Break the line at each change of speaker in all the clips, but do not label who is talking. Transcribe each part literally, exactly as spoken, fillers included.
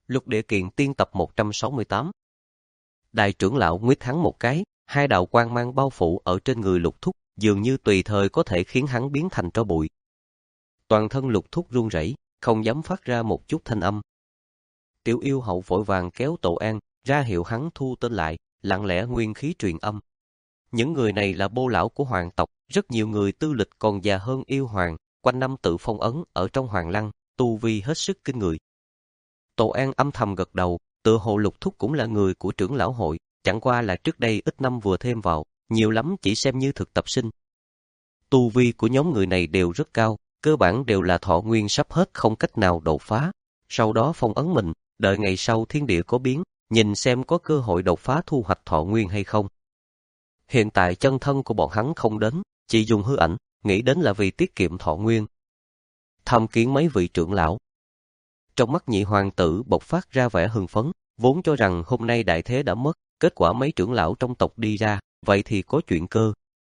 Lục Địa Kiện Tiên tập một trăm sáu mươi tám. Đại trưởng lão nguyết hắn một cái, hai đạo quang mang bao phủ ở trên người Lục Thúc, dường như tùy thời có thể khiến hắn biến thành tro bụi. Toàn thân Lục Thúc run rẩy, không dám phát ra một chút thanh âm. Tiểu Yêu Hậu vội vàng kéo Tổ An, ra hiệu hắn thu tên lại, lặng lẽ nguyên khí truyền âm. Những người này là bô lão của hoàng tộc, rất nhiều người tư lịch còn già hơn Yêu Hoàng, quanh năm tự phong ấn ở trong hoàng lăng, tu vi hết sức kinh người. Tổ An âm thầm gật đầu, tự hồ Lục Thúc cũng là người của trưởng lão hội, chẳng qua là trước đây ít năm vừa thêm vào, nhiều lắm chỉ xem như thực tập sinh. Tu vi của nhóm người này đều rất cao, cơ bản đều là thọ nguyên sắp hết không cách nào đột phá, sau đó phong ấn mình, đợi ngày sau thiên địa có biến, nhìn xem có cơ hội đột phá thu hoạch thọ nguyên hay không. Hiện tại chân thân của bọn hắn không đến, chỉ dùng hư ảnh, nghĩ đến là vì tiết kiệm thọ nguyên. Thăm kiến mấy vị trưởng lão. Trong mắt nhị hoàng tử bộc phát ra vẻ hưng phấn, vốn cho rằng hôm nay đại thế đã mất, kết quả mấy trưởng lão trong tộc đi ra, vậy thì có chuyện cơ.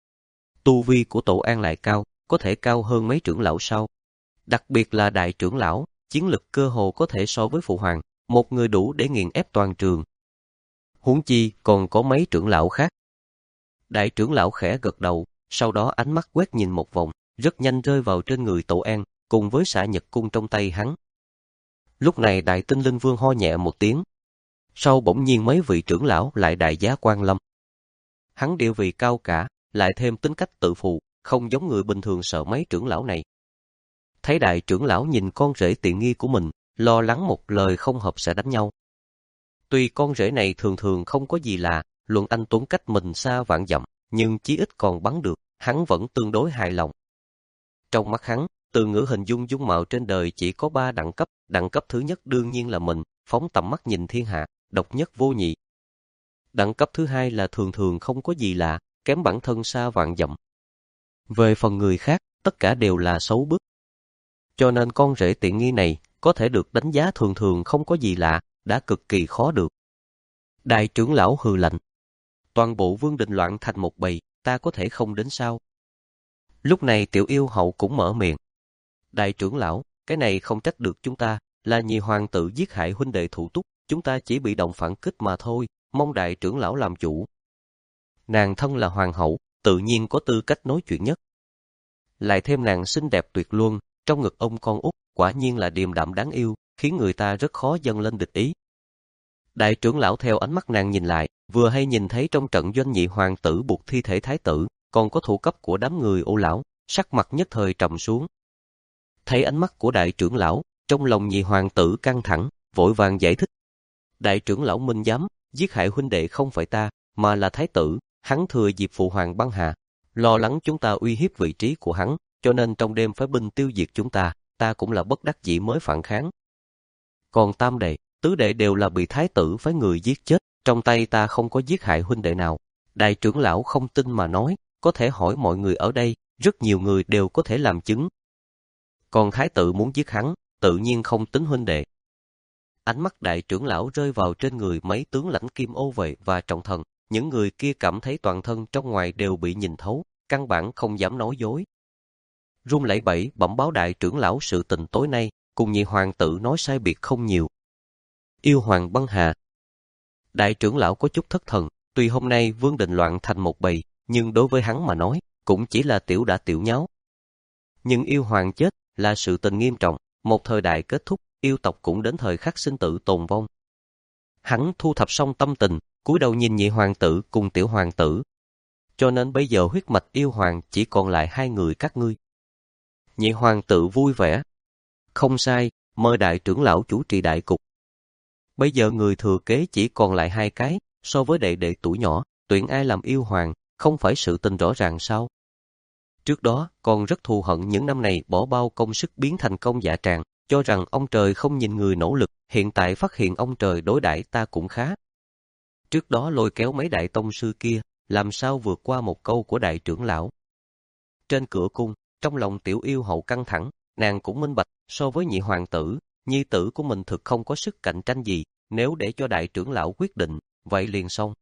Tu vi của Tổ An lại cao, có thể cao hơn mấy trưởng lão sau. Đặc biệt là đại trưởng lão, chiến lực cơ hồ có thể so với phụ hoàng, một người đủ để nghiền ép toàn trường. Huống chi còn có mấy trưởng lão khác. Đại trưởng lão khẽ gật đầu, sau đó ánh mắt quét nhìn một vòng, rất nhanh rơi vào trên người Tổ An, cùng với xạ nhật cung trong tay hắn. Lúc này Đại Tinh Linh Vương ho nhẹ một tiếng. Sau bỗng nhiên mấy vị trưởng lão lại đại giá quan lâm. Hắn địa vị cao cả, lại thêm tính cách tự phụ, không giống người bình thường sợ mấy trưởng lão này. Thấy đại trưởng lão nhìn con rể tiện nghi của mình, lo lắng một lời không hợp sẽ đánh nhau. Tuy con rể này thường thường không có gì lạ, luận anh tuấn cách mình xa vạn dặm, nhưng chí ít còn bắn được, hắn vẫn tương đối hài lòng. Trong mắt hắn, từ ngữ hình dung dung mạo trên đời chỉ có ba đẳng cấp, đẳng cấp thứ nhất đương nhiên là mình, phóng tầm mắt nhìn thiên hạ, độc nhất vô nhị. Đẳng cấp thứ hai là thường thường không có gì lạ, kém bản thân xa vạn dặm. Về phần người khác, tất cả đều là xấu bức. Cho nên con rể tiện nghi này có thể được đánh giá thường thường không có gì lạ, đã cực kỳ khó được. Đại trưởng lão hừ lạnh. Toàn bộ Vương Đình loạn thành một bầy, ta có thể không đến sao? Lúc này Tiểu Yêu Hậu cũng mở miệng. Đại trưởng lão, cái này không trách được chúng ta, là nhị hoàng tử giết hại huynh đệ Thủ Túc, chúng ta chỉ bị động phản kích mà thôi, mong đại trưởng lão làm chủ. Nàng thân là hoàng hậu, tự nhiên có tư cách nói chuyện nhất. Lại thêm nàng xinh đẹp tuyệt luân, trong ngực ông con út, quả nhiên là điềm đạm đáng yêu, khiến người ta rất khó dâng lên địch ý. Đại trưởng lão theo ánh mắt nàng nhìn lại, vừa hay nhìn thấy trong trận doanh nhị hoàng tử buộc thi thể thái tử, còn có thủ cấp của đám người ô lão, sắc mặt nhất thời trầm xuống. Thấy ánh mắt của đại trưởng lão, trong lòng nhị hoàng tử căng thẳng, vội vàng giải thích. Đại trưởng lão minh giám, giết hại huynh đệ không phải ta, mà là thái tử, hắn thừa dịp phụ hoàng băng hà, lo lắng chúng ta uy hiếp vị trí của hắn, cho nên trong đêm phái binh tiêu diệt chúng ta, ta cũng là bất đắc dĩ mới phản kháng. Còn tam đệ, tứ đệ đều là bị thái tử phái người giết chết, trong tay ta không có giết hại huynh đệ nào. Đại trưởng lão không tin mà nói, có thể hỏi mọi người ở đây, rất nhiều người đều có thể làm chứng. Còn thái tử muốn giết hắn, tự nhiên không tính huynh đệ. Ánh mắt đại trưởng lão rơi vào trên người mấy tướng lãnh Kim Ô Vệ và Trọng Thần, những người kia cảm thấy toàn thân trong ngoài đều bị nhìn thấu, căn bản không dám nói dối. Run lẩy bẩy bẩm báo đại trưởng lão sự tình tối nay, cùng nhị hoàng tử nói sai biệt không nhiều. Yêu hoàng băng hà. Đại trưởng lão có chút thất thần, tuy hôm nay Vương Đình loạn thành một bầy, nhưng đối với hắn mà nói, cũng chỉ là tiểu đã tiểu nháo. Nhưng yêu hoàng chết là sự tình nghiêm trọng, một thời đại kết thúc, yêu tộc cũng đến thời khắc sinh tử tồn vong. Hắn thu thập xong tâm tình, cúi đầu nhìn nhị hoàng tử cùng tiểu hoàng tử. Cho nên bây giờ huyết mạch yêu hoàng chỉ còn lại hai người các ngươi. Nhị hoàng tử vui vẻ. Không sai, mời đại trưởng lão chủ trì đại cục. Bây giờ người thừa kế chỉ còn lại hai cái, so với đệ đệ tuổi nhỏ, tuyển ai làm yêu hoàng, không phải sự tình rõ ràng sao? Trước đó, còn rất thù hận những năm này bỏ bao công sức biến thành công dạ tràng, cho rằng ông trời không nhìn người nỗ lực, hiện tại phát hiện ông trời đối đãi ta cũng khá. Trước đó lôi kéo mấy đại tông sư kia, làm sao vượt qua một câu của đại trưởng lão. Trên cửa cung, trong lòng tiểu yêu hậu căng thẳng, nàng cũng minh bạch, so với nhị hoàng tử, nhi tử của mình thực không có sức cạnh tranh gì, nếu để cho đại trưởng lão quyết định, vậy liền xong.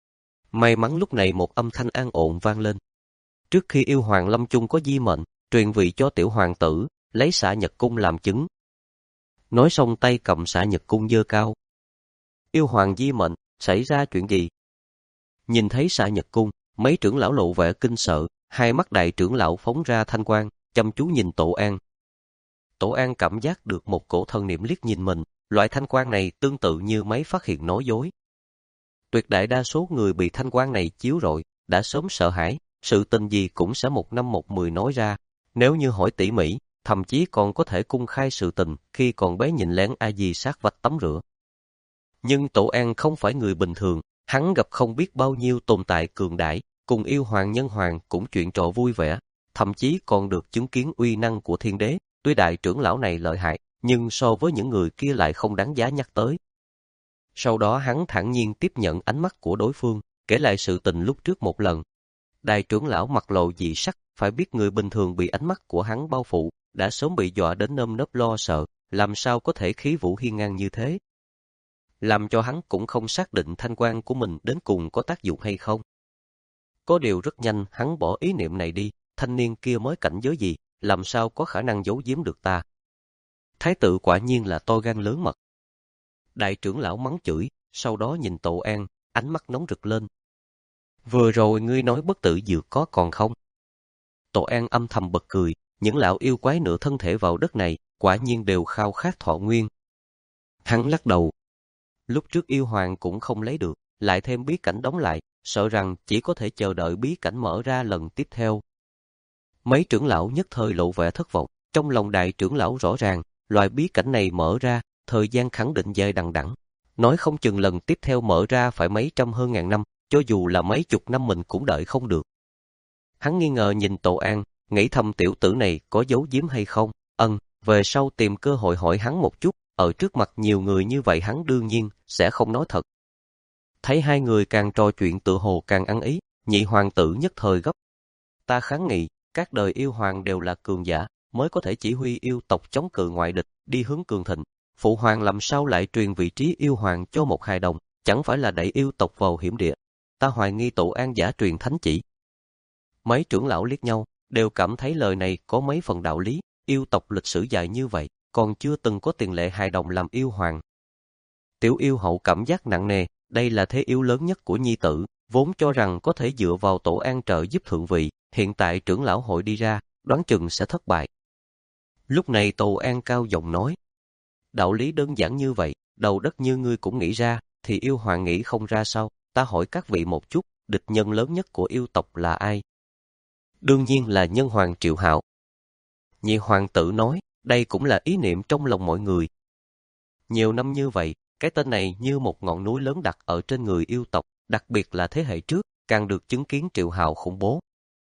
May mắn lúc này một âm thanh an ổn vang lên. Trước khi yêu hoàng lâm chung có di mệnh, truyền vị cho tiểu hoàng tử, lấy xạ nhật cung làm chứng. Nói xong tay cầm xạ nhật cung giơ cao. Yêu hoàng di mệnh, xảy ra chuyện gì? Nhìn thấy xạ nhật cung, mấy trưởng lão lộ vẻ kinh sợ, hai mắt đại trưởng lão phóng ra thanh quang, chăm chú nhìn Tổ An. Tổ An cảm giác được một cổ thần niệm liếc nhìn mình, loại thanh quang này tương tự như máy phát hiện nói dối. Tuyệt đại đa số người bị thanh quang này chiếu rọi, đã sớm sợ hãi, sự tình gì cũng sẽ một năm một mười nói ra. Nếu như hỏi tỉ mỉ, thậm chí còn có thể cung khai sự tình khi còn bé nhìn lén A Di sát vách tắm rửa. Nhưng Tổ An không phải người bình thường, hắn gặp không biết bao nhiêu tồn tại cường đại, cùng yêu hoàng nhân hoàng cũng chuyện trò vui vẻ, thậm chí còn được chứng kiến uy năng của thiên đế. Tuy đại trưởng lão này lợi hại, nhưng so với những người kia lại không đáng giá nhắc tới. Sau đó hắn thản nhiên tiếp nhận ánh mắt của đối phương, kể lại sự tình lúc trước một lần. Đại trưởng lão mặt lộ dị sắc, phải biết người bình thường bị ánh mắt của hắn bao phủ, đã sớm bị dọa đến nơm nớp lo sợ, làm sao có thể khí vũ hiên ngang như thế. Làm cho hắn cũng không xác định thanh quan của mình đến cùng có tác dụng hay không. Có điều rất nhanh hắn bỏ ý niệm này đi, thanh niên kia mới cảnh giới gì, làm sao có khả năng giấu giếm được ta. Thái tử quả nhiên là to gan lớn mật. Đại trưởng lão mắng chửi, sau đó nhìn Tổ An, ánh mắt nóng rực lên. Vừa rồi ngươi nói bất tử dược có còn không? Tổ An âm thầm bật cười, những lão yêu quái nửa thân thể vào đất này, quả nhiên đều khao khát thọ nguyên. Hắn lắc đầu. Lúc trước yêu hoàng cũng không lấy được, lại thêm bí cảnh đóng lại, sợ rằng chỉ có thể chờ đợi bí cảnh mở ra lần tiếp theo. Mấy trưởng lão nhất thời lộ vẻ thất vọng, trong lòng đại trưởng lão rõ ràng, loại bí cảnh này mở ra, thời gian khẳng định dài đằng đẵng. Nói không chừng lần tiếp theo mở ra phải mấy trăm hơn ngàn năm, cho dù là mấy chục năm mình cũng đợi không được. Hắn nghi ngờ nhìn Tổ An, nghĩ thầm tiểu tử này có giấu giếm hay không, ân, về sau tìm cơ hội hỏi hắn một chút, ở trước mặt nhiều người như vậy hắn đương nhiên sẽ không nói thật. Thấy hai người càng trò chuyện tựa hồ càng ăn ý, nhị hoàng tử nhất thời gấp. Ta kháng nghị, các đời yêu hoàng đều là cường giả, mới có thể chỉ huy yêu tộc chống cự ngoại địch, đi hướng cường thịnh. Phụ hoàng làm sao lại truyền vị trí yêu hoàng cho một hài đồng, chẳng phải là đẩy yêu tộc vào hiểm địa. Ta hoài nghi Tổ An giả truyền thánh chỉ. Mấy trưởng lão liếc nhau, đều cảm thấy lời này có mấy phần đạo lý, yêu tộc lịch sử dài như vậy, còn chưa từng có tiền lệ hài đồng làm yêu hoàng. Tiểu yêu hậu cảm giác nặng nề, đây là thế yêu lớn nhất của nhi tử, vốn cho rằng có thể dựa vào Tổ An trợ giúp thượng vị, hiện tại trưởng lão hội đi ra, đoán chừng sẽ thất bại. Lúc này Tổ An cao giọng nói, đạo lý đơn giản như vậy, đầu đất như ngươi cũng nghĩ ra, thì yêu hoàng nghĩ không ra sao, ta hỏi các vị một chút, địch nhân lớn nhất của yêu tộc là ai? Đương nhiên là nhân hoàng Triệu Hạo. Nhị hoàng tử nói, đây cũng là ý niệm trong lòng mọi người. Nhiều năm như vậy, cái tên này như một ngọn núi lớn đặt ở trên người yêu tộc, đặc biệt là thế hệ trước, càng được chứng kiến Triệu Hạo khủng bố.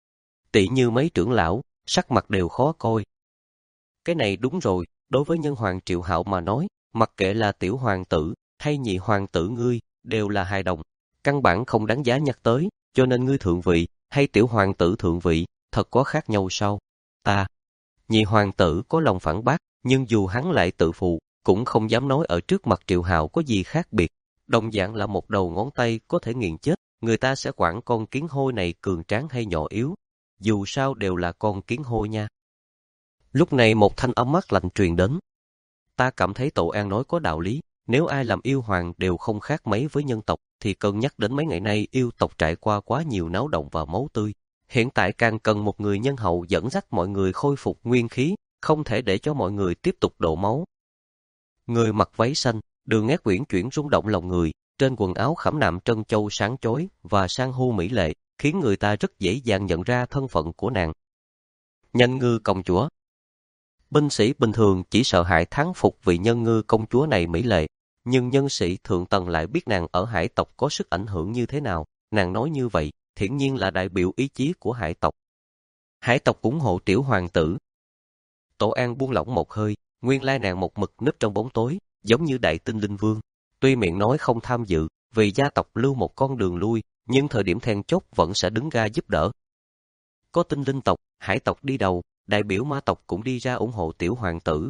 Tỷ như mấy trưởng lão, sắc mặt đều khó coi. Cái này đúng rồi, đối với nhân hoàng Triệu Hạo mà nói, mặc kệ là tiểu hoàng tử, hay nhị hoàng tử ngươi, đều là hài đồng, căn bản không đáng giá nhắc tới, cho nên ngươi thượng vị, hay tiểu hoàng tử thượng vị, thật có khác nhau sao? Ta, nhị hoàng tử có lòng phản bác, nhưng dù hắn lại tự phụ, cũng không dám nói ở trước mặt Triệu Hạo có gì khác biệt. Đồng dạng là một đầu ngón tay có thể nghiền chết, người ta sẽ quản con kiến hôi này cường tráng hay nhỏ yếu. Dù sao đều là con kiến hôi nha. Lúc này một thanh âm mát lạnh truyền đến. Ta cảm thấy Tổ An nói có đạo lý, nếu ai làm yêu hoàng đều không khác mấy với nhân tộc, thì cân nhắc đến mấy ngày nay yêu tộc trải qua quá nhiều náo động và máu tươi. Hiện tại càng cần một người nhân hậu dẫn dắt mọi người khôi phục nguyên khí, không thể để cho mọi người tiếp tục đổ máu. Người mặc váy xanh, đường nét uyển chuyển rung động lòng người, trên quần áo khảm nạm trân châu sáng chói và san hô mỹ lệ, khiến người ta rất dễ dàng nhận ra thân phận của nàng. Nhân ngư công chúa. Binh sĩ bình thường chỉ sợ hãi thán phục vì nhân ngư công chúa này mỹ lệ, nhưng nhân sĩ thượng tầng lại biết nàng ở hải tộc có sức ảnh hưởng như thế nào, nàng nói như vậy, hiển nhiên là đại biểu ý chí của hải tộc. Hải tộc ủng hộ tiểu hoàng tử. Tổ An buông lỏng một hơi, nguyên lai nàng một mực núp trong bóng tối, giống như đại tinh linh vương. Tuy miệng nói không tham dự, vì gia tộc lưu một con đường lui, nhưng thời điểm then chốt vẫn sẽ đứng ra giúp đỡ. Có tinh linh tộc, hải tộc đi đầu, đại biểu ma tộc cũng đi ra ủng hộ tiểu hoàng tử.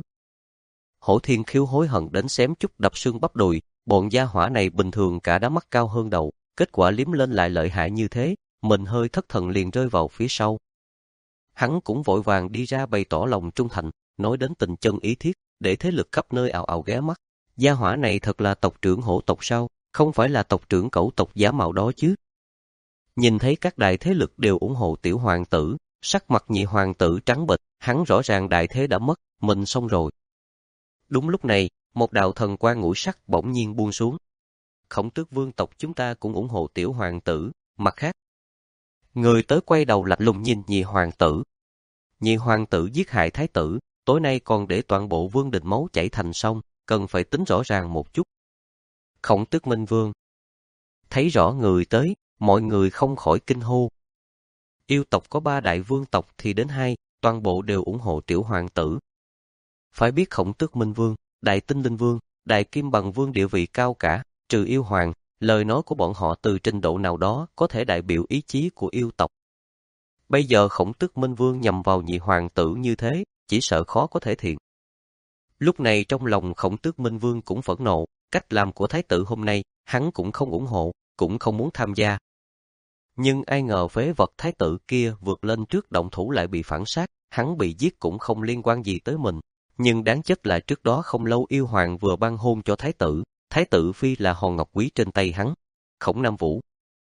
Hổ Thiên Khiếu hối hận đến xém chút đập xương bắp đùi, bọn gia hỏa này bình thường cả đá mắt cao hơn đầu, kết quả liếm lên lại lợi hại như thế, mình hơi thất thần liền rơi vào phía sau. Hắn cũng vội vàng đi ra bày tỏ lòng trung thành, nói đến tình chân ý thiết, để thế lực khắp nơi ào ào ghé mắt. Gia hỏa này thật là tộc trưởng hổ tộc sao, không phải là tộc trưởng cẩu tộc giả mạo đó chứ. Nhìn thấy các đại thế lực đều ủng hộ tiểu hoàng tử, sắc mặt nhị hoàng tử trắng bệch, hắn rõ ràng đại thế đã mất, mình xong rồi. Đúng lúc này, một đạo thần quang ngũ sắc bỗng nhiên buông xuống. Khổng Tước vương tộc chúng ta cũng ủng hộ tiểu hoàng tử, mặt khác. Người tới quay đầu lạnh lùng nhìn nhị hoàng tử. Nhị hoàng tử giết hại thái tử, tối nay còn để toàn bộ vương đình máu chảy thành sông, cần phải tính rõ ràng một chút. Khổng Tước Minh Vương thấy rõ người tới, mọi người không khỏi kinh hô. Yêu tộc có ba đại vương tộc thì đến hai, toàn bộ đều ủng hộ tiểu hoàng tử. Phải biết Khổng Tước Minh Vương, Đại Tinh Linh Vương, Đại Kim Bằng Vương địa vị cao cả, trừ yêu hoàng, lời nói của bọn họ từ trình độ nào đó có thể đại biểu ý chí của yêu tộc. Bây giờ Khổng Tước Minh Vương nhằm vào nhị hoàng tử như thế, chỉ sợ khó có thể thiện. Lúc này trong lòng Khổng Tước Minh Vương cũng phẫn nộ, cách làm của thái tử hôm nay, hắn cũng không ủng hộ, cũng không muốn tham gia. Nhưng ai ngờ phế vật thái tử kia vượt lên trước động thủ lại bị phản sát, hắn bị giết cũng không liên quan gì tới mình. Nhưng đáng chất là trước đó không lâu yêu hoàng vừa ban hôn cho thái tử, thái tử phi là hòn ngọc quý trên tay hắn, Khổng Nam Vũ.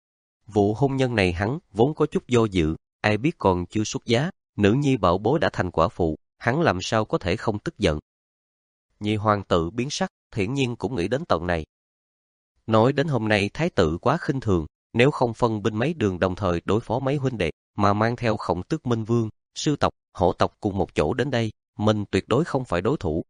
Vụ hôn nhân này hắn vốn có chút do dự, ai biết còn chưa xuất giá, nữ nhi bảo bối đã thành quả phụ, hắn làm sao có thể không tức giận. Nhị hoàng tử biến sắc, hiển nhiên cũng nghĩ đến tận này. Nói đến hôm nay thái tử quá khinh thường, nếu không phân binh mấy đường đồng thời đối phó mấy huynh đệ, mà mang theo Khổng Tước Minh Vương, sư tộc, hổ tộc cùng một chỗ đến đây, mình tuyệt đối không phải đối thủ.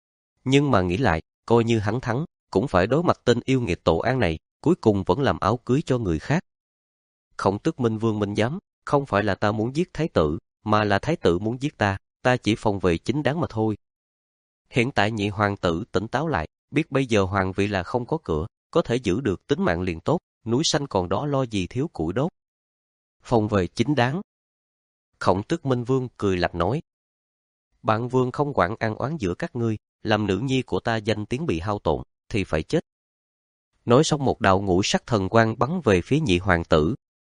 Nhưng mà nghĩ lại, coi như hắn thắng, cũng phải đối mặt tên yêu nghiệt Tổ An này, cuối cùng vẫn làm áo cưới cho người khác. Khổng Tước Minh Vương minh giám, không phải là ta muốn giết thái tử, mà là thái tử muốn giết ta, ta chỉ phòng vệ chính đáng mà thôi. Hiện tại nhị hoàng tử tỉnh táo lại, biết bây giờ hoàng vị là không có cửa, có thể giữ được tính mạng liền tốt, núi xanh còn đó lo gì thiếu củi đốt. Phòng vệ chính đáng. Khổng Tước Minh Vương cười lạnh nói. Bạn vương không quản an oán giữa các ngươi, làm nữ nhi của ta danh tiếng bị hao tổn, thì phải chết. Nói xong một đạo ngũ sắc thần quang bắn về phía nhị hoàng tử.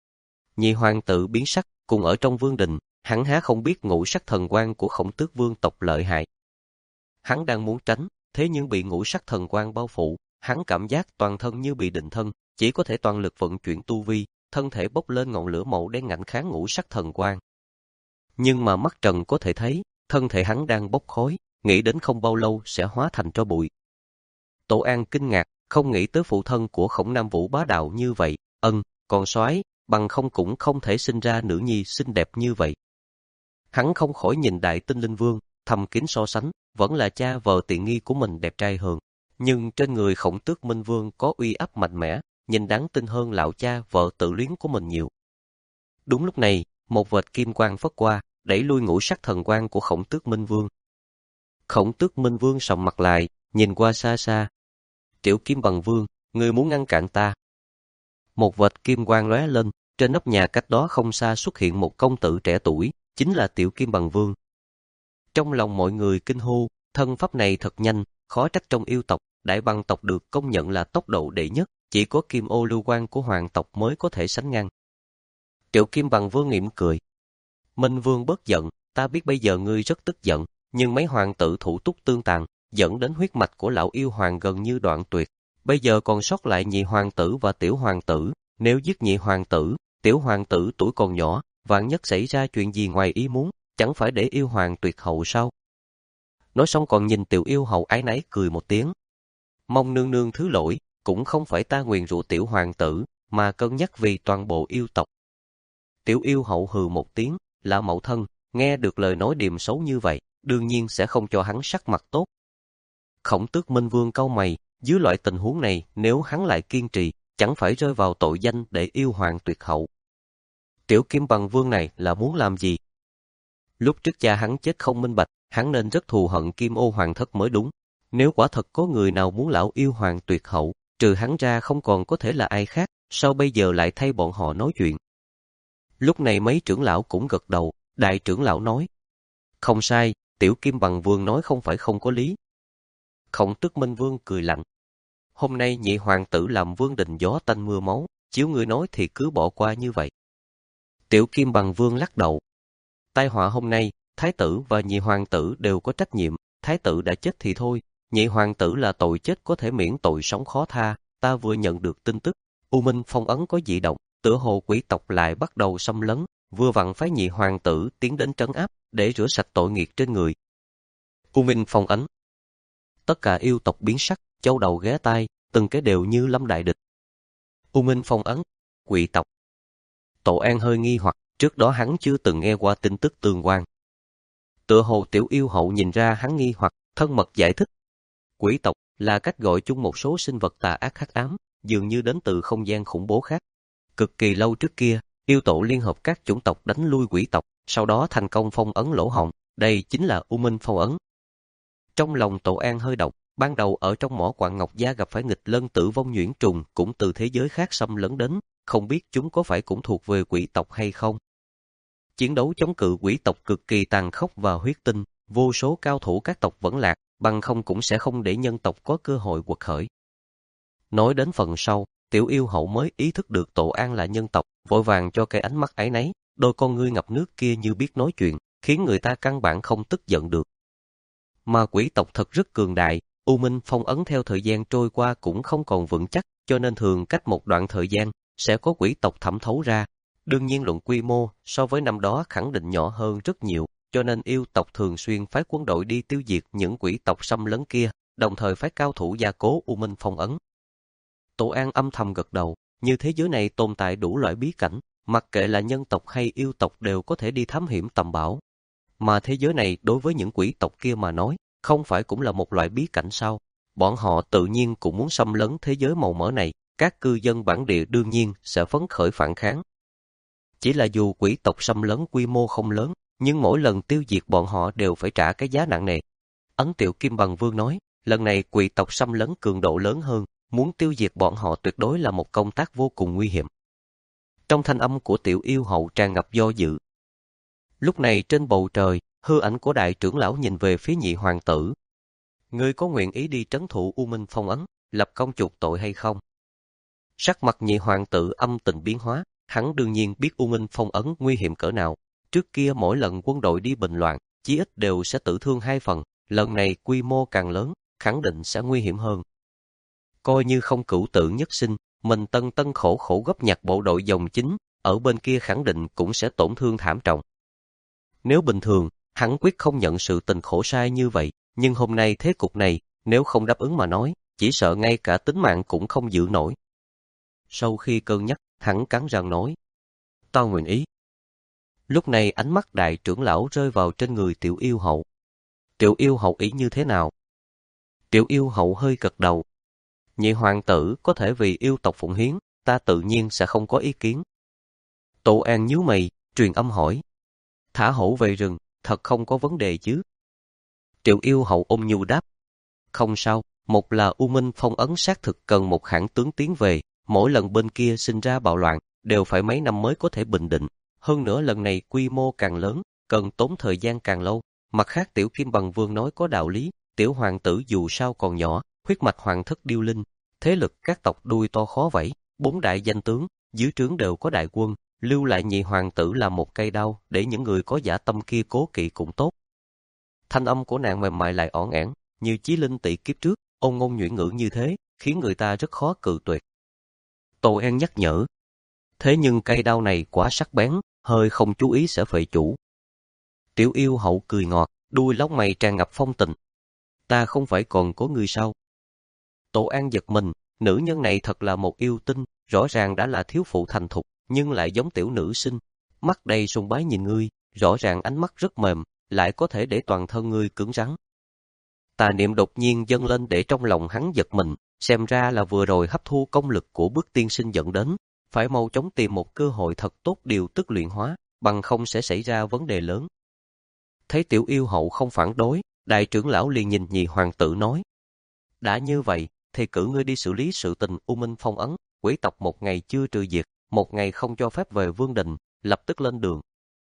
Nhị hoàng tử biến sắc, cùng ở trong vương đình, hắn há không biết ngũ sắc thần quang của Khổng Tước vương tộc lợi hại. Hắn đang muốn tránh, thế nhưng bị ngũ sắc thần quang bao phủ, hắn cảm giác toàn thân như bị định thân, chỉ có thể toàn lực vận chuyển tu vi, thân thể bốc lên ngọn lửa màu đen ngạnh kháng ngũ sắc thần quang. Nhưng mà mắt trần có thể thấy, thân thể hắn đang bốc khói, nghĩ đến không bao lâu sẽ hóa thành tro bụi. Tổ An kinh ngạc, không nghĩ tới phụ thân của Khổng Nam Vũ bá đạo như vậy, ân, còn soái, bằng không cũng không thể sinh ra nữ nhi xinh đẹp như vậy. Hắn không khỏi nhìn Đại Tinh Linh Vương, thầm kín so sánh, vẫn là cha vợ tiện nghi của mình đẹp trai hơn. Nhưng trên người Khổng Tước Minh Vương có uy áp mạnh mẽ, nhìn đáng tin hơn lão cha vợ tự luyến của mình nhiều. Đúng lúc này, một vệt kim quang phất qua, đẩy lui ngũ sắc thần quang của Khổng Tước Minh Vương. Khổng Tước Minh Vương sầm mặt lại, nhìn qua xa xa. Tiểu Kim Bằng Vương, ngươi muốn ngăn cản ta. Một vệt kim quang lóe lên, trên nóc nhà cách đó không xa xuất hiện một công tử trẻ tuổi, chính là Tiểu Kim Bằng Vương. Trong lòng mọi người kinh hô, thân pháp này thật nhanh, khó trách trong yêu tộc, Đại Bằng tộc được công nhận là tốc độ đệ nhất, chỉ có Kim Ô Lưu Quang của hoàng tộc mới có thể sánh ngang. Tiểu Kim Bằng Vương mỉm cười. Minh Vương bớt giận, ta biết bây giờ ngươi rất tức giận, nhưng mấy hoàng tử thủ túc tương tàn, dẫn đến huyết mạch của lão yêu hoàng gần như đoạn tuyệt. Bây giờ còn sót lại nhị hoàng tử và tiểu hoàng tử, nếu giết nhị hoàng tử, tiểu hoàng tử tuổi còn nhỏ, vạn nhất xảy ra chuyện gì ngoài ý muốn, chẳng phải để yêu hoàng tuyệt hậu sao? Nói xong còn nhìn tiểu yêu hậu ái náy cười một tiếng. Mong nương nương thứ lỗi, cũng không phải ta nguyền rủa tiểu hoàng tử, mà cân nhắc vì toàn bộ yêu tộc. Tiểu yêu hậu hừ một tiếng, là mẫu thân, nghe được lời nói điềm xấu như vậy, đương nhiên sẽ không cho hắn sắc mặt tốt. Khổng Tước Minh Vương cau mày, dưới loại tình huống này, nếu hắn lại kiên trì, chẳng phải rơi vào tội danh để yêu hoàng tuyệt hậu. Tiểu Kim Bằng Vương này là muốn làm gì? Lúc trước cha hắn chết không minh bạch, hắn nên rất thù hận Kim Ô Hoàng thất mới đúng. Nếu quả thật có người nào muốn lão yêu hoàng tuyệt hậu, trừ hắn ra không còn có thể là ai khác, sao bây giờ lại thay bọn họ nói chuyện? Lúc này mấy trưởng lão cũng gật đầu, đại trưởng lão nói. Không sai, Tiểu Kim Bằng Vương nói không phải không có lý. Khổng Tước Minh Vương cười lạnh. Hôm nay nhị hoàng tử làm vương đình gió tanh mưa máu, chiếu ngươi nói thì cứ bỏ qua như vậy. Tiểu Kim Bằng Vương lắc đầu. Tai họa hôm nay, thái tử và nhị hoàng tử đều có trách nhiệm, thái tử đã chết thì thôi, nhị hoàng tử là tội chết có thể miễn tội sống khó tha, ta vừa nhận được tin tức, U Minh Phong ấn có dị động, tựa hồ quỷ tộc lại bắt đầu xâm lấn, vừa vặn phái nhị hoàng tử tiến đến trấn áp, để rửa sạch tội nghiệt trên người. U Minh Phong ấn. Tất cả yêu tộc biến sắc, châu đầu ghé tai, từng cái đều như lâm đại địch. U Minh Phong ấn, quỷ tộc. Tổ An hơi nghi hoặc, trước đó hắn chưa từng nghe qua tin tức tương quan. Tựa hồ Tiểu Yêu Hậu nhìn ra hắn nghi hoặc, thân mật giải thích. Quỷ tộc là cách gọi chung một số sinh vật tà ác hắc ám, dường như đến từ không gian khủng bố khác. Cực kỳ lâu trước kia, yêu tổ liên hợp các chủng tộc đánh lui quỷ tộc, sau đó thành công phong ấn lỗ hổng, đây chính là U Minh Phong ấn. Trong lòng Tổ An hơi động, ban đầu ở trong mỏ quặng Ngọc Gia gặp phải nghịch lân tử vong nhuyễn trùng cũng từ thế giới khác xâm lấn đến, không biết chúng có phải cũng thuộc về quỷ tộc hay không. Chiến đấu chống cự quỷ tộc cực kỳ tàn khốc và huyết tinh, vô số cao thủ các tộc vẫn lạc, bằng không cũng sẽ không để nhân tộc có cơ hội quật khởi. Nói đến phần sau, Tiểu Yêu Hậu mới ý thức được Tổ An là nhân tộc, vội vàng cho cái ánh mắt áy náy, đôi con ngươi ngập nước kia như biết nói chuyện, khiến người ta căn bản không tức giận được. Mà quỷ tộc thật rất cường đại, U Minh Phong ấn theo thời gian trôi qua cũng không còn vững chắc, cho nên thường cách một đoạn thời gian, sẽ có quỷ tộc thẩm thấu ra. Đương nhiên luận quy mô, so với năm đó khẳng định nhỏ hơn rất nhiều, cho nên yêu tộc thường xuyên phái quân đội đi tiêu diệt những quỷ tộc xâm lấn kia, đồng thời phái cao thủ gia cố U Minh Phong ấn. Tổ An âm thầm gật đầu, như thế giới này tồn tại đủ loại bí cảnh, mặc kệ là nhân tộc hay yêu tộc đều có thể đi thám hiểm tầm bảo. Mà thế giới này đối với những quỷ tộc kia mà nói, không phải cũng là một loại bí cảnh sao? Bọn họ tự nhiên cũng muốn xâm lấn thế giới màu mỡ này, các cư dân bản địa đương nhiên sẽ phấn khởi phản kháng. Chỉ là dù quỷ tộc xâm lấn quy mô không lớn, nhưng mỗi lần tiêu diệt bọn họ đều phải trả cái giá nặng nề. Ấn Tiểu Kim Bằng Vương nói, lần này quỷ tộc xâm lấn cường độ lớn hơn, muốn tiêu diệt bọn họ tuyệt đối là một công tác vô cùng nguy hiểm. Trong thanh âm của Tiểu Yêu Hậu tràn ngập do dự. Lúc này trên bầu trời, hư ảnh của đại trưởng lão nhìn về phía nhị hoàng tử. Ngươi có nguyện ý đi trấn thủ U Minh Phong ấn, lập công chuộc tội hay không? Sắc mặt nhị hoàng tử âm tình biến hóa, hắn đương nhiên biết U Minh Phong ấn nguy hiểm cỡ nào. Trước kia mỗi lần quân đội đi bình loạn, chí ít đều sẽ tử thương hai phần, lần này quy mô càng lớn, khẳng định sẽ nguy hiểm hơn. Coi như không cửu tử nhất sinh, mình tân tân khổ khổ góp nhặt bộ đội dòng chính, ở bên kia khẳng định cũng sẽ tổn thương thảm trọng. Nếu bình thường, hắn quyết không nhận sự tình khổ sai như vậy, nhưng hôm nay thế cục này, nếu không đáp ứng mà nói, chỉ sợ ngay cả tính mạng cũng không giữ nổi. Sau khi cân nhắc, hắn cắn răng nói, tao nguyện ý. Lúc này ánh mắt đại trưởng lão rơi vào trên người Tiểu Yêu Hậu. Tiểu Yêu Hậu ý như thế nào? Tiểu Yêu Hậu hơi gật đầu. Nhị hoàng tử có thể vì yêu tộc phụng hiến, ta tự nhiên sẽ không có ý kiến. Tổ An nhíu mày, truyền âm hỏi. Thả hổ về rừng, thật không có vấn đề chứ? Tiểu Yêu Hậu ôm nhu đáp. Không sao, một là U Minh Phong ấn xác thực cần một hãng tướng tiến về, mỗi lần bên kia sinh ra bạo loạn, đều phải mấy năm mới có thể bình định. Hơn nữa lần này quy mô càng lớn, cần tốn thời gian càng lâu. Mặt khác Tiểu Kim Bằng Vương nói có đạo lý, Tiểu hoàng tử dù sao còn nhỏ, huyết mạch hoàng thất điêu linh, thế lực các tộc đuôi to khó vẫy, bốn đại danh tướng, dưới trướng đều có đại quân, lưu lại nhị hoàng tử là một cây đao, để những người có dã tâm kia cố kỵ cũng tốt. Thanh âm của nàng mềm mại lại ỏn ẻn, như Chí Linh tỷ kiếp trước, ôn ngôn nhuyễn ngữ như thế, khiến người ta rất khó cự tuyệt. Tô En nhắc nhở. Thế nhưng cây đao này quá sắc bén, hơi không chú ý sẽ phệ chủ. Tiểu Yêu Hậu cười ngọt, đuôi lông mày tràn ngập phong tình. Ta không phải còn có người sao? Tổ An giật mình, nữ nhân này thật là một yêu tinh, rõ ràng đã là thiếu phụ thành thục, nhưng lại giống tiểu nữ sinh. Mắt đầy sùng bái nhìn ngươi, rõ ràng ánh mắt rất mềm, lại có thể để toàn thân ngươi cứng rắn. Tà niệm đột nhiên dâng lên để trong lòng hắn giật mình, xem ra là vừa rồi hấp thu công lực của bước tiên sinh dẫn đến, phải mau chóng tìm một cơ hội thật tốt điều tức luyện hóa, bằng không sẽ xảy ra vấn đề lớn. Thấy Tiểu Yêu Hậu không phản đối, đại trưởng lão liền nhìn nhị hoàng tử nói. Đã như vậy, thì cử ngươi đi xử lý sự tình U Minh Phong ấn, quỷ tộc một ngày chưa trừ diệt, một ngày không cho phép về vương đình, lập tức lên đường.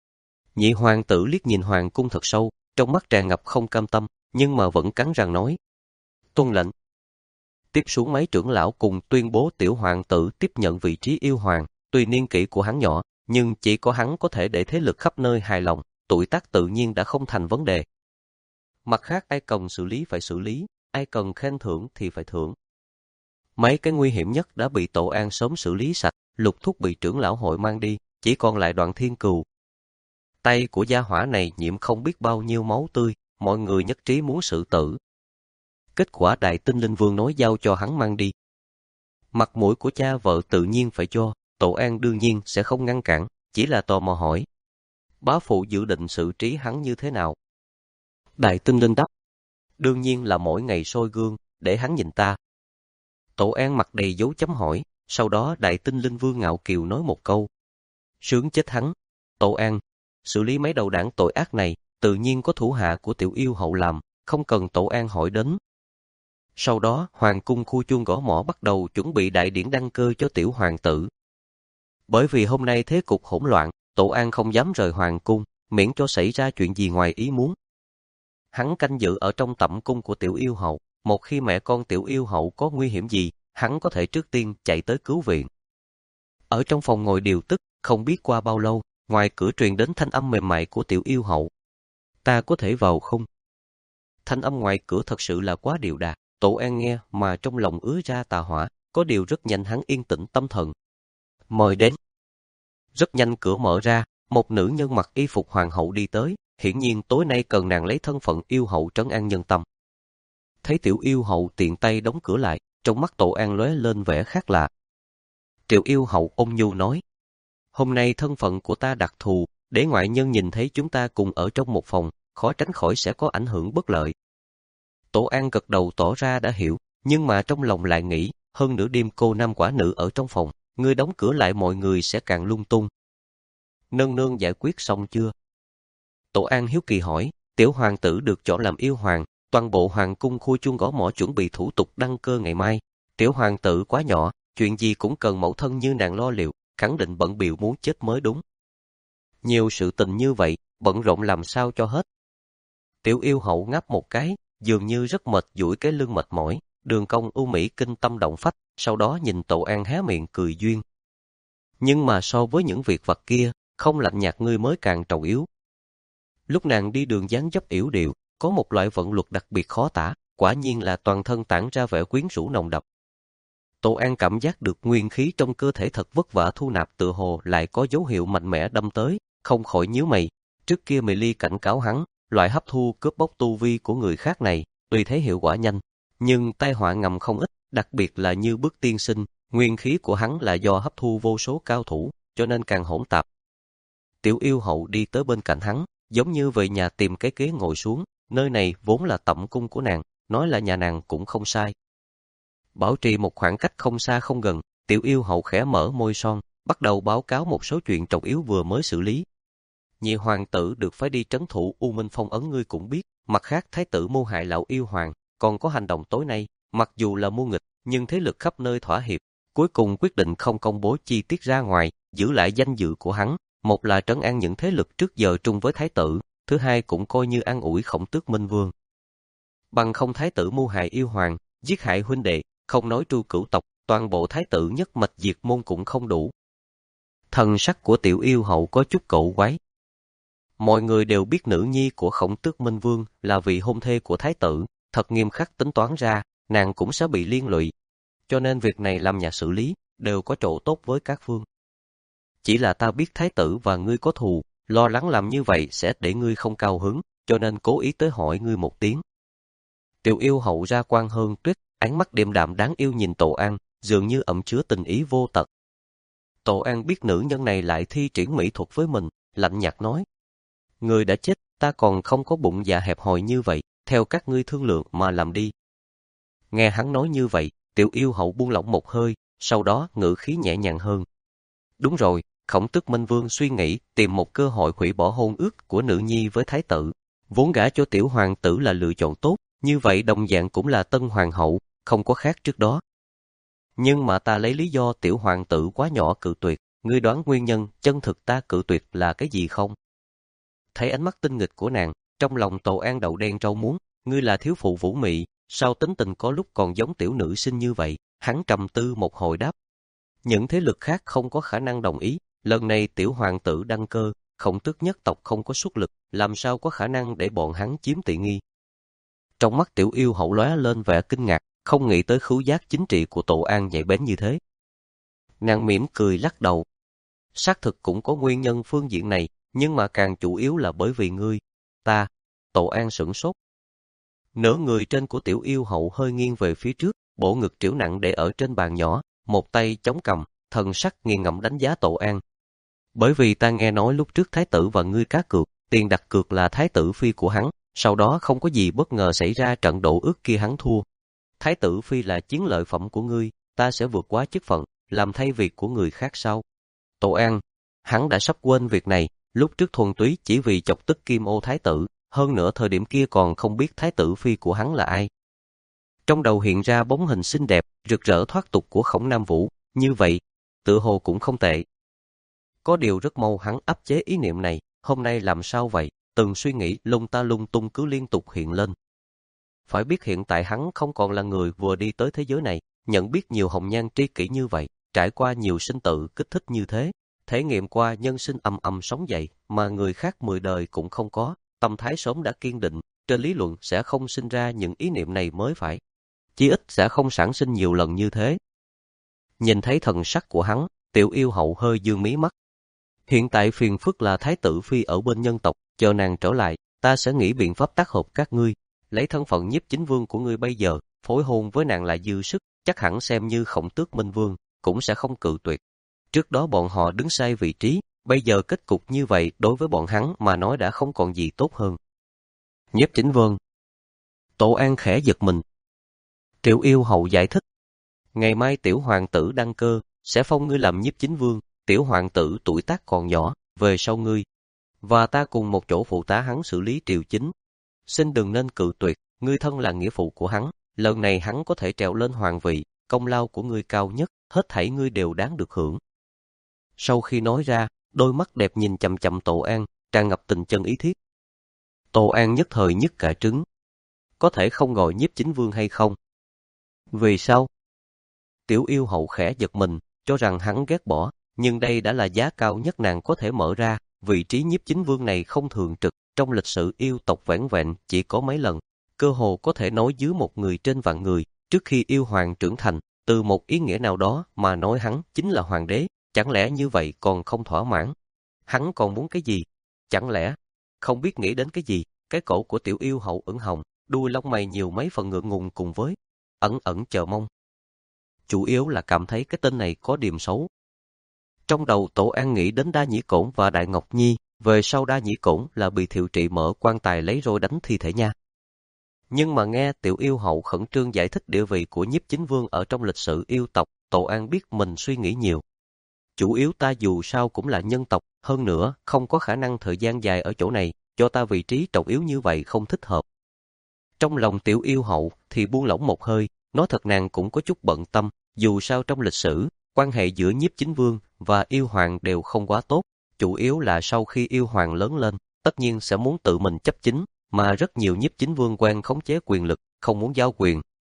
Nhị hoàng tử liếc nhìn hoàng cung thật sâu, trong mắt tràn ngập không cam tâm, nhưng mà vẫn cắn răng nói. Tuân lệnh. Tiếp xuống mấy trưởng lão cùng tuyên bố tiểu hoàng tử tiếp nhận vị trí yêu hoàng, tuy niên kỷ của hắn nhỏ, nhưng chỉ có hắn có thể để thế lực khắp nơi hài lòng, tuổi tác tự nhiên đã không thành vấn đề. Mặt khác ai cần xử lý phải xử lý, ai cần khen thưởng thì phải thưởng. Mấy cái nguy hiểm nhất đã bị Tổ An sớm xử lý sạch, Lục Thúc bị trưởng lão hội mang đi, chỉ còn lại Đoạn Thiên Cừu. Tay của gia hỏa này nhiễm không biết bao nhiêu máu tươi, mọi người nhất trí muốn xử tử. Kết quả Đại Tinh Linh Vương nói giao cho hắn mang đi. Mặt mũi của cha vợ tự nhiên phải cho, Tổ An đương nhiên sẽ không ngăn cản, chỉ là tò mò hỏi. Bá phụ dự định xử trí hắn như thế nào? Đại Tinh Linh đáp. Đương nhiên là mỗi ngày soi gương, để hắn nhìn ta. Tổ An mặt đầy dấu chấm hỏi, sau đó Đại Tinh Linh Vương ngạo kiều nói một câu. Sướng chết hắn. Tổ An, xử lý mấy đầu đảng tội ác này, tự nhiên có thủ hạ của Tiểu Yêu Hậu làm, không cần Tổ An hỏi đến. Sau đó, Hoàng cung khu chuông gõ mõ bắt đầu chuẩn bị đại điển đăng cơ cho Tiểu Hoàng tử. Bởi vì hôm nay thế cục hỗn loạn, Tổ An không dám rời Hoàng cung, miễn cho xảy ra chuyện gì ngoài ý muốn. Hắn canh giữ ở trong tẩm cung của Tiểu Yêu Hậu, một khi mẹ con Tiểu Yêu Hậu có nguy hiểm gì, hắn có thể trước tiên chạy tới cứu viện. Ở trong phòng ngồi điều tức, không biết qua bao lâu, ngoài cửa truyền đến thanh âm mềm mại của Tiểu Yêu Hậu. Ta có thể vào không? Thanh âm ngoài cửa thật sự là quá điệu đà, Tổ An nghe mà trong lòng ứa ra tà hỏa, có điều rất nhanh hắn yên tĩnh tâm thần. Mời đến. Rất nhanh cửa mở ra, một nữ nhân mặc y phục hoàng hậu đi tới, hiển nhiên tối nay cần nàng lấy thân phận yêu hậu trấn an nhân tâm. Thấy Tiểu Yêu Hậu tiện tay đóng cửa lại, trong mắt Tổ An lóe lên vẻ khác lạ. Tiểu Yêu Hậu ôn nhu nói, hôm nay thân phận của ta đặc thù, để ngoại nhân nhìn thấy chúng ta cùng ở trong một phòng, khó tránh khỏi sẽ có ảnh hưởng bất lợi. Tổ An gật đầu tỏ ra đã hiểu, nhưng mà trong lòng lại nghĩ, hơn nửa đêm cô nam quả nữ ở trong phòng, ngươi đóng cửa lại mọi người sẽ càng lung tung. Nương nương giải quyết xong chưa? Tổ An hiếu kỳ hỏi, Tiểu Hoàng tử được chọn làm yêu hoàng, toàn bộ hoàng cung khu chuông gõ mõ chuẩn bị thủ tục đăng cơ ngày mai. Tiểu Hoàng tử quá nhỏ, chuyện gì cũng cần mẫu thân như nàng lo liệu, khẳng định bận bịu muốn chết mới đúng. Nhiều sự tình như vậy, bận rộn làm sao cho hết. Tiểu Yêu Hậu ngáp một cái, dường như rất mệt duỗi cái lưng mệt mỏi, đường cong ưu mỹ kinh tâm động phách, sau đó nhìn Tổ An há miệng cười duyên. Nhưng mà so với những việc vặt kia, không lạnh nhạt ngươi mới càng trọng yếu. Lúc nàng đi đường dáng dấp yểu điệu, có một loại vận luật đặc biệt khó tả, quả nhiên là toàn thân tản ra vẻ quyến rũ nồng đậm. Tổ An cảm giác được nguyên khí trong cơ thể thật vất vả thu nạp tựa hồ lại có dấu hiệu mạnh mẽ đâm tới, không khỏi nhíu mày. Trước kia Mị Ly cảnh cáo hắn, loại hấp thu cướp bóc tu vi của người khác này, tuy thấy hiệu quả nhanh, nhưng tai họa ngầm không ít, đặc biệt là như Bước tiên sinh, nguyên khí của hắn là do hấp thu vô số cao thủ, cho nên càng hỗn tạp. Tiểu Yêu Hậu đi tới bên cạnh hắn, giống như về nhà tìm cái ghế ngồi xuống, nơi này vốn là tẩm cung của nàng, nói là nhà nàng cũng không sai. Bảo trì một khoảng cách không xa không gần, Tiểu Yêu Hậu khẽ mở môi son, bắt đầu báo cáo một số chuyện trọng yếu vừa mới xử lý. Nhị hoàng tử được phái đi trấn thủ U Minh Phong ấn ngươi cũng biết, mặt khác thái tử mưu hại lão yêu hoàng, còn có hành động tối nay, mặc dù là mưu nghịch, nhưng thế lực khắp nơi thỏa hiệp, cuối cùng quyết định không công bố chi tiết ra ngoài, giữ lại danh dự của hắn, một là trấn an những thế lực trước giờ trung với thái tử, thứ hai cũng coi như an ủi Khổng Tước Minh Vương. Bằng không thái tử mưu hại yêu hoàng, giết hại huynh đệ, không nói tru cửu tộc, toàn bộ thái tử nhất mạch diệt môn cũng không đủ. Thần sắc của Tiểu Yêu Hậu có chút cẩu quái. Mọi người đều biết nữ nhi của Khổng Tước Minh Vương là vị hôn thê của thái tử, thật nghiêm khắc tính toán ra, nàng cũng sẽ bị liên lụy. Cho nên việc này làm nhà xử lý, đều có chỗ tốt với các phương. Chỉ là ta biết thái tử và ngươi có thù, lo lắng làm như vậy sẽ để ngươi không cao hứng, cho nên cố ý tới hỏi ngươi một tiếng. Tiểu Yêu Hậu ra quan hơn tuyết, ánh mắt điềm đạm đáng yêu nhìn Tổ An, dường như ẩn chứa tình ý vô tận. Tổ An biết nữ nhân này lại thi triển mỹ thuật với mình, lạnh nhạt nói. Người đã chết, ta còn không có bụng dạ hẹp hòi như vậy, theo các ngươi thương lượng mà làm đi. Nghe hắn nói như vậy, Tiểu Yêu Hậu buông lỏng một hơi, sau đó ngữ khí nhẹ nhàng hơn. Đúng rồi, Khổng Tước Minh Vương suy nghĩ tìm một cơ hội hủy bỏ hôn ước của nữ nhi với thái tử. Vốn gả cho Tiểu Hoàng tử là lựa chọn tốt, như vậy đồng dạng cũng là tân hoàng hậu, không có khác trước đó. Nhưng mà ta lấy lý do Tiểu Hoàng tử quá nhỏ cự tuyệt, ngươi đoán nguyên nhân chân thực ta cự tuyệt là cái gì không? Thấy ánh mắt tinh nghịch của nàng, trong lòng Tổ An đậu đen rau muống, ngươi là thiếu phụ vũ mị, sao tính tình có lúc còn giống tiểu nữ sinh như vậy? Hắn trầm tư một hồi đáp. Những thế lực khác không có khả năng đồng ý, lần này Tiểu Hoàng tử đăng cơ, Khổng Tước nhất tộc không có xuất lực, làm sao có khả năng để bọn hắn chiếm tiện nghi? Trong mắt Tiểu Yêu Hậu lóe lên vẻ kinh ngạc, không nghĩ tới khứu giác chính trị của Tổ An nhạy bén như thế. Nàng mỉm cười lắc đầu. Xác thực cũng có nguyên nhân phương diện này, nhưng mà càng chủ yếu là bởi vì ngươi, ta. Tổ An sửng sốt. Nửa người trên của Tiểu Yêu Hậu hơi nghiêng về phía trước, bộ ngực triểu nặng để ở trên bàn nhỏ, một tay chống cằm, thần sắc nghiền ngẫm đánh giá Tổ An. Bởi vì ta nghe nói lúc trước thái tử và ngươi cá cược, tiền đặt cược là thái tử phi của hắn, sau đó không có gì bất ngờ xảy ra, trận đổ ước kia hắn thua. Thái tử phi là chiến lợi phẩm của ngươi, ta sẽ vượt quá chức phận, làm thay việc của người khác sau. Tổ An, hắn đã sắp quên việc này, lúc trước thuần túy chỉ vì chọc tức Kim Ô thái tử, hơn nữa thời điểm kia còn không biết thái tử phi của hắn là ai. Trong đầu hiện ra bóng hình xinh đẹp, rực rỡ thoát tục của Khổng Nam Vũ, như vậy, tựa hồ cũng không tệ. Có điều rất mau hắn áp chế ý niệm này, hôm nay làm sao vậy, từng suy nghĩ lung ta lung tung cứ liên tục hiện lên. Phải biết hiện tại hắn không còn là người vừa đi tới thế giới này, nhận biết nhiều hồng nhan tri kỷ như vậy, trải qua nhiều sinh tử kích thích như thế, thể nghiệm qua nhân sinh ầm ầm sóng dậy mà người khác mười đời cũng không có, tâm thái sớm đã kiên định, trên lý luận sẽ không sinh ra những ý niệm này mới phải. Chí ít sẽ không sản sinh nhiều lần như thế. Nhìn thấy thần sắc của hắn, Tiểu Yêu Hậu hơi dương mí mắt. Hiện tại phiền phức là thái tử phi ở bên nhân tộc, chờ nàng trở lại, ta sẽ nghĩ biện pháp tác hợp các ngươi, lấy thân phận nhiếp chính vương của ngươi bây giờ, phối hôn với nàng là dư sức, chắc hẳn xem như Khổng Tước Minh Vương, cũng sẽ không cự tuyệt. Trước đó bọn họ đứng sai vị trí, bây giờ kết cục như vậy đối với bọn hắn mà nói đã không còn gì tốt hơn. Nhiếp chính vương. Tổ An khẽ giật mình. Tiểu Yêu Hậu giải thích. Ngày mai tiểu hoàng tử đăng cơ, sẽ phong ngươi làm nhiếp chính vương, tiểu hoàng tử tuổi tác còn nhỏ, về sau ngươi. Và ta cùng một chỗ phụ tá hắn xử lý triều chính. Xin đừng nên cự tuyệt, ngươi thân là nghĩa phụ của hắn, lần này hắn có thể trèo lên hoàng vị, công lao của ngươi cao nhất, hết thảy ngươi đều đáng được hưởng. Sau khi nói ra, đôi mắt đẹp nhìn chằm chằm Tổ An, tràn ngập tình chân ý thiết. Tổ An nhất thời nhức cả trứng. Có thể không gọi nhiếp chính vương hay không? Vì sao? Tiểu Yêu Hậu khẽ giật mình, cho rằng hắn ghét bỏ, nhưng đây đã là giá cao nhất nàng có thể mở ra, vị trí nhiếp chính vương này không thường trực, trong lịch sử yêu tộc vẻn vẹn chỉ có mấy lần, cơ hồ có thể nói dưới một người trên vạn người, trước khi yêu hoàng trưởng thành, từ một ý nghĩa nào đó mà nói hắn chính là hoàng đế, chẳng lẽ như vậy còn không thỏa mãn? Hắn còn muốn cái gì? Chẳng lẽ không biết nghĩ đến cái gì? Cái cổ của Tiểu Yêu Hậu ửng hồng, đuôi lông mày nhiều mấy phần ngượng ngùng cùng với ẩn ẩn chờ mong. Chủ yếu là cảm thấy cái tên này có điểm xấu. Trong đầu Tổ An nghĩ đến Đa Nhĩ Cổn và Đại Ngọc Nhi, về sau Đa Nhĩ Cổn là bị Thiệu Trị mở quan tài lấy roi đánh thi thể nha. Nhưng mà nghe Tiểu Yêu Hậu khẩn trương giải thích địa vị của nhiếp chính vương ở trong lịch sử yêu tộc, Tổ An biết mình suy nghĩ nhiều. Chủ yếu ta dù sao cũng là nhân tộc, hơn nữa không có khả năng thời gian dài ở chỗ này, cho ta vị trí trọng yếu như vậy không thích hợp. Trong lòng Tiểu Yêu Hậu thì buông lỏng một hơi, nói thật nàng cũng có chút bận tâm, dù sao trong lịch sử, quan hệ giữa nhiếp chính vương và yêu hoàng đều không quá tốt, chủ yếu là sau khi yêu hoàng lớn lên, tất nhiên sẽ muốn tự mình chấp chính, mà rất nhiều nhiếp chính vương quen khống chế quyền lực, không muốn giao quyền.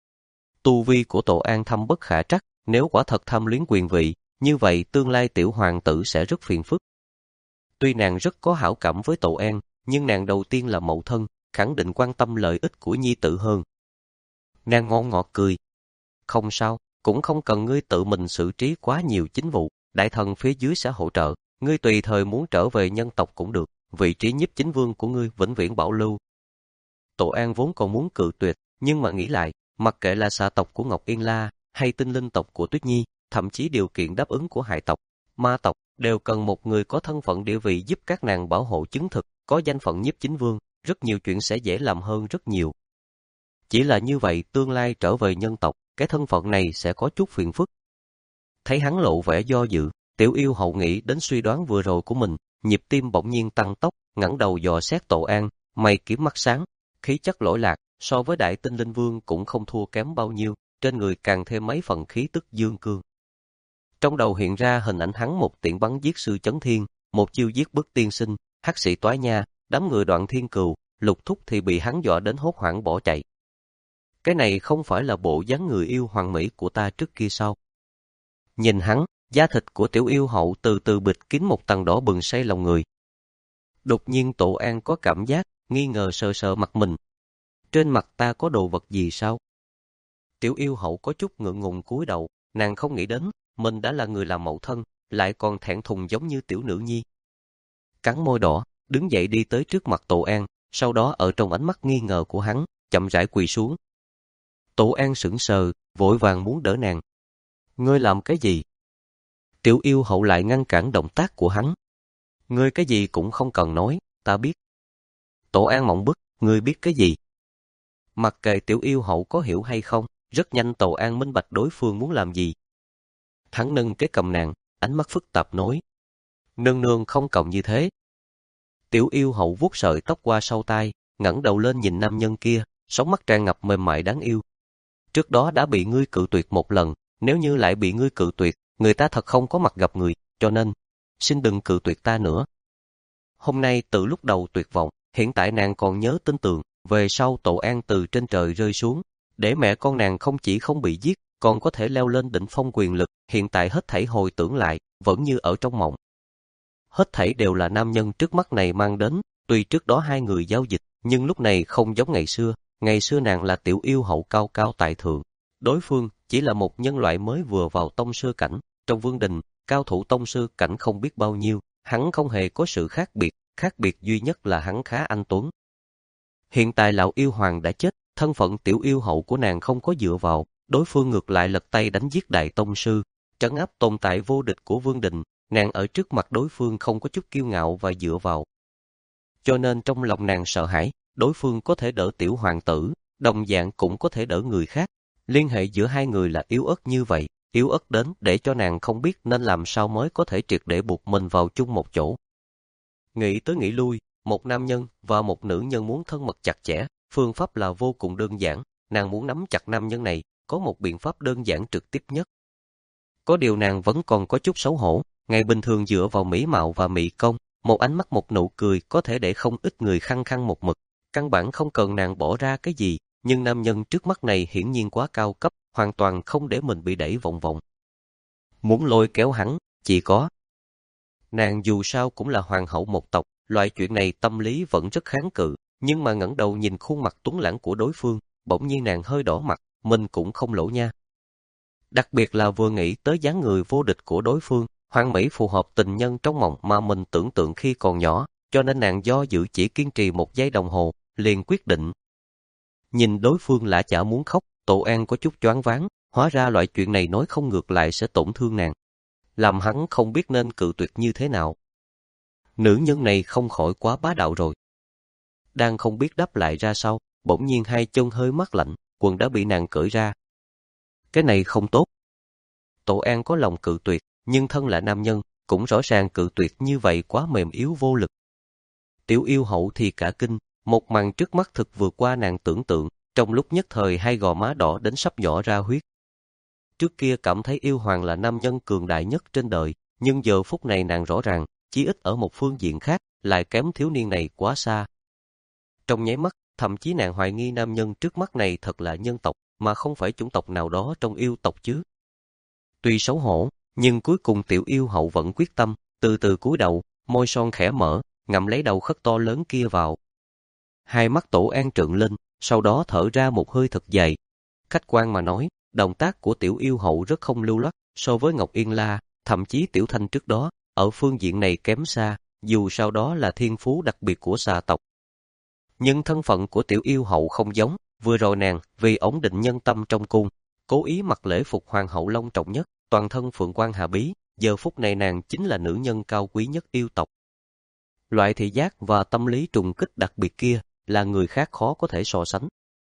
Tu vi của Tổ An thâm bất khả trắc, nếu quả thật tham luyến quyền vị, như vậy tương lai tiểu hoàng tử sẽ rất phiền phức. Tuy nàng rất có hảo cảm với Tổ An, nhưng nàng đầu tiên là mẫu thân, khẳng định quan tâm lợi ích của nhi tử hơn. Nàng ngon ngọt cười. Không sao, cũng không cần ngươi tự mình xử trí quá nhiều chính vụ, đại thần phía dưới sẽ hỗ trợ, ngươi tùy thời muốn trở về nhân tộc cũng được, vị trí nhiếp chính vương của ngươi vĩnh viễn bảo lưu. Tổ An vốn còn muốn cự tuyệt, nhưng mà nghĩ lại, mặc kệ là xà tộc của Ngọc Yên La, hay tinh linh tộc của Tuyết Nhi, thậm chí điều kiện đáp ứng của hải tộc, ma tộc, đều cần một người có thân phận địa vị giúp các nàng bảo hộ chứng thực, có danh phận nhiếp chính vương, rất nhiều chuyện sẽ dễ làm hơn rất nhiều. Chỉ là như vậy tương lai trở về nhân tộc, cái thân phận này sẽ có chút phiền phức. Thấy hắn lộ vẻ do dự, Tiểu Yêu Hậu nghĩ đến suy đoán vừa rồi của mình, nhịp tim bỗng nhiên tăng tốc, ngẩng đầu dò xét Tổ An, mày kiếm mắt sáng, khí chất lỗi lạc, so với Đại Tinh Linh Vương cũng không thua kém bao nhiêu, trên người càng thêm mấy phần khí tức dương cương. Trong đầu hiện ra hình ảnh hắn một tiễn bắn giết sư chấn thiên, một chiêu giết bức tiên sinh, hắc sĩ toái nha, đám người Đoạn Thiên Cừu, Lục Thúc thì bị hắn dọa đến hốt hoảng bỏ chạy. Cái này không phải là bộ dáng người yêu hoàng mỹ của ta trước kia sao? Nhìn hắn, da thịt của Tiểu Yêu Hậu từ từ bịt kín một tầng đỏ bừng say lòng người. Đột nhiên Tổ An có cảm giác, nghi ngờ sờ sờ mặt mình. trên mặt ta có đồ vật gì sao? Tiểu yêu hậu có chút ngượng ngùng cúi đầu, nàng không nghĩ đến, mình đã là người làm mẫu thân, lại còn thẹn thùng giống như tiểu nữ nhi. Cắn môi đỏ, đứng dậy đi tới trước mặt Tổ An, sau đó ở trong ánh mắt nghi ngờ của hắn, chậm rãi quỳ xuống. Tổ An sững sờ, vội vàng muốn đỡ nàng. Ngươi làm cái gì? Tiểu yêu hậu lại ngăn cản động tác của hắn. Ngươi cái gì cũng không cần nói, ta biết. Tổ An mộng bức, ngươi biết cái gì? Mặc kệ tiểu yêu hậu có hiểu hay không, rất nhanh Tổ An minh bạch đối phương muốn làm gì. Hắn nâng cái cầm nàng, ánh mắt phức tạp nói. Nương nương không cần như thế. Tiểu yêu hậu vuốt sợi tóc qua sau tai, ngẩng đầu lên nhìn nam nhân kia, sóng mắt tràn ngập mềm mại đáng yêu. Trước đó đã bị ngươi cự tuyệt một lần, nếu như lại bị ngươi cự tuyệt, người ta thật không có mặt gặp người, cho nên, xin đừng cự tuyệt ta nữa. Hôm nay từ lúc đầu tuyệt vọng, hiện tại nàng còn nhớ tin tưởng, về sau Tổ An từ trên trời rơi xuống, để mẹ con nàng không chỉ không bị giết, còn có thể leo lên đỉnh phong quyền lực, hiện tại hết thảy hồi tưởng lại, vẫn như ở trong mộng. Hết thảy đều là nam nhân trước mắt này mang đến, tuy trước đó hai người giao dịch, nhưng lúc này không giống ngày xưa, ngày xưa nàng là tiểu yêu hậu cao cao tại thượng, đối phương chỉ là một nhân loại mới vừa vào tông sư cảnh, trong vương đình, cao thủ tông sư cảnh không biết bao nhiêu, hắn không hề có sự khác biệt, khác biệt duy nhất là hắn khá anh tuấn. Hiện tại lão yêu hoàng đã chết, thân phận tiểu yêu hậu của nàng không có dựa vào, đối phương ngược lại lật tay đánh giết đại tông sư, trấn áp tồn tại vô địch của vương đình, nàng ở trước mặt đối phương không có chút kiêu ngạo và dựa vào. Cho nên trong lòng nàng sợ hãi, đối phương có thể đỡ tiểu hoàng tử, đồng dạng cũng có thể đỡ người khác. Liên hệ giữa hai người là yếu ớt như vậy, yếu ớt đến để cho nàng không biết nên làm sao mới có thể triệt để buộc mình vào chung một chỗ. Nghĩ tới nghĩ lui, một nam nhân và một nữ nhân muốn thân mật chặt chẽ, phương pháp là vô cùng đơn giản, nàng muốn nắm chặt nam nhân này, có một biện pháp đơn giản trực tiếp nhất. Có điều nàng vẫn còn có chút xấu hổ, ngày bình thường dựa vào mỹ mạo và mỹ công, một ánh mắt một nụ cười có thể để không ít người khăng khăng một mực, căn bản không cần nàng bỏ ra cái gì, nhưng nam nhân trước mắt này hiển nhiên quá cao cấp, hoàn toàn không để mình bị đẩy vòng vòng. Muốn lôi kéo hắn, chỉ có. Nàng dù sao cũng là hoàng hậu một tộc, loại chuyện này tâm lý vẫn rất kháng cự, nhưng mà ngẩng đầu nhìn khuôn mặt tuấn lãng của đối phương, bỗng nhiên nàng hơi đỏ mặt, mình cũng không lỗ nha. Đặc biệt là vừa nghĩ tới dáng người vô địch của đối phương, hoàn mỹ phù hợp tình nhân trong mộng mà mình tưởng tượng khi còn nhỏ, cho nên nàng do dự chỉ kiên trì một giây đồng hồ, liền quyết định. Nhìn đối phương lã chả muốn khóc, Tổ An có chút choáng váng, hóa ra loại chuyện này nói không ngược lại sẽ tổn thương nàng. Làm hắn không biết nên cự tuyệt như thế nào. Nữ nhân này không khỏi quá bá đạo rồi. Đang không biết đáp lại ra sao, bỗng nhiên hai chân hơi mát lạnh, quần đã bị nàng cởi ra. Cái này không tốt. Tổ An có lòng cự tuyệt, nhưng thân là nam nhân, cũng rõ ràng cự tuyệt như vậy quá mềm yếu vô lực. Tiểu yêu hậu thì cả kinh, một màn trước mắt thực vượt qua nàng tưởng tượng, trong lúc nhất thời hai gò má đỏ đến sắp nhỏ ra huyết. Trước kia cảm thấy yêu hoàng là nam nhân cường đại nhất trên đời, nhưng giờ phút này nàng rõ ràng, chí ít ở một phương diện khác, lại kém thiếu niên này quá xa. Trong nháy mắt, thậm chí nàng hoài nghi nam nhân trước mắt này thật là nhân tộc, mà không phải chủng tộc nào đó trong yêu tộc chứ. Tuy xấu hổ, nhưng cuối cùng tiểu yêu hậu vẫn quyết tâm, từ từ cúi đầu, môi son khẽ mở, ngậm lấy đầu khất to lớn kia vào. Hai mắt Tổ An trợn lên, sau đó thở ra một hơi thật dài. Khách quan mà nói, động tác của tiểu yêu hậu rất không lưu loát, so với Ngọc Yên La, thậm chí Tiểu Thanh trước đó, ở phương diện này kém xa, dù sau đó là thiên phú đặc biệt của xà tộc. Nhưng thân phận của tiểu yêu hậu không giống, vừa rồi nàng, vì ổn định nhân tâm trong cung, cố ý mặc lễ phục hoàng hậu long trọng nhất, toàn thân phượng quan hà bí, giờ phút này nàng chính là nữ nhân cao quý nhất yêu tộc. Loại thị giác và tâm lý trùng kích đặc biệt kia, là người khác khó có thể so sánh.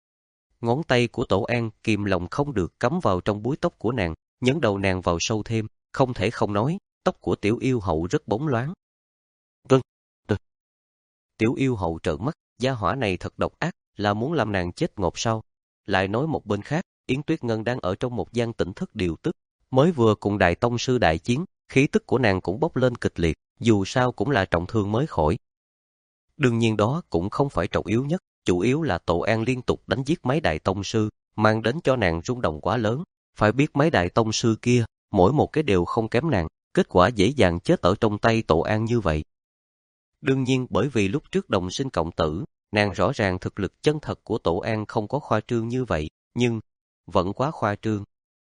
Ngón tay của Tổ An kìm lòng không được cắm vào trong búi tóc của nàng, nhấn đầu nàng vào sâu thêm, không thể không nói, tóc của tiểu yêu hậu rất bóng loáng. Vâng, được. Tiểu yêu hậu trợn mắt, gia hỏa này thật độc ác, là muốn làm nàng chết ngột sao. Lại nói một bên khác, Yến Tuyết Ngân đang ở trong một gian tỉnh thức điều tức, mới vừa cùng đại tông sư đại chiến, khí tức của nàng cũng bốc lên kịch liệt, dù sao cũng là trọng thương mới khỏi. Đương nhiên đó cũng không phải trọng yếu nhất, chủ yếu là Tổ An liên tục đánh giết mấy đại tông sư, mang đến cho nàng rung động quá lớn. Phải biết mấy đại tông sư kia, mỗi một cái đều không kém nàng, kết quả dễ dàng chết ở trong tay Tổ An như vậy. Đương nhiên bởi vì lúc trước đồng sinh cộng tử, nàng rõ ràng thực lực chân thật của Tổ An không có khoa trương như vậy, nhưng vẫn quá khoa trương.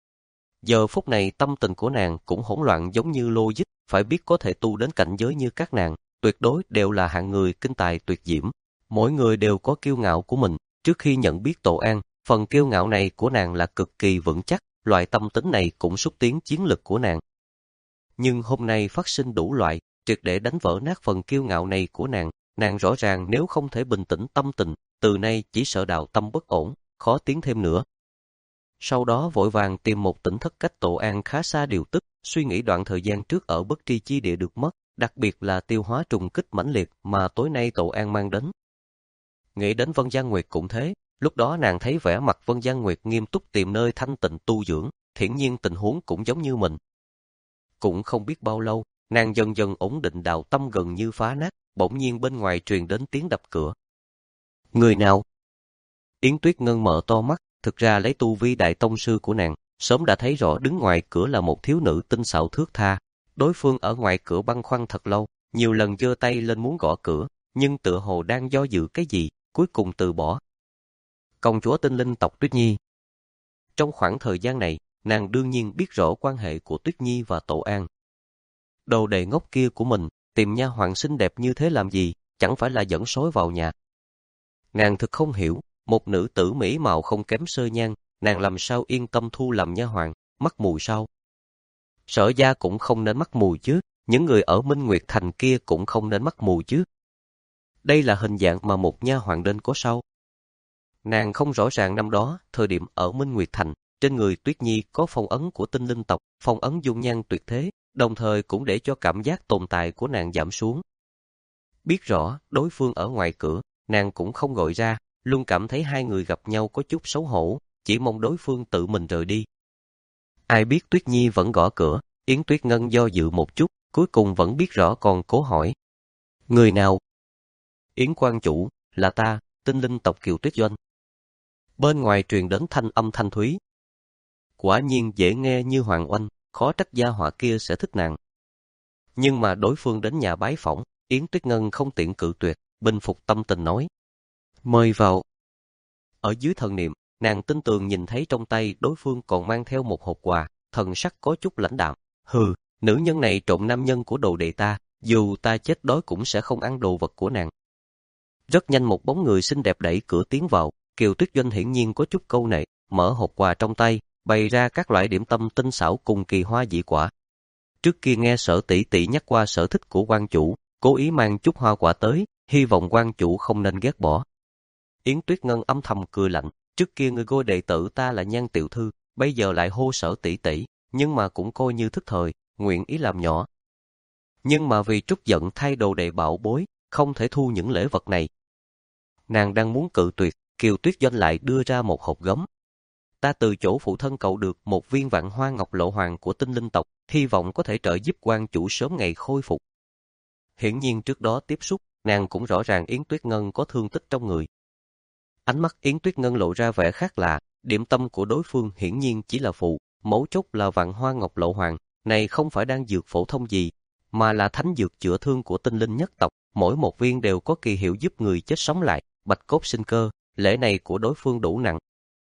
Giờ phút này tâm tình của nàng cũng hỗn loạn giống như logic, phải biết có thể tu đến cảnh giới như các nàng, tuyệt đối đều là hạng người kinh tài tuyệt diễm. Mỗi người đều có kiêu ngạo của mình, trước khi nhận biết Tổ An, phần kiêu ngạo này của nàng là cực kỳ vững chắc, loại tâm tính này cũng xúc tiến chiến lực của nàng. Nhưng hôm nay phát sinh đủ loại, triệt để đánh vỡ nát phần kiêu ngạo này của nàng, nàng rõ ràng nếu không thể bình tĩnh tâm tình, từ nay chỉ sợ đạo tâm bất ổn, khó tiến thêm nữa. Sau đó vội vàng tìm một tỉnh thất cách Tổ An khá xa điều tức, suy nghĩ đoạn thời gian trước ở bất tri chi địa được mất, đặc biệt là tiêu hóa trùng kích mãnh liệt mà tối nay Tổ An mang đến. Nghĩ đến Vân Giang Nguyệt cũng thế, lúc đó nàng thấy vẻ mặt Vân Giang Nguyệt nghiêm túc tìm nơi thanh tịnh tu dưỡng, hiển nhiên tình huống cũng giống như mình. Cũng không biết bao lâu, nàng dần dần ổn định đạo tâm gần như phá nát, bỗng nhiên bên ngoài truyền đến tiếng đập cửa. Người nào? Yến Tuyết Ngân mở to mắt, thực ra lấy tu vi đại tông sư của nàng, sớm đã thấy rõ đứng ngoài cửa là một thiếu nữ tinh xảo thướt tha. Đối phương ở ngoài cửa băn khoăn thật lâu, nhiều lần giơ tay lên muốn gõ cửa, nhưng tựa hồ đang do dự cái gì, cuối cùng từ bỏ. Công chúa Tinh Linh tộc Tuyết Nhi. Trong khoảng thời gian này, nàng đương nhiên biết rõ quan hệ của Tuyết Nhi và Tổ An. Đồ đệ ngốc kia của mình, tìm nha hoàn xinh đẹp như thế làm gì, chẳng phải là dẫn sói vào nhà. Nàng thực không hiểu, một nữ tử mỹ mạo không kém Sơ Nhan, nàng làm sao yên tâm thu làm nha hoàn, mắc mù sao? Sở gia cũng không nên mắc mù chứ, những người ở Minh Nguyệt Thành kia cũng không nên mắc mù chứ. Đây là hình dạng mà một nha hoàn nên có sao? Nàng không rõ ràng năm đó, thời điểm ở Minh Nguyệt Thành, trên người Tuyết Nhi có phong ấn của Tinh Linh tộc, phong ấn dung nhan tuyệt thế, đồng thời cũng để cho cảm giác tồn tại của nàng giảm xuống. Biết rõ, đối phương ở ngoài cửa, nàng cũng không gọi ra, luôn cảm thấy hai người gặp nhau có chút xấu hổ, chỉ mong đối phương tự mình rời đi. Ai biết Tuyết Nhi vẫn gõ cửa, Yến Tuyết Ngân do dự một chút, cuối cùng vẫn biết rõ còn cố hỏi. Người nào? Yến quan chủ, là ta, Tinh Linh tộc Kiều Tuyết Doanh. Bên ngoài truyền đến thanh âm thanh thúy. Quả nhiên dễ nghe như hoàng oanh, khó trách gia họa kia sẽ thích nàng. Nhưng mà đối phương đến nhà bái phỏng, Yến Tuyết Ngân không tiện cự tuyệt, bình phục tâm tình nói. Mời vào. Ở dưới thần niệm, nàng tin tường nhìn thấy trong tay đối phương còn mang theo một hộp quà, thần sắc có chút lãnh đạm. Hừ, nữ nhân này trộm nam nhân của đồ đệ ta, dù ta chết đói cũng sẽ không ăn đồ vật của nàng. Rất nhanh một bóng người xinh đẹp đẩy cửa tiến vào, Kiều Tuyết Doanh hiển nhiên có chút câu nệ, mở hộp quà trong tay, bày ra các loại điểm tâm tinh xảo cùng kỳ hoa dị quả. Trước kia nghe Sở tỷ tỷ nhắc qua sở thích của quan chủ, cố ý mang chút hoa quả tới, hy vọng quan chủ không nên ghét bỏ. Yến Tuyết Ngân âm thầm cười lạnh, trước kia người cô đệ tử ta là Nhan tiểu thư, bây giờ lại hô Sở tỷ tỷ, nhưng mà cũng coi như thức thời, nguyện ý làm nhỏ. Nhưng mà vì trút giận thay đồ đệ bảo bối, không thể thu những lễ vật này. Nàng đang muốn cự tuyệt, Kiều Tuyết Doanh lại đưa ra một hộp gấm. Ta từ chỗ phụ thân cậu được một viên vạn hoa ngọc lộ hoàng của Tinh Linh tộc, hy vọng có thể trợ giúp quan chủ sớm ngày khôi phục. Hiển nhiên trước đó tiếp xúc, nàng cũng rõ ràng Yến Tuyết Ngân có thương tích trong người. Ánh mắt Yến Tuyết Ngân lộ ra vẻ khác lạ, điểm tâm của đối phương hiển nhiên chỉ là phụ, mấu chốt là vạn hoa ngọc lộ hoàng, này không phải đang dược phổ thông gì, mà là thánh dược chữa thương của Tinh Linh nhất tộc, mỗi một viên đều có kỳ hiệu giúp người chết sống lại, bạch cốt sinh cơ, lễ này của đối phương đủ nặng.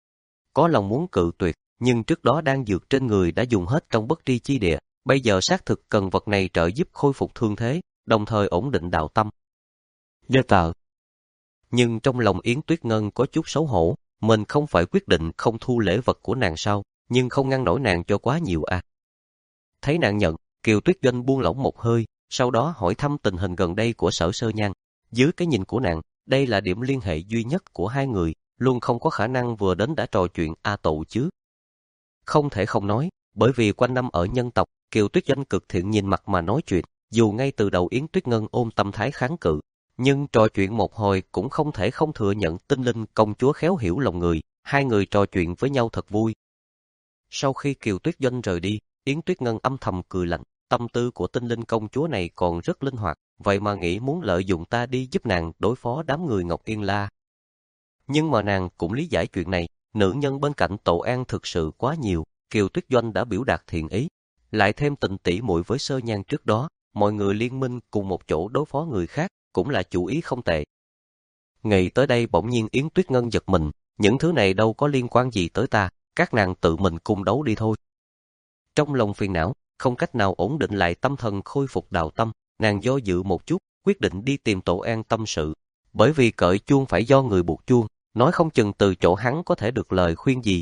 Có lòng muốn cự tuyệt, nhưng trước đó đang dược trên người đã dùng hết trong bất tri chi địa, bây giờ xác thực cần vật này trợ giúp khôi phục thương thế, đồng thời ổn định đạo tâm. Giơ tờ. Nhưng trong lòng Yến Tuyết Ngân có chút xấu hổ, mình không phải quyết định không thu lễ vật của nàng sao, nhưng không ngăn nổi nàng cho quá nhiều à. Thấy nàng nhận, Kiều Tuyết Doanh buông lỏng một hơi, sau đó hỏi thăm tình hình gần đây của Sở Sơ Nhan. Dưới cái nhìn của nàng, đây là điểm liên hệ duy nhất của hai người, luôn không có khả năng vừa đến đã trò chuyện a tụ chứ. Không thể không nói, bởi vì quanh năm ở nhân tộc, Kiều Tuyết Doanh cực thiện nhìn mặt mà nói chuyện, dù ngay từ đầu Yến Tuyết Ngân ôm tâm thái kháng cự, nhưng trò chuyện một hồi cũng không thể không thừa nhận Tinh Linh công chúa khéo hiểu lòng người, hai người trò chuyện với nhau thật vui. Sau khi Kiều Tuyết Doanh rời đi, Yến Tuyết Ngân âm thầm cười lạnh, tâm tư của Tinh Linh công chúa này còn rất linh hoạt, vậy mà nghĩ muốn lợi dụng ta đi giúp nàng đối phó đám người Ngọc Yên La. Nhưng mà nàng cũng lý giải chuyện này, nữ nhân bên cạnh Tổ An thực sự quá nhiều, Kiều Tuyết Doanh đã biểu đạt thiện ý, lại thêm tình tỉ muội với Sơ Nhan trước đó, mọi người liên minh cùng một chỗ đối phó người khác, cũng là chủ ý không tệ. Nghĩ tới đây bỗng nhiên Yến Tuyết Ngân giật mình, những thứ này đâu có liên quan gì tới ta, các nàng tự mình cung đấu đi thôi. Trong lòng phiền não, không cách nào ổn định lại tâm thần khôi phục đạo tâm, nàng do dự một chút, quyết định đi tìm Tổ An tâm sự. Bởi vì cởi chuông phải do người buộc chuông, nói không chừng từ chỗ hắn có thể được lời khuyên gì.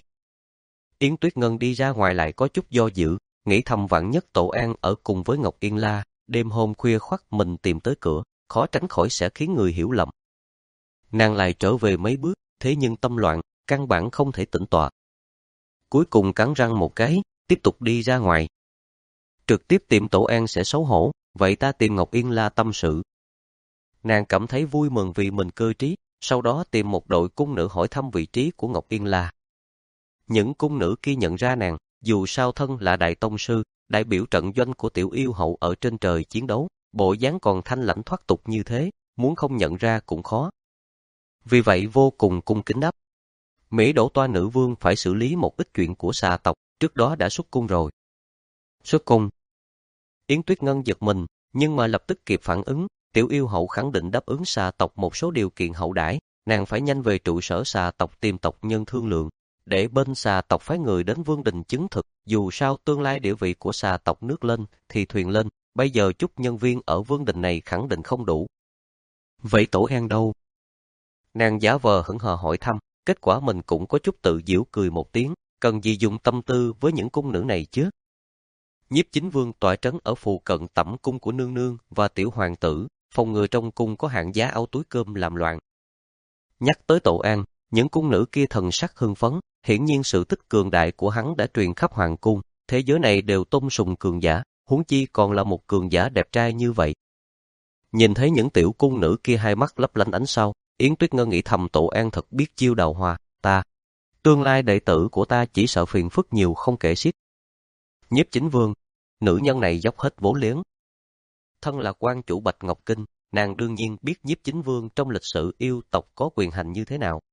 Yến Tuyết Ngân đi ra ngoài lại có chút do dự, nghĩ thầm vạn nhất Tổ An ở cùng với Ngọc Yên La, đêm hôm khuya khoắt mình tìm tới cửa, khó tránh khỏi sẽ khiến người hiểu lầm. Nàng lại trở về mấy bước, thế nhưng tâm loạn, căn bản không thể tĩnh tọa. Cuối cùng cắn răng một cái, tiếp tục đi ra ngoài. Trực tiếp tìm Tổ An sẽ xấu hổ, vậy ta tìm Ngọc Yên La tâm sự. Nàng cảm thấy vui mừng vì mình cơ trí, sau đó tìm một đội cung nữ hỏi thăm vị trí của Ngọc Yên La. Những cung nữ kia nhận ra nàng, dù sao thân là đại tông sư, đại biểu trận doanh của Tiểu Yêu Hậu ở trên trời chiến đấu, bộ dáng còn thanh lãnh thoát tục như thế, muốn không nhận ra cũng khó. Vì vậy vô cùng cung kính đáp. Mỹ Đỗ Toa nữ vương phải xử lý một ít chuyện của xà tộc, trước đó đã xuất cung rồi. Xuất cung. Yến Tuyết Ngân giật mình, nhưng mà lập tức kịp phản ứng, Tiểu Yêu Hậu khẳng định đáp ứng xà tộc một số điều kiện hậu đãi, nàng phải nhanh về trụ sở xà tộc tìm tộc nhân thương lượng, để bên xà tộc phái người đến Vương Đình chứng thực, dù sao tương lai địa vị của xà tộc nước lên thì thuyền lên, bây giờ chút nhân viên ở Vương Đình này khẳng định không đủ. Vậy Tổ An đâu? Nàng giả vờ hững hờ hỏi thăm, kết quả mình cũng có chút tự giễu cười một tiếng, cần gì dùng tâm tư với những cung nữ này chứ? Nhiếp Chính Vương tọa trấn ở phụ cận tẩm cung của nương nương và tiểu hoàng tử, phòng ngừa trong cung có hạng giá áo túi cơm làm loạn. Nhắc tới Tổ An, những cung nữ kia thần sắc hưng phấn, hiển nhiên sự tích cường đại của hắn đã truyền khắp hoàng cung, thế giới này đều tôn sùng cường giả, huống chi còn là một cường giả đẹp trai như vậy. Nhìn thấy những tiểu cung nữ kia hai mắt lấp lánh ánh sao, Yến Tuyết Ngân nghĩ thầm Tổ An thật biết chiêu đào hoa, ta. Tương lai đệ tử của ta chỉ sợ phiền phức nhiều không kể xiết. Nhiếp Chính Vương, nữ nhân này dốc hết vốn liếng. Thân là quan chủ Bạch Ngọc Kinh, nàng đương nhiên biết Nhiếp Chính Vương trong lịch sử yêu tộc có quyền hành như thế nào.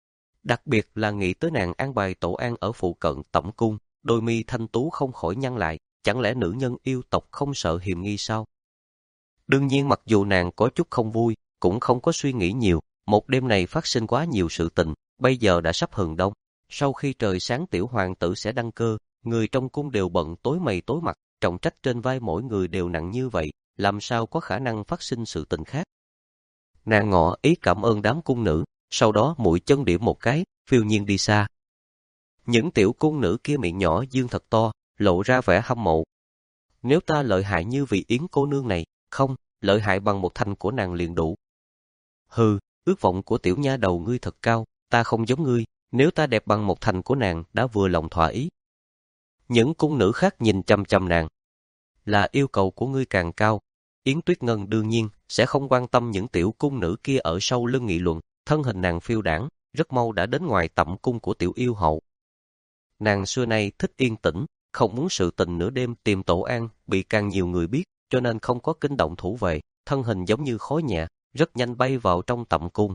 Đặc biệt là nghĩ tới nàng an bài Tổ An ở phụ cận tổng cung, đôi mi thanh tú không khỏi nhăn lại, chẳng lẽ nữ nhân yêu tộc không sợ hiềm nghi sao? Đương nhiên mặc dù nàng có chút không vui, cũng không có suy nghĩ nhiều, một đêm này phát sinh quá nhiều sự tình, bây giờ đã sắp hừng đông. Sau khi trời sáng tiểu hoàng tử sẽ đăng cơ, người trong cung đều bận tối mày tối mặt, trọng trách trên vai mỗi người đều nặng như vậy, làm sao có khả năng phát sinh sự tình khác. Nàng ngỏ ý cảm ơn đám cung nữ, sau đó mũi chân điểm một cái, phiêu nhiên đi xa. Những tiểu cung nữ kia miệng nhỏ dương thật to, lộ ra vẻ hâm mộ. Nếu ta lợi hại như vị Yến cô nương này, không, lợi hại bằng một thành của nàng liền đủ. Hừ, ước vọng của tiểu nha đầu ngươi thật cao, ta không giống ngươi, nếu ta đẹp bằng một thành của nàng đã vừa lòng thỏa ý. Những cung nữ khác nhìn chăm chăm nàng. Là yêu cầu của ngươi càng cao. Yến Tuyết Ngân đương nhiên sẽ không quan tâm những tiểu cung nữ kia ở sau lưng nghị luận, thân hình nàng phiêu đãng, rất mau đã đến ngoài tẩm cung của Tiểu Yêu Hậu. Nàng xưa nay thích yên tĩnh, không muốn sự tình nửa đêm tìm Tổ An bị càng nhiều người biết, cho nên không có kinh động thủ vệ, thân hình giống như khói nhẹ, rất nhanh bay vào trong tẩm cung.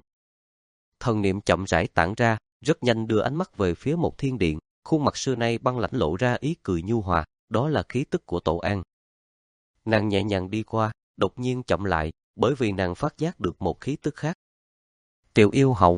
Thần niệm chậm rãi tản ra, rất nhanh đưa ánh mắt về phía một thiên điện, khuôn mặt xưa nay băng lãnh lộ ra ý cười nhu hòa, đó là khí tức của Tổ An. Nàng nhẹ nhàng đi qua, đột nhiên chậm lại, bởi vì nàng phát giác được một khí tức khác. Tiểu Yêu Hậu.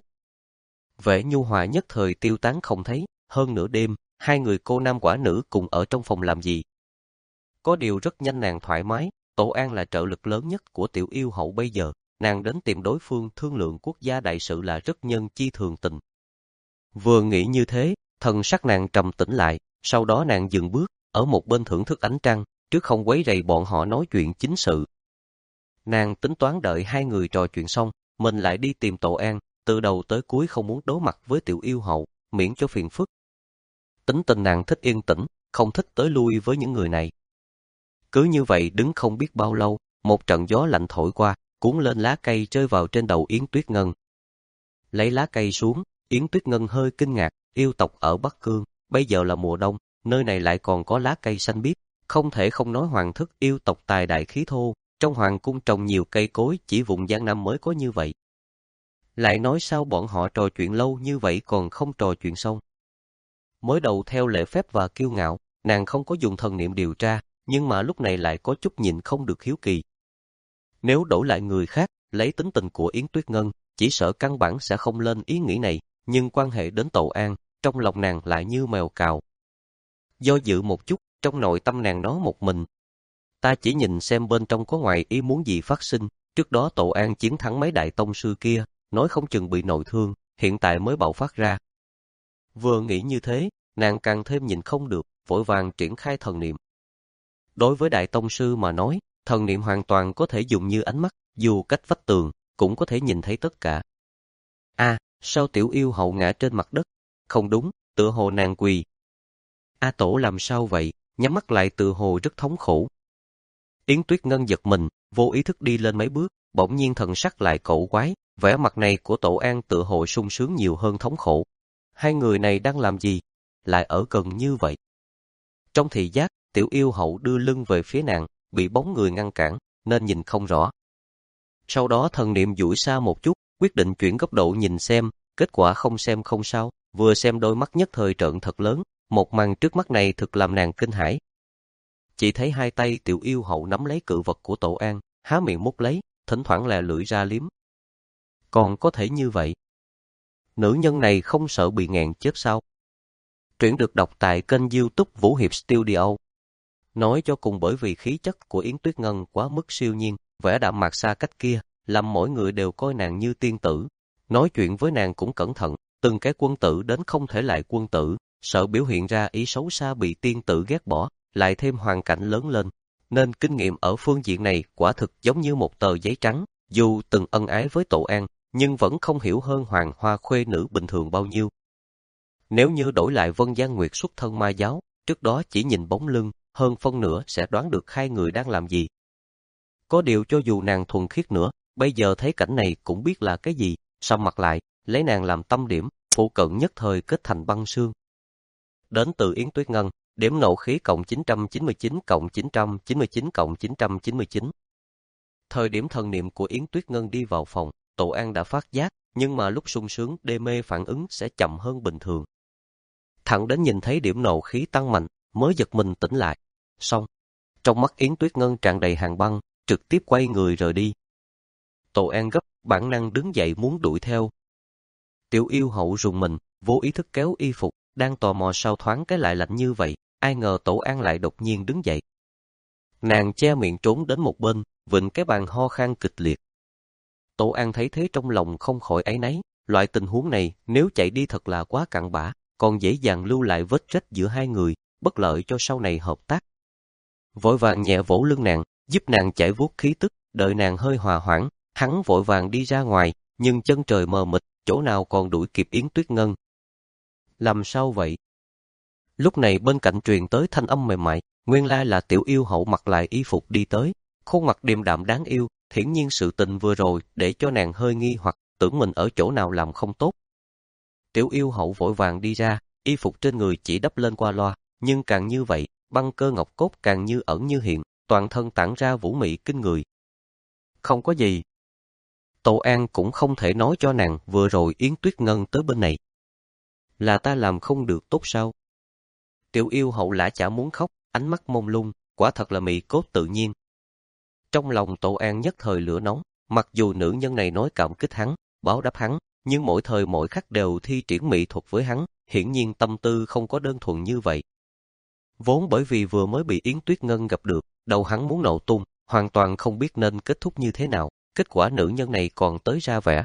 Vẻ nhu hòa nhất thời tiêu tán không thấy, hơn nửa đêm, hai người cô nam quả nữ cùng ở trong phòng làm gì. Có điều rất nhanh nàng thoải mái, Tổ An là trợ lực lớn nhất của Tiểu Yêu Hậu bây giờ, nàng đến tìm đối phương thương lượng quốc gia đại sự là rất nhân chi thường tình. Vừa nghĩ như thế, thần sắc nàng trầm tĩnh lại, sau đó nàng dừng bước, ở một bên thưởng thức ánh trăng, trước không quấy rầy bọn họ nói chuyện chính sự. Nàng tính toán đợi hai người trò chuyện xong, mình lại đi tìm Tổ An, từ đầu tới cuối không muốn đối mặt với Tiểu Yêu Hậu, miễn cho phiền phức. Tính tình nàng thích yên tĩnh, không thích tới lui với những người này. Cứ như vậy đứng không biết bao lâu, một trận gió lạnh thổi qua, cuốn lên lá cây rơi vào trên đầu Yến Tuyết Ngân. Lấy lá cây xuống, Yến Tuyết Ngân hơi kinh ngạc, yêu tộc ở Bắc Cương, bây giờ là mùa đông, nơi này lại còn có lá cây xanh biếc, không thể không nói hoàng thất yêu tộc tài đại khí thô, trong hoàng cung trồng nhiều cây cối chỉ vùng Giang Nam mới có như vậy. Lại nói sao bọn họ trò chuyện lâu như vậy còn không trò chuyện xong. Mới đầu theo lễ phép và kiêu ngạo, nàng không có dùng thần niệm điều tra, nhưng mà lúc này lại có chút nhìn không được hiếu kỳ. Nếu đổi lại người khác, lấy tính tình của Yến Tuyết Ngân, chỉ sợ căn bản sẽ không lên ý nghĩ này, nhưng quan hệ đến Tậu An, trong lòng nàng lại như mèo cào. Do dự một chút, trong nội tâm nàng nói một mình. Ta chỉ nhìn xem bên trong có ngoài ý muốn gì phát sinh, trước đó Tậu An chiến thắng mấy đại tông sư kia, nói không chừng bị nội thương, hiện tại mới bạo phát ra. Vừa nghĩ như thế, nàng càng thêm nhìn không được, vội vàng triển khai thần niệm. Đối với đại tông sư mà nói, thần niệm hoàn toàn có thể dùng như ánh mắt, dù cách vách tường, cũng có thể nhìn thấy tất cả. A, à, sao tiểu yêu hậu ngã trên mặt đất? Không đúng, tựa hồ nàng quỳ. A Tổ làm sao vậy? Nhắm mắt lại tựa hồ rất thống khổ. Yến Tuyết Ngân giật mình, vô ý thức đi lên mấy bước, bỗng nhiên thần sắc lại cổ quái, vẻ mặt này của Tổ An tựa hồ sung sướng nhiều hơn thống khổ. Hai người này đang làm gì? Lại ở gần như vậy. Trong thị giác, tiểu yêu hậu đưa lưng về phía nàng, bị bóng người ngăn cản, nên nhìn không rõ. Sau đó thần niệm duỗi xa một chút, quyết định chuyển góc độ nhìn xem, kết quả không xem không sao, vừa xem đôi mắt nhất thời trợn thật lớn, một màn trước mắt này thực làm nàng kinh hãi. Chỉ thấy hai tay tiểu yêu hậu nắm lấy cự vật của Tổ An, há miệng mút lấy, thỉnh thoảng lè lưỡi ra liếm. Còn có thể như vậy? Nữ nhân này không sợ bị nghẹn chết sao? Truyện được đọc tại kênh YouTube Vũ Hiệp Studio. Nói cho cùng bởi vì khí chất của Yến Tuyết Ngân quá mức siêu nhiên, vẻ đạm mạc xa cách kia, làm mỗi người đều coi nàng như tiên tử. Nói chuyện với nàng cũng cẩn thận, từng cái quân tử đến không thể lại quân tử, sợ biểu hiện ra ý xấu xa bị tiên tử ghét bỏ, lại thêm hoàn cảnh lớn lên. Nên kinh nghiệm ở phương diện này quả thực giống như một tờ giấy trắng, dù từng ân ái với Tổ An, nhưng vẫn không hiểu hơn hoàng hoa khuê nữ bình thường bao nhiêu. Nếu như đổi lại Vân Gian Nguyệt xuất thân ma giáo, trước đó chỉ nhìn bóng lưng, hơn phân nửa sẽ đoán được hai người đang làm gì. Có điều cho dù nàng thuần khiết nữa, bây giờ thấy cảnh này cũng biết là cái gì, sầm mặt lại, lấy nàng làm tâm điểm, phụ cận nhất thời kết thành băng sương. Đến từ Yến Tuyết Ngân, điểm nộ khí cộng chín trăm chín mươi chín cộng chín trăm chín mươi chín cộng chín trăm chín mươi chín. Thời điểm thần niệm của Yến Tuyết Ngân đi vào phòng, Tổ An đã phát giác, nhưng mà lúc sung sướng đê mê phản ứng sẽ chậm hơn bình thường. Thẳng đến nhìn thấy điểm nộ khí tăng mạnh, mới giật mình tỉnh lại. Xong, trong mắt Yến Tuyết Ngân tràn đầy hàn băng, trực tiếp quay người rời đi. Tổ An gấp, bản năng đứng dậy muốn đuổi theo. Tiểu yêu hậu rùng mình, vô ý thức kéo y phục, đang tò mò sao thoáng cái lại lạnh như vậy, ai ngờ Tổ An lại đột nhiên đứng dậy. Nàng che miệng trốn đến một bên, vịnh cái bàn ho khan kịch liệt. Tổ An thấy thế trong lòng không khỏi áy náy, loại tình huống này nếu chạy đi thật là quá cặn bã, còn dễ dàng lưu lại vết rách giữa hai người, bất lợi cho sau này hợp tác. Vội vàng nhẹ vỗ lưng nàng, giúp nàng chải vuốt khí tức, đợi nàng hơi hòa hoãn, hắn vội vàng đi ra ngoài, nhưng chân trời mờ mịt, chỗ nào còn đuổi kịp Yến Tuyết Ngân. Làm sao vậy? Lúc này bên cạnh truyền tới thanh âm mềm mại, nguyên lai là tiểu yêu hậu mặc lại y phục đi tới, khuôn mặt điềm đạm đáng yêu, hiển nhiên sự tình vừa rồi để cho nàng hơi nghi hoặc tưởng mình ở chỗ nào làm không tốt. Tiểu yêu hậu vội vàng đi ra, y phục trên người chỉ đắp lên qua loa, nhưng càng như vậy, băng cơ ngọc cốt càng như ẩn như hiện, toàn thân tản ra vũ mị kinh người. Không có gì. Tổ An cũng không thể nói cho nàng vừa rồi Yến Tuyết Ngân tới bên này. Là ta làm không được tốt sao? Tiểu yêu hậu lã chả muốn khóc, ánh mắt mông lung, quả thật là mị cốt tự nhiên. Trong lòng Tổ An nhất thời lửa nóng, mặc dù nữ nhân này nói cảm kích hắn, báo đáp hắn, nhưng mỗi thời mỗi khắc đều thi triển mỹ thuật với hắn, hiển nhiên tâm tư không có đơn thuần như vậy. Vốn bởi vì vừa mới bị Yến Tuyết Ngân gặp được, đầu hắn muốn nổ tung, hoàn toàn không biết nên kết thúc như thế nào, kết quả nữ nhân này còn tới ra vẻ.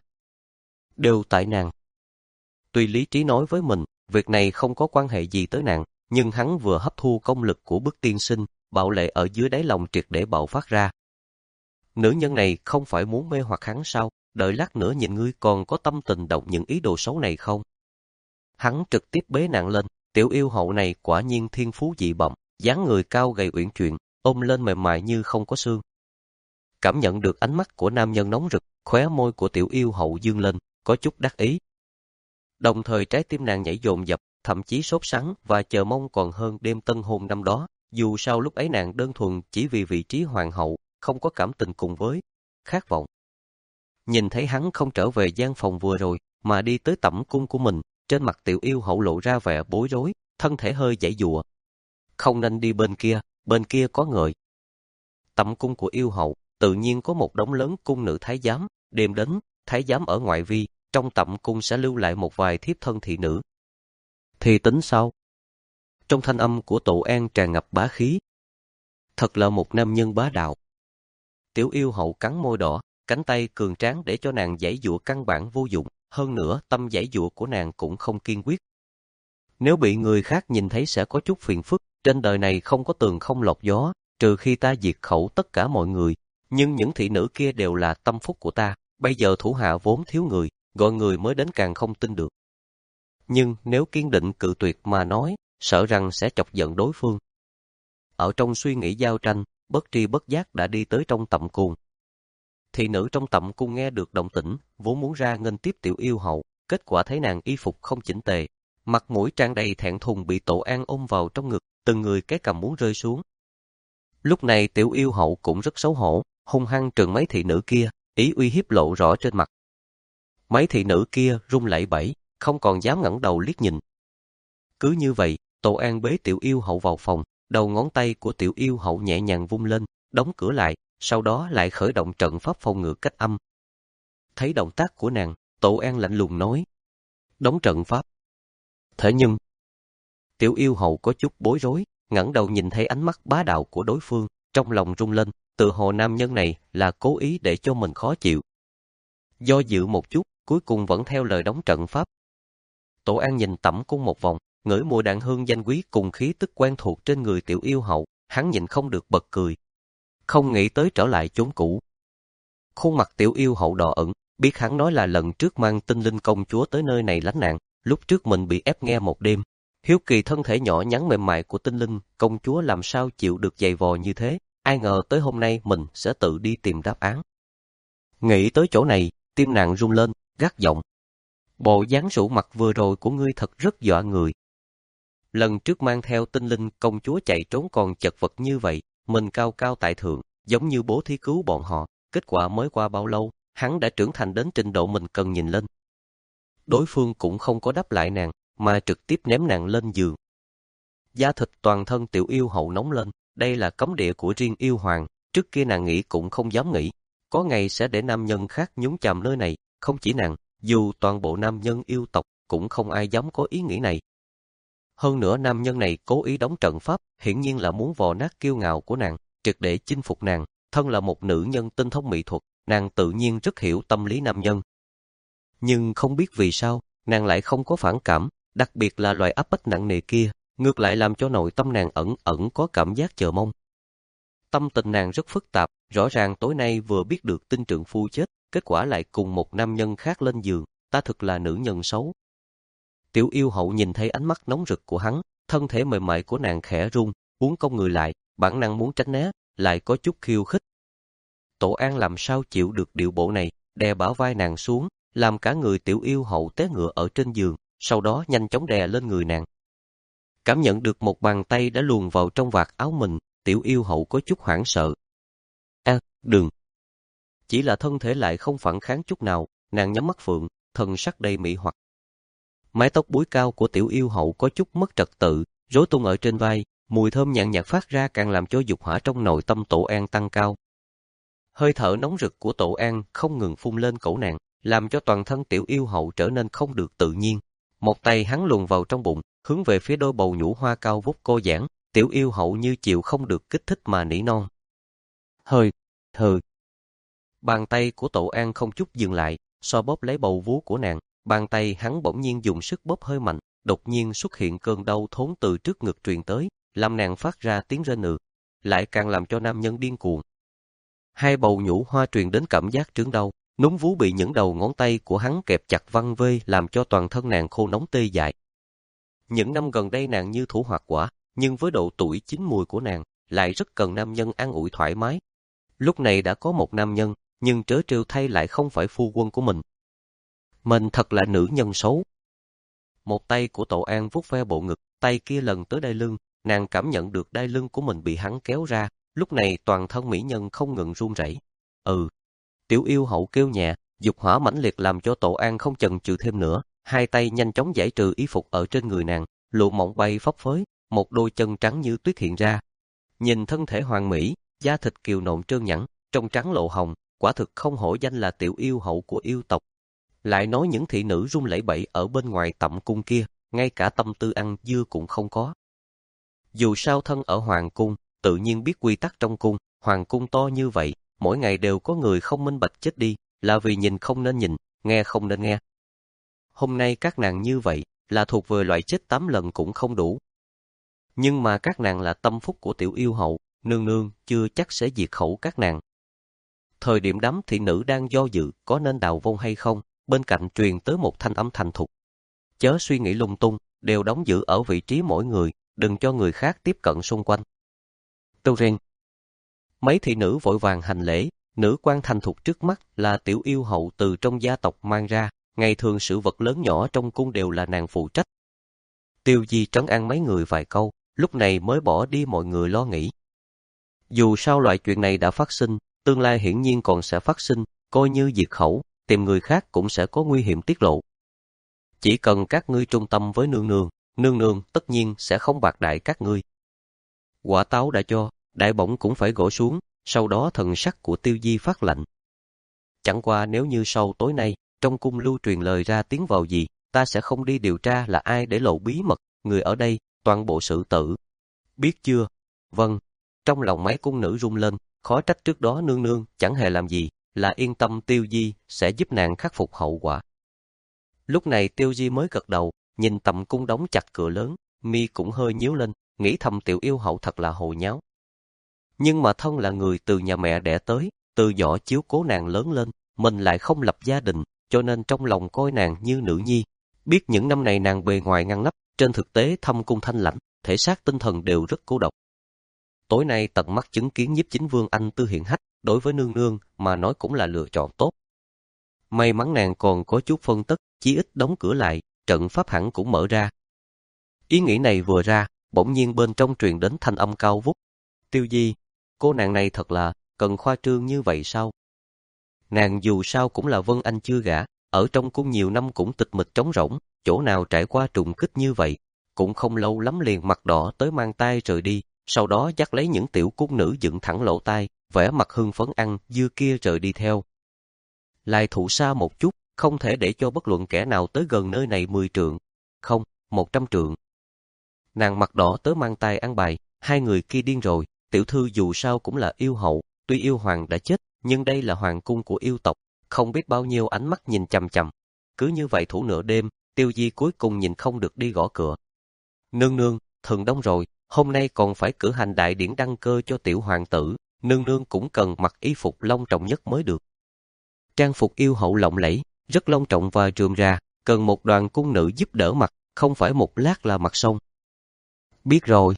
Đều tại nàng. Tuy lý trí nói với mình, việc này không có quan hệ gì tới nàng, nhưng hắn vừa hấp thu công lực của bức tiên sinh, bạo lệ ở dưới đáy lòng triệt để bạo phát ra. Nữ nhân này không phải muốn mê hoặc hắn sao, đợi lát nữa nhìn ngươi còn có tâm tình động những ý đồ xấu này không? Hắn trực tiếp bế nàng lên, tiểu yêu hậu này quả nhiên thiên phú dị bẩm, dáng người cao gầy uyển chuyển, ôm lên mềm mại như không có xương. Cảm nhận được ánh mắt của nam nhân nóng rực, khóe môi của tiểu yêu hậu dương lên, có chút đắc ý. Đồng thời trái tim nàng nhảy dồn dập, thậm chí sốt sắng và chờ mong còn hơn đêm tân hôn năm đó, dù sao lúc ấy nàng đơn thuần chỉ vì vị trí hoàng hậu, không có cảm tình cùng với khát vọng. Nhìn thấy hắn không trở về gian phòng vừa rồi, mà đi tới tẩm cung của mình, trên mặt tiểu yêu hậu lộ ra vẻ bối rối, thân thể hơi giãy giụa. Không nên đi bên kia, bên kia có người. Tẩm cung của yêu hậu, tự nhiên có một đống lớn cung nữ thái giám, đêm đến, thái giám ở ngoại vi, trong tẩm cung sẽ lưu lại một vài thiếp thân thị nữ. Thì tính sao? Trong thanh âm của Tổ An tràn ngập bá khí. Thật là một nam nhân bá đạo. Tiểu yêu hậu cắn môi đỏ, cánh tay cường tráng để cho nàng giãy giụa căn bản vô dụng, hơn nữa tâm giãy giụa của nàng cũng không kiên quyết. Nếu bị người khác nhìn thấy sẽ có chút phiền phức, trên đời này không có tường không lọt gió, trừ khi ta diệt khẩu tất cả mọi người. Nhưng những thị nữ kia đều là tâm phúc của ta, bây giờ thủ hạ vốn thiếu người, gọi người mới đến càng không tin được. Nhưng nếu kiên định cự tuyệt mà nói, sợ rằng sẽ chọc giận đối phương. Ở trong suy nghĩ giao tranh, bất tri bất giác đã đi tới trong tẩm cung. Thị nữ trong tẩm cung nghe được động tĩnh, vốn muốn ra nghênh tiếp tiểu yêu hậu, kết quả thấy nàng y phục không chỉnh tề, mặt mũi tràn đầy thẹn thùng bị Tổ An ôm vào trong ngực, từng người cái cằm muốn rơi xuống. Lúc này tiểu yêu hậu cũng rất xấu hổ, hung hăng trừng mấy thị nữ kia, ý uy hiếp lộ rõ trên mặt. Mấy thị nữ kia run lẩy bẩy, không còn dám ngẩng đầu liếc nhìn. Cứ như vậy, Tổ An bế tiểu yêu hậu vào phòng, đầu ngón tay của tiểu yêu hậu nhẹ nhàng vung lên, đóng cửa lại, sau đó lại khởi động trận pháp phòng ngự cách âm. Thấy động tác của nàng, Tổ An lạnh lùng nói: "Đóng trận pháp." Thế nhưng, tiểu yêu hậu có chút bối rối, ngẩng đầu nhìn thấy ánh mắt bá đạo của đối phương, trong lòng rung lên, tự hồ nam nhân này là cố ý để cho mình khó chịu. Do dự một chút, cuối cùng vẫn theo lời đóng trận pháp. Tổ An nhìn tẩm cung một vòng, ngửi mùi đàn hương danh quý cùng khí tức quen thuộc trên người tiểu yêu hậu, hắn nhìn không được bật cười. Không nghĩ tới trở lại chốn cũ. Khuôn mặt tiểu yêu hậu đỏ ửng, biết hắn nói là lần trước mang tinh linh công chúa tới nơi này lánh nạn, lúc trước mình bị ép nghe một đêm. Hiếu kỳ thân thể nhỏ nhắn mềm mại của tinh linh công chúa làm sao chịu được dày vò như thế, ai ngờ tới hôm nay mình sẽ tự đi tìm đáp án. Nghĩ tới chỗ này, tim nàng run lên, gắt giọng: "Bộ dáng sụ mặt vừa rồi của ngươi thật rất dọa người. Lần trước mang theo tinh linh công chúa chạy trốn còn chật vật như vậy, mình cao cao tại thượng, giống như bố thí cứu bọn họ, kết quả mới qua bao lâu, hắn đã trưởng thành đến trình độ mình cần nhìn lên." Đối phương cũng không có đáp lại nàng, mà trực tiếp ném nàng lên giường. Da thịt toàn thân tiểu yêu hậu nóng lên, đây là cấm địa của riêng yêu hoàng, trước kia nàng nghĩ cũng không dám nghĩ, có ngày sẽ để nam nhân khác nhúng chàm nơi này, không chỉ nàng, dù toàn bộ nam nhân yêu tộc cũng không ai dám có ý nghĩ này. Hơn nữa nam nhân này cố ý đóng trận pháp, hiển nhiên là muốn vò nát kiêu ngạo của nàng, triệt để chinh phục nàng, thân là một nữ nhân tinh thông mỹ thuật, nàng tự nhiên rất hiểu tâm lý nam nhân. Nhưng không biết vì sao, nàng lại không có phản cảm, đặc biệt là loại áp bách nặng nề kia, ngược lại làm cho nội tâm nàng ẩn ẩn có cảm giác chờ mong. Tâm tình nàng rất phức tạp, rõ ràng tối nay vừa biết được tin trượng phu chết, kết quả lại cùng một nam nhân khác lên giường, ta thực là nữ nhân xấu. Tiểu yêu hậu nhìn thấy ánh mắt nóng rực của hắn, thân thể mềm mại của nàng khẽ run, muốn cong người lại, bản năng muốn tránh né, lại có chút khiêu khích. Tổ An làm sao chịu được điệu bộ này, đè bả vai nàng xuống, làm cả người tiểu yêu hậu té ngựa ở trên giường, sau đó nhanh chóng đè lên người nàng. Cảm nhận được một bàn tay đã luồn vào trong vạt áo mình, tiểu yêu hậu có chút hoảng sợ. A, à, đừng. Chỉ là thân thể lại không phản kháng chút nào, nàng nhắm mắt phượng, thần sắc đầy mị hoặc. Mái tóc búi cao của tiểu yêu hậu có chút mất trật tự, rối tung ở trên vai, mùi thơm nhàn nhạt phát ra càng làm cho dục hỏa trong nội tâm Tổ An tăng cao. Hơi thở nóng rực của Tổ An không ngừng phun lên cổ nàng, làm cho toàn thân tiểu yêu hậu trở nên không được tự nhiên. Một tay hắn luồn vào trong bụng, hướng về phía đôi bầu nhũ hoa cao vút cô giãn, tiểu yêu hậu như chịu không được kích thích mà nỉ non. Hơi, hơi. Bàn tay của Tổ An không chút dừng lại, so bóp lấy bầu vú của nàng, bàn tay hắn bỗng nhiên dùng sức bóp hơi mạnh, đột nhiên xuất hiện cơn đau thốn từ trước ngực truyền tới, làm nàng phát ra tiếng rên nừ, lại càng làm cho nam nhân điên cuồng. Hai bầu nhũ hoa truyền đến cảm giác trướng đau, núm vú bị những đầu ngón tay của hắn kẹp chặt văng vê làm cho toàn thân nàng khô nóng tê dại. Những năm gần đây nàng như thủ hoạt quả, nhưng với độ tuổi chín mùi của nàng, lại rất cần nam nhân an ủi thoải mái. Lúc này đã có một nam nhân, nhưng trớ trêu thay lại không phải phu quân của mình. Mình thật là nữ nhân xấu. Một tay của Tổ An vuốt ve bộ ngực, tay kia lần tới đai lưng, nàng cảm nhận được đai lưng của mình bị hắn kéo ra, lúc này toàn thân mỹ nhân không ngừng run rẩy. Ừ. Tiểu yêu hậu kêu nhẹ, dục hỏa mãnh liệt làm cho Tổ An không chần chừ thêm nữa, hai tay nhanh chóng giải trừ y phục ở trên người nàng, lụa mỏng bay phấp phới, một đôi chân trắng như tuyết hiện ra. Nhìn thân thể hoàn mỹ, da thịt kiều nộn trơn nhẵn, trong trắng lộ hồng, quả thực không hổ danh là tiểu yêu hậu của yêu tộc. Lại nói những thị nữ run lẩy bẩy ở bên ngoài tẩm cung kia, ngay cả tâm tư ăn dưa cũng không có. Dù sao thân ở hoàng cung, tự nhiên biết quy tắc trong cung, hoàng cung to như vậy, mỗi ngày đều có người không minh bạch chết đi, là vì nhìn không nên nhìn, nghe không nên nghe. Hôm nay các nàng như vậy, là thuộc về loại chết tám lần cũng không đủ. Nhưng mà các nàng là tâm phúc của tiểu yêu hậu, nương nương chưa chắc sẽ diệt khẩu các nàng. Thời điểm đám thị nữ đang do dự có nên đào vong hay không, bên cạnh truyền tới một thanh âm thành thục. Chớ suy nghĩ lung tung, đều đóng giữ ở vị trí mỗi người, đừng cho người khác tiếp cận xung quanh. Tâu rên. Mấy thị nữ vội vàng hành lễ, nữ quan thành thục trước mắt là tiểu yêu hậu từ trong gia tộc mang ra, ngày thường sự vật lớn nhỏ trong cung đều là nàng phụ trách. Tiêu Di trấn an mấy người vài câu, lúc này mới bỏ đi mọi người lo nghĩ. Dù sao loại chuyện này đã phát sinh, tương lai hiển nhiên còn sẽ phát sinh, coi như diệt khẩu, tìm người khác cũng sẽ có nguy hiểm tiết lộ. Chỉ cần các ngươi trung tâm với nương nương, nương nương tất nhiên sẽ không bạc đại các ngươi. Quả táo đã cho, đại bổng cũng phải gõ xuống, sau đó thần sắc của Tiêu Di phát lạnh. Chẳng qua nếu như sau tối nay, trong cung lưu truyền lời ra tiếng vào gì, ta sẽ không đi điều tra là ai để lộ bí mật, người ở đây, toàn bộ xử tử. Biết chưa? Vâng. Trong lòng mấy cung nữ rung lên, khó trách trước đó nương nương chẳng hề làm gì, là yên tâm Tiêu Di sẽ giúp nàng khắc phục hậu quả. Lúc này Tiêu Di mới gật đầu, nhìn tầm cung đóng chặt cửa lớn, mi cũng hơi nhíu lên, nghĩ thầm tiểu yêu hậu thật là hồ nháo. Nhưng mà thân là người từ nhà mẹ đẻ tới, từ nhỏ chiếu cố nàng lớn lên, mình lại không lập gia đình, cho nên trong lòng coi nàng như nữ nhi. Biết những năm này nàng bề ngoài ngăn nắp, trên thực tế thâm cung thanh lãnh, thể xác tinh thần đều rất cô độc. Tối nay tận mắt chứng kiến nhiếp chính vương anh tư hiện hách, đối với nương nương mà nói cũng là lựa chọn tốt. May mắn nàng còn có chút phân tất, chí ít đóng cửa lại, trận pháp hẳn cũng mở ra. Ý nghĩ này vừa ra, bỗng nhiên bên trong truyền đến thanh âm cao vút. Tiêu Di, cô nàng này thật là, cần khoa trương như vậy sao? Nàng dù sao cũng là Vân Anh chưa gả, ở trong cung nhiều năm cũng tịch mịch trống rỗng, chỗ nào trải qua trùng kích như vậy, cũng không lâu lắm liền mặt đỏ tới mang tay rời đi, sau đó dắt lấy những tiểu cung nữ dựng thẳng lỗ tai, vẻ mặt hưng phấn ăn dưa kia rời đi theo. Lại thụ xa một chút, không thể để cho bất luận kẻ nào tới gần nơi này mười trượng, không, một trăm trượng. Nàng mặt đỏ tới mang tay ăn bài, hai người kia điên rồi, tiểu thư dù sao cũng là yêu hậu, tuy yêu hoàng đã chết, nhưng đây là hoàng cung của yêu tộc, không biết bao nhiêu ánh mắt nhìn chằm chằm. Cứ như vậy thủ nửa đêm, Tiêu Di cuối cùng nhìn không được đi gõ cửa. Nương nương, thường đông rồi, hôm nay còn phải cử hành đại điển đăng cơ cho tiểu hoàng tử, nương nương cũng cần mặc y phục long trọng nhất mới được. Trang phục yêu hậu lộng lẫy, rất long trọng và rườm rà, cần một đoàn cung nữ giúp đỡ mặc, không phải một lát là mặc xong. Biết rồi.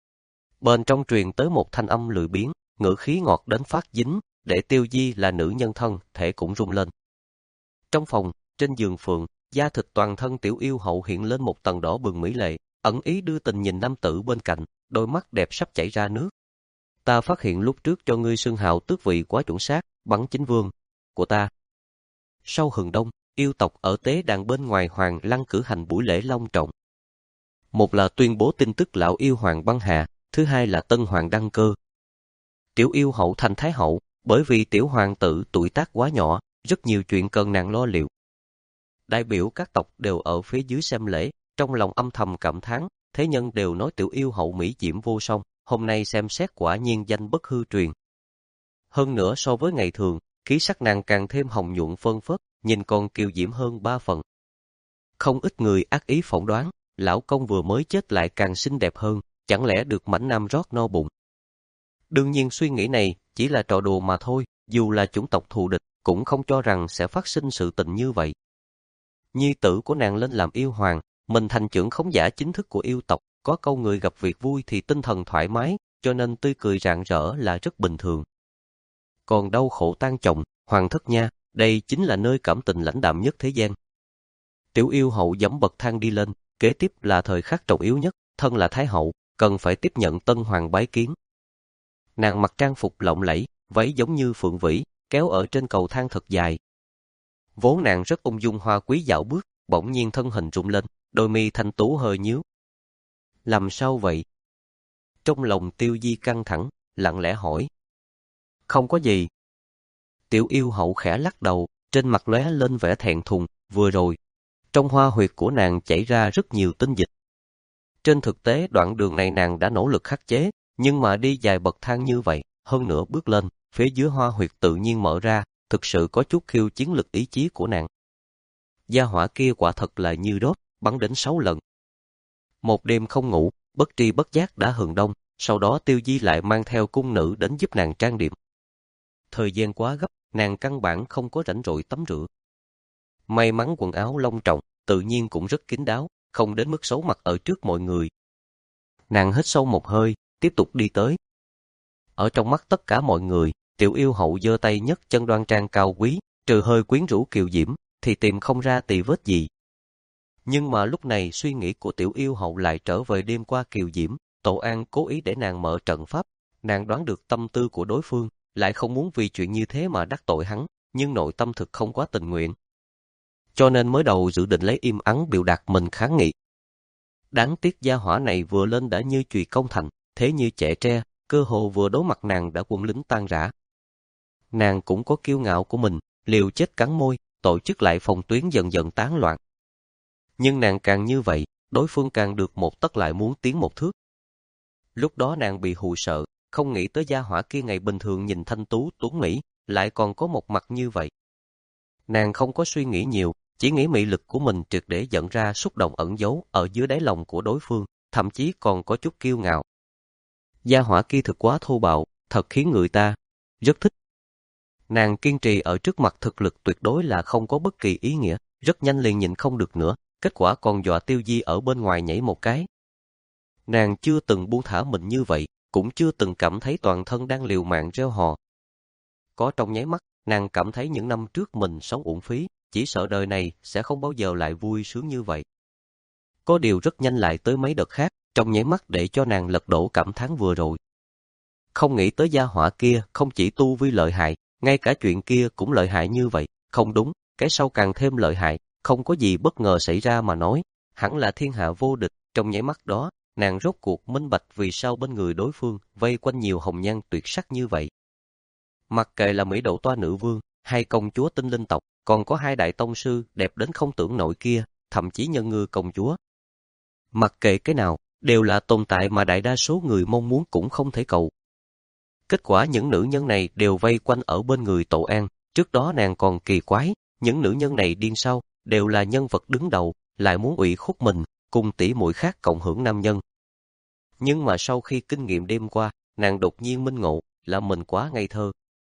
Bên trong truyền tới một thanh âm lười biếng, ngữ khí ngọt đến phát dính, để Tiêu Di là nữ nhân thân, thể cũng rung lên. Trong phòng, trên giường phượng, da thịt toàn thân tiểu yêu hậu hiện lên một tầng đỏ bừng mỹ lệ, ẩn ý đưa tình nhìn nam tử bên cạnh, đôi mắt đẹp sắp chảy ra nước. Ta phát hiện lúc trước cho ngươi xưng hào tước vị quá chuẩn xác, bắn chính vương của ta. Sau hừng đông, yêu tộc ở tế đàn bên ngoài hoàng lăng cử hành buổi lễ long trọng. Một là tuyên bố tin tức lão yêu hoàng băng hà, thứ hai là tân hoàng đăng cơ. Tiểu yêu hậu thành thái hậu, bởi vì tiểu hoàng tử tuổi tác quá nhỏ, rất nhiều chuyện cần nàng lo liệu. Đại biểu các tộc đều ở phía dưới xem lễ, trong lòng âm thầm cảm thán, thế nhân đều nói tiểu yêu hậu mỹ diễm vô song, hôm nay xem xét quả nhiên danh bất hư truyền. Hơn nữa so với ngày thường, khí sắc nàng càng thêm hồng nhuận phơn phớt, nhìn còn kiều diễm hơn ba phần. Không ít người ác ý phỏng đoán, lão công vừa mới chết lại càng xinh đẹp hơn, chẳng lẽ được mảnh nam rót no bụng. Đương nhiên suy nghĩ này chỉ là trò đùa mà thôi, dù là chủng tộc thù địch, cũng không cho rằng sẽ phát sinh sự tình như vậy. Nhi tử của nàng lên làm yêu hoàng, mình thành trưởng khống giả chính thức của yêu tộc, có câu người gặp việc vui thì tinh thần thoải mái, cho nên tươi cười rạng rỡ là rất bình thường. Còn đau khổ tan chồng, hoàng thất nha, đây chính là nơi cảm tình lãnh đạm nhất thế gian. Tiểu yêu hậu giẫm bậc thang đi lên, kế tiếp là thời khắc trọng yếu nhất, thân là thái hậu, cần phải tiếp nhận tân hoàng bái kiến. Nàng mặc trang phục lộng lẫy, váy giống như phượng vĩ, kéo ở trên cầu thang thật dài. Vốn nàng rất ung dung hoa quý dạo bước, bỗng nhiên thân hình rung lên, đôi mi thanh tú hơi nhíu. Làm sao vậy? Trong lòng Tiêu Di căng thẳng, lặng lẽ hỏi. Không có gì. Tiểu yêu hậu khẽ lắc đầu, trên mặt lóe lên vẻ thẹn thùng, vừa rồi, trong hoa huyệt của nàng chảy ra rất nhiều tinh dịch. Trên thực tế đoạn đường này nàng đã nỗ lực khắc chế, nhưng mà đi dài bậc thang như vậy, hơn nữa bước lên, phía dưới hoa huyệt tự nhiên mở ra, thực sự có chút khiêu chiến lực ý chí của nàng. Gia hỏa kia quả thật là như đốt, bắn đến sáu lần. Một đêm không ngủ, bất tri bất giác đã hừng đông, sau đó Tiêu Di lại mang theo cung nữ đến giúp nàng trang điểm. Thời gian quá gấp, nàng căn bản không có rảnh rỗi tắm rửa. May mắn quần áo long trọng, tự nhiên cũng rất kín đáo, không đến mức xấu mặt ở trước mọi người. Nàng hít sâu một hơi, tiếp tục đi tới. Ở trong mắt tất cả mọi người, tiểu yêu hậu giơ tay nhấc chân đoan trang cao quý, trừ hơi quyến rũ kiều diễm, thì tìm không ra tì vết gì. Nhưng mà lúc này suy nghĩ của tiểu yêu hậu lại trở về đêm qua kiều diễm, Tổ An cố ý để nàng mở trận pháp, nàng đoán được tâm tư của đối phương, lại không muốn vì chuyện như thế mà đắc tội hắn, nhưng nội tâm thực không quá tình nguyện. Cho nên mới đầu dự định lấy im ắng biểu đạt mình kháng nghị. Đáng tiếc gia hỏa này vừa lên đã như chùy công thành, thế như trẻ tre, cơ hồ vừa đối mặt nàng đã quân lính tan rã. Nàng cũng có kiêu ngạo của mình, liều chết cắn môi, tổ chức lại phòng tuyến dần dần tán loạn. Nhưng nàng càng như vậy, đối phương càng được một tấc lại muốn tiến một thước. Lúc đó nàng bị hù sợ, không nghĩ tới gia hỏa kia ngày bình thường nhìn thanh tú tuấn mỹ, lại còn có một mặt như vậy. Nàng không có suy nghĩ nhiều, chỉ nghĩ mị lực của mình triệt để dẫn ra xúc động ẩn giấu ở dưới đáy lòng của đối phương, thậm chí còn có chút kiêu ngạo. Gia hỏa kia thực quá thô bạo, thật khiến người ta rất thích. Nàng kiên trì ở trước mặt thực lực tuyệt đối là không có bất kỳ ý nghĩa, rất nhanh liền nhịn không được nữa, kết quả còn dọa Tiêu Di ở bên ngoài nhảy một cái. Nàng chưa từng buông thả mình như vậy, cũng chưa từng cảm thấy toàn thân đang liều mạng reo hò. Có trong nháy mắt, nàng cảm thấy những năm trước mình sống uổng phí, chỉ sợ đời này sẽ không bao giờ lại vui sướng như vậy. Có điều rất nhanh lại tới mấy đợt khác, trong nháy mắt để cho nàng lật đổ cảm thán vừa rồi. Không nghĩ tới gia hỏa kia không chỉ tu vi lợi hại, ngay cả chuyện kia cũng lợi hại như vậy, không đúng, cái sau càng thêm lợi hại, không có gì bất ngờ xảy ra mà nói, hẳn là thiên hạ vô địch. Trong nháy mắt đó, nàng rốt cuộc minh bạch vì sao bên người đối phương vây quanh nhiều hồng nhan tuyệt sắc như vậy. Mặc kệ là Mỹ Độ Toa nữ vương, hay công chúa tinh linh tộc, còn có hai đại tông sư đẹp đến không tưởng nổi kia, thậm chí Nhân Ngư công chúa. Mặc kệ cái nào, đều là tồn tại mà đại đa số người mong muốn cũng không thể cầu. Kết quả những nữ nhân này đều vây quanh ở bên người Tổ An, trước đó nàng còn kỳ quái, những nữ nhân này điên sao, đều là nhân vật đứng đầu, lại muốn ủy khuất mình, cùng tỷ muội khác cộng hưởng nam nhân. Nhưng mà sau khi kinh nghiệm đêm qua, nàng đột nhiên minh ngộ, là mình quá ngây thơ.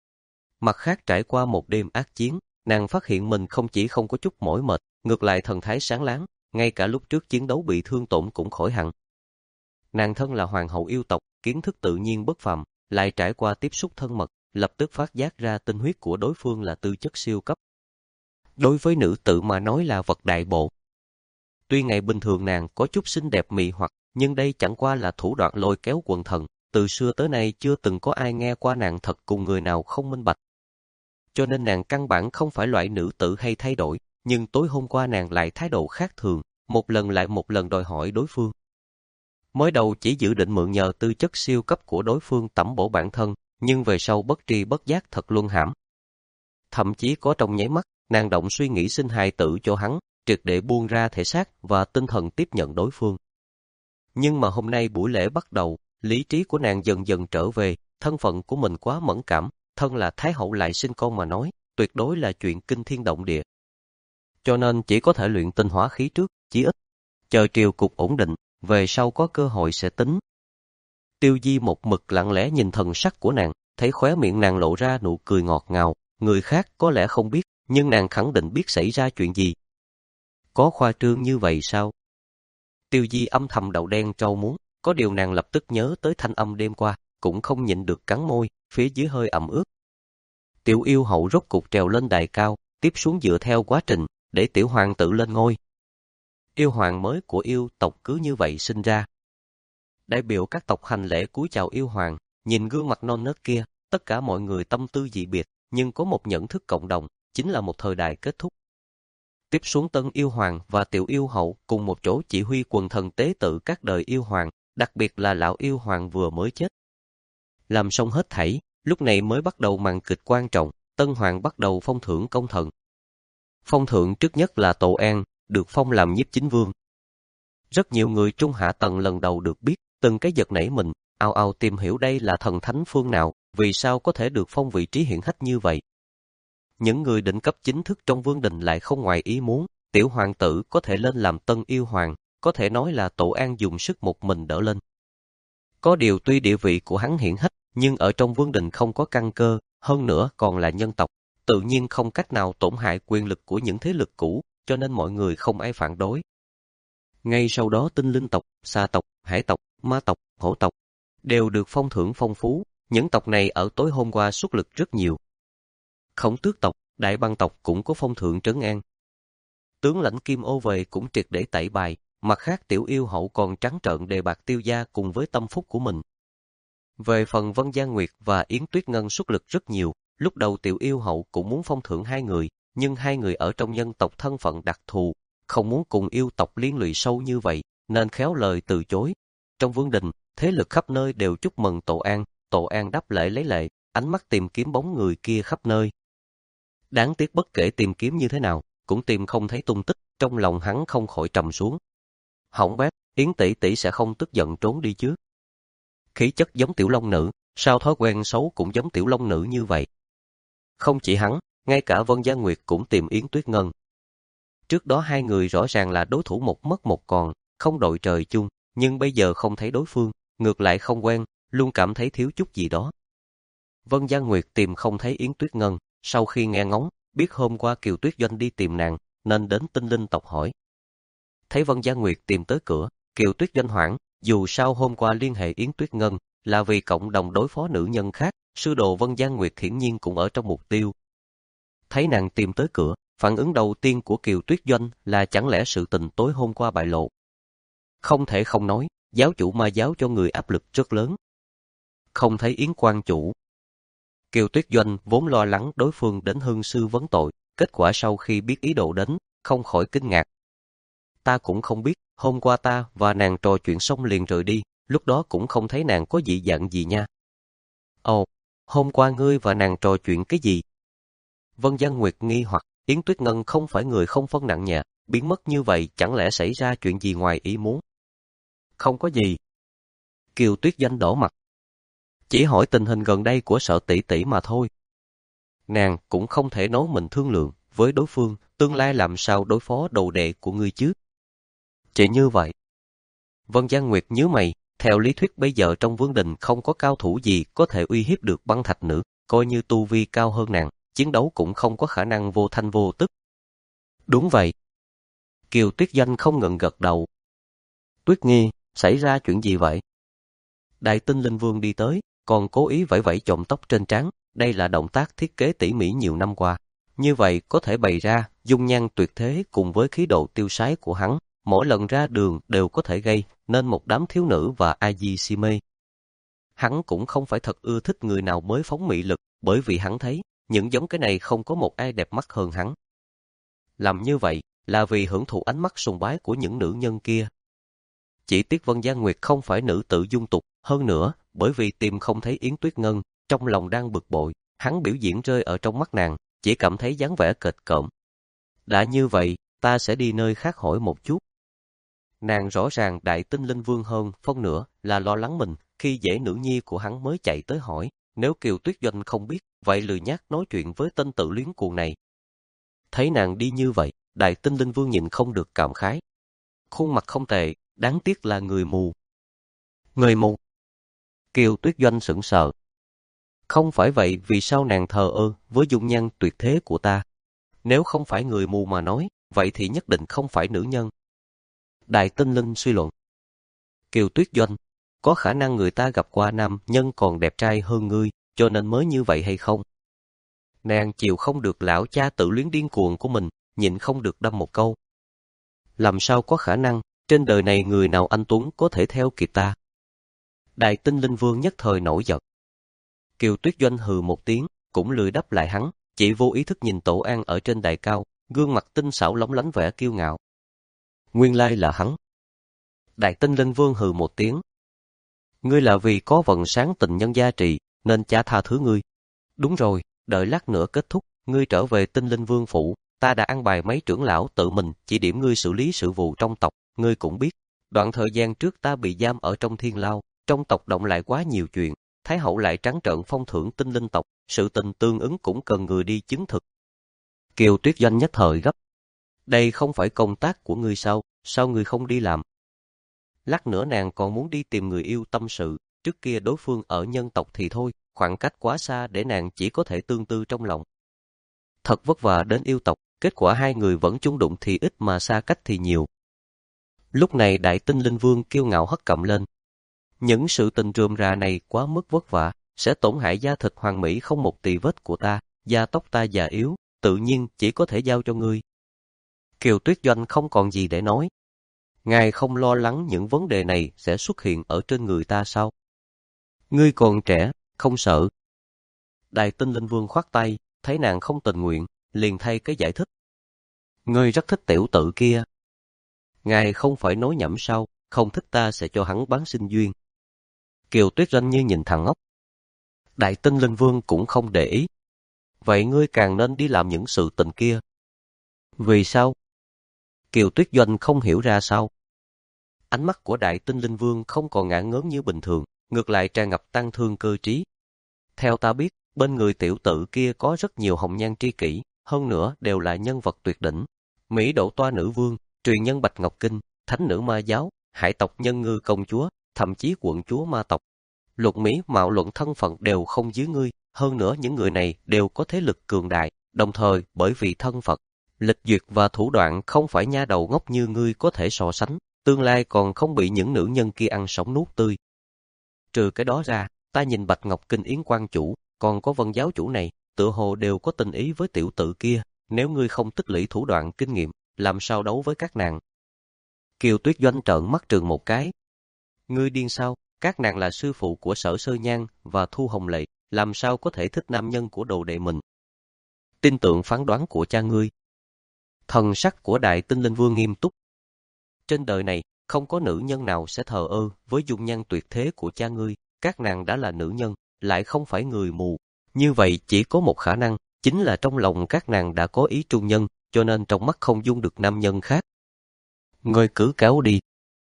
Mặt khác trải qua một đêm ác chiến, nàng phát hiện mình không chỉ không có chút mỏi mệt, ngược lại thần thái sáng láng, ngay cả lúc trước chiến đấu bị thương tổn cũng khỏi hẳn. Nàng thân là hoàng hậu yêu tộc, kiến thức tự nhiên bất phàm, lại trải qua tiếp xúc thân mật, lập tức phát giác ra tinh huyết của đối phương là tư chất siêu cấp. Đối với nữ tử mà nói là vật đại bộ. Tuy ngày bình thường nàng có chút xinh đẹp mị hoặc, nhưng đây chẳng qua là thủ đoạn lôi kéo quần thần, từ xưa tới nay chưa từng có ai nghe qua nàng thật cùng người nào không minh bạch. Cho nên nàng căn bản không phải loại nữ tử hay thay đổi, nhưng tối hôm qua nàng lại thái độ khác thường, một lần lại một lần đòi hỏi đối phương. Mới đầu chỉ dự định mượn nhờ tư chất siêu cấp của đối phương tẩm bổ bản thân, nhưng về sau bất tri bất giác thật luân hãm. Thậm chí có trong nháy mắt, nàng động suy nghĩ sinh hài tử cho hắn, triệt để buông ra thể xác và tinh thần tiếp nhận đối phương. Nhưng mà hôm nay buổi lễ bắt đầu, lý trí của nàng dần dần trở về, thân phận của mình quá mẫn cảm, thân là Thái hậu lại sinh con mà nói, tuyệt đối là chuyện kinh thiên động địa. Cho nên chỉ có thể luyện tinh hóa khí trước, chí ít. Chờ triều cục ổn định, về sau có cơ hội sẽ tính. Tiêu Di một mực lặng lẽ nhìn thần sắc của nàng, thấy khóe miệng nàng lộ ra nụ cười ngọt ngào, người khác có lẽ không biết, nhưng nàng khẳng định biết xảy ra chuyện gì. Có khoa trương như vậy sao? Tiêu Di âm thầm đầu đen trâu muốn, có điều nàng lập tức nhớ tới thanh âm đêm qua, cũng không nhịn được cắn môi, phía dưới hơi ẩm ướt. Tiểu yêu hậu rốt cục trèo lên đài cao, tiếp xuống dựa theo quá trình, để tiểu hoàng tử lên ngôi. Yêu hoàng mới của yêu tộc cứ như vậy sinh ra. Đại biểu các tộc hành lễ cúi chào yêu hoàng, nhìn gương mặt non nớt kia, tất cả mọi người tâm tư dị biệt, nhưng có một nhận thức cộng đồng, chính là một thời đại kết thúc. Tiếp xuống tân yêu hoàng và tiểu yêu hậu cùng một chỗ chỉ huy quần thần tế tự các đời yêu hoàng, đặc biệt là lão yêu hoàng vừa mới chết. Làm xong hết thảy, lúc này mới bắt đầu màn kịch quan trọng, Tân Hoàng bắt đầu phong thưởng công thần. Phong thưởng trước nhất là Tổ An, được phong làm nhiếp chính vương. Rất nhiều người trung hạ tầng lần đầu được biết, từng cái giật nảy mình, ào ào tìm hiểu đây là thần thánh phương nào, vì sao có thể được phong vị trí hiển hách như vậy. Những người đỉnh cấp chính thức trong vương đình lại không ngoài ý muốn, tiểu hoàng tử có thể lên làm tân yêu hoàng, có thể nói là Tổ An dùng sức một mình đỡ lên. Có điều tuy địa vị của hắn hiển hách, nhưng ở trong vương đình không có căn cơ, hơn nữa còn là nhân tộc, tự nhiên không cách nào tổn hại quyền lực của những thế lực cũ, cho nên mọi người không ai phản đối. Ngay sau đó tinh linh tộc, xà tộc, hải tộc, ma tộc, hổ tộc đều được phong thưởng phong phú, những tộc này ở tối hôm qua xuất lực rất nhiều. Khổng Tước tộc, Đại Băng tộc cũng có phong thưởng trấn an. Tướng lãnh Kim Ô về cũng triệt để tẩy bài, mặt khác tiểu yêu hậu còn trắng trợn đề bạt Tiêu gia cùng với tâm phúc của mình. Về phần Vân Giang Nguyệt và Yến Tuyết Ngân xuất lực rất nhiều, lúc đầu tiểu yêu hậu cũng muốn phong thưởng hai người, nhưng hai người ở trong nhân tộc thân phận đặc thù, không muốn cùng yêu tộc liên lụy sâu như vậy, nên khéo lời từ chối. Trong vương đình, thế lực khắp nơi đều chúc mừng Tổ An, Tổ An đáp lễ lấy lệ, ánh mắt tìm kiếm bóng người kia khắp nơi. Đáng tiếc bất kể tìm kiếm như thế nào, cũng tìm không thấy tung tích, trong lòng hắn không khỏi trầm xuống. Hỏng bét, Yến tỷ tỷ sẽ không tức giận trốn đi chứ? Khí chất giống tiểu long nữ, sao thói quen xấu cũng giống tiểu long nữ như vậy? Không chỉ hắn, ngay cả Vân Gia Nguyệt cũng tìm Yến Tuyết Ngân. Trước đó hai người rõ ràng là đối thủ một mất một còn, không đội trời chung, nhưng bây giờ không thấy đối phương, ngược lại không quen, luôn cảm thấy thiếu chút gì đó. Vân Gia Nguyệt tìm không thấy Yến Tuyết Ngân, sau khi nghe ngóng, biết hôm qua Kiều Tuyết Doanh đi tìm nàng, nên đến tinh linh tộc hỏi. Thấy Vân Gia Nguyệt tìm tới cửa, Kiều Tuyết Doanh hoảng, dù sao hôm qua liên hệ Yến Tuyết Ngân, là vì cộng đồng đối phó nữ nhân khác, sư đồ Vân Gia Nguyệt hiển nhiên cũng ở trong mục tiêu. Thấy nàng tìm tới cửa, phản ứng đầu tiên của Kiều Tuyết Doanh là chẳng lẽ sự tình tối hôm qua bại lộ. Không thể không nói, giáo chủ ma giáo cho người áp lực rất lớn. Không thấy Yến quan chủ. Kiều Tuyết Doanh vốn lo lắng đối phương đến hương sư vấn tội, kết quả sau khi biết ý đồ đến, không khỏi kinh ngạc. Ta cũng không biết, hôm qua ta và nàng trò chuyện xong liền rời đi, lúc đó cũng không thấy nàng có dị dạng gì nha. Ồ, hôm qua ngươi và nàng trò chuyện cái gì? Vân Giang Nguyệt nghi hoặc, Yến Tuyết Ngân không phải người không phân nặng nhẹ, biến mất như vậy chẳng lẽ xảy ra chuyện gì ngoài ý muốn? Không có gì. Kiều Tuyết Doanh đỏ mặt. Chỉ hỏi tình hình gần đây của Sợ tỷ tỷ mà thôi. Nàng cũng không thể nói mình thương lượng với đối phương, tương lai làm sao đối phó đồ đệ của ngươi chứ? Chỉ như vậy. Vân Giang Nguyệt nhíu mày, theo lý thuyết bây giờ trong vương đình không có cao thủ gì có thể uy hiếp được băng thạch nữ, coi như tu vi cao hơn nàng, chiến đấu cũng không có khả năng vô thanh vô tức. Đúng vậy. Kiều Tuyết Doanh không ngừng gật đầu. Tuyết Nghi, xảy ra chuyện gì vậy? Đại tinh linh vương đi tới, còn cố ý vẫy vẫy chòm tóc trên trán, đây là động tác thiết kế tỉ mỉ nhiều năm qua. Như vậy có thể bày ra dung nhan tuyệt thế cùng với khí độ tiêu sái của hắn, mỗi lần ra đường đều có thể gây nên một đám thiếu nữ và a di si mê. Hắn cũng không phải thật ưa thích người nào mới phóng mị lực, bởi vì hắn thấy những giống cái này không có một ai đẹp mắt hơn hắn. Làm như vậy là vì hưởng thụ ánh mắt sùng bái của những nữ nhân kia. Chỉ tiếc Vân Giang Nguyệt không phải nữ tự dung tục, hơn nữa, bởi vì tìm không thấy Yến Tuyết Ngân, trong lòng đang bực bội, hắn biểu diễn rơi ở trong mắt nàng, chỉ cảm thấy dáng vẻ kệch cỡm. Đã như vậy, ta sẽ đi nơi khác hỏi một chút. Nàng rõ ràng đại tinh linh vương hơn, phân nữa là lo lắng mình, khi dễ nữ nhi của hắn mới chạy tới hỏi, nếu Kiều Tuyết Doanh không biết, vậy lười nhác nói chuyện với tên tự luyến cuồng này. Thấy nàng đi như vậy, đại tinh linh vương nhìn không được cảm khái. Khuôn mặt không tệ, đáng tiếc là người mù. Người mù? Kiều Tuyết Doanh sững sờ. Không phải vậy vì sao nàng thờ ơ với dung nhan tuyệt thế của ta? Nếu không phải người mù mà nói, vậy thì nhất định không phải nữ nhân. Đại tinh linh suy luận. Kiều Tuyết Doanh, có khả năng người ta gặp qua nam nhân còn đẹp trai hơn ngươi, cho nên mới như vậy hay không? Nàng chịu không được lão cha tự luyến điên cuồng của mình, nhịn không được đâm một câu. Làm sao có khả năng, trên đời này người nào anh tuấn có thể theo kịp ta? Đại tinh linh vương nhất thời nổi giận. Kiều Tuyết Doanh hừ một tiếng, cũng lười đáp lại hắn, chỉ vô ý thức nhìn Tổ An ở trên đài cao, gương mặt tinh xảo lóng lánh vẻ kiêu ngạo. Nguyên lai là hắn. Đại tinh linh vương hừ một tiếng. Ngươi là vì có vận sáng tình nhân gia trì, nên cha tha thứ ngươi. Đúng rồi, đợi lát nữa kết thúc, ngươi trở về Tinh Linh Vương phủ, ta đã an bài mấy trưởng lão tự mình chỉ điểm ngươi xử lý sự vụ trong tộc, ngươi cũng biết, đoạn thời gian trước ta bị giam ở trong thiên lao, trong tộc động lại quá nhiều chuyện, Thái hậu lại trắng trợn phong thưởng Tinh Linh tộc, sự tình tương ứng cũng cần người đi chứng thực. Kiều Tuyết Doanh nhất thời gấp. Đây không phải công tác của ngươi sao, sao ngươi không đi làm? Lát nữa nàng còn muốn đi tìm người yêu tâm sự, trước kia đối phương ở nhân tộc thì thôi, khoảng cách quá xa để nàng chỉ có thể tương tư trong lòng. Thật vất vả đến yêu tộc, kết quả hai người vẫn chung đụng thì ít mà xa cách thì nhiều. Lúc này Đại Tinh Linh Vương kiêu ngạo hất cằm lên. Những sự tình rườm rà này quá mức vất vả, sẽ tổn hại da thịt hoàn mỹ không một tì vết của ta, da tóc ta già yếu, tự nhiên chỉ có thể giao cho ngươi. Kiều Tuyết Doanh không còn gì để nói. Ngài không lo lắng những vấn đề này sẽ xuất hiện ở trên người ta sao? Ngươi còn trẻ, không sợ. Đại Tinh Linh Vương khoát tay, thấy nàng không tình nguyện, liền thay cái giải thích. Ngươi rất thích tiểu tự kia. Ngài không phải nói nhảm sao, không thích ta sẽ cho hắn bán sinh duyên. Kiều Tuyết Doanh như nhìn thằng ngốc. Đại Tinh Linh Vương cũng không để ý. Vậy ngươi càng nên đi làm những sự tình kia. Vì sao? Kiều Tuyết Doanh không hiểu ra sao. Ánh mắt của Đại Tinh Linh Vương không còn ngả ngớn như bình thường, ngược lại tràn ngập tăng thương cơ trí. Theo ta biết, bên người tiểu tự kia có rất nhiều hồng nhan tri kỷ, hơn nữa đều là nhân vật tuyệt đỉnh. Mỹ Độ Toa Nữ Vương, truyền nhân Bạch Ngọc Kinh, Thánh Nữ Ma Giáo, Hải tộc Nhân Ngư Công Chúa, thậm chí quận chúa Ma tộc. Luật Mỹ mạo luận thân phận đều không dưới ngươi, hơn nữa những người này đều có thế lực cường đại, đồng thời bởi vì thân phận, lịch duyệt và thủ đoạn không phải nha đầu ngốc như ngươi có thể so sánh, tương lai còn không bị những nữ nhân kia ăn sống nuốt tươi. Trừ cái đó ra, ta nhìn Bạch Ngọc Kinh Yến quan chủ, còn có Vân giáo chủ này, tựa hồ đều có tình ý với tiểu tự kia, nếu ngươi không tích lũy thủ đoạn kinh nghiệm, làm sao đấu với các nàng? Kiều Tuyết Doanh trợn mắt trừng một cái. Ngươi điên sao? Các nàng là sư phụ của Sở Sơ Nhan và Thu Hồng Lệ, làm sao có thể thích nam nhân của đồ đệ mình? Tin tưởng phán đoán của cha ngươi. Thần sắc của Đại Tinh Linh Vương nghiêm túc. Trên đời này, không có nữ nhân nào sẽ thờ ơ với dung nhan tuyệt thế của cha ngươi, các nàng đã là nữ nhân, lại không phải người mù. Như vậy chỉ có một khả năng, chính là trong lòng các nàng đã có ý trung nhân, cho nên trong mắt không dung được nam nhân khác. Ngươi cứ cáo đi.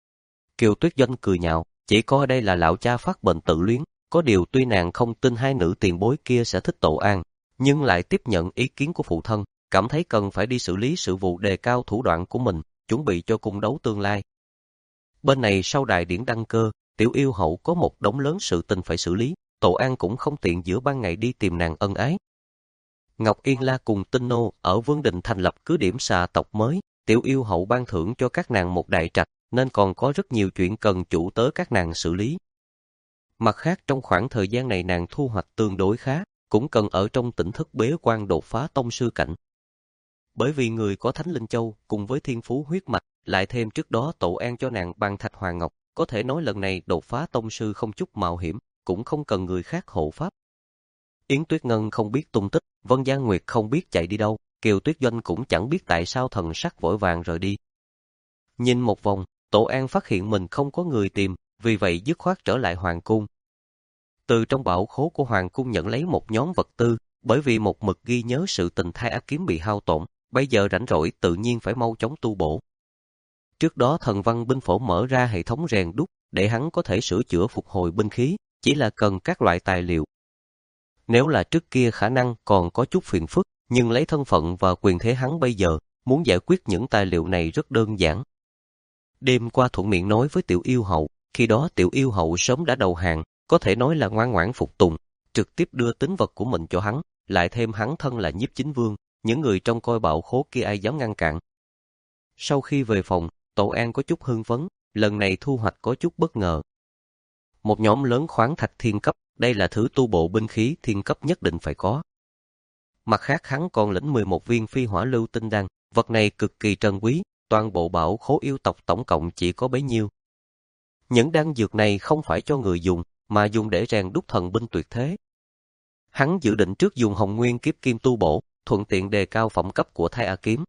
Kiều Tuyết Doanh cười nhạo, chỉ có đây là lão cha phát bệnh tự luyến, có điều tuy nàng không tin hai nữ tiền bối kia sẽ thích Tổ An, nhưng lại tiếp nhận ý kiến của phụ thân, cảm thấy cần phải đi xử lý sự vụ đề cao thủ đoạn của mình, chuẩn bị cho cung đấu tương lai. Bên này sau đại điển đăng cơ, tiểu yêu hậu có một đống lớn sự tình phải xử lý, Tổ An cũng không tiện giữa ban ngày đi tìm nàng ân ái. Ngọc Yên La cùng Tinh Nô ở Vương Đình thành lập cứ điểm xà tộc mới, tiểu yêu hậu ban thưởng cho các nàng một đại trạch, nên còn có rất nhiều chuyện cần chủ tớ các nàng xử lý. Mặt khác trong khoảng thời gian này nàng thu hoạch tương đối khá, cũng cần ở trong tỉnh thức bế quan đột phá tông sư cảnh. Bởi vì người có Thánh Linh Châu cùng với thiên phú huyết mạch, lại thêm trước đó Tổ An cho nàng ban thạch hoàng ngọc, có thể nói lần này đột phá tông sư không chút mạo hiểm, cũng không cần người khác hộ pháp. Yến Tuyết Ngân không biết tung tích, Vân Giang Nguyệt không biết chạy đi đâu, Kiều Tuyết Doanh cũng chẳng biết tại sao thần sắc vội vàng rời đi. Nhìn một vòng, Tổ An phát hiện mình không có người tìm, vì vậy dứt khoát trở lại hoàng cung. Từ trong bảo khố của hoàng cung nhận lấy một nhóm vật tư, bởi vì một mực ghi nhớ sự tình Thai Ác Kiếm bị hao tổn, bây giờ rảnh rỗi tự nhiên phải mau chóng tu bổ. Trước đó Thần Văn binh phổ mở ra hệ thống rèn đúc, để hắn có thể sửa chữa phục hồi binh khí, chỉ là cần các loại tài liệu. Nếu là trước kia khả năng còn có chút phiền phức, nhưng lấy thân phận và quyền thế hắn bây giờ, muốn giải quyết những tài liệu này rất đơn giản. Đêm qua thuận miệng nói với tiểu yêu hậu, khi đó tiểu yêu hậu sớm đã đầu hàng, có thể nói là ngoan ngoãn phục tùng, trực tiếp đưa tín vật của mình cho hắn, lại thêm hắn thân là Nhiếp Chính Vương, những người trong coi bảo khố kia ai dám ngăn cản. Sau khi về phòng, Tổ An có chút hưng phấn, lần này thu hoạch có chút bất ngờ. Một nhóm lớn khoáng thạch thiên cấp, đây là thứ tu bộ binh khí thiên cấp nhất định phải có. Mặt khác hắn còn lĩnh mười một viên phi hỏa lưu tinh đan, vật này cực kỳ trân quý, toàn bộ bảo khố yêu tộc tổng cộng chỉ có bấy nhiêu. Những đan dược này không phải cho người dùng, mà dùng để rèn đúc thần binh tuyệt thế. Hắn dự định trước dùng Hồng Nguyên Kiếp Kim tu bổ, thuận tiện đề cao phẩm cấp của Thai A Kiếm.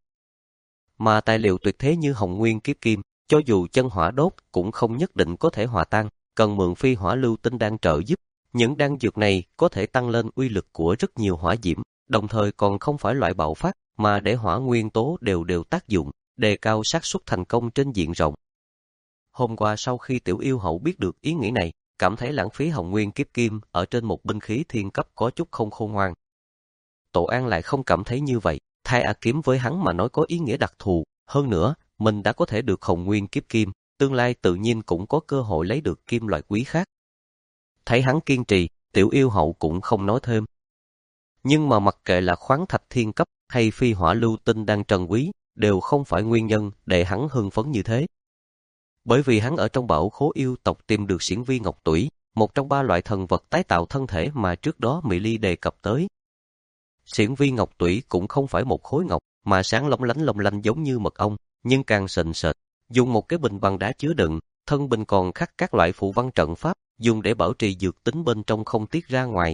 Mà tài liệu tuyệt thế như Hồng Nguyên Kiếp Kim, cho dù chân hỏa đốt cũng không nhất định có thể hòa tan, cần mượn phi hỏa lưu tinh đan trợ giúp, Những đan dược này có thể tăng lên uy lực của rất nhiều hỏa diễm, đồng thời còn không phải loại bạo phát, mà để hỏa nguyên tố đều đều tác dụng, đề cao xác suất thành công trên diện rộng. Hôm qua sau khi Tiểu Yêu Hậu biết được ý nghĩ này, cảm thấy lãng phí hồng nguyên kiếp kim ở trên một binh khí thiên cấp có chút không khôn ngoan. Tổ An lại không cảm thấy như vậy, Thai A kiếm với hắn mà nói có ý nghĩa đặc thù, hơn nữa, mình đã có thể được hồng nguyên kiếp kim, tương lai tự nhiên cũng có cơ hội lấy được kim loại quý khác. Thấy hắn kiên trì, Tiểu Yêu Hậu cũng không nói thêm. Nhưng mà mặc kệ là khoáng thạch thiên cấp hay phi hỏa lưu tinh đang trần quý, đều không phải nguyên nhân để hắn hưng phấn như thế. Bởi vì hắn ở trong bảo khố yêu tộc tìm được xiển vi ngọc tủy, một trong ba loại thần vật tái tạo thân thể mà trước đó Mỹ Ly đề cập tới. Xiển vi ngọc tủy cũng không phải một khối ngọc, mà sáng lóng lánh long lanh giống như mật ong, nhưng càng sền sệt. Dùng một cái bình bằng đá chứa đựng, thân bình còn khắc các loại phù văn trận pháp, dùng để bảo trì dược tính bên trong không tiết ra ngoài.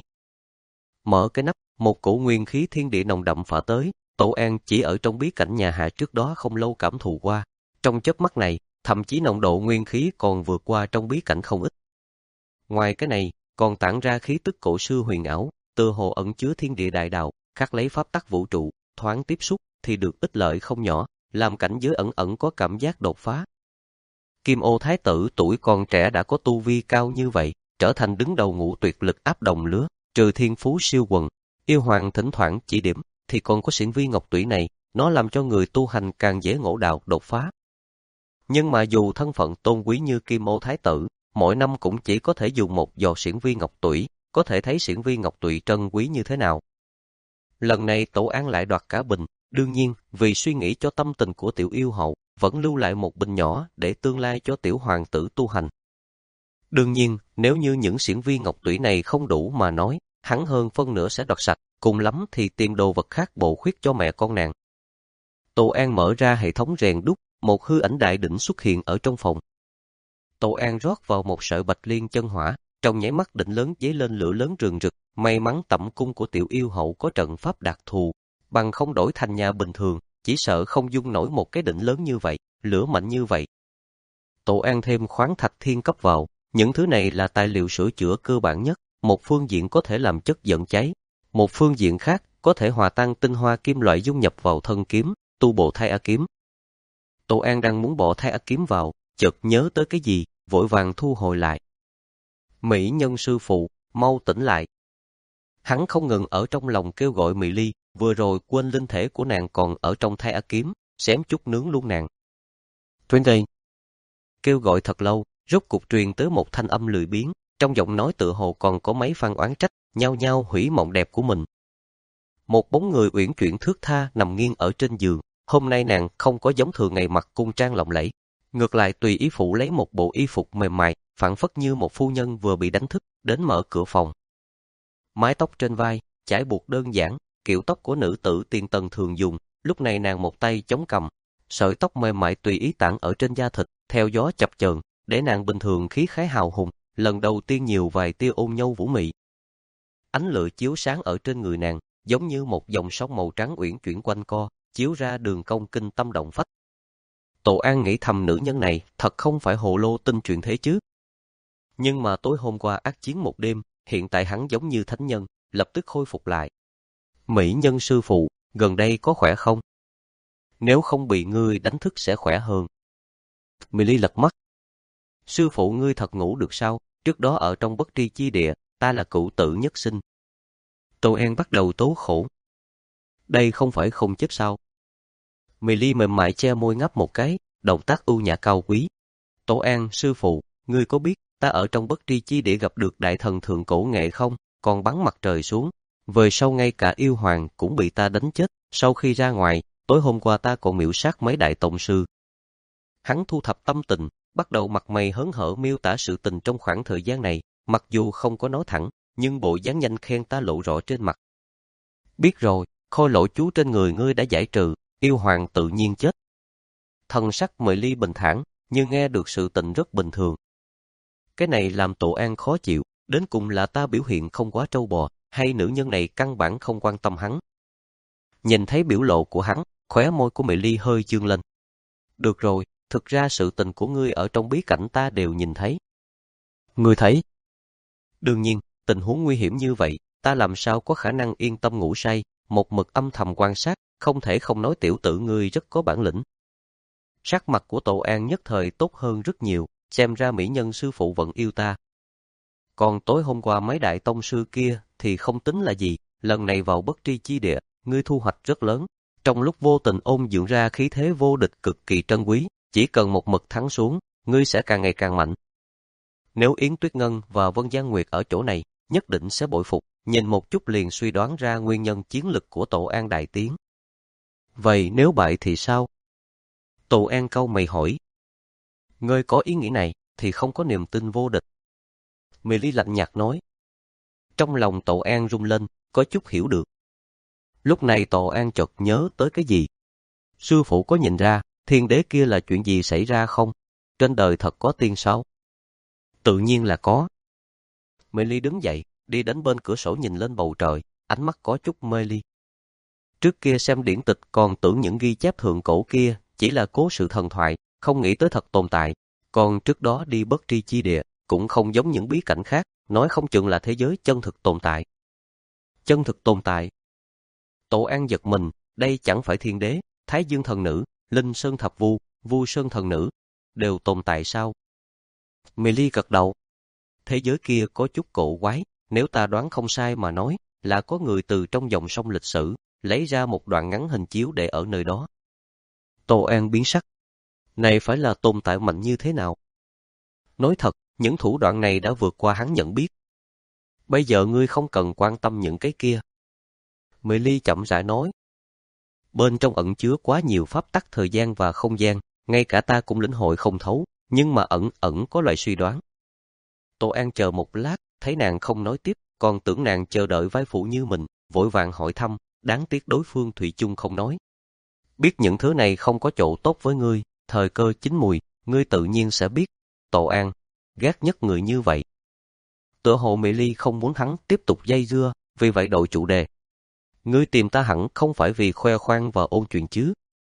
Mở cái nắp, một cổ nguyên khí thiên địa nồng đậm phả tới, Tổ An chỉ ở trong bí cảnh nhà Hạ trước đó không lâu cảm thụ qua. Trong chớp mắt này, thậm chí nồng độ nguyên khí còn vượt qua trong bí cảnh không ít. Ngoài cái này, còn tản ra khí tức cổ xưa huyền ảo, tựa hồ ẩn chứa thiên địa đại đạo, khắc lấy pháp tắc vũ trụ, thoáng tiếp xúc thì được ích lợi không nhỏ, làm cảnh giới ẩn ẩn có cảm giác đột phá. Kim Ô Thái tử tuổi còn trẻ đã có tu vi cao như vậy, trở thành đứng đầu ngũ tuyệt lực áp đồng lứa, trừ thiên phú siêu quần, yêu hoàng thỉnh thoảng chỉ điểm, thì còn có xiển vi ngọc tủy này, nó làm cho người tu hành càng dễ ngộ đạo đột phá. Nhưng mà dù thân phận tôn quý như Kim Ô Thái tử, mỗi năm cũng chỉ có thể dùng một giọt xiển vi ngọc tủy, có thể thấy xiển vi ngọc tủy trân quý như thế nào. Lần này Tổ An lại đoạt cả bình, đương nhiên vì suy nghĩ cho tâm tình của Tiểu Yêu Hậu, vẫn lưu lại một bình nhỏ để tương lai cho tiểu hoàng tử tu hành. Đương nhiên, nếu như những xiển vi ngọc tủy này không đủ mà nói, hắn hơn phân nửa sẽ đoạt sạch, cùng lắm thì tìm đồ vật khác bổ khuyết cho mẹ con nàng. Tổ An mở ra hệ thống rèn đúc, một hư ảnh đại đỉnh xuất hiện ở trong phòng. Tổ An rót vào một sợi bạch liên chân hỏa, trong nháy mắt đỉnh lớn dấy lên lửa lớn rừng rực, may mắn tẩm cung của Tiểu Yêu Hậu có trận pháp đặc thù, bằng không đổi thành nhà bình thường, chỉ sợ không dung nổi một cái đỉnh lớn như vậy, lửa mạnh như vậy. Tổ An thêm khoáng thạch thiên cấp vào, những thứ này là tài liệu sửa chữa cơ bản nhất, một phương diện có thể làm chất dẫn cháy, một phương diện khác có thể hòa tan tinh hoa kim loại dung nhập vào thân kiếm, tu bổ Thai A kiếm. Tổ An đang muốn bỏ Thai A kiếm vào, chợt nhớ tới cái gì, vội vàng thu hồi lại. Mỹ nhân sư phụ, mau tỉnh lại. Hắn không ngừng ở trong lòng kêu gọi Mỹ Ly, vừa rồi quên linh thể của nàng còn ở trong Thai A kiếm, xém chút nướng luôn nàng. Truyền đây. Kêu gọi thật lâu, rốt cục truyền tới một thanh âm lười biếng, trong giọng nói tựa hồ còn có mấy phan oán trách, nhao nhao hủy mộng đẹp của mình. Một bóng người uyển chuyển thướt tha nằm nghiêng ở trên giường, hôm nay nàng không có giống thường ngày mặc cung trang lộng lẫy, ngược lại tùy ý phụ lấy một bộ y phục mềm mại, phảng phất như một phu nhân vừa bị đánh thức, đến mở cửa phòng. Mái tóc trên vai, chải buộc đơn giản, kiểu tóc của nữ tử tiền tần thường dùng, lúc này nàng một tay chống cằm, sợi tóc mềm mại tùy ý tản ở trên da thịt, theo gió chập chờn, để nàng bình thường khí khái hào hùng, lần đầu tiên nhiều vài tia ôn nhâu vũ mị. Ánh lửa chiếu sáng ở trên người nàng, giống như một dòng sông màu trắng uyển chuyển quanh co, chiếu ra đường cong kinh tâm động phách. Tổ An nghĩ thầm nữ nhân này thật không phải hồ lô tinh truyền thế chứ. Nhưng mà tối hôm qua ác chiến một đêm, hiện tại hắn giống như thánh nhân, lập tức khôi phục lại. Mỹ nhân sư phụ, gần đây có khỏe không? Nếu không bị ngươi đánh thức sẽ khỏe hơn. Mỹ Ly lật mắt. Sư phụ ngươi thật ngủ được sao? Trước đó ở trong bất tri chi địa, ta là cựu tử nhất sinh. Tô An bắt đầu tố khổ. Đây không phải không chết sao? Mỹ Ly mềm mại che môi ngáp một cái, động tác ưu nhã cao quý. Tổ An, sư phụ, ngươi có biết ta ở trong bất tri chi địa gặp được đại thần thượng cổ nghệ không? Còn bắn mặt trời xuống. Về sau ngay cả yêu hoàng cũng bị ta đánh chết. Sau khi ra ngoài, tối hôm qua ta còn miễu sát mấy đại tông sư. Hắn thu thập tâm tình, bắt đầu mặt mày hớn hở miêu tả sự tình trong khoảng thời gian này, mặc dù không có nói thẳng, nhưng bộ dáng nhanh khen ta lộ rõ trên mặt. Biết rồi, khôi lỗi chú trên người ngươi đã giải trừ, yêu hoàng tự nhiên chết. Thần sắc Mười Ly bình thản, nhưng nghe được sự tình rất bình thường. Cái này làm Tổ An khó chịu, đến cùng là ta biểu hiện không quá trâu bò, hay nữ nhân này căn bản không quan tâm hắn. Nhìn thấy biểu lộ của hắn, khóe môi của Mị Ly hơi dương lên. Được rồi, thực ra sự tình của ngươi ở trong bí cảnh ta đều nhìn thấy. Ngươi thấy? Đương nhiên, tình huống nguy hiểm như vậy, ta làm sao có khả năng yên tâm ngủ say, một mực âm thầm quan sát, không thể không nói tiểu tử ngươi rất có bản lĩnh. Sắc mặt của Tổ An nhất thời tốt hơn rất nhiều, xem ra mỹ nhân sư phụ vẫn yêu ta. Còn tối hôm qua mấy đại tông sư kia thì không tính là gì, lần này vào bất tri chi địa, ngươi thu hoạch rất lớn. Trong lúc vô tình ôn dưỡng ra khí thế vô địch cực kỳ trân quý, chỉ cần một mực thắng xuống, ngươi sẽ càng ngày càng mạnh. Nếu Yến Tuyết Ngân và Vân Giang Nguyệt ở chỗ này, nhất định sẽ bội phục, nhìn một chút liền suy đoán ra nguyên nhân chiến lực của Tổ An đại tiến. Vậy nếu bại thì sao? Tổ An cau mày hỏi. Ngươi có ý nghĩ này, thì không có niềm tin vô địch. Mị Ly lạnh nhạt nói. Trong lòng Tổ An rung lên, có chút hiểu được. Lúc này Tổ An chợt nhớ tới cái gì? Sư phụ có nhìn ra, thiên đế kia là chuyện gì xảy ra không? Trên đời thật có tiên sao? Tự nhiên là có. Mị Ly đứng dậy, đi đến bên cửa sổ nhìn lên bầu trời, ánh mắt có chút mê ly. Trước kia xem điển tịch còn tưởng những ghi chép thượng cổ kia chỉ là cố sự thần thoại, không nghĩ tới thật tồn tại. Còn trước đó đi bất tri chi địa, cũng không giống những bí cảnh khác, nói không chừng là thế giới chân thực tồn tại. Chân thực tồn tại. Tổ An giật mình, đây chẳng phải thiên đế, Thái Dương thần nữ, Linh Sơn thập vu, Vu Sơn thần nữ, đều tồn tại sao? Mị Ly gật đầu. Thế giới kia có chút cổ quái, nếu ta đoán không sai mà nói, là có người từ trong dòng sông lịch sử, lấy ra một đoạn ngắn hình chiếu để ở nơi đó. Tổ An biến sắc. Này phải là tồn tại mạnh như thế nào? Nói thật, những thủ đoạn này đã vượt qua hắn nhận biết. Bây giờ ngươi không cần quan tâm những cái kia. Mị Ly chậm rãi nói. Bên trong ẩn chứa quá nhiều pháp tắc thời gian và không gian, ngay cả ta cũng lĩnh hội không thấu, nhưng mà ẩn ẩn có loại suy đoán. Tổ An chờ một lát, thấy nàng không nói tiếp, còn tưởng nàng chờ đợi vai phụ như mình, vội vàng hỏi thăm, đáng tiếc đối phương thủy chung không nói. Biết những thứ này không có chỗ tốt với ngươi, thời cơ chín mùi, ngươi tự nhiên sẽ biết. Tổ An, ghét nhất người như vậy. Tựa hồ Mị Ly không muốn hắn tiếp tục dây dưa, vì vậy đổi chủ đề. Ngươi tìm ta hẳn không phải vì khoe khoang và ôn chuyện chứ?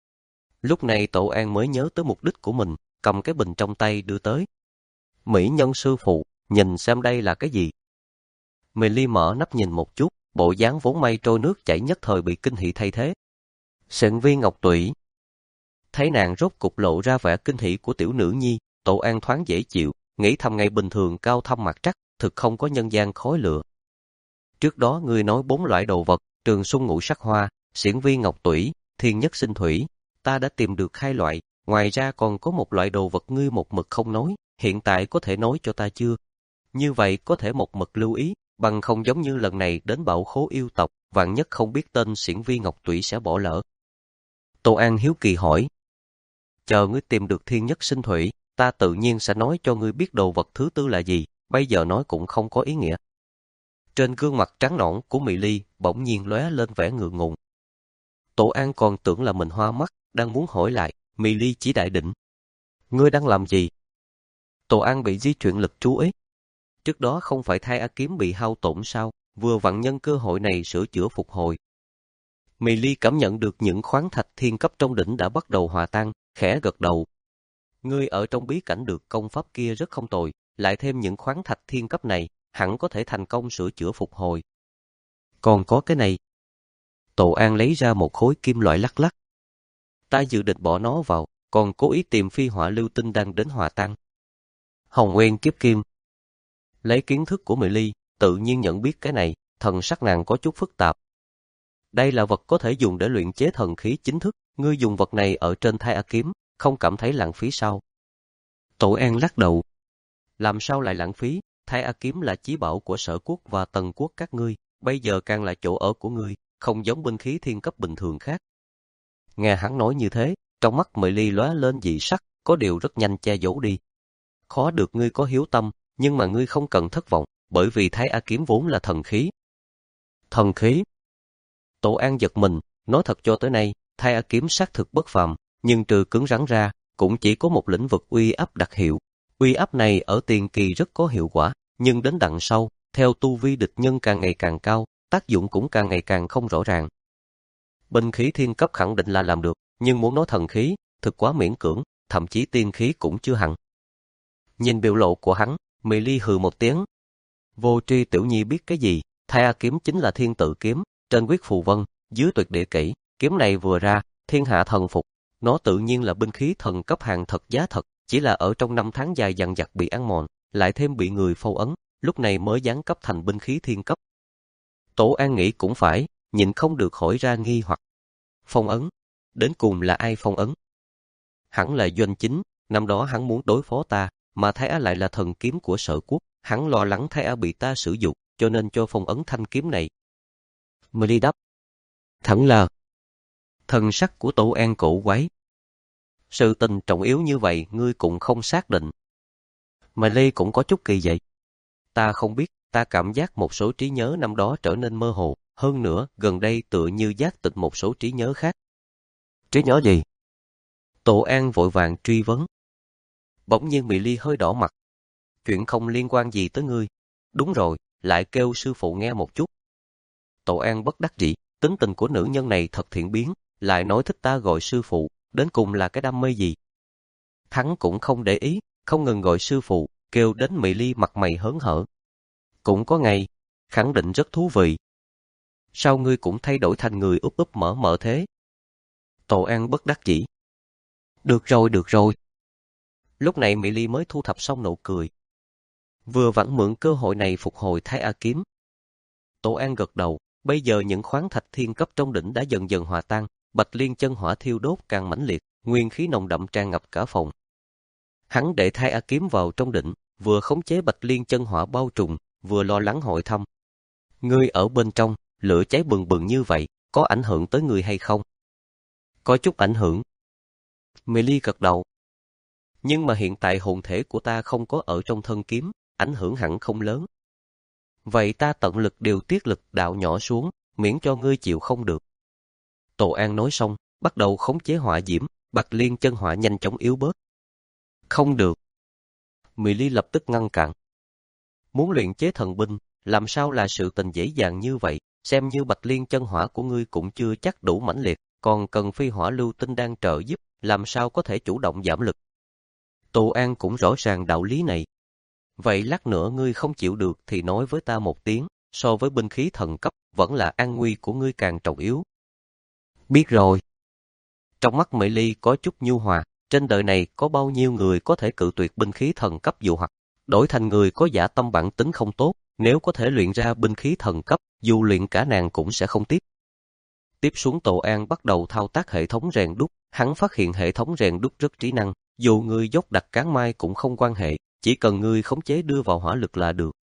Lúc này Tổ An mới nhớ tới mục đích của mình, cầm cái bình trong tay đưa tới. Mỹ nhân sư phụ, nhìn xem đây là cái gì? Mị Ly mở nắp nhìn một chút, bộ dáng vốn mây trôi nước chảy nhất thời bị kinh hỉ thay thế. Sện viên ngọc tủy. Thấy nàng rốt cục lộ ra vẻ kinh hỉ của tiểu nữ nhi, Tổ An thoáng dễ chịu, nghĩ thầm ngày bình thường cao thâm mặt trắc, thực không có nhân gian khói lửa. Trước đó ngươi nói bốn loại đồ vật, trường xuân ngũ sắc hoa, xiển viên ngọc tủy, thiên nhất sinh thủy, ta đã tìm được hai loại, ngoài ra còn có một loại đồ vật ngươi một mực không nói, hiện tại có thể nói cho ta chưa? Như vậy có thể một mực lưu ý, bằng không giống như lần này đến Bảo Khố yêu tộc, vạn nhất không biết tên xiển viên ngọc tủy sẽ bỏ lỡ. Tô An hiếu kỳ hỏi. Chờ ngươi tìm được thiên nhất sinh thủy, ta tự nhiên sẽ nói cho ngươi biết đồ vật thứ tư là gì, bây giờ nói cũng không có ý nghĩa. Trên gương mặt trắng nõn của Mị Ly bỗng nhiên lóe lên vẻ ngượng ngùng. Tổ An còn tưởng là mình hoa mắt, đang muốn hỏi lại, Mị Ly chỉ đại định. Ngươi đang làm gì? Tổ An bị di chuyển lực chú ý. Trước đó không phải Thai A kiếm bị hao tổn sao, vừa vặn nhân cơ hội này sửa chữa phục hồi. Mị Ly cảm nhận được những khoáng thạch thiên cấp trong đỉnh đã bắt đầu hòa tan, khẽ gật đầu. Ngươi ở trong bí cảnh được công pháp kia rất không tồi, lại thêm những khoáng thạch thiên cấp này, hẳn có thể thành công sửa chữa phục hồi. Còn có cái này. Tổ An lấy ra một khối kim loại lắc lắc. Ta dự định bỏ nó vào, còn cố ý tìm phi hỏa lưu tinh đang đến hòa tan. Hồng Nguyên kiếp kim. Lấy kiến thức của Mị Ly, tự nhiên nhận biết cái này, thần sắc nàng có chút phức tạp. Đây là vật có thể dùng để luyện chế thần khí chính thức, ngươi dùng vật này ở trên Thai A kiếm, không cảm thấy lãng phí sao? Tổ An lắc đầu. Làm sao lại lãng phí? Thai A kiếm là chí bảo của Sở Quốc và Tần Quốc các ngươi, bây giờ càng là chỗ ở của ngươi, không giống binh khí thiên cấp bình thường khác. Nghe hắn nói như thế, trong mắt Mị Ly lóe lên dị sắc, có điều rất nhanh che giấu đi. Khó được ngươi có hiếu tâm, nhưng mà ngươi không cần thất vọng, bởi vì Thai A kiếm vốn là thần khí. Thần khí? Tổ An giật mình, nói thật cho tới nay, Thai A kiếm xác thực bất phàm, nhưng trừ cứng rắn ra, cũng chỉ có một lĩnh vực uy áp đặc hiệu. Uy áp này ở tiền kỳ rất có hiệu quả, nhưng đến đằng sau, theo tu vi địch nhân càng ngày càng cao, tác dụng cũng càng ngày càng không rõ ràng. Binh khí thiên cấp khẳng định là làm được, nhưng muốn nói thần khí, thực quá miễn cưỡng, thậm chí tiên khí cũng chưa hẳn. Nhìn biểu lộ của hắn, Mị Ly hừ một tiếng. Vô tri tiểu nhi biết cái gì, Thái A kiếm chính là thiên tự kiếm, trên quyết phù vân, dưới tuyệt địa kỷ, kiếm này vừa ra, thiên hạ thần phục. Nó tự nhiên là binh khí thần cấp hàng thật giá thật, chỉ là ở trong năm tháng dài dằng dặc bị ăn mòn, lại thêm bị người phong ấn, lúc này mới giáng cấp thành binh khí thiên cấp. Tổ An nghĩ cũng phải, nhịn không được hỏi ra nghi hoặc. Phong ấn? Đến cùng là ai phong ấn? Hẳn là Doanh Chính, năm đó hắn muốn đối phó ta, mà Thái Á lại là thần kiếm của Sở Quốc, hắn lo lắng Thái Á bị ta sử dụng, cho nên cho phong ấn thanh kiếm này. Milly đáp. Thẳng là. Thần sắc của Tổ An cổ quái. Sự tình trọng yếu như vậy ngươi cũng không xác định. Milly cũng có chút kỳ vậy. Ta không biết, ta cảm giác một số trí nhớ năm đó trở nên mơ hồ, hơn nữa gần đây tựa như giác tỉnh một số trí nhớ khác. Trí nhớ gì? Tổ An vội vàng truy vấn. Bỗng nhiên Milly hơi đỏ mặt. Chuyện không liên quan gì tới ngươi. Đúng rồi, lại kêu sư phụ nghe một chút. Tổ An bất đắc dĩ, tính tình của nữ nhân này thật thiện biến, lại nói thích ta gọi sư phụ, đến cùng là cái đam mê gì. Hắn cũng không để ý, không ngừng gọi sư phụ, kêu đến Milly mặt mày hớn hở. Cũng có ngày, khẳng định rất thú vị. Sao ngươi cũng thay đổi thành người úp úp mở mở thế? Tổ An bất đắc dĩ. Được rồi, được rồi. Lúc này Milly mới thu thập xong nụ cười. Vừa vặn mượn cơ hội này phục hồi Thái A kiếm. Tổ An gật đầu, bây giờ những khoáng thạch thiên cấp trong đỉnh đã dần dần hòa tan, Bạch Liên chân hỏa thiêu đốt càng mãnh liệt, nguyên khí nồng đậm tràn ngập cả phòng. Hắn để Thái A kiếm vào trong đỉnh, vừa khống chế Bạch Liên chân hỏa bao trùm, vừa lo lắng hỏi thăm. Ngươi ở bên trong, lửa cháy bừng bừng như vậy, có ảnh hưởng tới ngươi hay không? Có chút ảnh hưởng. Milly gật đầu. Nhưng mà hiện tại hồn thể của ta không có ở trong thân kiếm, ảnh hưởng hẳn không lớn. Vậy ta tận lực điều tiết lực đạo nhỏ xuống, miễn cho ngươi chịu không được. Tổ An nói xong, bắt đầu khống chế hỏa diễm, Bạch Liên chân hỏa nhanh chóng yếu bớt. Không được. Milly lập tức ngăn cản. Muốn luyện chế thần binh, làm sao là sự tình dễ dàng như vậy, xem như Bạch Liên chân hỏa của ngươi cũng chưa chắc đủ mãnh liệt, còn cần phi hỏa lưu tinh đang trợ giúp, làm sao có thể chủ động giảm lực. Tổ An cũng rõ ràng đạo lý này. Vậy lát nữa ngươi không chịu được thì nói với ta một tiếng, so với binh khí thần cấp, vẫn là an nguy của ngươi càng trọng yếu. Biết rồi. Trong mắt Milly có chút nhu hòa, trên đời này có bao nhiêu người có thể cự tuyệt binh khí thần cấp dụ hoặc, đổi thành người có dã tâm bản tính không tốt, nếu có thể luyện ra binh khí thần cấp, dù luyện cả nàng cũng sẽ không tiếp. Tiếp xuống Tổ An bắt đầu thao tác hệ thống rèn đúc, hắn phát hiện hệ thống rèn đúc rất trí năng, dù ngươi dốc đặt cán mai cũng không quan hệ, chỉ cần ngươi khống chế đưa vào hỏa lực là được.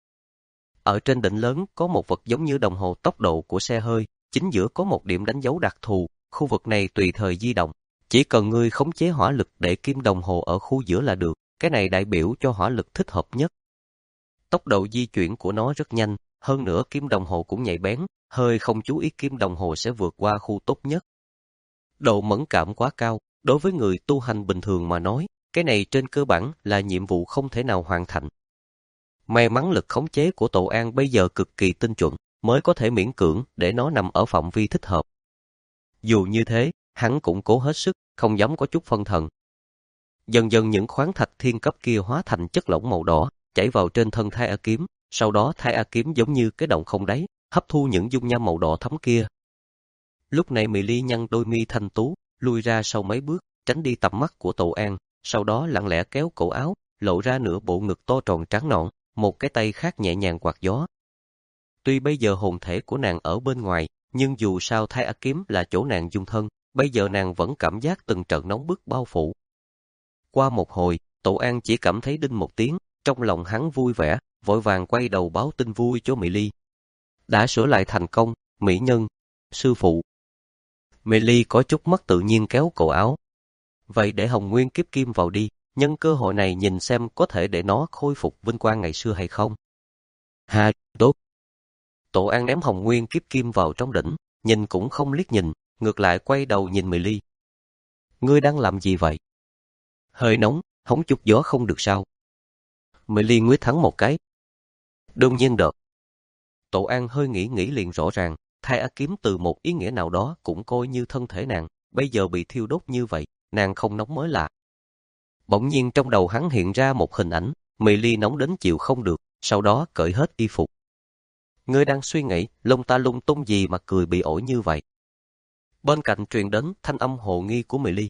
Ở trên đỉnh lớn có một vật giống như đồng hồ tốc độ của xe hơi, chính giữa có một điểm đánh dấu đặc thù, khu vực này tùy thời di động, chỉ cần ngươi khống chế hỏa lực để kim đồng hồ ở khu giữa là được, cái này đại biểu cho hỏa lực thích hợp nhất. Tốc độ di chuyển của nó rất nhanh, hơn nữa kim đồng hồ cũng nhạy bén, hơi không chú ý kim đồng hồ sẽ vượt qua khu tốt nhất. Độ mẫn cảm quá cao, đối với người tu hành bình thường mà nói, cái này trên cơ bản là nhiệm vụ không thể nào hoàn thành. May mắn lực khống chế của Tổ An bây giờ cực kỳ tinh chuẩn, mới có thể miễn cưỡng để nó nằm ở phạm vi thích hợp. Dù như thế, hắn cũng cố hết sức, không dám có chút phân thần. Dần dần những khoáng thạch thiên cấp kia hóa thành chất lỏng màu đỏ, chảy vào trên thân Thái A kiếm, sau đó Thái A kiếm giống như cái động không đáy, hấp thu những dung nham màu đỏ thắm kia. Lúc này Milly nhăn đôi mi thanh tú, lui ra sau mấy bước, tránh đi tầm mắt của Tổ An, sau đó lặng lẽ kéo cổ áo, lộ ra nửa bộ ngực to tròn trắng nõn, một cái tay khác nhẹ nhàng quạt gió. Tuy bây giờ hồn thể của nàng ở bên ngoài, nhưng dù sao Thái A kiếm là chỗ nàng dung thân, bây giờ nàng vẫn cảm giác từng trận nóng bức bao phủ. Qua một hồi, Tổ An chỉ cảm thấy đinh một tiếng, trong lòng hắn vui vẻ, vội vàng quay đầu báo tin vui cho Milly. Đã sửa lại thành công, mỹ nhân, sư phụ. Milly có chút mất tự nhiên kéo cổ áo. Vậy để Hồng Nguyên kiếp kim vào đi, nhân cơ hội này nhìn xem có thể để nó khôi phục vinh quang ngày xưa hay không. Hà, tốt. Tổ An ném Hồng Nguyên kiếp kim vào trong đỉnh, nhìn cũng không liếc nhìn, ngược lại quay đầu nhìn Milly. Ngươi đang làm gì vậy? Hơi nóng, hóng chút gió không được sao? Milly nguyết thắng một cái. Đương nhiên được. Tổ An hơi nghĩ nghĩ liền rõ ràng, Thái A kiếm từ một ý nghĩa nào đó cũng coi như thân thể nàng, bây giờ bị thiêu đốt như vậy, nàng không nóng mới lạ. Bỗng nhiên trong đầu hắn hiện ra một hình ảnh, Milly nóng đến chịu không được, sau đó cởi hết y phục. Ngươi đang suy nghĩ, lung ta lung tung gì mà cười bị ổi như vậy? Bên cạnh truyền đến thanh âm hồ nghi của Mỹ Ly.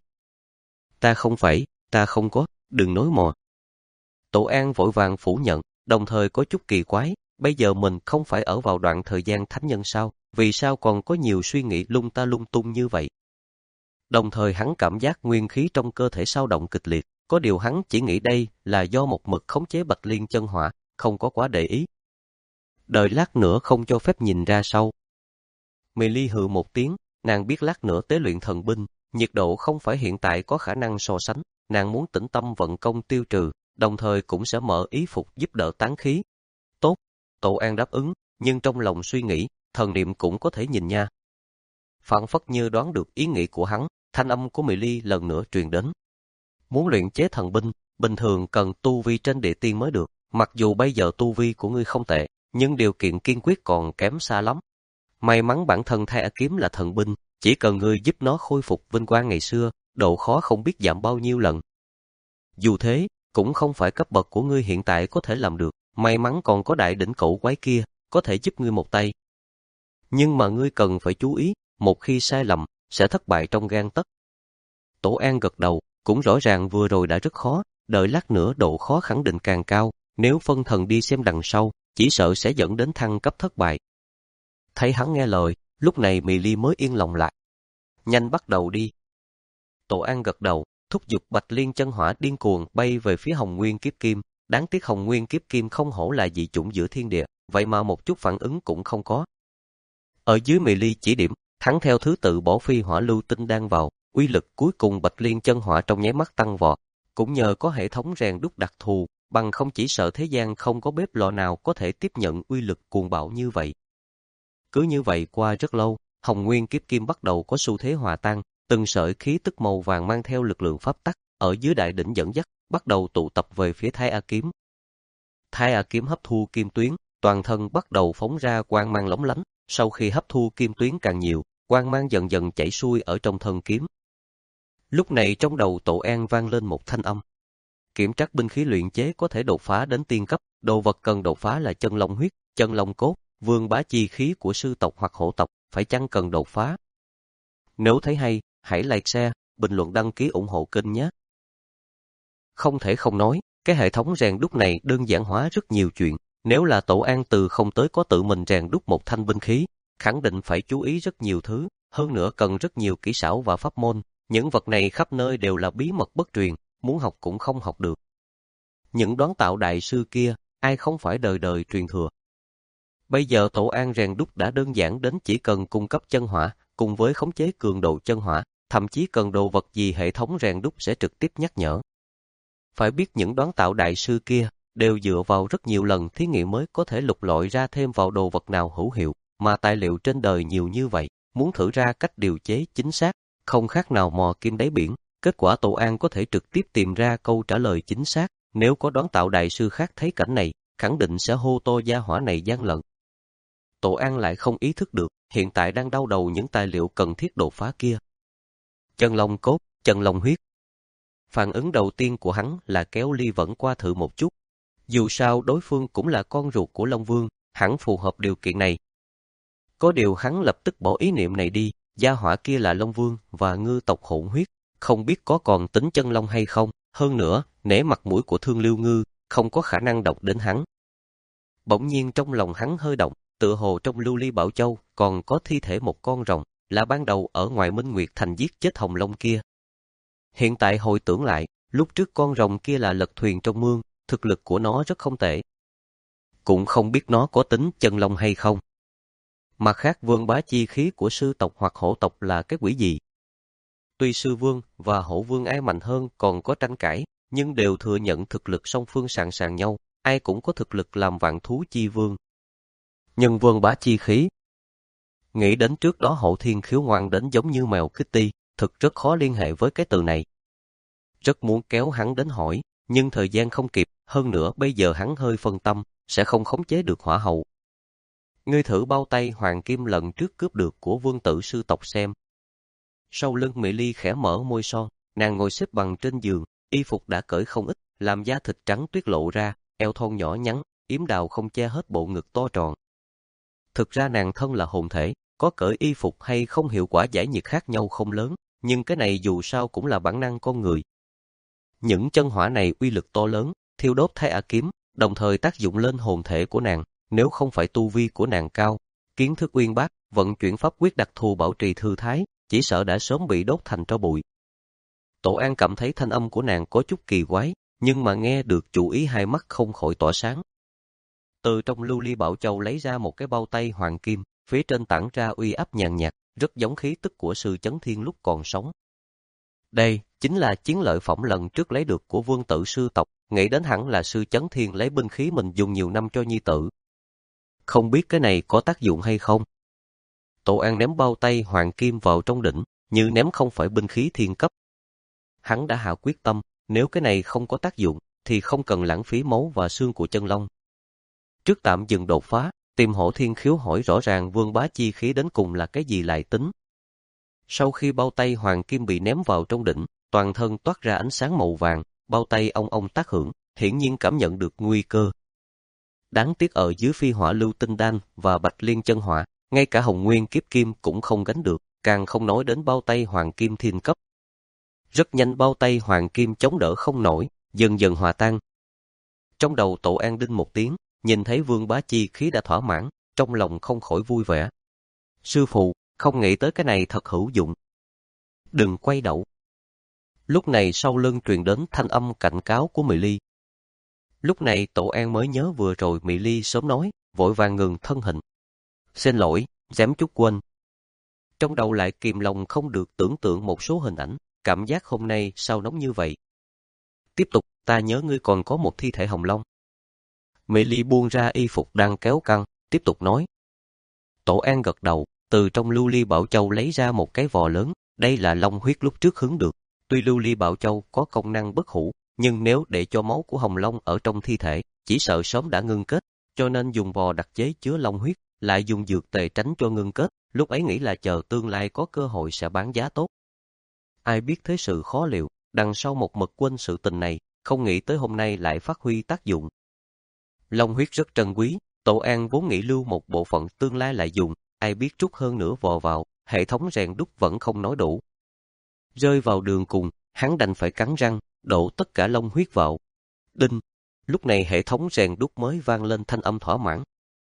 Ta không phải, ta không có, đừng nói mò. Tổ An vội vàng phủ nhận, đồng thời có chút kỳ quái, bây giờ mình không phải ở vào đoạn thời gian thánh nhân sao, vì sao còn có nhiều suy nghĩ lung ta lung tung như vậy? Đồng thời hắn cảm giác nguyên khí trong cơ thể sao động kịch liệt, có điều hắn chỉ nghĩ đây là do một mực khống chế Bạch Liên chân hỏa, không có quá để ý. Đợi lát nữa không cho phép nhìn ra sau. Mị Ly hừ một tiếng, nàng biết lát nữa tế luyện thần binh, nhiệt độ không phải hiện tại có khả năng so sánh, nàng muốn tĩnh tâm vận công tiêu trừ, đồng thời cũng sẽ mở ý phục giúp đỡ tán khí. Tốt, Tổ An đáp ứng, nhưng trong lòng suy nghĩ, thần niệm cũng có thể nhìn nha. Phảng phất như đoán được ý nghĩ của hắn, thanh âm của Mị Ly lần nữa truyền đến. Muốn luyện chế thần binh, bình thường cần tu vi trên địa tiên mới được, mặc dù bây giờ tu vi của ngươi không tệ, nhưng điều kiện kiên quyết còn kém xa lắm. May mắn bản thân Thái A kiếm là thần binh, chỉ cần ngươi giúp nó khôi phục vinh quang ngày xưa, độ khó không biết giảm bao nhiêu lần. Dù thế, cũng không phải cấp bậc của ngươi hiện tại có thể làm được, may mắn còn có đại đỉnh cẩu quái kia, có thể giúp ngươi một tay. Nhưng mà ngươi cần phải chú ý, một khi sai lầm, sẽ thất bại trong gang tấc. Tổ An gật đầu, cũng rõ ràng vừa rồi đã rất khó, đợi lát nữa độ khó khẳng định càng cao, nếu phân thần đi xem đằng sau, chỉ sợ sẽ dẫn đến thăng cấp thất bại. Thấy hắn nghe lời, lúc này Mị Ly mới yên lòng lại. Nhanh bắt đầu đi. Tổ An gật đầu, thúc giục Bạch Liên chân hỏa điên cuồng bay về phía Hồng Nguyên kiếp kim. Đáng tiếc Hồng Nguyên kiếp kim không hổ là dị chủng giữa thiên địa, vậy mà một chút phản ứng cũng không có. Ở dưới Mị Ly chỉ điểm, hắn theo thứ tự bỏ phi hỏa lưu tinh đang vào, uy lực cuối cùng Bạch Liên chân hỏa trong nháy mắt tăng vọt. Cũng nhờ có hệ thống rèn đúc đặc thù, bằng không chỉ sợ thế gian không có bếp lò nào có thể tiếp nhận uy lực cuồng bạo như vậy. Cứ như vậy qua rất lâu, Hồng Nguyên kiếp kim bắt đầu có xu thế hòa tan, từng sợi khí tức màu vàng mang theo lực lượng pháp tắc, ở dưới đại đỉnh dẫn dắt, bắt đầu tụ tập về phía Thái A kiếm. Thái A kiếm hấp thu kim tuyến, toàn thân bắt đầu phóng ra quang mang lóng lánh, sau khi hấp thu kim tuyến càng nhiều, quang mang dần dần chảy xuôi ở trong thân kiếm. Lúc này trong đầu Tổ An vang lên một thanh âm. Kiểm trắc binh khí luyện chế có thể đột phá đến tiên cấp, đồ vật cần đột phá là chân long huyết, chân long cốt, vương bá chi khí của sư tộc hoặc hổ tộc, phải chăng cần đột phá? Nếu thấy hay, hãy like share, bình luận đăng ký ủng hộ kênh nhé. Không thể không nói, cái hệ thống rèn đúc này đơn giản hóa rất nhiều chuyện. Nếu là Tổ An từ không tới có tự mình rèn đúc một thanh binh khí, khẳng định phải chú ý rất nhiều thứ, hơn nữa cần rất nhiều kỹ xảo và pháp môn. Những vật này khắp nơi đều là bí mật bất truyền, muốn học cũng không học được. Những đoán tạo đại sư kia, ai không phải đời đời truyền thừa. Bây giờ Tổ An rèn đúc đã đơn giản đến chỉ cần cung cấp chân hỏa, cùng với khống chế cường độ chân hỏa, thậm chí cần đồ vật gì hệ thống rèn đúc sẽ trực tiếp nhắc nhở. Phải biết những đoán tạo đại sư kia, đều dựa vào rất nhiều lần thí nghiệm mới có thể lục lọi ra thêm vào đồ vật nào hữu hiệu, mà tài liệu trên đời nhiều như vậy, muốn thử ra cách điều chế chính xác, không khác nào mò kim đáy biển. Kết quả Tổ An có thể trực tiếp tìm ra câu trả lời chính xác, nếu có đoán tạo đại sư khác thấy cảnh này, khẳng định sẽ hô to gia hỏa này gian lận. Tổ An lại không ý thức được, hiện tại đang đau đầu những tài liệu cần thiết đột phá kia. Chân long cốt, chân long huyết. Phản ứng đầu tiên của hắn là kéo Ly Vẫn qua thử một chút. Dù sao đối phương cũng là con ruột của Long Vương, hẳn phù hợp điều kiện này. Có điều hắn lập tức bỏ ý niệm này đi, gia hỏa kia là Long Vương và ngư tộc hỗn huyết, không biết có còn tính chân long hay không, hơn nữa, nể mặt mũi của Thương Lưu Ngư, không có khả năng độc đến hắn. Bỗng nhiên trong lòng hắn hơi động, tựa hồ trong Lưu Ly Bảo Châu còn có thi thể một con rồng, là ban đầu ở ngoài Minh Nguyệt Thành giết chết Hồng Long kia. Hiện tại hồi tưởng lại, lúc trước con rồng kia là lật thuyền trong mương, thực lực của nó rất không tệ. Cũng không biết nó có tính chân long hay không. Mặt khác vương bá chi khí của sư tộc hoặc hổ tộc là cái quỷ gì? Tuy sư vương và hổ vương ai mạnh hơn còn có tranh cãi, nhưng đều thừa nhận thực lực song phương sàn sàn nhau, ai cũng có thực lực làm vạn thú chi vương. Nhưng vương bá chi khí, nghĩ đến trước đó Hậu Thiên khiếu ngoan đến giống như mèo Kitty, thực rất khó liên hệ với cái từ này. Rất muốn kéo hắn đến hỏi, nhưng thời gian không kịp, hơn nữa bây giờ hắn hơi phân tâm, sẽ không khống chế được hỏa hậu. Ngươi thử bao tay hoàng kim lần trước cướp được của vương tử sư tộc xem. Sau lưng Mỹ Ly khẽ mở môi son, nàng ngồi xếp bằng trên giường, y phục đã cởi không ít, làm da thịt trắng tuyết lộ ra, eo thon nhỏ nhắn, yếm đào không che hết bộ ngực to tròn. Thực ra nàng thân là hồn thể, có cởi y phục hay không hiệu quả giải nhiệt khác nhau không lớn, nhưng cái này dù sao cũng là bản năng con người. Những chân hỏa này uy lực to lớn, thiêu đốt Thái A kiếm, đồng thời tác dụng lên hồn thể của nàng, nếu không phải tu vi của nàng cao, kiến thức uyên bác, vận chuyển pháp quyết đặc thù bảo trì thư thái, chỉ sợ đã sớm bị đốt thành tro bụi. Tổ An cảm thấy thanh âm của nàng có chút kỳ quái, nhưng mà nghe được chủ ý hai mắt không khỏi tỏa sáng. Từ trong lưu ly bảo châu lấy ra một cái bao tay hoàng kim, phía trên tản ra uy áp nhàn nhạt, rất giống khí tức của sư Chấn Thiên lúc còn sống. Đây chính là chiến lợi phẩm lần trước lấy được của vương tử sư tộc, nghĩ đến hẳn là sư Chấn Thiên lấy binh khí mình dùng nhiều năm cho nhi tử. Không biết cái này có tác dụng hay không? Tổ An ném bao tay hoàng kim vào trong đỉnh, như ném không phải binh khí thiên cấp. Hắn đã hạ quyết tâm, nếu cái này không có tác dụng, thì không cần lãng phí máu và xương của chân long. Trước tạm dừng đột phá, tìm Hổ Thiên Khiếu hỏi rõ ràng vương bá chi khí đến cùng là cái gì lại tính. Sau khi bao tay hoàng kim bị ném vào trong đỉnh, toàn thân toát ra ánh sáng màu vàng, bao tay ong ong tác hưởng, hiển nhiên cảm nhận được nguy cơ. Đáng tiếc ở dưới phi hỏa lưu tinh đan và bạch liên chân hỏa, ngay cả hồng nguyên kiếp kim cũng không gánh được, càng không nói đến bao tay hoàng kim thiên cấp. Rất nhanh bao tay hoàng kim chống đỡ không nổi, dần dần hòa tan. Trong đầu Tổ An đinh một tiếng, nhìn thấy vương bá chi khí đã thỏa mãn, trong lòng không khỏi vui vẻ. Sư phụ, không nghĩ tới cái này thật hữu dụng. Đừng quay đầu. Lúc này sau lưng truyền đến thanh âm cảnh cáo của Mị Ly. Lúc này Tổ An mới nhớ vừa rồi Mị Ly sớm nói, vội vàng ngừng thân hình. Xin lỗi, dám chút quên. Trong đầu lại kìm lòng không được tưởng tượng một số hình ảnh, cảm giác hôm nay sao nóng như vậy. Tiếp tục, ta nhớ ngươi còn có một thi thể hồng long. Mị Ly buông ra y phục đang kéo căng, tiếp tục nói. Tổ An gật đầu, từ trong lưu ly bảo châu lấy ra một cái vò lớn, đây là long huyết lúc trước hứng được. Tuy lưu ly bảo châu có công năng bất hủ, nhưng nếu để cho máu của hồng long ở trong thi thể, chỉ sợ sớm đã ngưng kết, cho nên dùng vò đặc chế chứa long huyết, lại dùng dược tề tránh cho ngưng kết, lúc ấy nghĩ là chờ tương lai có cơ hội sẽ bán giá tốt. Ai biết thế sự khó liệu, đằng sau một mực quên sự tình này, không nghĩ tới hôm nay lại phát huy tác dụng. Long huyết rất trân quý, Tổ An vốn nghĩ lưu một bộ phận tương lai lại dùng, ai biết trút hơn nữa vò vào, hệ thống rèn đúc vẫn không nói đủ. Rơi vào đường cùng, hắn đành phải cắn răng, đổ tất cả long huyết vào. Đinh! Lúc này hệ thống rèn đúc mới vang lên thanh âm thỏa mãn.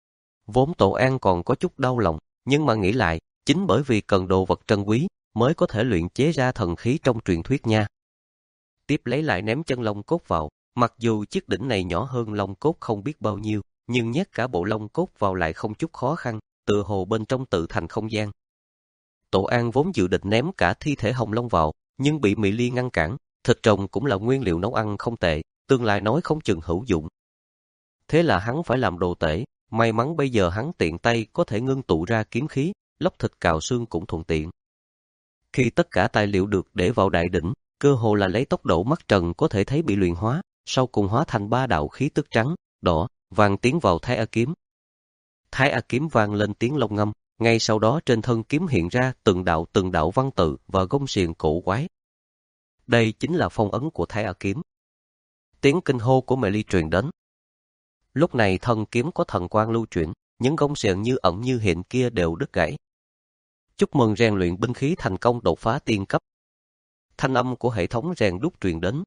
Vốn Tổ An còn có chút đau lòng, nhưng mà nghĩ lại, chính bởi vì cần đồ vật trân quý, mới có thể luyện chế ra thần khí trong truyền thuyết nha. Tiếp lấy lại ném chân long cốt vào, mặc dù chiếc đỉnh này nhỏ hơn long cốt không biết bao nhiêu, nhưng nhét cả bộ long cốt vào lại không chút khó khăn, tựa hồ bên trong tự thành không gian. Tổ An vốn dự định ném cả thi thể hồng long vào, nhưng bị Mị Ly ngăn cản, thịt rồng cũng là nguyên liệu nấu ăn không tệ, tương lai nói không chừng hữu dụng. Thế là hắn phải làm đồ tể, may mắn bây giờ hắn tiện tay có thể ngưng tụ ra kiếm khí, lóc thịt cào xương cũng thuận tiện. Khi tất cả tài liệu được để vào đại đỉnh, cơ hồ là lấy tốc độ mắt trần có thể thấy bị luyện hóa, sau cùng hóa thành ba đạo khí tức trắng, đỏ, vàng tiến vào Thái A kiếm. Thái A kiếm vang lên tiếng long ngâm, ngay sau đó trên thân kiếm hiện ra từng đạo từng đạo văn tự và gông xiềng cổ quái. Đây chính là phong ấn của Thái A kiếm. Tiếng kinh hô của Mị Ly truyền đến. Lúc này thân kiếm có thần quang lưu chuyển, những gông xiềng như ẩn như hiện kia đều đứt gãy. Chúc mừng rèn luyện binh khí thành công đột phá tiên cấp. Thanh âm của hệ thống rèn đúc truyền đến.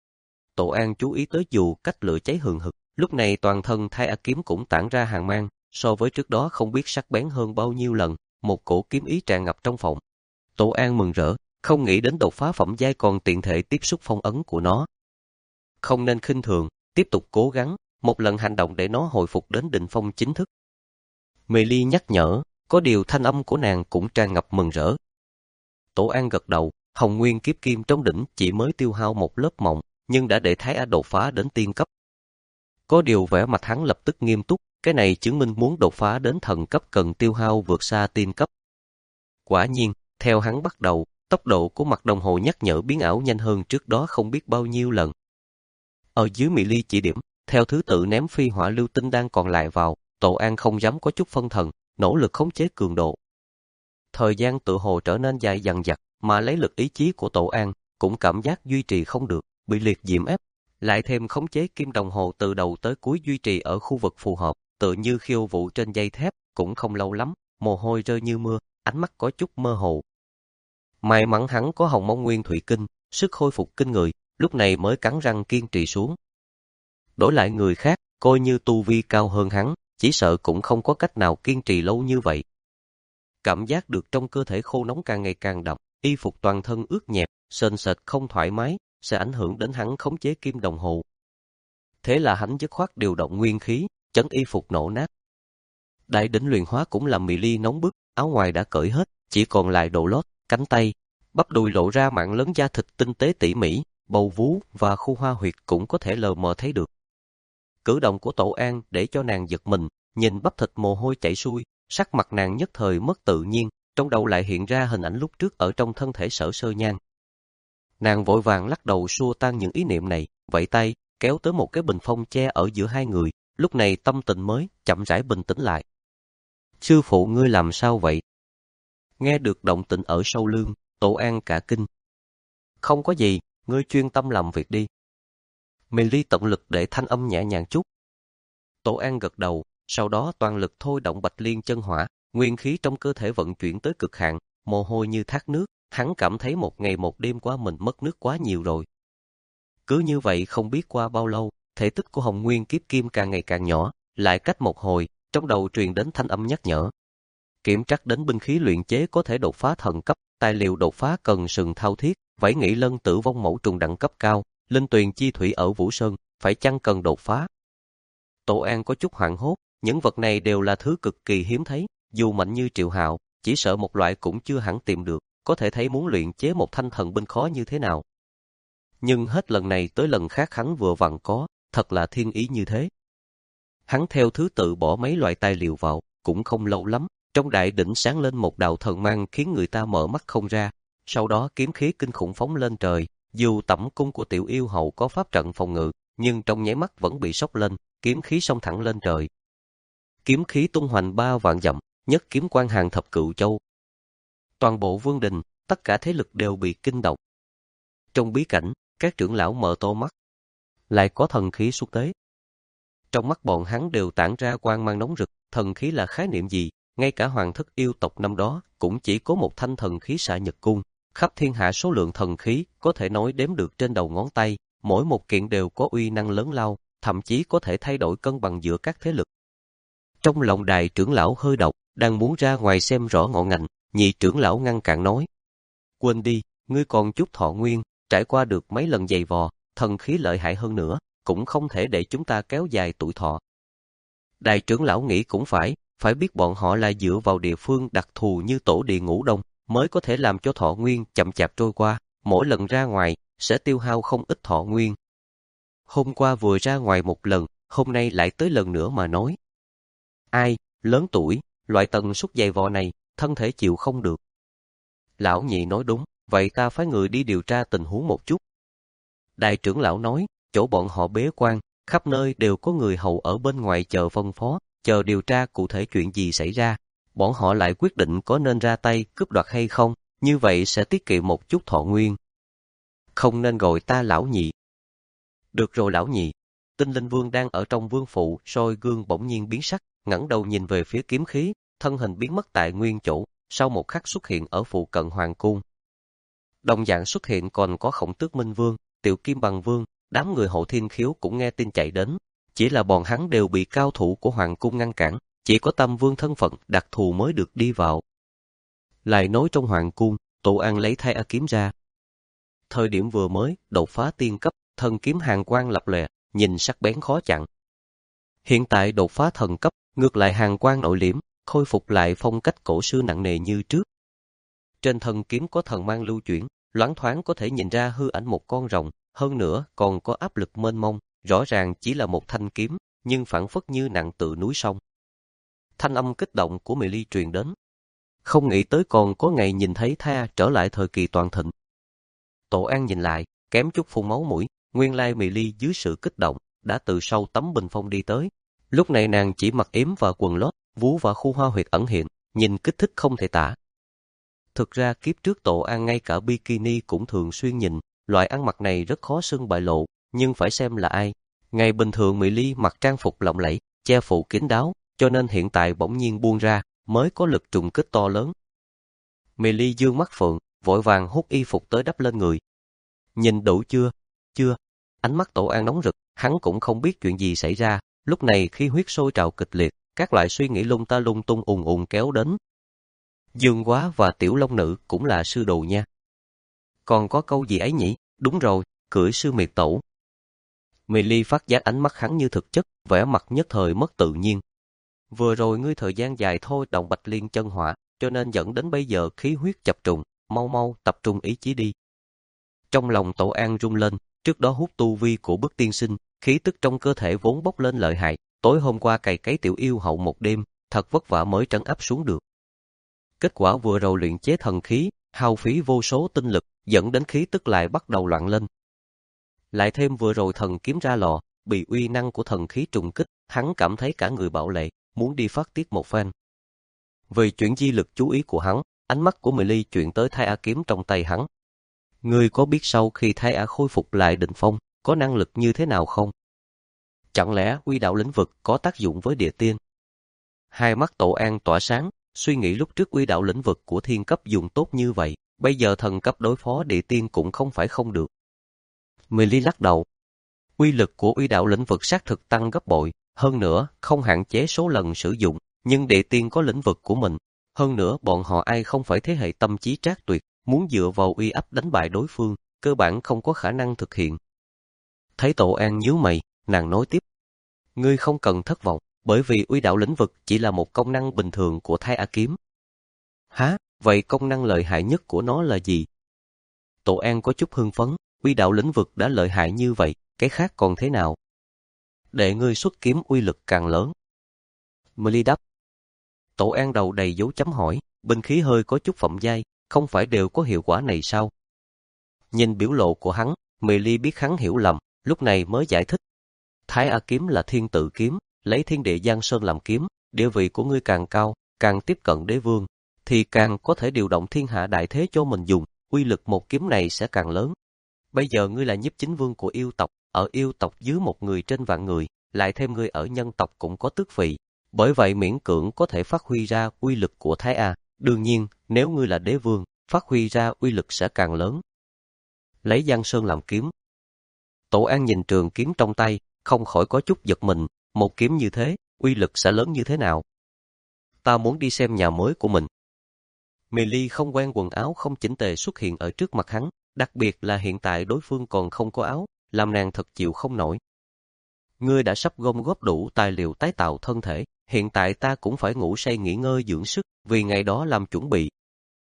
Tổ An chú ý tới dù cách lửa cháy hừng hực, lúc này toàn thân Thái A kiếm cũng tản ra hàn mang, so với trước đó không biết sắc bén hơn bao nhiêu lần, một cổ kiếm ý tràn ngập trong phòng. Tổ An mừng rỡ, không nghĩ đến đột phá phẩm giai còn tiện thể tiếp xúc phong ấn của nó. Không nên khinh thường, tiếp tục cố gắng, một lần hành động để nó hồi phục đến đỉnh phong chính thức. Mị Ly nhắc nhở, có điều thanh âm của nàng cũng tràn ngập mừng rỡ. Tổ An gật đầu, hồng nguyên kiếp kim trong đỉnh chỉ mới tiêu hao một lớp mỏng, nhưng đã để Thái A đột phá đến tiên cấp. Có điều vẻ mặt hắn lập tức nghiêm túc, cái này chứng minh muốn đột phá đến thần cấp cần tiêu hao vượt xa tiên cấp. Quả nhiên, theo hắn bắt đầu, tốc độ của mặt đồng hồ nhắc nhở biến ảo nhanh hơn trước đó không biết bao nhiêu lần. Ở dưới Mị Ly chỉ điểm, theo thứ tự ném phi hỏa lưu tinh đan còn lại vào, Tổ An không dám có chút phân thần, nỗ lực khống chế cường độ. Thời gian tự hồ trở nên dài dằng dặc, mà lấy lực ý chí của Tổ An, cũng cảm giác duy trì không được, bị liệt diễm ép, Lại thêm khống chế kim đồng hồ từ đầu tới cuối duy trì ở khu vực phù hợp, tựa như khiêu vũ trên dây thép, cũng không lâu lắm, mồ hôi rơi như mưa, ánh mắt có chút mơ hồ. May mắn hắn có hồng mông nguyên thủy kinh, sức hồi phục kinh người, lúc này mới cắn răng kiên trì xuống. Đổi lại người khác, coi như tu vi cao hơn hắn, chỉ sợ cũng không có cách nào kiên trì lâu như vậy. Cảm giác được trong cơ thể khô nóng càng ngày càng đậm, y phục toàn thân ướt nhẹp, sền sệt không thoải mái, sẽ ảnh hưởng đến hắn khống chế kim đồng hồ. Thế là hắn dứt khoát điều động nguyên khí, chấn y phục nổ nát. Đại đỉnh luyện hóa cũng làm Mị Ly nóng bức, áo ngoài đã cởi hết, chỉ còn lại đồ lót, cánh tay, bắp đùi lộ ra mảng lớn da thịt tinh tế tỉ mỉ, bầu vú và khu hoa huyệt cũng có thể lờ mờ thấy được. Cử động của Tổ An để cho nàng giật mình, nhìn bắp thịt mồ hôi chảy xuôi, sắc mặt nàng nhất thời mất tự nhiên, trong đầu lại hiện ra hình ảnh lúc trước ở trong thân thể Sở Sơ Nhan. Nàng vội vàng lắc đầu xua tan những ý niệm này, vẫy tay, kéo tới một cái bình phong che ở giữa hai người, lúc này tâm tình mới chậm rãi bình tĩnh lại. Sư phụ ngươi làm sao vậy? Nghe được động tĩnh ở sau lưng, Tổ An cả kinh. Không có gì, ngươi chuyên tâm làm việc đi. Mị Ly tận lực để thanh âm nhẹ nhàng chút. Tổ An gật đầu, sau đó toàn lực thôi động Bạch Liên chân hỏa, nguyên khí trong cơ thể vận chuyển tới cực hạn, mồ hôi như thác nước, hắn cảm thấy một ngày một đêm qua mình mất nước quá nhiều rồi. Cứ như vậy không biết qua bao lâu, thể tích của Hồng Nguyên kiếp kim càng ngày càng nhỏ, lại cách một hồi, trong đầu truyền đến thanh âm nhắc nhở. Kiểm trắc đến binh khí luyện chế có thể đột phá thần cấp, tài liệu đột phá cần sừng thao thiết, vảy nghị lân tử vong mẫu trùng đẳng cấp cao, linh tuyền chi thủy ở Vũ Sơn, phải chăng cần đột phá? Tổ An có chút hoảng hốt, những vật này đều là thứ cực kỳ hiếm thấy, dù mạnh như Triệu Hạo, chỉ sợ một loại cũng chưa hẳn tìm được, có thể thấy muốn luyện chế một thanh thần binh khó như thế nào. Nhưng hết lần này tới lần khác hắn vừa vặn có, thật là thiên ý như thế. Hắn theo thứ tự bỏ mấy loại tài liệu vào, cũng không lâu lắm, trong đại đỉnh sáng lên một đạo thần mang khiến người ta mở mắt không ra, sau đó kiếm khí kinh khủng phóng lên trời, dù tẩm cung của Tiểu Yêu Hậu có pháp trận phòng ngự, nhưng trong nháy mắt vẫn bị sốc lên, kiếm khí xông thẳng lên trời. Kiếm khí tung hoành ba vạn dặm, nhất kiếm quan hàng thập cựu châu. Toàn bộ vương đình, tất cả thế lực đều bị kinh động. Trong bí cảnh, các trưởng lão mở to mắt, lại có thần khí xuất tế. Trong mắt bọn hắn đều tản ra quang mang nóng rực, thần khí là khái niệm gì, ngay cả hoàng thất yêu tộc năm đó cũng chỉ có một thanh thần khí xạ nhật cung, khắp thiên hạ số lượng thần khí có thể nói đếm được trên đầu ngón tay, mỗi một kiện đều có uy năng lớn lao, thậm chí có thể thay đổi cân bằng giữa các thế lực. Trong lòng đại trưởng lão hơi động, đang muốn ra ngoài xem rõ ngọn ngành, nhị trưởng lão ngăn cản nói: "Quên đi, ngươi còn chút thọ nguyên, trải qua được mấy lần giày vò, thần khí lợi hại hơn nữa, cũng không thể để chúng ta kéo dài tuổi thọ." Đại trưởng lão nghĩ cũng phải, phải biết bọn họ là dựa vào địa phương đặc thù như tổ địa ngũ đông mới có thể làm cho thọ nguyên chậm chạp trôi qua, mỗi lần ra ngoài sẽ tiêu hao không ít thọ nguyên. Hôm qua vừa ra ngoài một lần, hôm nay lại tới lần nữa mà nói. Ai, lớn tuổi, loại tần suất dày vò này, thân thể chịu không được. Lão nhị nói đúng, vậy ta phái người đi điều tra tình huống một chút. Đại trưởng lão nói, chỗ bọn họ bế quan, khắp nơi đều có người hầu ở bên ngoài chờ phân phó, chờ điều tra cụ thể chuyện gì xảy ra. Bọn họ lại quyết định có nên ra tay cướp đoạt hay không, như vậy sẽ tiết kiệm một chút thọ nguyên. Không nên gọi ta lão nhị. Được rồi lão nhị. Tinh Linh Vương đang ở trong vương phụ, soi gương bỗng nhiên biến sắc, ngẩng đầu nhìn về phía kiếm khí, thân hình biến mất tại nguyên chỗ, sau một khắc xuất hiện ở phụ cận hoàng cung. Đồng dạng xuất hiện còn có Khổng Tước Minh Vương, Tiểu Kim Bằng Vương, đám người Hộ Thiên Khiếu cũng nghe tin chạy đến, chỉ là bọn hắn đều bị cao thủ của hoàng cung ngăn cản, chỉ có Tam Vương thân phận đặc thù mới được đi vào. Lại nói trong hoàng cung, Tổ An lấy thay A kiếm ra. Thời điểm vừa mới đột phá tiên cấp, thần kiếm hàn quang lập lòe, nhìn sắc bén khó chặn. Hiện tại đột phá thần cấp, ngược lại hàn quang nội liễm, khôi phục lại phong cách cổ xưa nặng nề như trước. Trên thân kiếm có thần mang lưu chuyển, loáng thoáng có thể nhìn ra hư ảnh một con rồng, hơn nữa còn có áp lực mênh mông, rõ ràng chỉ là một thanh kiếm, nhưng phảng phất như nặng tự núi sông. Thanh âm kích động của Mị Ly truyền đến. Không nghĩ tới còn có ngày nhìn thấy tha trở lại thời kỳ toàn thịnh. Tổ An nhìn lại, kém chút phun máu mũi, nguyên lai Mị Ly dưới sự kích động, đã từ sau tấm bình phong đi tới. Lúc này nàng chỉ mặc yếm và quần lót, vú và khu hoa huyệt ẩn hiện, nhìn kích thích không thể tả. Thực ra kiếp trước Tổ An ngay cả bikini cũng thường xuyên nhìn, loại ăn mặc này rất khó xưng bại lộ, nhưng phải xem là ai. Ngày bình thường Mỹ Ly mặc trang phục lộng lẫy, che phủ kín đáo, cho nên hiện tại bỗng nhiên buông ra, mới có lực trùng kích to lớn. Mỹ Ly dương mắt phượng, vội vàng hút y phục tới đắp lên người. Nhìn đủ chưa? Chưa. Ánh mắt Tổ An nóng rực, hắn cũng không biết chuyện gì xảy ra, lúc này khí huyết sôi trào kịch liệt, các loại suy nghĩ lung ta lung tung ùn ùn kéo đến. Dương Quá và Tiểu Long Nữ cũng là sư đồ nha. Còn có câu gì ấy nhỉ? Đúng rồi, cưỡi sư miệt tẩu. Mỹ Ly phát giác ánh mắt hắn như thực chất, vẻ mặt nhất thời mất tự nhiên. Vừa rồi ngươi thời gian dài thôi động Bạch Liên chân hỏa, cho nên dẫn đến bây giờ khí huyết chập trùng, mau mau tập trung ý chí đi. Trong lòng Tổ An rung lên, trước đó hút tu vi của Bức Tiên Sinh, khí tức trong cơ thể vốn bốc lên lợi hại, tối hôm qua cày cấy Tiểu Yêu Hậu một đêm, thật vất vả mới trấn áp xuống được. Kết quả vừa rồi luyện chế thần khí, hao phí vô số tinh lực, dẫn đến khí tức lại bắt đầu loạn lên. Lại thêm vừa rồi thần kiếm ra lò, bị uy năng của thần khí trùng kích, hắn cảm thấy cả người bạo lệ, muốn đi phát tiết một phen. Vì chuyển di lực chú ý của hắn, ánh mắt của Mỹ Ly chuyển tới Thái A kiếm trong tay hắn. Ngươi có biết sau khi Thái A khôi phục lại đỉnh phong, có năng lực như thế nào không? Chẳng lẽ uy đạo lĩnh vực có tác dụng với địa tiên? Hai mắt Tổ An tỏa sáng, suy nghĩ lúc trước uy đạo lĩnh vực của thiên cấp dùng tốt như vậy, bây giờ thần cấp đối phó địa tiên cũng không phải không được. Mỹ Ly lắc đầu. Uy lực của uy đạo lĩnh vực xác thực tăng gấp bội, hơn nữa không hạn chế số lần sử dụng, nhưng địa tiên có lĩnh vực của mình. Hơn nữa bọn họ ai không phải thế hệ tâm trí trác tuyệt, muốn dựa vào uy áp đánh bại đối phương, cơ bản không có khả năng thực hiện. Thấy Tổ An nhíu mày, nàng nói tiếp. Ngươi không cần thất vọng, bởi vì uy đạo lĩnh vực chỉ là một công năng bình thường của Thái A kiếm. Hả, vậy công năng lợi hại nhất của nó là gì? Tổ An có chút hưng phấn, uy đạo lĩnh vực đã lợi hại như vậy, cái khác còn thế nào? Để ngươi xuất kiếm uy lực càng lớn. Mỹ Ly đáp. Tổ An đầu đầy dấu chấm hỏi, binh khí hơi có chút phẩm giai, không phải đều có hiệu quả này sao? Nhìn biểu lộ của hắn, Mỹ Ly biết hắn hiểu lầm, lúc này mới giải thích. Thái A kiếm là thiên tự kiếm, lấy thiên địa Giang Sơn làm kiếm, địa vị của ngươi càng cao, càng tiếp cận đế vương, thì càng có thể điều động thiên hạ đại thế cho mình dùng, uy lực một kiếm này sẽ càng lớn. Bây giờ ngươi là nhiếp chính vương của yêu tộc, ở yêu tộc dưới một người trên vạn người, lại thêm ngươi ở nhân tộc cũng có tước vị, bởi vậy miễn cưỡng có thể phát huy ra uy lực của Thái A. Đương nhiên, nếu ngươi là đế vương, phát huy ra uy lực sẽ càng lớn. Lấy Giang Sơn làm kiếm. Tổ An nhìn trường kiếm trong tay, không khỏi có chút giật mình, một kiếm như thế, uy lực sẽ lớn như thế nào? Ta muốn đi xem nhà mới của mình. Mỹ Ly không quen quần áo không chỉnh tề xuất hiện ở trước mặt hắn, đặc biệt là hiện tại đối phương còn không có áo, làm nàng thật chịu không nổi. Ngươi đã sắp gom góp đủ tài liệu tái tạo thân thể, hiện tại ta cũng phải ngủ say nghỉ ngơi dưỡng sức, vì ngày đó làm chuẩn bị.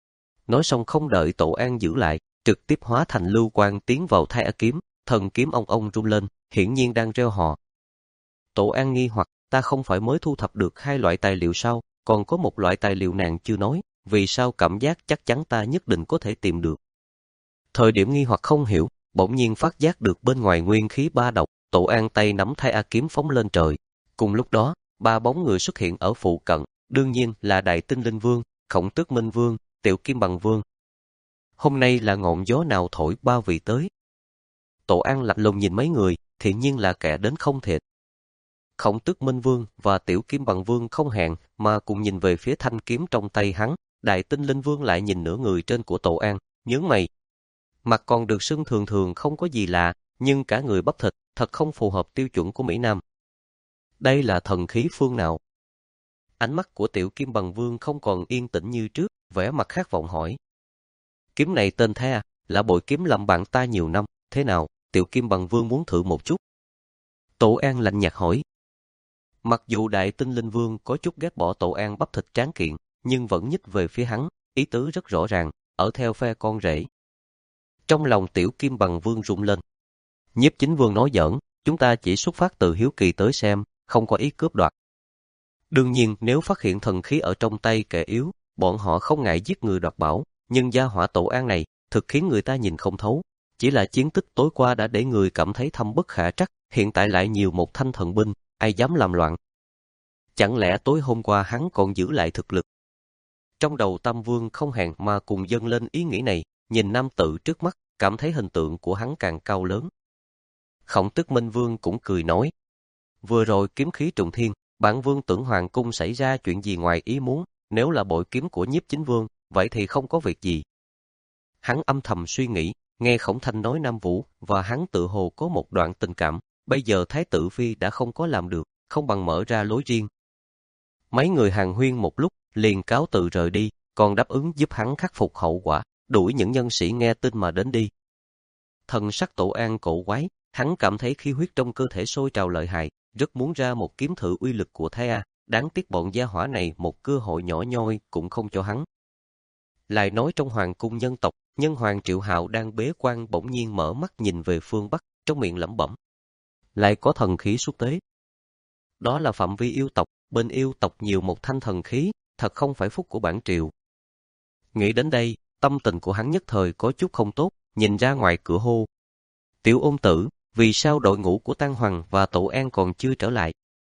Nói xong không đợi Tổ An giữ lại, trực tiếp hóa thành lưu quang tiến vào Thái A kiếm, thần kiếm ong ong rung lên, hiển nhiên đang reo hò. Tổ An nghi hoặc, ta không phải mới thu thập được hai loại tài liệu sao, còn có một loại tài liệu nàng chưa nói, vì sao cảm giác chắc chắn ta nhất định có thể tìm được. Thời điểm nghi hoặc không hiểu, bỗng nhiên phát giác được bên ngoài nguyên khí ba độc, Tổ An tay nắm Thái A kiếm phóng lên trời. Cùng lúc đó, ba bóng người xuất hiện ở phụ cận, đương nhiên là Đại Tinh Linh Vương, Khổng Tước Minh Vương, Tiểu Kim Bằng Vương. Hôm nay là ngọn gió nào thổi ba vị tới? Tổ An lạnh lùng nhìn mấy người, thiện nhiên là kẻ đến không thiệt. Khổng Tước Minh Vương và Tiểu Kim Bằng Vương không hẹn mà cùng nhìn về phía thanh kiếm trong tay hắn, Đại Tinh Linh Vương lại nhìn nửa người trên của Tổ An, nhướng mày. Mặt còn được sưng thường thường không có gì lạ, nhưng cả người bắp thịt, thật không phù hợp tiêu chuẩn của Mỹ Nam. Đây là thần khí phương nào? Ánh mắt của Tiểu Kim Bằng Vương không còn yên tĩnh như trước, vẻ mặt khát vọng hỏi. Kiếm này tên The, là bội kiếm làm bạn ta nhiều năm, thế nào, Tiểu Kim Bằng Vương muốn thử một chút? Tổ An lạnh nhạt hỏi. Mặc dù Đại Tinh Linh Vương có chút ghét bỏ Tổ An bắp thịt tráng kiện, nhưng vẫn nhích về phía hắn, ý tứ rất rõ ràng, ở theo phe con rể. Trong lòng Tiểu Kim Bằng Vương rung lên. Nhiếp Chính Vương nói giỡn, chúng ta chỉ xuất phát từ hiếu kỳ tới xem, không có ý cướp đoạt. Đương nhiên nếu phát hiện thần khí ở trong tay kẻ yếu, bọn họ không ngại giết người đoạt bảo, nhưng gia hỏa Tổ An này thực khiến người ta nhìn không thấu. Chỉ là chiến tích tối qua đã để người cảm thấy thâm bất khả trắc, hiện tại lại nhiều một thanh thần binh, ai dám làm loạn. Chẳng lẽ tối hôm qua hắn còn giữ lại thực lực? Trong đầu Tam Vương không hẹn mà cùng dâng lên ý nghĩ này, nhìn nam tử trước mắt, cảm thấy hình tượng của hắn càng cao lớn. Khổng Tức Minh Vương cũng cười nói, vừa rồi kiếm khí trùng thiên, bản vương tưởng hoàng cung xảy ra chuyện gì ngoài ý muốn, nếu là bội kiếm của Nhiếp Chính Vương, vậy thì không có việc gì. Hắn âm thầm suy nghĩ, nghe Khổng Thanh nói Nam Vũ và hắn tự hồ có một đoạn tình cảm, bây giờ Thái tử Phi đã không có làm được, không bằng mở ra lối riêng. Mấy người hàn huyên một lúc, liền cáo từ rời đi, còn đáp ứng giúp hắn khắc phục hậu quả, đuổi những nhân sĩ nghe tin mà đến đi. Thần sắc Tổ An cổ quái, hắn cảm thấy khí huyết trong cơ thể sôi trào lợi hại, rất muốn ra một kiếm thử uy lực của Thái A, đáng tiếc bọn gia hỏa này một cơ hội nhỏ nhoi cũng không cho hắn. Lại nói trong hoàng cung nhân tộc, nhân hoàng Triệu Hạo đang bế quan bỗng nhiên mở mắt nhìn về phương Bắc, trong miệng lẩm bẩm. Lại có thần khí xuất tế. Đó là phạm vi yêu tộc, bên yêu tộc nhiều một thanh thần khí, thật không phải phúc của bản triều. Nghĩ đến đây, tâm tình của hắn nhất thời có chút không tốt, nhìn ra ngoài cửa hô. Tiểu Ôn tử, vì sao đội ngũ của Tăng Hoàng và Tổ An còn chưa trở lại?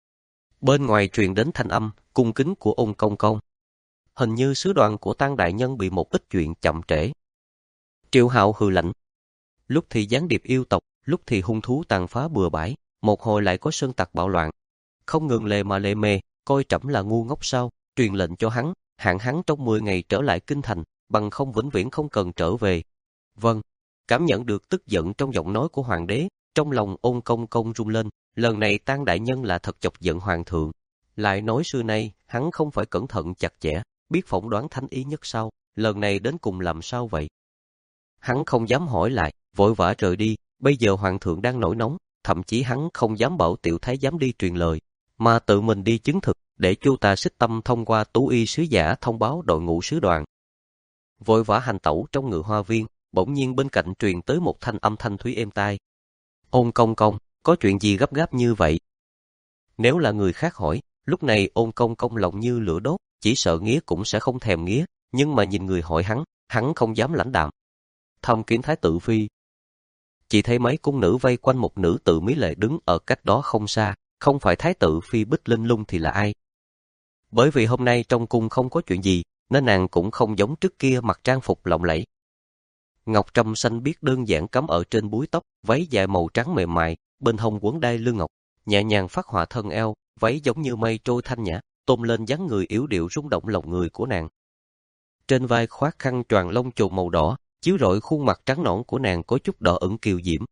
Bên ngoài truyền đến thanh âm, cung kính của Ôn Công Công. Hình như sứ đoàn của Tăng Đại Nhân bị một ít chuyện chậm trễ. Triệu Hạo hừ lạnh. Lúc thì gián điệp yêu tộc, lúc thì hung thú tàn phá bừa bãi, một hồi lại có sơn tặc bạo loạn. Không ngừng lề mà lề mề, coi trẫm là ngu ngốc sao, truyền lệnh cho hắn, hạn hắn trong mười ngày trở lại kinh thành, bằng không vĩnh viễn không cần trở về. Vâng, cảm nhận được tức giận trong giọng nói của hoàng đế, trong lòng Ôn Công Công rung lên, lần này Tăng Đại Nhân là thật chọc giận hoàng thượng. Lại nói xưa nay, hắn không phải cẩn thận chặt chẽ, biết phỏng đoán thánh ý nhất sao, lần này đến cùng làm sao vậy? Hắn không dám hỏi lại, vội vã rời đi, bây giờ hoàng thượng đang nổi nóng, thậm chí hắn không dám bảo tiểu thái giám đi truyền lời, mà tự mình đi chứng thực, để Chu Tà Xích Tâm thông qua tú y sứ giả thông báo đội ngũ sứ đoàn. Vội vã hành tẩu trong ngự hoa viên, bỗng nhiên bên cạnh truyền tới một thanh âm thanh thúy êm tai. Ôn Công Công, có chuyện gì gấp gáp như vậy? Nếu là người khác hỏi, lúc này Ôn Công Công lòng như lửa đốt, chỉ sợ nghía cũng sẽ không thèm nghía, nhưng mà nhìn người hỏi hắn, hắn không dám lãnh đạm. Thăm kiến Thái tử Phi. Chỉ thấy mấy cung nữ vây quanh một nữ tử mỹ lệ đứng ở cách đó không xa, không phải Thái tử Phi Bích Linh Lung thì là ai? Bởi vì hôm nay trong cung không có chuyện gì, nên nàng cũng không giống trước kia mặc trang phục lộng lẫy. Ngọc trâm xanh biếc đơn giản cắm ở trên búi tóc, váy dài màu trắng mềm mại, bên hông quấn đai lưng ngọc, nhẹ nhàng phác họa thân eo, váy giống như mây trôi thanh nhã, tôn lên dáng người yếu điệu rung động lòng người của nàng. Trên vai khoác khăn choàng lông chồn màu đỏ, chiếu rọi khuôn mặt trắng nõn của nàng có chút đỏ ửng kiều diễm.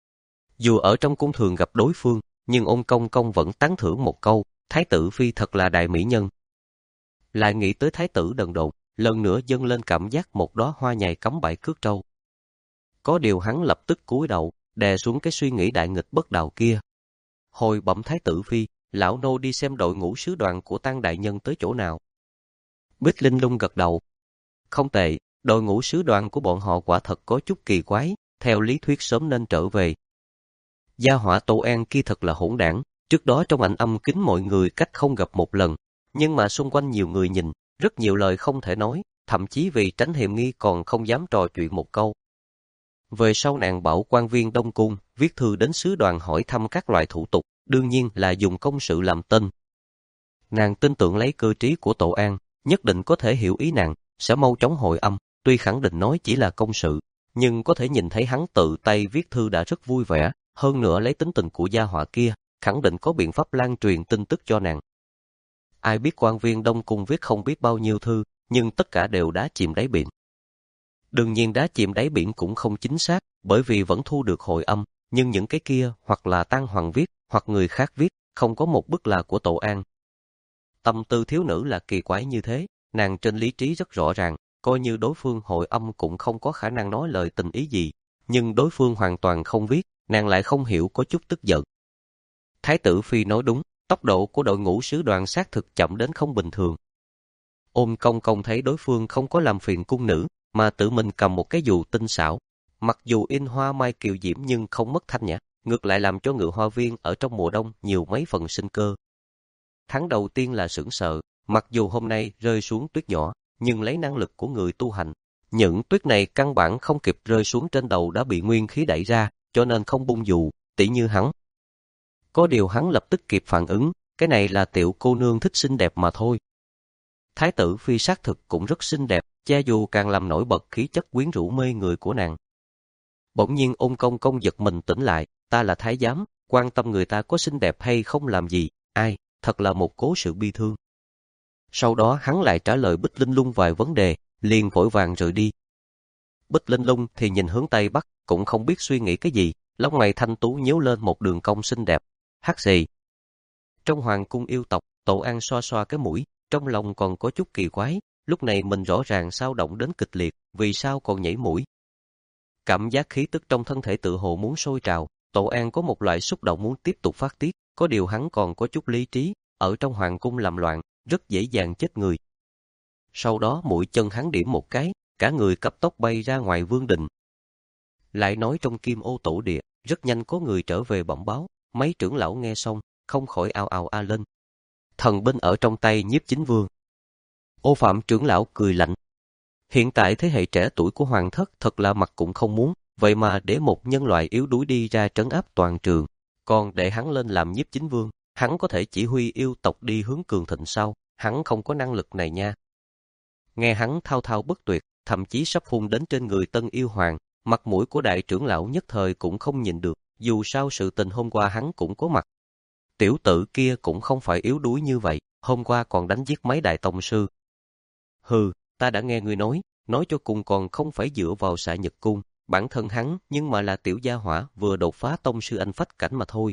Dù ở trong cung thường gặp đối phương, nhưng Ôn Công Công vẫn tán thưởng một câu, Thái tử Phi thật là đại mỹ nhân. Lại nghĩ tới Thái tử Đần Độn, lần nữa dâng lên cảm giác một đóa hoa nhài cắm bãi cước trâu. Có điều hắn lập tức cúi đầu, đè xuống cái suy nghĩ đại nghịch bất đạo kia. Hồi bẩm Thái tử Phi, lão nô đi xem đội ngũ sứ đoàn của Tăng Đại Nhân tới chỗ nào. Bích Linh Lung gật đầu. Không tệ, đội ngũ sứ đoàn của bọn họ quả thật có chút kỳ quái, theo lý thuyết sớm nên trở về. Gia hỏa Tô An kia thật là hỗn đảng, trước đó trong ảnh âm kính mọi người cách không gặp một lần, nhưng mà xung quanh nhiều người nhìn, rất nhiều lời không thể nói, thậm chí vì tránh hiểm nghi còn không dám trò chuyện một câu. Về sau nàng bảo quan viên Đông Cung viết thư đến sứ đoàn hỏi thăm các loại thủ tục, đương nhiên là dùng công sự làm tên. Nàng tin tưởng lấy cơ trí của Tổ An, nhất định có thể hiểu ý nàng, sẽ mau chóng hội âm, tuy khẳng định nói chỉ là công sự, nhưng có thể nhìn thấy hắn tự tay viết thư đã rất vui vẻ, hơn nữa lấy tính tình của gia họa kia, khẳng định có biện pháp lan truyền tin tức cho nàng. Ai biết quan viên Đông Cung viết không biết bao nhiêu thư, nhưng tất cả đều đá chìm đáy biển. Đương nhiên đá chìm đáy biển cũng không chính xác, bởi vì vẫn thu được hồi âm, nhưng những cái kia hoặc là Tăng Hoàng viết, hoặc người khác viết, không có một bức là của Tổ An. Tâm tư thiếu nữ là kỳ quái như thế, nàng trên lý trí rất rõ ràng, coi như đối phương hồi âm cũng không có khả năng nói lời tình ý gì, nhưng đối phương hoàn toàn không viết, nàng lại không hiểu có chút tức giận. Thái tử Phi nói đúng, tốc độ của đội ngũ sứ đoàn xác thực chậm đến không bình thường. Ôn Công Công thấy đối phương không có làm phiền cung nữ, mà tự mình cầm một cái dù tinh xảo. Mặc dù in hoa mai kiều diễm nhưng không mất thanh nhã, ngược lại làm cho ngự hoa viên ở trong mùa đông nhiều mấy phần sinh cơ. Tháng đầu tiên là sửng sợ, mặc dù hôm nay rơi xuống tuyết nhỏ, nhưng lấy năng lực của người tu hành, những tuyết này căn bản không kịp rơi xuống trên đầu đã bị nguyên khí đẩy ra, cho nên không bung dù, tỉ như hắn. Có điều hắn lập tức kịp phản ứng, cái này là tiểu cô nương thích xinh đẹp mà thôi. Thái tử Phi xác thực cũng rất xinh đẹp, cha dù càng làm nổi bật khí chất quyến rũ mê người của nàng. Bỗng nhiên Ôn Công Công giật mình tỉnh lại, ta là thái giám, quan tâm người ta có xinh đẹp hay không làm gì, ai, thật là một cố sự bi thương. Sau đó hắn lại trả lời Bích Linh Lung vài vấn đề, liền vội vàng rời đi. Bích Linh Lung thì nhìn hướng Tây Bắc, cũng không biết suy nghĩ cái gì, lông mày thanh tú nhíu lên một đường cong xinh đẹp. Hắc gì? Trong hoàng cung yêu tộc, Tổ An xoa xoa cái mũi, trong lòng còn có chút kỳ quái, lúc này mình rõ ràng sao động đến kịch liệt, vì sao còn nhảy mũi? Cảm giác khí tức trong thân thể tự hồ muốn sôi trào, Tổ An có một loại xúc động muốn tiếp tục phát tiết, có điều hắn còn có chút lý trí, ở trong hoàng cung làm loạn, rất dễ dàng chết người. Sau đó mũi chân hắn điểm một cái, cả người cấp tốc bay ra ngoài vương đình. Lại nói trong Kim Ô tổ địa, rất nhanh có người trở về bẩm báo, mấy trưởng lão nghe xong, không khỏi ào ào a lên. Thần binh ở trong tay Nhiếp Chính Vương. Ô Phạm trưởng lão cười lạnh. Hiện tại thế hệ trẻ tuổi của hoàng thất thật là mặt cũng không muốn, vậy mà để một nhân loại yếu đuối đi ra trấn áp toàn trường, còn để hắn lên làm Nhiếp Chính Vương, hắn có thể chỉ huy yêu tộc đi hướng cường thịnh sao? Hắn không có năng lực này nha. Nghe hắn thao thao bất tuyệt, thậm chí sắp phun đến trên người Tân Yêu Hoàng, mặt mũi của đại trưởng lão nhất thời cũng không nhìn được, dù sao sự tình hôm qua hắn cũng có mặt. Tiểu tử kia cũng không phải yếu đuối như vậy, hôm qua còn đánh giết mấy đại tông sư. Hừ, ta đã nghe ngươi nói, nói cho cùng còn không phải dựa vào Xạ Nhật Cung, bản thân hắn nhưng mà là tiểu gia hỏa vừa đột phá tông sư anh phách cảnh mà thôi.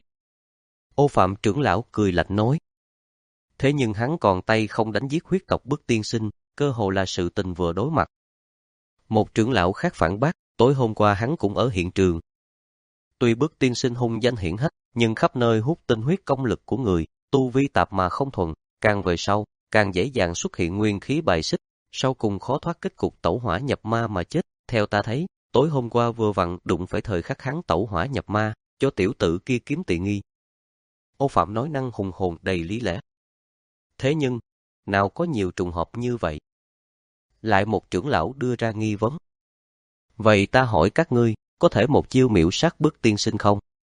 Ô Phạm trưởng lão cười lạnh nói. Thế nhưng hắn còn tay không đánh giết huyết tộc Bức Tiên Sinh, cơ hồ là sự tình vừa đối mặt. Một trưởng lão khác phản bác, tối hôm qua hắn cũng ở hiện trường. Tuy Bức Tiên Sinh hung danh hiển hách, nhưng khắp nơi hút tinh huyết công lực của người, tu vi tạp mà không thuần, càng về sau, càng dễ dàng xuất hiện nguyên khí bài xích, sau cùng khó thoát kết cục tẩu hỏa nhập ma mà chết. Theo ta thấy, tối hôm qua vừa vặn đụng phải thời khắc hắn tẩu hỏa nhập ma, cho tiểu tử kia kiếm tiện nghi. Ô Phạm nói năng hùng hồn đầy lý lẽ. Thế nhưng, nào có nhiều trùng hợp như vậy? Lại một trưởng lão đưa ra nghi vấn. Vậy ta hỏi các ngươi, có thể một chiêu miểu sát Bức Tiên Sinh không?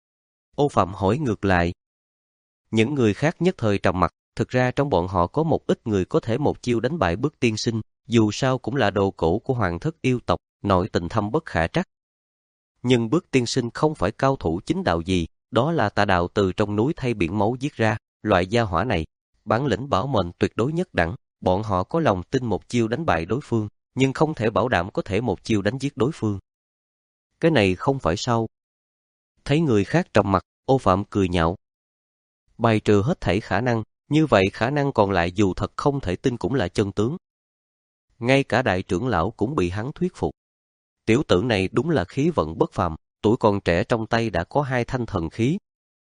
Ô Phạm hỏi ngược lại. Những người khác nhất thời trầm mặc, thực ra trong bọn họ có một ít người có thể một chiêu đánh bại Bức Tiên Sinh, dù sao cũng là đồ cổ của hoàng thất yêu tộc, nội tình thâm bất khả trắc. Nhưng Bức Tiên Sinh không phải cao thủ chính đạo gì, đó là tà đạo từ trong núi thay biển máu giết ra, loại gia hỏa này, bản lĩnh bảo mệnh tuyệt đối nhất đẳng, bọn họ có lòng tin một chiêu đánh bại đối phương, nhưng không thể bảo đảm có thể một chiêu đánh giết đối phương. Cái này không phải sao? Thấy người khác trầm mặt, Ô Phạm cười nhạo. Bài trừ hết thảy khả năng, như vậy khả năng còn lại dù thật không thể tin cũng là chân tướng. Ngay cả đại trưởng lão cũng bị hắn thuyết phục. Tiểu tử này đúng là khí vận bất phàm, tuổi còn trẻ trong tay đã có hai thanh thần khí.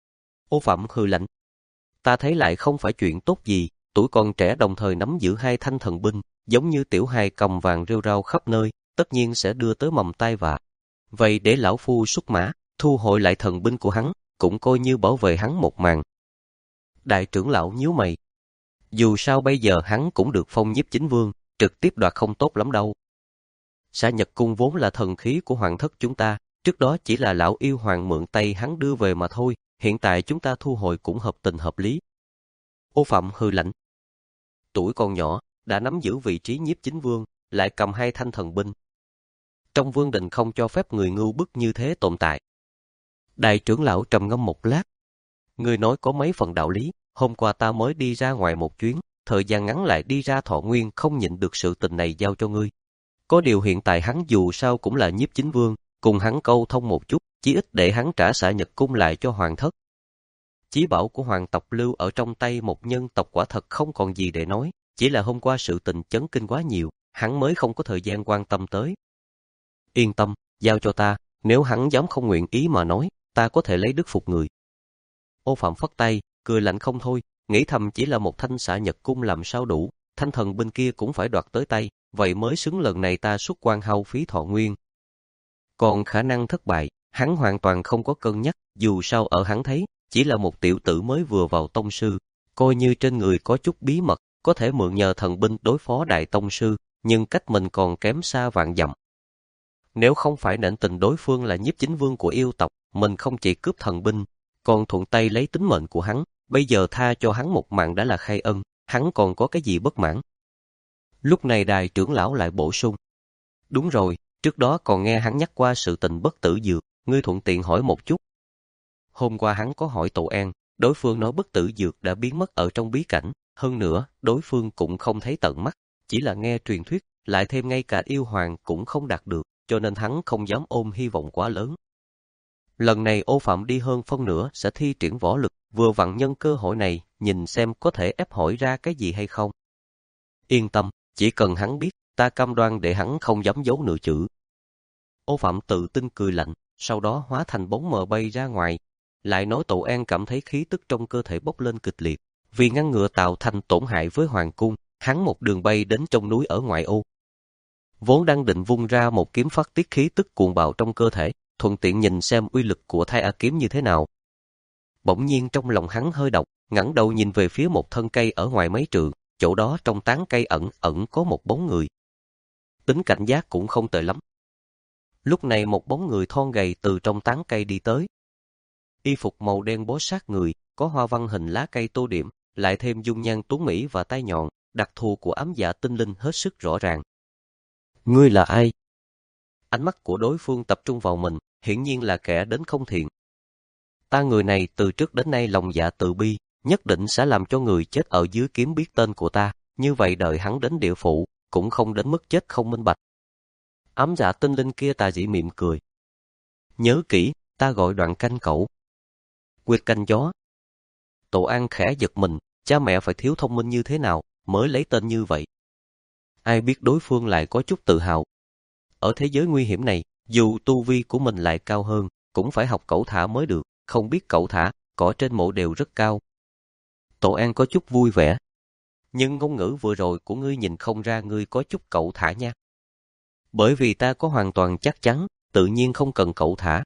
Ô Phạm hừ lạnh. Ta thấy lại không phải chuyện tốt gì, tuổi còn trẻ đồng thời nắm giữ hai thanh thần binh, giống như tiểu hài cầm vàng rêu rao khắp nơi, tất nhiên sẽ đưa tới mầm tai vạ. Vậy để lão phu xuất mã, thu hồi lại thần binh của hắn, cũng coi như bảo vệ hắn một màn. Đại trưởng lão nhíu mày. Dù sao bây giờ hắn cũng được phong Nhiếp Chính Vương, trực tiếp đoạt không tốt lắm đâu. Xạ Nhật Cung vốn là thần khí của hoàng thất chúng ta, trước đó chỉ là lão yêu hoàng mượn tay hắn đưa về mà thôi, hiện tại chúng ta thu hồi cũng hợp tình hợp lý. Ô Phạm hừ lạnh. Tuổi còn nhỏ, đã nắm giữ vị trí Nhiếp Chính Vương, lại cầm hai thanh thần binh. Trong vương đình không cho phép người ngưu bức như thế tồn tại. Đại trưởng lão trầm ngâm một lát. Người nói có mấy phần đạo lý, hôm qua ta mới đi ra ngoài một chuyến, thời gian ngắn lại đi ra Thọ Nguyên không nhịn được sự tình này giao cho ngươi. Có điều hiện tại hắn dù sao cũng là Nhiếp Chính Vương, cùng hắn câu thông một chút, chí ít để hắn trả Xạ Nhật Cung lại cho hoàng thất. Chí bảo của hoàng tộc lưu ở trong tay một nhân tộc quả thật không còn gì để nói, chỉ là hôm qua sự tình chấn kinh quá nhiều, hắn mới không có thời gian quan tâm tới. Yên tâm, giao cho ta, nếu hắn dám không nguyện ý mà nói, ta có thể lấy đức phục người. Ô Phạm phất tay, cười lạnh không thôi, nghĩ thầm chỉ là một thanh Xạ Nhật Cung làm sao đủ, thanh thần bên kia cũng phải đoạt tới tay, vậy mới xứng lần này ta xuất quan hao phí Thọ Nguyên. Còn khả năng thất bại, hắn hoàn toàn không có cân nhắc, dù sao ở hắn thấy, chỉ là một tiểu tử mới vừa vào tông sư, coi như trên người có chút bí mật, có thể mượn nhờ thần binh đối phó đại tông sư, nhưng cách mình còn kém xa vạn dặm. Nếu không phải nể tình đối phương là Nhiếp Chính Vương của yêu tộc, mình không chỉ cướp thần binh, còn thuận tay lấy tính mệnh của hắn, bây giờ tha cho hắn một mạng đã là khai ân, hắn còn có cái gì bất mãn. Lúc này đại trưởng lão lại bổ sung. Đúng rồi, trước đó còn nghe hắn nhắc qua sự tình bất tử dược, ngươi thuận tiện hỏi một chút. Hôm qua hắn có hỏi Tổ An, đối phương nói bất tử dược đã biến mất ở trong bí cảnh, hơn nữa, đối phương cũng không thấy tận mắt, chỉ là nghe truyền thuyết, lại thêm ngay cả yêu hoàng cũng không đạt được, cho nên hắn không dám ôm hy vọng quá lớn. Lần này Ô Phạm đi hơn phân nửa sẽ thi triển võ lực, vừa vặn nhân cơ hội này, nhìn xem có thể ép hỏi ra cái gì hay không. Yên tâm, chỉ cần hắn biết, ta cam đoan để hắn không dám giấu nửa chữ. Ô Phạm tự tin cười lạnh, sau đó hóa thành bóng mờ bay ra ngoài. Lại nói Tổ An cảm thấy khí tức trong cơ thể bốc lên kịch liệt, vì ngăn ngừa tạo thành tổn hại với hoàng cung, hắn một đường bay đến trong núi ở ngoại ô. Vốn đang định vung ra một kiếm phát tiết khí tức cuồng bạo trong cơ thể, thuận tiện nhìn xem uy lực của Thai A kiếm như thế nào. Bỗng nhiên trong lòng hắn hơi động, ngẩng đầu nhìn về phía một thân cây ở ngoài mấy trượng, chỗ đó trong tán cây ẩn ẩn có một bóng người. Tính cảnh giác cũng không tệ lắm. Lúc này một bóng người thon gầy từ trong tán cây đi tới. Y phục màu đen bó sát người, có hoa văn hình lá cây tô điểm, lại thêm dung nhan tuấn mỹ và tai nhọn, đặc thù của ám dạ tinh linh hết sức rõ ràng. Ngươi là ai? Ánh mắt của đối phương tập trung vào mình, hiển nhiên là kẻ đến không thiện. Ta người này từ trước đến nay lòng dạ từ bi, nhất định sẽ làm cho người chết ở dưới kiếm biết tên của ta, như vậy đợi hắn đến địa phủ, cũng không đến mức chết không minh bạch. Ám dạ tinh linh kia tà dị mỉm cười. Nhớ kỹ, ta gọi Đoạn Canh cẩu. Quyệt canh gió. Tổ An khẽ giật mình, cha mẹ phải thiếu thông minh như thế nào mới lấy tên như vậy. Ai biết đối phương lại có chút tự hào. Ở thế giới nguy hiểm này, dù tu vi của mình lại cao hơn, cũng phải học cẩu thả mới được, không biết cẩu thả, cỏ trên mộ đều rất cao. Tổ An có chút vui vẻ. Nhưng ngôn ngữ vừa rồi của ngươi nhìn không ra ngươi có chút cẩu thả nha. Bởi vì ta có hoàn toàn chắc chắn, tự nhiên không cần cẩu thả.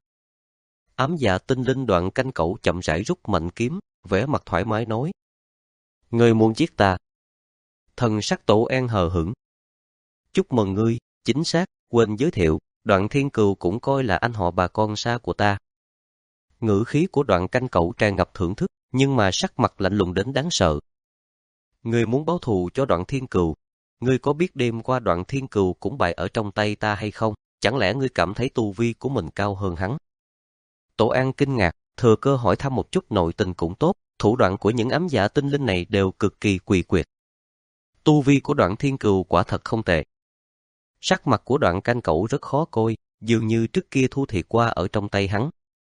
Ám dạ tinh linh Đoạn Canh cẩu chậm rãi rút mạnh kiếm, vẻ mặt thoải mái nói. Ngươi muốn giết ta. Thần sắc Tổ An hờ hững. Chúc mừng ngươi, chính xác, quên giới thiệu, Đoạn Thiên Cừu cũng coi là anh họ bà con xa của ta. Ngữ khí của Đoạn Canh cẩu tràn ngập thưởng thức, nhưng mà sắc mặt lạnh lùng đến đáng sợ. Ngươi muốn báo thù cho Đoạn Thiên Cừu, ngươi có biết đêm qua Đoạn Thiên Cừu cũng bại ở trong tay ta hay không? Chẳng lẽ ngươi cảm thấy tu vi của mình cao hơn hắn? Tổ An kinh ngạc, thừa cơ hỏi thăm một chút nội tình cũng tốt, thủ đoạn của những ám dạ tinh linh này đều cực kỳ quỷ quyệt. Tu vi của Đoạn Thiên Cừu quả thật không tệ. Sắc mặt của Đoạn Canh cẩu rất khó coi, dường như trước kia thua thiệt qua ở trong tay hắn.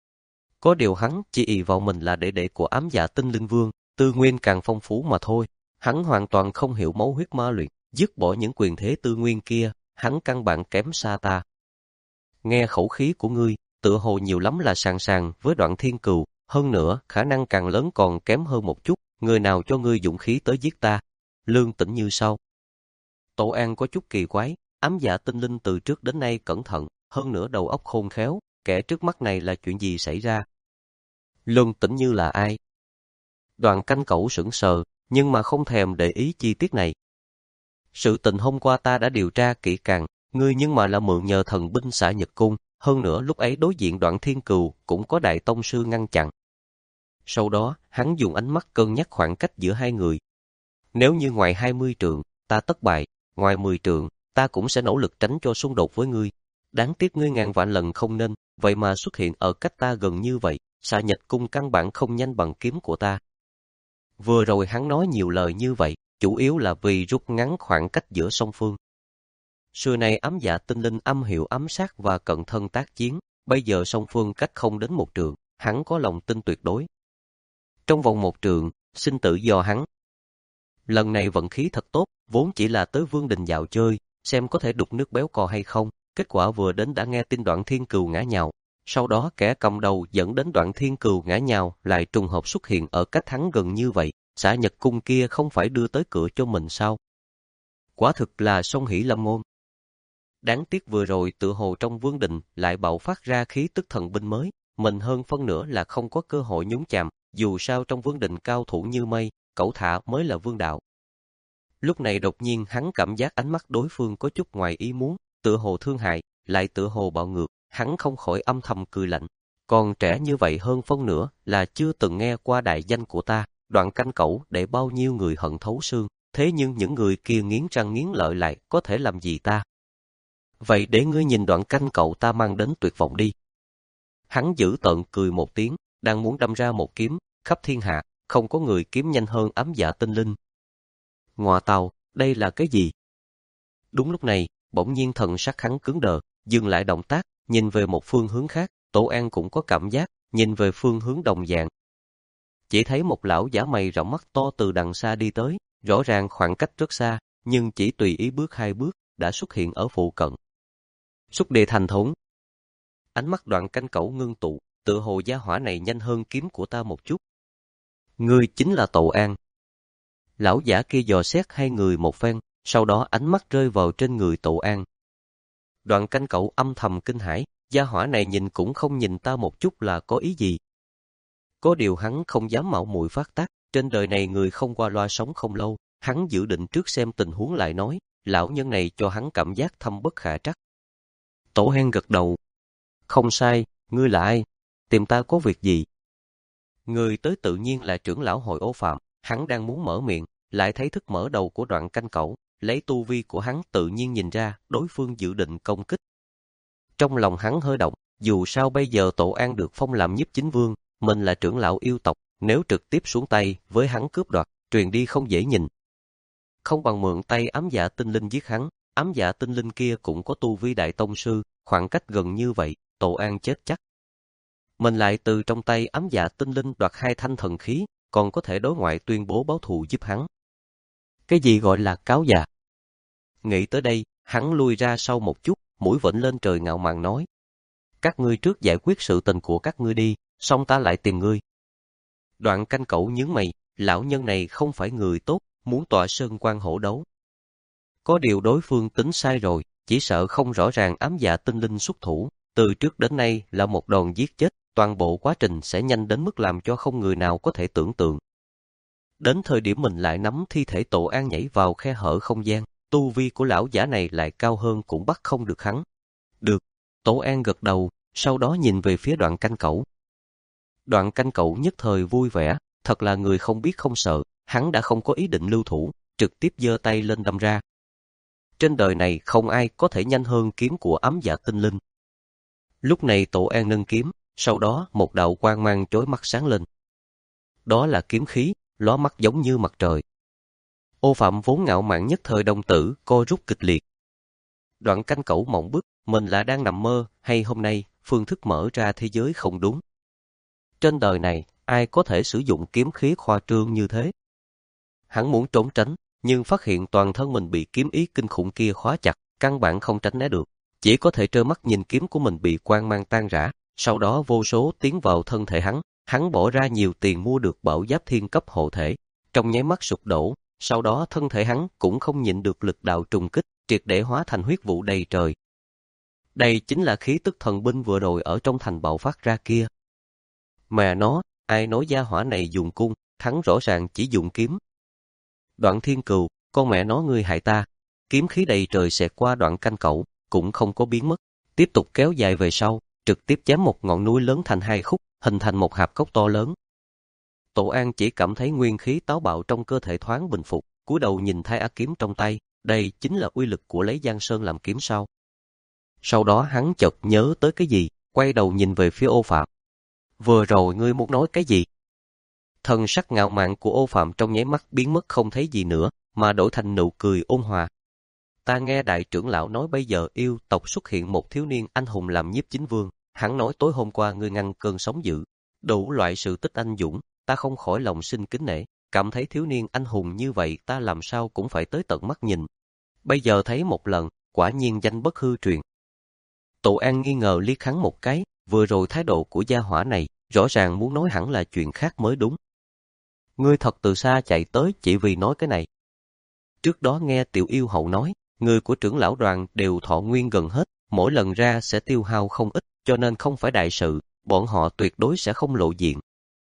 Có điều hắn chỉ ỷ vào mình là đệ đệ của ám dạ tinh linh vương, tư nguyên càng phong phú mà thôi. Hắn hoàn toàn không hiểu máu huyết ma luyện, dứt bỏ những quyền thế tư nguyên kia, hắn căn bản kém xa ta. Nghe khẩu khí của ngươi, tựa hồ nhiều lắm là sàng sàng với Đoạn Thiên Cừu, hơn nữa khả năng càng lớn còn kém hơn một chút, người nào cho ngươi dũng khí tới giết ta? Lương Tĩnh Như sau. Tổ An có chút kỳ quái, ám dạ tinh linh từ trước đến nay cẩn thận, hơn nữa đầu óc khôn khéo, kẻ trước mắt này là chuyện gì xảy ra? Lương Tĩnh Như là ai? Đoạn Canh cẩu sững sờ, nhưng mà không thèm để ý chi tiết này. Sự tình hôm qua ta đã điều tra kỹ càng, ngươi nhưng mà là mượn nhờ thần binh xả Nhật Cung, hơn nữa lúc ấy đối diện Đoạn Thiên Cừu cũng có đại tông sư ngăn chặn. Sau đó, hắn dùng ánh mắt cân nhắc khoảng cách giữa hai người. Nếu như ngoài hai mươi trượng, ta tất bại, ngoài mười trượng, ta cũng sẽ nỗ lực tránh cho xung đột với ngươi. Đáng tiếc ngươi ngàn vạn lần không nên, vậy mà xuất hiện ở cách ta gần như vậy, xạ Nhật Cung căn bản không nhanh bằng kiếm của ta. Vừa rồi hắn nói nhiều lời như vậy, chủ yếu là vì rút ngắn khoảng cách giữa song phương. Xưa nay ám dạ tinh linh âm hiệu ám sát và cận thân tác chiến, bây giờ song phương cách không đến một trượng, hắn có lòng tin tuyệt đối. Trong vòng một trượng, sinh tử do hắn. Lần này vận khí thật tốt, vốn chỉ là tới Vương Đình dạo chơi, xem có thể đục nước béo cò hay không, kết quả vừa đến đã nghe tin Đoạn Thiên Cừu ngã nhào. Sau đó kẻ cầm đầu dẫn đến Đoạn Thiên Cừu ngã nhào lại trùng hợp xuất hiện ở cách hắn gần như vậy, xả Nhật Cung kia không phải đưa tới cửa cho mình sao? Quả thực là song hỷ lâm môn. Đáng tiếc vừa rồi tựa hồ trong Vương Đình lại bạo phát ra khí tức thần binh mới, mình hơn phân nửa là không có cơ hội nhúng chàm, dù sao trong Vương Đình cao thủ như mây, cẩu thả mới là vương đạo. Lúc này đột nhiên hắn cảm giác ánh mắt đối phương có chút ngoài ý muốn, tựa hồ thương hại, lại tựa hồ bạo ngược, hắn không khỏi âm thầm cười lạnh. Còn trẻ như vậy hơn phân nửa là chưa từng nghe qua đại danh của ta, Đoạn Canh cẩu để bao nhiêu người hận thấu xương, thế nhưng những người kia nghiến răng nghiến lợi lại có thể làm gì ta? Vậy để ngươi nhìn Đoạn Canh cậu ta mang đến tuyệt vọng đi. Hắn giữ tợn cười một tiếng, đang muốn đâm ra một kiếm, khắp thiên hạ, không có người kiếm nhanh hơn ám dạ tinh linh. Ngọa tào, đây là cái gì? Đúng lúc này, bỗng nhiên thần sắc hắn cứng đờ, dừng lại động tác, nhìn về một phương hướng khác, Tổ An cũng có cảm giác, nhìn về phương hướng đồng dạng. Chỉ thấy một lão giả mày rậm mắt to từ đằng xa đi tới, rõ ràng khoảng cách rất xa, nhưng chỉ tùy ý bước hai bước, đã xuất hiện ở phụ cận. Xúc địa thành thốn. Ánh mắt Đoạn Canh Cẩu ngưng tụ, tựa hồ gia hỏa này nhanh hơn kiếm của ta một chút. Ngươi chính là Tổ An. Lão giả kia dò xét hai người một phen, sau đó ánh mắt rơi vào trên người Tổ An. Đoạn Canh Cẩu âm thầm kinh hãi, gia hỏa này nhìn cũng không nhìn ta một chút là có ý gì. Có điều hắn không dám mạo muội phát tác, trên đời này người không qua loa sống không lâu, hắn dự định trước xem tình huống lại nói, lão nhân này cho hắn cảm giác thâm bất khả trắc. Tổ An gật đầu. Không sai, ngươi là ai? Tìm ta có việc gì? Người tới tự nhiên là trưởng lão hội Ô Phạm, hắn đang muốn mở miệng, lại thấy thức mở đầu của Đoạn Canh Cẩu, lấy tu vi của hắn tự nhiên nhìn ra đối phương dự định công kích. Trong lòng hắn hơi động, dù sao bây giờ Tổ An được phong làm nhiếp chính vương, mình là trưởng lão yêu tộc, nếu trực tiếp xuống tay với hắn cướp đoạt, truyền đi không dễ nhìn. Không bằng mượn tay ám dạ tinh linh giết hắn, ám dạ tinh linh kia cũng có tu vi đại tông sư, khoảng cách gần như vậy, Tổ An chết chắc. Mình lại từ trong tay ám dạ tinh linh đoạt hai thanh thần khí, còn có thể đối ngoại tuyên bố báo thù giúp hắn. Cái gì gọi là cáo già? Nghĩ tới đây, hắn lui ra sau một chút, mũi vểnh lên trời ngạo mạn nói. Các ngươi trước giải quyết sự tình của các ngươi đi, xong ta lại tìm ngươi. Đoạn Canh Cẩu nhướng mày, lão nhân này không phải người tốt, muốn tọa sơn quan hổ đấu. Có điều đối phương tính sai rồi, chỉ sợ không rõ ràng ám dạ tinh linh xuất thủ, từ trước đến nay là một đòn giết chết, toàn bộ quá trình sẽ nhanh đến mức làm cho không người nào có thể tưởng tượng. Đến thời điểm mình lại nắm thi thể Tổ An nhảy vào khe hở không gian, tu vi của lão giả này lại cao hơn cũng bắt không được hắn. Được, Tổ An gật đầu, sau đó nhìn về phía Đoạn Canh Cẩu. Đoạn Canh Cẩu nhất thời vui vẻ, thật là người không biết không sợ, hắn đã không có ý định lưu thủ, trực tiếp giơ tay lên đâm ra. Trên đời này không ai có thể nhanh hơn kiếm của ám dạ tinh linh. Lúc này Tổ An nâng kiếm, sau đó một đạo quang mang chói mắt sáng lên. Đó là kiếm khí, lóa mắt giống như mặt trời. Ô Phạm vốn ngạo mạn nhất thời đồng tử, co rút kịch liệt. Đoạn Canh Cẩu mộng bức, mình là đang nằm mơ, hay hôm nay, phương thức mở ra thế giới không đúng. Trên đời này, ai có thể sử dụng kiếm khí khoa trương như thế? Hắn muốn trốn tránh, nhưng phát hiện toàn thân mình bị kiếm ý kinh khủng kia khóa chặt, căn bản không tránh né được. Chỉ có thể trơ mắt nhìn kiếm của mình bị quang mang tan rã, sau đó vô số tiến vào thân thể hắn. Hắn bỏ ra nhiều tiền mua được bảo giáp thiên cấp hộ thể, trong nháy mắt sụp đổ, sau đó thân thể hắn cũng không nhịn được lực đạo trùng kích, triệt để hóa thành huyết vụ đầy trời. Đây chính là khí tức thần binh vừa rồi ở trong thành bạo phát ra kia. Mà nó, ai nói gia hỏa này dùng cung, hắn rõ ràng chỉ dùng kiếm. Đoạn Thiên Cừu, con mẹ nó ngươi hại ta, kiếm khí đầy trời xẹt qua Đoạn Canh Cẩu, cũng không có biến mất, tiếp tục kéo dài về sau, trực tiếp chém một ngọn núi lớn thành hai khúc, hình thành một hạp cốc to lớn. Tổ An chỉ cảm thấy nguyên khí táo bạo trong cơ thể thoáng bình phục, cúi đầu nhìn Thái Á kiếm trong tay, đây chính là uy lực của lấy Giang Sơn làm kiếm sao. Sau đó hắn chợt nhớ tới cái gì, quay đầu nhìn về phía Ô Phạm. Vừa rồi ngươi muốn nói cái gì? Thần sắc ngạo mạn của Ô Phạm trong nháy mắt biến mất không thấy gì nữa, mà đổi thành nụ cười ôn hòa. Ta nghe đại trưởng lão nói bây giờ yêu tộc xuất hiện một thiếu niên anh hùng làm nhiếp chính vương, hắn nói tối hôm qua ngươi ngăn cơn sóng dữ, đủ loại sự tích anh dũng, ta không khỏi lòng sinh kính nể, cảm thấy thiếu niên anh hùng như vậy ta làm sao cũng phải tới tận mắt nhìn. Bây giờ thấy một lần, quả nhiên danh bất hư truyền. Tổ An nghi ngờ liếc hắn một cái, vừa rồi thái độ của gia hỏa này, rõ ràng muốn nói hẳn là chuyện khác mới đúng. Ngươi thật từ xa chạy tới chỉ vì nói cái này. Trước đó nghe Tiểu Yêu Hậu nói, người của trưởng lão đoàn đều thọ nguyên gần hết, mỗi lần ra sẽ tiêu hao không ít, cho nên không phải đại sự, bọn họ tuyệt đối sẽ không lộ diện.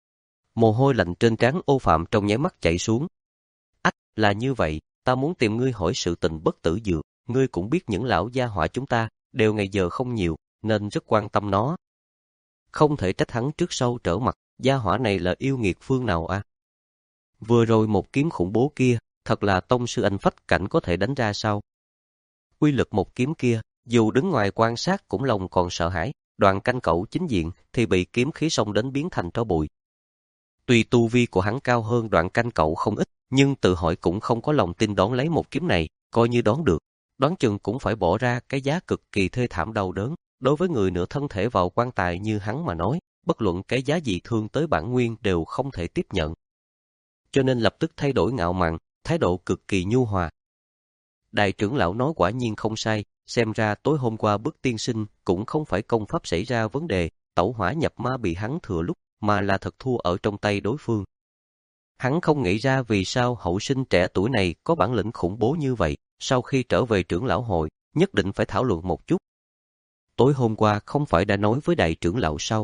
Mồ hôi lạnh trên trán Ô Phạm trong nháy mắt chảy xuống. Ách, là như vậy, ta muốn tìm ngươi hỏi sự tình bất tử dược, ngươi cũng biết những lão gia hỏa chúng ta, đều ngày giờ không nhiều, nên rất quan tâm nó. Không thể trách hắn trước sau trở mặt, gia hỏa này là yêu nghiệt phương nào à? Vừa rồi một kiếm khủng bố kia, thật là tông sư anh phách cảnh có thể đánh ra sao? Uy lực một kiếm kia, dù đứng ngoài quan sát cũng lòng còn sợ hãi, đoạn canh cẩu chính diện thì bị kiếm khí xông đến biến thành tro bụi. Tuy tu vi của hắn cao hơn đoạn canh cẩu không ít, nhưng tự hỏi cũng không có lòng tin đón lấy một kiếm này, coi như đón được. Đoán chừng cũng phải bỏ ra cái giá cực kỳ thê thảm đau đớn. Đối với người nửa thân thể vào quan tài như hắn mà nói, bất luận cái giá gì thương tới bản nguyên đều không thể tiếp nhận. Cho nên lập tức thay đổi ngạo mạn, thái độ cực kỳ nhu hòa. Đại trưởng lão nói quả nhiên không sai, xem ra tối hôm qua bức tiên sinh cũng không phải công pháp xảy ra vấn đề, tẩu hỏa nhập ma bị hắn thừa lúc, mà là thật thua ở trong tay đối phương. Hắn không nghĩ ra vì sao hậu sinh trẻ tuổi này có bản lĩnh khủng bố như vậy, sau khi trở về trưởng lão hội, nhất định phải thảo luận một chút. Tối hôm qua không phải đã nói với đại trưởng lão sao?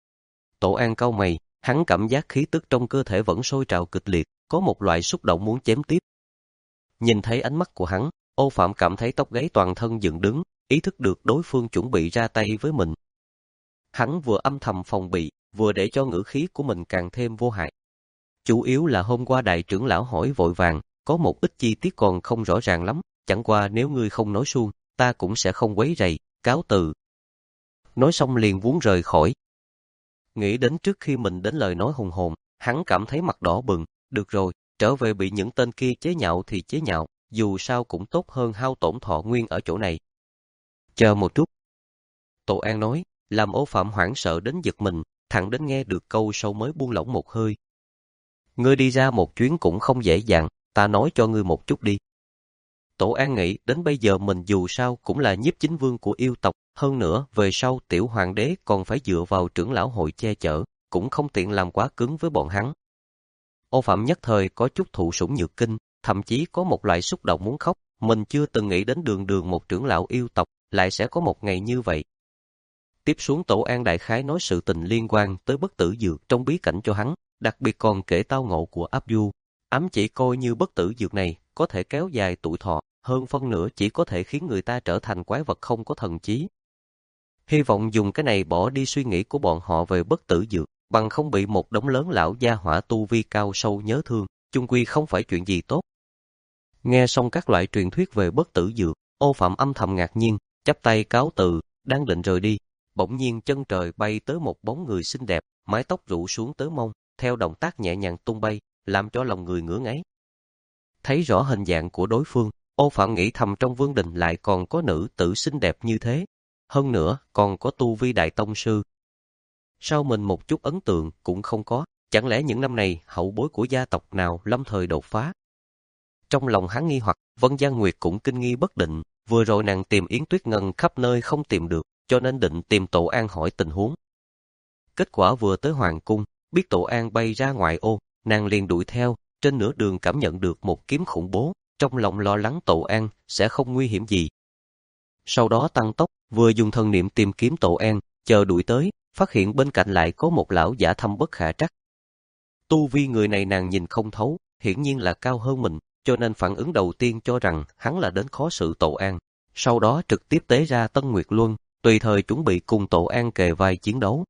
Tổ An cau mày, hắn cảm giác khí tức trong cơ thể vẫn sôi trào kịch liệt, có một loại xúc động muốn chém tiếp. Nhìn thấy ánh mắt của hắn, Ô Phạm cảm thấy tóc gáy toàn thân dựng đứng, ý thức được đối phương chuẩn bị ra tay với mình. Hắn vừa âm thầm phòng bị, vừa để cho ngữ khí của mình càng thêm vô hại. Chủ yếu là hôm qua đại trưởng lão hỏi vội vàng, có một ít chi tiết còn không rõ ràng lắm, chẳng qua nếu ngươi không nói suông, ta cũng sẽ không quấy rầy, cáo từ. Nói xong liền vốn rời khỏi. Nghĩ đến trước khi mình đến lời nói hùng hồn, hắn cảm thấy mặt đỏ bừng, được rồi, trở về bị những tên kia chế nhạo thì chế nhạo, dù sao cũng tốt hơn hao tổn thọ nguyên ở chỗ này. Chờ một chút. Tổ An nói, làm Ô Phạm hoảng sợ đến giật mình, thẳng đến nghe được câu sau mới buông lỏng một hơi. Ngươi đi ra một chuyến cũng không dễ dàng, ta nói cho ngươi một chút đi. Tổ An nghĩ đến bây giờ mình dù sao cũng là nhiếp chính vương của yêu tộc, hơn nữa về sau tiểu hoàng đế còn phải dựa vào trưởng lão hội che chở, cũng không tiện làm quá cứng với bọn hắn. Ô Phạm nhất thời có chút thụ sủng nhược kinh, thậm chí có một loại xúc động muốn khóc, mình chưa từng nghĩ đến đường đường một trưởng lão yêu tộc, lại sẽ có một ngày như vậy. Tiếp xuống Tổ An đại khái nói sự tình liên quan tới bất tử dược trong bí cảnh cho hắn, đặc biệt còn kể tao ngộ của Áp Du. Ám chỉ coi như bất tử dược này có thể kéo dài tuổi thọ, hơn phân nửa chỉ có thể khiến người ta trở thành quái vật không có thần trí. Hy vọng dùng cái này bỏ đi suy nghĩ của bọn họ về bất tử dược, bằng không bị một đống lớn lão gia hỏa tu vi cao sâu nhớ thương, chung quy không phải chuyện gì tốt. Nghe xong các loại truyền thuyết về bất tử dược, Ô Phạm âm thầm ngạc nhiên, chắp tay cáo từ, đang định rời đi, bỗng nhiên chân trời bay tới một bóng người xinh đẹp, mái tóc rủ xuống tới mông, theo động tác nhẹ nhàng tung bay, làm cho lòng người ngứa ngáy. Thấy rõ hình dạng của đối phương, Ô Phạm nghĩ thầm trong vương đình lại còn có nữ tử xinh đẹp như thế, hơn nữa còn có tu vi đại tông sư. Sao mình một chút ấn tượng cũng không có, chẳng lẽ những năm này hậu bối của gia tộc nào lâm thời đột phá? Trong lòng hắn nghi hoặc, Vân Giang Nguyệt cũng kinh nghi bất định, vừa rồi nàng tìm Yến Tuyết Ngân khắp nơi không tìm được, cho nên định tìm Tổ An hỏi tình huống. Kết quả vừa tới hoàng cung, biết Tổ An bay ra ngoài ô, nàng liền đuổi theo, trên nửa đường cảm nhận được một kiếm khủng bố, trong lòng lo lắng Tổ An sẽ không nguy hiểm gì. Sau đó tăng tốc, vừa dùng thần niệm tìm kiếm Tổ An, chờ đuổi tới, phát hiện bên cạnh lại có một lão giả thâm bất khả trắc. Tu vi người này nàng nhìn không thấu, hiển nhiên là cao hơn mình, cho nên phản ứng đầu tiên cho rằng hắn là đến khó xử Tổ An, sau đó trực tiếp tế ra Tân Nguyệt Luân, tùy thời chuẩn bị cùng Tổ An kề vai chiến đấu.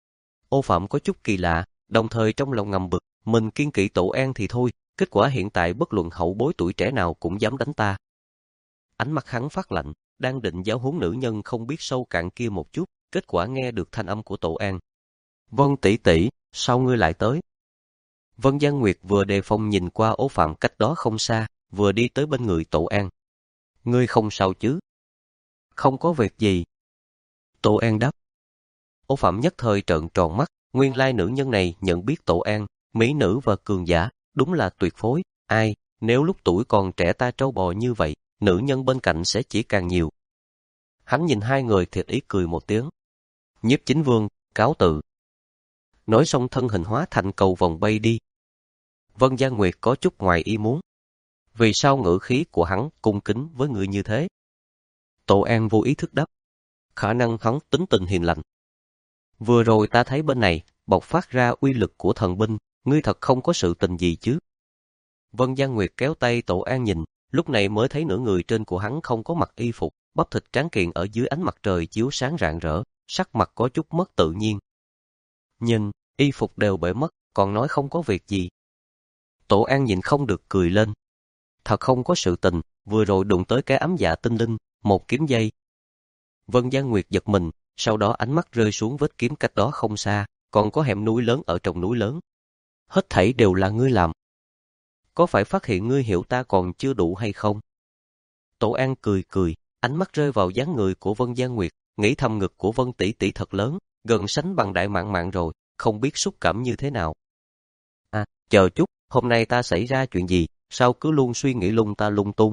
Ô Phạm có chút kỳ lạ, đồng thời trong lòng ngầm bực, mình kiên kỵ Tổ An thì thôi, kết quả hiện tại bất luận hậu bối tuổi trẻ nào cũng dám đánh ta. Ánh mắt hắn phát lạnh, đang định giáo huấn nữ nhân không biết sâu cạn kia một chút, kết quả nghe được thanh âm của Tổ An. Vân tỷ tỷ, sao ngươi lại tới? Vân Giang Nguyệt vừa đề phòng nhìn qua Ô Phạm cách đó không xa, vừa đi tới bên người Tổ An. Ngươi không sao chứ? Không có việc gì. Tổ An đáp. Ô Phạm nhất thời trợn tròn mắt, nguyên lai nữ nhân này nhận biết Tổ An, mỹ nữ và cường giả, đúng là tuyệt phối. Ai, nếu lúc tuổi còn trẻ ta trâu bò như vậy, nữ nhân bên cạnh sẽ chỉ càng nhiều. Hắn nhìn hai người thiệt ý cười một tiếng. Nhiếp chính vương, cáo từ. Nói xong thân hình hóa thành cầu vòng bay đi. Vân Giang Nguyệt có chút ngoài ý muốn. Vì sao ngữ khí của hắn cung kính với người như thế? Tổ An vô ý thức đáp. Khả năng hắn tính tình hiền lành. Vừa rồi ta thấy bên này, bộc phát ra uy lực của thần binh, ngươi thật không có sự tình gì chứ? Vân Giang Nguyệt kéo tay Tổ An nhìn, lúc này mới thấy nửa người trên của hắn không có mặc y phục, bắp thịt tráng kiện ở dưới ánh mặt trời chiếu sáng rạng rỡ, sắc mặt có chút mất tự nhiên. Nhìn, y phục đều bể mất, còn nói không có việc gì. Tổ An nhìn không được cười lên. Thật không có sự tình, vừa rồi đụng tới cái ấm dạ tinh linh, một kiếm dây. Vân Giang Nguyệt giật mình, sau đó ánh mắt rơi xuống vết kiếm cách đó không xa, còn có hẻm núi lớn ở trong núi lớn. Hết thảy đều là ngươi làm. Có phải phát hiện ngươi hiểu ta còn chưa đủ hay không? Tổ An cười cười, ánh mắt rơi vào dáng người của Vân Gia Nguyệt, nghĩ thầm ngực của Vân tỷ tỷ thật lớn, gần sánh bằng Đại Mạn Mạn rồi, không biết xúc cảm như thế nào. À, chờ chút, hôm nay ta xảy ra chuyện gì, sao cứ luôn suy nghĩ lung ta lung tung.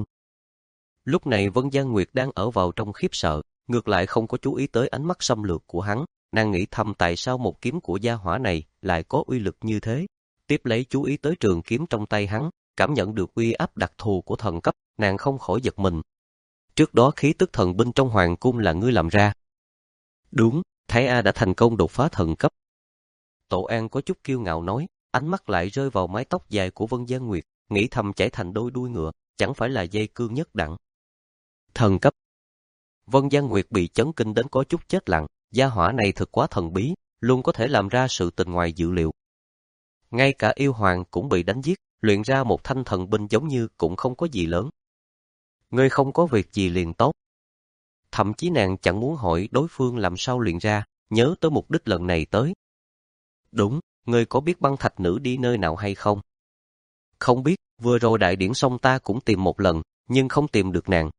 Lúc này Vân Gia Nguyệt đang ở vào trong khiếp sợ, ngược lại không có chú ý tới ánh mắt xâm lược của hắn, nàng nghĩ thầm tại sao một kiếm của gia hỏa này lại có uy lực như thế. Tiếp lấy chú ý tới trường kiếm trong tay hắn, cảm nhận được uy áp đặc thù của thần cấp, nàng không khỏi giật mình. Trước đó khí tức thần binh trong hoàng cung là ngươi làm ra. Đúng, Thái A đã thành công đột phá thần cấp. Tổ An có chút kiêu ngạo nói, ánh mắt lại rơi vào mái tóc dài của Vân Gia Nguyệt, nghĩ thầm chảy thành đôi đuôi ngựa, chẳng phải là dây cương nhất đẳng. Thần cấp. Vân Gia Nguyệt bị chấn kinh đến có chút chết lặng, gia hỏa này thực quá thần bí, luôn có thể làm ra sự tình ngoài dự liệu. Ngay cả yêu hoàng cũng bị đánh giết, luyện ra một thanh thần binh giống như cũng không có gì lớn. Ngươi không có việc gì liền tốt. Thậm chí nàng chẳng muốn hỏi đối phương làm sao luyện ra, nhớ tới mục đích lần này tới. Đúng, ngươi có biết băng thạch nữ đi nơi nào hay không? Không biết, vừa rồi đại điển xong ta cũng tìm một lần, nhưng không tìm được nàng.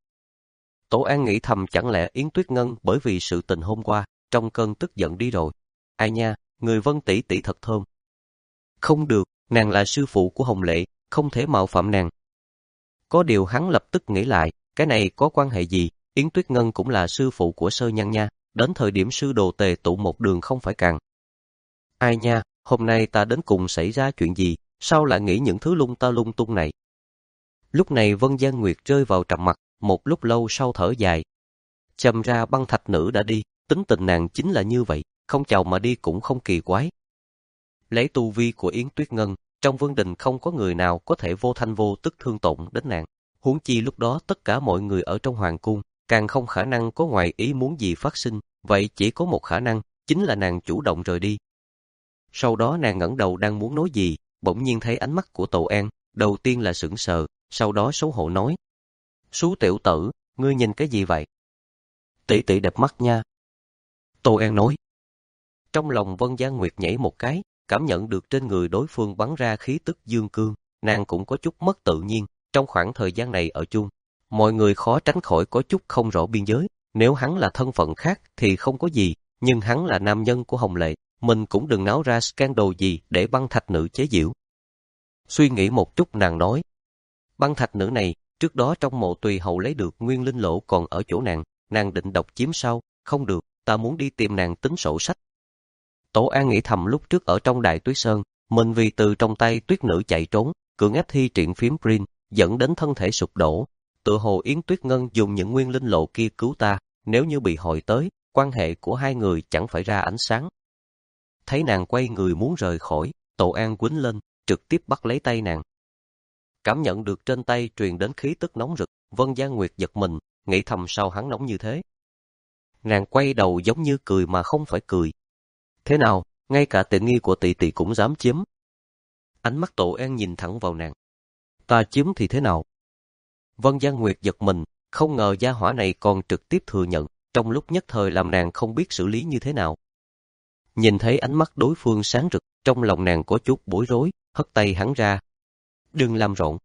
Tổ An nghĩ thầm chẳng lẽ Yến Tuyết Ngân bởi vì sự tình hôm qua, trong cơn tức giận đi rồi. Ai nha, người Vân tỷ tỷ thật thơm. Không được, nàng là sư phụ của Hồng Lệ, không thể mạo phạm nàng. Có điều hắn lập tức nghĩ lại, cái này có quan hệ gì, Yến Tuyết Ngân cũng là sư phụ của Sơ Nhân nha, đến thời điểm sư đồ tề tụ một đường không phải càng. Ai nha, hôm nay ta đến cùng xảy ra chuyện gì, sao lại nghĩ những thứ lung ta lung tung này. Lúc này Vân Gia Nguyệt rơi vào trầm mặc, một lúc lâu sau thở dài. Châm ra băng thạch nữ đã đi, tính tình nàng chính là như vậy, không chào mà đi cũng không kỳ quái. Lấy tu vi của Yến Tuyết Ngân, trong vương đình không có người nào có thể vô thanh vô tức thương tổn đến nàng. Huống chi lúc đó tất cả mọi người ở trong hoàng cung, càng không khả năng có ngoài ý muốn gì phát sinh, vậy chỉ có một khả năng, chính là nàng chủ động rời đi. Sau đó nàng ngẩng đầu đang muốn nói gì, bỗng nhiên thấy ánh mắt của Tổ An, đầu tiên là sững sờ, sau đó xấu hổ nói. Sú tiểu tử, ngươi nhìn cái gì vậy? Tỷ tỷ đẹp mắt nha. Tổ An nói. Trong lòng Vân Gia Nguyệt nhảy một cái, cảm nhận được trên người đối phương bắn ra khí tức dương cương, nàng cũng có chút mất tự nhiên, trong khoảng thời gian này ở chung. Mọi người khó tránh khỏi có chút không rõ biên giới, nếu hắn là thân phận khác thì không có gì, nhưng hắn là nam nhân của Hồng Lệ, mình cũng đừng náo ra scandal gì để băng thạch nữ chế giễu. Suy nghĩ một chút nàng nói, băng thạch nữ này, trước đó trong mộ tùy hậu lấy được nguyên linh lỗ còn ở chỗ nàng, nàng định độc chiếm sau, không được, ta muốn đi tìm nàng tính sổ sách. Tổ An nghĩ thầm lúc trước ở trong Đại Tuyết Sơn, mình vì từ trong tay tuyết nữ chạy trốn, cưỡng ép thi triển phím Prin, dẫn đến thân thể sụp đổ. Tự hồ Yến Tuyết Ngân dùng những nguyên linh lộ kia cứu ta, nếu như bị hội tới, quan hệ của hai người chẳng phải ra ánh sáng. Thấy nàng quay người muốn rời khỏi, Tổ An quýnh lên, trực tiếp bắt lấy tay nàng. Cảm nhận được trên tay truyền đến khí tức nóng rực, Vân Gia Nguyệt giật mình, nghĩ thầm sao hắn nóng như thế. Nàng quay đầu giống như cười mà không phải cười. Thế nào, ngay cả tiện nghi của tỷ tỷ cũng dám chiếm. Ánh mắt Tổ An nhìn thẳng vào nàng. Ta chiếm thì thế nào? Vân Gia Nguyệt giật mình, không ngờ gia hỏa này còn trực tiếp thừa nhận, trong lúc nhất thời làm nàng không biết xử lý như thế nào. Nhìn thấy ánh mắt đối phương sáng rực, trong lòng nàng có chút bối rối, hất tay hắn ra. Đừng làm rộn.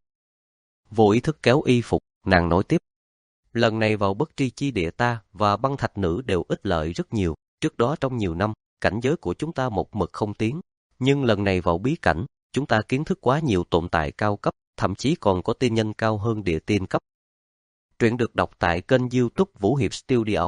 Vô ý thức kéo y phục, nàng nói tiếp. Lần này vào bất tri chi địa ta và băng thạch nữ đều ích lợi rất nhiều, trước đó trong nhiều năm, cảnh giới của chúng ta một mực không tiến, nhưng lần này vào bí cảnh, chúng ta kiến thức quá nhiều tồn tại cao cấp, thậm chí còn có tiên nhân cao hơn địa tiên cấp. Truyện được đọc tại kênh YouTube Vũ Hiệp Studio.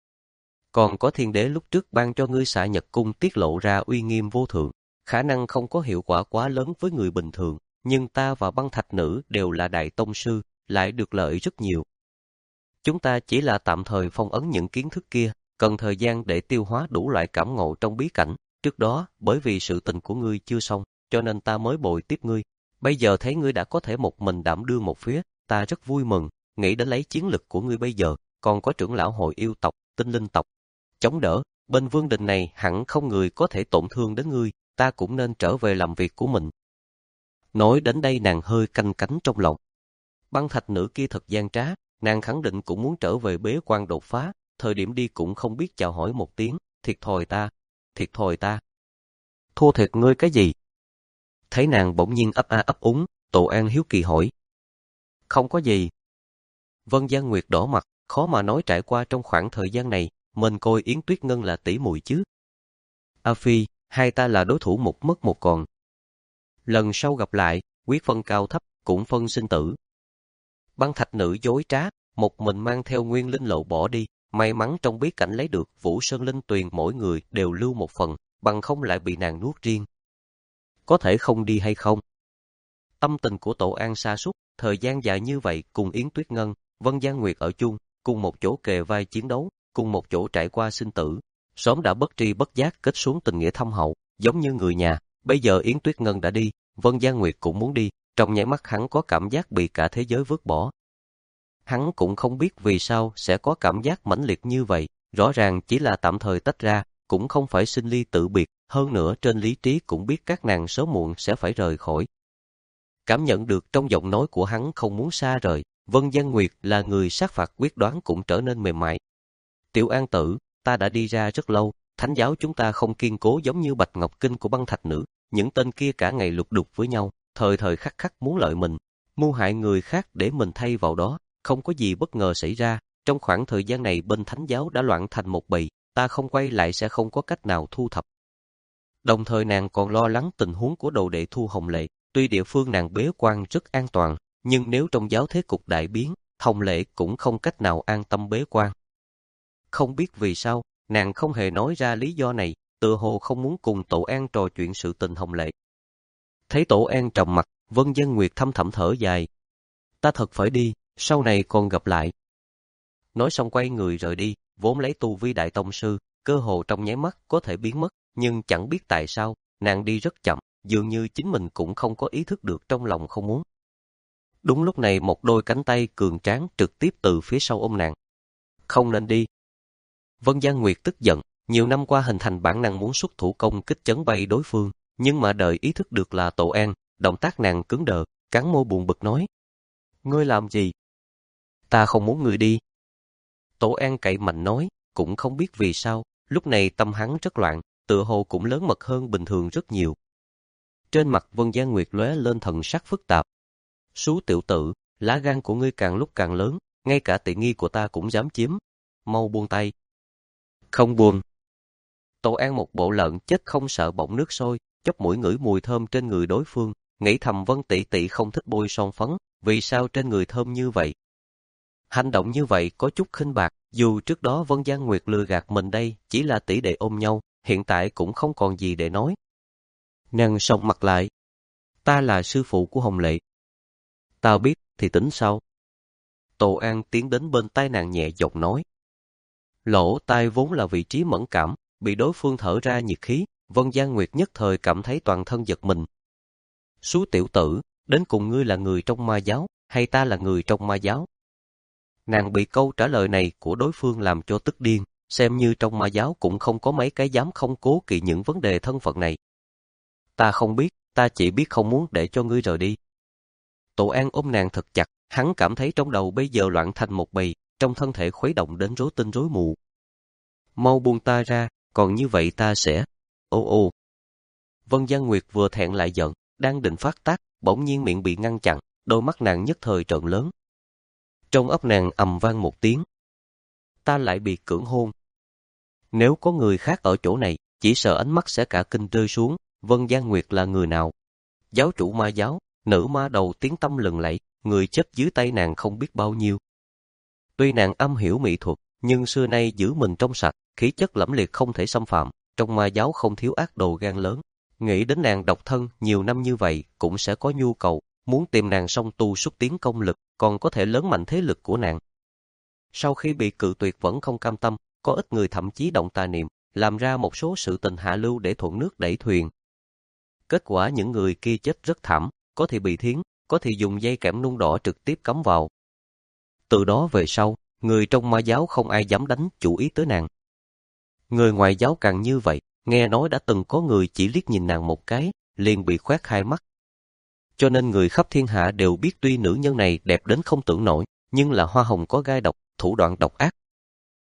Còn có thiên đế lúc trước ban cho ngươi xạ nhật cung tiết lộ ra uy nghiêm vô thượng, khả năng không có hiệu quả quá lớn với người bình thường, nhưng ta và băng thạch nữ đều là đại tông sư, lại được lợi rất nhiều. Chúng ta chỉ là tạm thời phong ấn những kiến thức kia, cần thời gian để tiêu hóa đủ loại cảm ngộ trong bí cảnh. Trước đó, bởi vì sự tình của ngươi chưa xong, cho nên ta mới bồi tiếp ngươi. Bây giờ thấy ngươi đã có thể một mình đảm đương một phía, ta rất vui mừng, nghĩ đến lấy chiến lực của ngươi bây giờ, còn có trưởng lão hội yêu tộc, tinh linh tộc. Chống đỡ, bên vương đình này hẳn không người có thể tổn thương đến ngươi, ta cũng nên trở về làm việc của mình. Nói đến đây nàng hơi canh cánh trong lòng. Băng thạch nữ kia thật gian trá, nàng khẳng định cũng muốn trở về bế quan đột phá, thời điểm đi cũng không biết chào hỏi một tiếng, thiệt thòi ta, thiệt thòi ta. Thua thiệt ngươi cái gì? Thấy nàng bỗng nhiên ấp a ấp úng, Tổ An hiếu kỳ hỏi. Không có gì. Vân Gian Nguyệt đỏ mặt, khó mà nói trải qua trong khoảng thời gian này, mình coi Yến Tuyết Ngân là tỷ muội chứ. A Phi, hai ta là đối thủ một mất một còn. Lần sau gặp lại, quyết phân cao thấp, cũng phân sinh tử. Băng thạch nữ dối trá, một mình mang theo nguyên linh lộ bỏ đi, may mắn trong bí cảnh lấy được Vũ Sơn Linh Tuyền mỗi người đều lưu một phần, bằng không lại bị nàng nuốt riêng. Có thể không đi hay không? Tâm tình của Tổ An sa sút, thời gian dài như vậy cùng Yến Tuyết Ngân, Vân Gian Nguyệt ở chung, cùng một chỗ kề vai chiến đấu, cùng một chỗ trải qua sinh tử, sớm đã bất tri bất giác kết xuống tình nghĩa thâm hậu, giống như người nhà. Bây giờ Yến Tuyết Ngân đã đi, Vân Gian Nguyệt cũng muốn đi, trong nháy mắt hắn có cảm giác bị cả thế giới vứt bỏ. Hắn cũng không biết vì sao sẽ có cảm giác mãnh liệt như vậy, rõ ràng chỉ là tạm thời tách ra, cũng không phải sinh ly tử biệt, hơn nữa trên lý trí cũng biết các nàng sớm muộn sẽ phải rời khỏi. Cảm nhận được trong giọng nói của hắn không muốn xa rời, Vân Gian Nguyệt là người sát phạt quyết đoán cũng trở nên mềm mại. Tiểu An tử, ta đã đi ra rất lâu, thánh giáo chúng ta không kiên cố giống như Bạch Ngọc Kinh của băng thạch nữ, những tên kia cả ngày lục đục với nhau, thời thời khắc khắc muốn lợi mình, mưu hại người khác để mình thay vào đó, không có gì bất ngờ xảy ra. Trong khoảng thời gian này bên thánh giáo đã loạn thành một bầy, ta không quay lại sẽ không có cách nào thu thập. Đồng thời nàng còn lo lắng tình huống của đồ đệ Thu Hồng Lệ, tuy địa phương nàng bế quan rất an toàn, nhưng nếu trong giáo thế cục đại biến, Hồng Lệ cũng không cách nào an tâm bế quan. Không biết vì sao, nàng không hề nói ra lý do này, tựa hồ không muốn cùng Tổ An trò chuyện sự tình Hồng Lệ. Thấy Tổ An trầm mặt, Vân Gian Nguyệt thâm thẳm thở dài. Ta thật phải đi, sau này còn gặp lại. Nói xong quay người rời đi, vốn lấy tu vi đại tông sư, cơ hồ trong nháy mắt có thể biến mất, nhưng chẳng biết tại sao, nàng đi rất chậm, dường như chính mình cũng không có ý thức được trong lòng không muốn. Đúng lúc này một đôi cánh tay cường tráng trực tiếp từ phía sau ôm nàng. Không nên đi. Vân Gian Nguyệt tức giận, nhiều năm qua hình thành bản năng muốn xuất thủ công kích chấn bay đối phương, nhưng mà đợi ý thức được là Tổ An, động tác nàng cứng đờ, cắn môi buồn bực nói. Ngươi làm gì? Ta không muốn ngươi đi. Tổ An cậy mạnh nói, cũng không biết vì sao, lúc này tâm hắn rất loạn, tựa hồ cũng lớn mật hơn bình thường rất nhiều. Trên mặt Vân Gian Nguyệt lóe lên thần sắc phức tạp. Sú tiểu tử, lá gan của ngươi càng lúc càng lớn, ngay cả tiện nghi của ta cũng dám chiếm. Mau buông tay. Không buông. Tổ An một bộ lợn chết không sợ bỏng nước sôi, chóp mũi ngửi mùi thơm trên người đối phương, nghĩ thầm Vân tỷ tỷ không thích bôi son phấn, vì sao trên người thơm như vậy? Hành động như vậy có chút khinh bạc, dù trước đó Vân Gian Nguyệt lừa gạt mình đây chỉ là tỷ đệ ôm nhau, hiện tại cũng không còn gì để nói. Nàng sòng mặt lại. Ta là sư phụ của Hồng Lệ. Tao biết thì tính sao? Tổ An tiến đến bên tai nàng nhẹ giọng nói. Lỗ tai vốn là vị trí mẫn cảm, bị đối phương thở ra nhiệt khí, Vân Gian Nguyệt nhất thời cảm thấy toàn thân giật mình. Sú tiểu tử, đến cùng ngươi là người trong ma giáo, hay ta là người trong ma giáo? Nàng bị câu trả lời này của đối phương làm cho tức điên, xem như trong ma giáo cũng không có mấy cái dám không cố kỵ những vấn đề thân phận này. Ta không biết, ta chỉ biết không muốn để cho ngươi rời đi. Tổ An ôm nàng thật chặt, hắn cảm thấy trong đầu bây giờ loạn thành một bầy, trong thân thể khuấy động đến rối tinh rối mù. Mau buông ta ra, còn như vậy ta sẽ... Ô ô. Vân Gian Nguyệt vừa thẹn lại giận, đang định phát tác, bỗng nhiên miệng bị ngăn chặn, đôi mắt nàng nhất thời trợn lớn. Trong óc nàng ầm vang một tiếng. Ta lại bị cưỡng hôn. Nếu có người khác ở chỗ này, chỉ sợ ánh mắt sẽ cả kinh rơi xuống. Vân Gian Nguyệt là người nào? Giáo chủ ma giáo, nữ ma đầu tiếng tăm lừng lẫy, người chết dưới tay nàng không biết bao nhiêu. Tuy nàng âm hiểu mỹ thuật, nhưng xưa nay giữ mình trong sạch, khí chất lẫm liệt không thể xâm phạm. Trong ma giáo không thiếu ác đồ gan lớn. Nghĩ đến nàng độc thân nhiều năm như vậy, cũng sẽ có nhu cầu, muốn tìm nàng song tu xúc tiến công lực, còn có thể lớn mạnh thế lực của nàng. Sau khi bị cự tuyệt vẫn không cam tâm, có ít người thậm chí động tà niệm, làm ra một số sự tình hạ lưu để thuận nước đẩy thuyền. Kết quả những người kia chết rất thảm, có thì bị thiến, có thì dùng dây kẽm nung đỏ trực tiếp cắm vào. Từ đó về sau, người trong ma giáo không ai dám đánh chủ ý tới nàng. Người ngoài giáo càng như vậy, nghe nói đã từng có người chỉ liếc nhìn nàng một cái, liền bị khoét hai mắt. Cho nên người khắp thiên hạ đều biết tuy nữ nhân này đẹp đến không tưởng nổi, nhưng là hoa hồng có gai độc, thủ đoạn độc ác.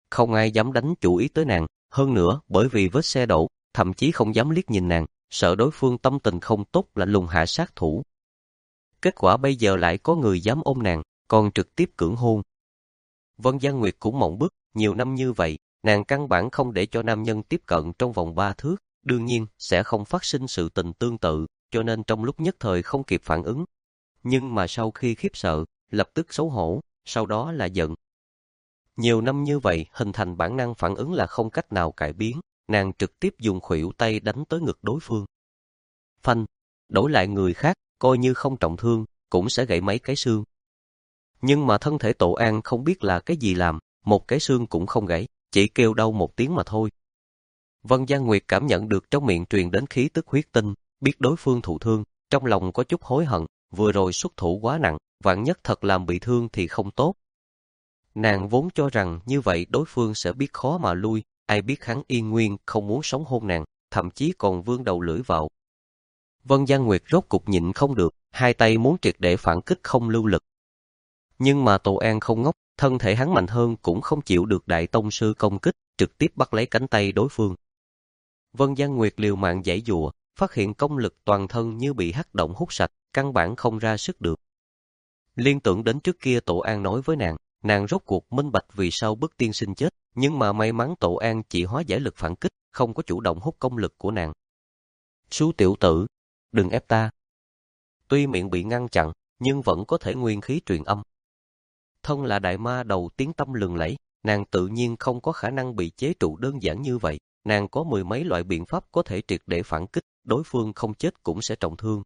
Không ai dám đánh chủ ý tới nàng, hơn nữa bởi vì vết xe đổ, thậm chí không dám liếc nhìn nàng, sợ đối phương tâm tình không tốt lạnh lùng hạ sát thủ. Kết quả bây giờ lại có người dám ôm nàng, còn trực tiếp cưỡng hôn. Vân Giang Nguyệt cũng mộng bức, nhiều năm như vậy, nàng căn bản không để cho nam nhân tiếp cận trong vòng ba thước, đương nhiên sẽ không phát sinh sự tình tương tự, cho nên trong lúc nhất thời không kịp phản ứng. Nhưng mà sau khi khiếp sợ, lập tức xấu hổ, sau đó là giận. Nhiều năm như vậy, hình thành bản năng phản ứng là không cách nào cải biến, nàng trực tiếp dùng khuỷu tay đánh tới ngực đối phương. Phanh, đổi lại người khác, coi như không trọng thương, cũng sẽ gãy mấy cái xương. Nhưng mà thân thể Tổ An không biết là cái gì làm, một cái xương cũng không gãy, chỉ kêu đau một tiếng mà thôi. Vân Giang Nguyệt cảm nhận được trong miệng truyền đến khí tức huyết tinh, biết đối phương thụ thương, trong lòng có chút hối hận, vừa rồi xuất thủ quá nặng, vạn nhất thật làm bị thương thì không tốt. Nàng vốn cho rằng như vậy đối phương sẽ biết khó mà lui, ai biết hắn yên nguyên không muốn sống hôn nàng, thậm chí còn vươn đầu lưỡi vào. Vân Giang Nguyệt rốt cục nhịn không được, hai tay muốn triệt để phản kích không lưu lực. Nhưng mà Tổ An không ngốc, thân thể hắn mạnh hơn cũng không chịu được đại tông sư công kích, trực tiếp bắt lấy cánh tay đối phương. Vân Giang Nguyệt liều mạng giãy giụa, phát hiện công lực toàn thân như bị hắc động hút sạch, căn bản không ra sức được. Liên tưởng đến trước kia Tổ An nói với nàng, nàng rốt cuộc minh bạch vì sao bức tiên sinh chết, nhưng mà may mắn Tổ An chỉ hóa giải lực phản kích, không có chủ động hút công lực của nàng. Sú tiểu tử, đừng ép ta. Tuy miệng bị ngăn chặn, nhưng vẫn có thể nguyên khí truyền âm. Thân là đại ma đầu tiếng tâm lừng lẫy, nàng tự nhiên không có khả năng bị chế trụ đơn giản như vậy. Nàng có mười mấy loại biện pháp có thể triệt để phản kích, đối phương không chết cũng sẽ trọng thương.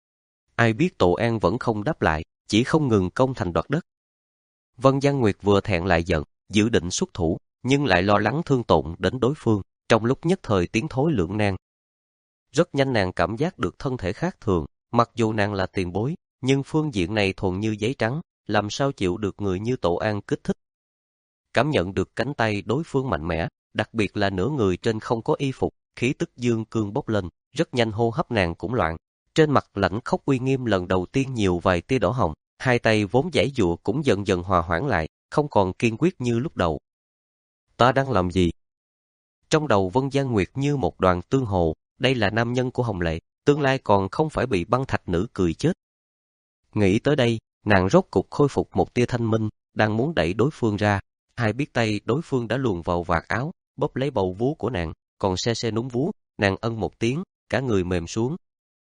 Ai biết Tổ An vẫn không đáp lại, chỉ không ngừng công thành đoạt đất. Vân Giang Nguyệt vừa thẹn lại giận, dự định xuất thủ, nhưng lại lo lắng thương tổn đến đối phương, trong lúc nhất thời tiến thối lưỡng nan. Rất nhanh nàng cảm giác được thân thể khác thường, mặc dù nàng là tiền bối, nhưng phương diện này thuần như giấy trắng, làm sao chịu được người như Tổ An kích thích. Cảm nhận được cánh tay đối phương mạnh mẽ, đặc biệt là nửa người trên không có y phục, khí tức dương cương bốc lên, rất nhanh hô hấp nàng cũng loạn. Trên mặt lãnh khốc uy nghiêm lần đầu tiên nhiều vài tia đỏ hồng, hai tay vốn giãy giụa cũng dần dần hòa hoãn lại, không còn kiên quyết như lúc đầu. Ta đang làm gì? Trong đầu Vân Giang Nguyệt như một đoàn tương hồ, đây là nam nhân của Hồng Lệ, tương lai còn không phải bị băng thạch nữ cười chết. Nghĩ tới đây, nàng rốt cục khôi phục một tia thanh minh, đang muốn đẩy đối phương ra. Hai biết tay đối phương đã luồn vào vạt áo, bóp lấy bầu vú của nàng, còn se se núm vú, nàng ân một tiếng, cả người mềm xuống.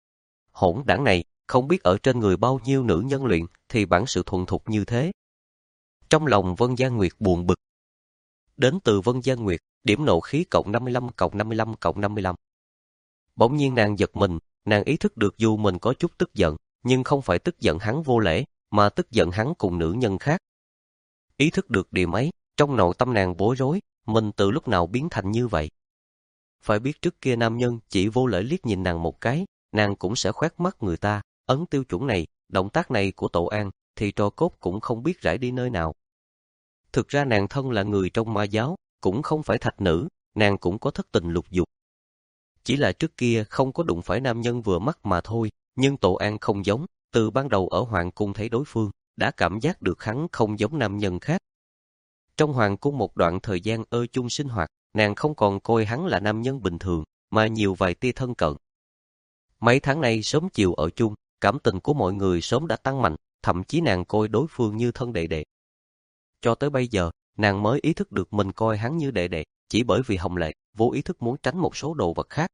Hỗn đảng này, không biết ở trên người bao nhiêu nữ nhân luyện, thì bản sự thuần thục như thế. Trong lòng Vân Giang Nguyệt buồn bực. Đến từ Vân Giang Nguyệt, điểm nộ khí cộng năm mươi lăm cộng năm mươi lăm cộng năm mươi lăm. Bỗng nhiên nàng giật mình, nàng ý thức được dù mình có chút tức giận, nhưng không phải tức giận hắn vô lễ, mà tức giận hắn cùng nữ nhân khác. Ý thức được điểm ấy, trong nội tâm nàng bối rối, mình từ lúc nào biến thành như vậy. Phải biết trước kia nam nhân chỉ vô lễ liếc nhìn nàng một cái, nàng cũng sẽ khoét mắt người ta, ấn tiêu chuẩn này, động tác này của Tổ An, thì tro cốt cũng không biết rải đi nơi nào. Thực ra nàng thân là người trong ma giáo, cũng không phải thạch nữ, nàng cũng có thất tình lục dục. Chỉ là trước kia không có đụng phải nam nhân vừa mắt mà thôi, nhưng Tổ An không giống, từ ban đầu ở Hoàng Cung thấy đối phương, đã cảm giác được hắn không giống nam nhân khác. Trong Hoàng Cung một đoạn thời gian ơ chung sinh hoạt, nàng không còn coi hắn là nam nhân bình thường, mà nhiều vài tia thân cận. Mấy tháng nay sớm chiều ở chung, cảm tình của mọi người sớm đã tăng mạnh, thậm chí nàng coi đối phương như thân đệ đệ. Cho tới bây giờ, nàng mới ý thức được mình coi hắn như đệ đệ, chỉ bởi vì Hồng Lệ, vô ý thức muốn tránh một số đồ vật khác.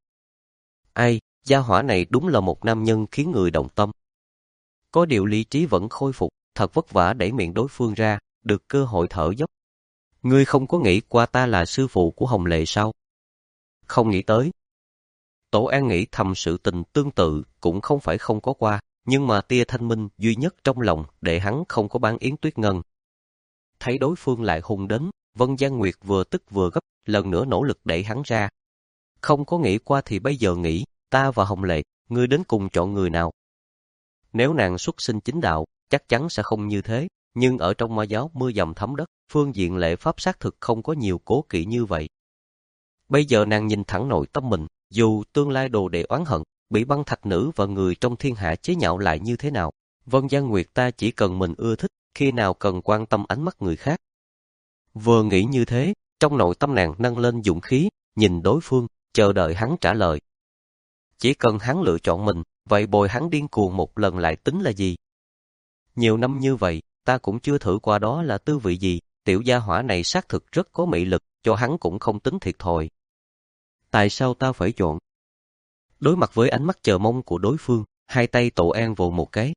Ai, gia hỏa này đúng là một nam nhân khiến người động tâm. Có điều lý trí vẫn khôi phục, thật vất vả đẩy miệng đối phương ra, được cơ hội thở dốc. Ngươi không có nghĩ qua ta là sư phụ của Hồng Lệ sao? Không nghĩ tới. Tổ An nghĩ thầm sự tình tương tự cũng không phải không có qua, nhưng mà tia thanh minh duy nhất trong lòng để hắn không có bán Yến Tuyết Ngân. Thấy đối phương lại hùng đến, Vân Giang Nguyệt vừa tức vừa gấp, lần nữa nỗ lực đẩy hắn ra. Không có nghĩ qua thì bây giờ nghĩ, ta và Hồng Lệ, ngươi đến cùng chọn người nào? Nếu nàng xuất sinh chính đạo, chắc chắn sẽ không như thế, nhưng ở trong ma giáo mưa dầm thấm đất, phương diện lễ pháp xác thực không có nhiều cố kỵ như vậy. Bây giờ nàng nhìn thẳng nội tâm mình, dù tương lai đồ đệ oán hận, bị băng thạch nữ và người trong thiên hạ chế nhạo lại như thế nào, Vân Giang Nguyệt ta chỉ cần mình ưa thích, khi nào cần quan tâm ánh mắt người khác. Vừa nghĩ như thế, Trong nội tâm nàng nâng lên dũng khí, nhìn đối phương, chờ đợi hắn trả lời. Chỉ cần hắn lựa chọn mình, vậy bồi hắn điên cuồng một lần lại tính là gì? Nhiều năm như vậy, ta cũng chưa thử qua đó là tư vị gì, tiểu gia hỏa này xác thực rất có mị lực, cho hắn cũng không tính thiệt thòi. Tại sao ta phải chọn? Đối mặt với ánh mắt chờ mong của đối phương, hai tay Tổ An vồ một cái.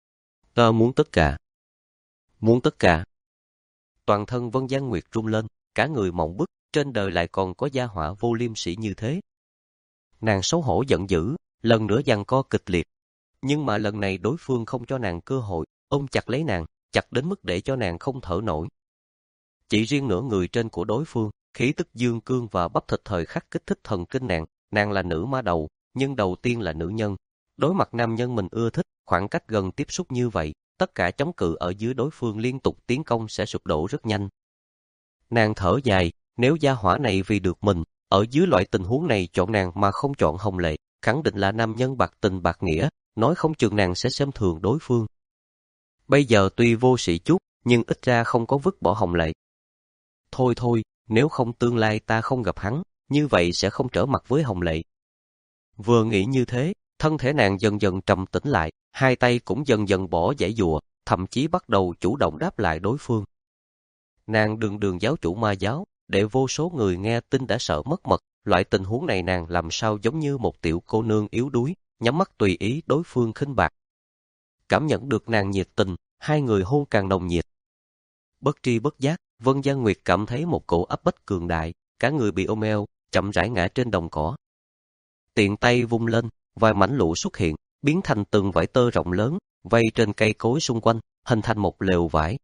Ta muốn tất cả. Muốn tất cả. Toàn thân Vân Giang Nguyệt rung lên, cả người mộng bức, trên đời lại còn có gia hỏa vô liêm sỉ như thế. Nàng xấu hổ giận dữ, lần nữa giằng co kịch liệt. Nhưng mà lần này đối phương không cho nàng cơ hội, ôm chặt lấy nàng, chặt đến mức để cho nàng không thở nổi. Chỉ riêng nửa người trên của đối phương, khí tức dương cương và bắp thịt thời khắc kích thích thần kinh nàng, nàng là nữ ma đầu, nhưng đầu tiên là nữ nhân. Đối mặt nam nhân mình ưa thích, khoảng cách gần tiếp xúc như vậy, tất cả chống cự ở dưới đối phương liên tục tiến công sẽ sụp đổ rất nhanh. Nàng thở dài, nếu gia hỏa này vì được mình, ở dưới loại tình huống này chọn nàng mà không chọn Hồng Lệ, khẳng định là nam nhân bạc tình bạc nghĩa, nói không chừng nàng sẽ xem thường đối phương. Bây giờ tuy vô sĩ chút, nhưng ít ra không có vứt bỏ Hồng Lệ. Thôi thôi, nếu không tương lai ta không gặp hắn, như vậy sẽ không trở mặt với Hồng Lệ. Vừa nghĩ như thế, thân thể nàng dần dần trầm tĩnh lại, hai tay cũng dần dần bỏ giãy giụa, thậm chí bắt đầu chủ động đáp lại đối phương. Nàng đường đường giáo chủ ma giáo, để vô số người nghe tin đã sợ mất mật, loại tình huống này nàng làm sao giống như một tiểu cô nương yếu đuối, nhắm mắt tùy ý đối phương khinh bạc. Cảm nhận được nàng nhiệt tình, hai người hôn càng nồng nhiệt. Bất tri bất giác, Vân Giang Nguyệt cảm thấy một cổ áp bách cường đại, cả người bị ôm eo, chậm rãi ngã trên đồng cỏ. Tiện tay vung lên, vài mảnh lụa xuất hiện, biến thành từng vải tơ rộng lớn, vây trên cây cối xung quanh, hình thành một lều vải.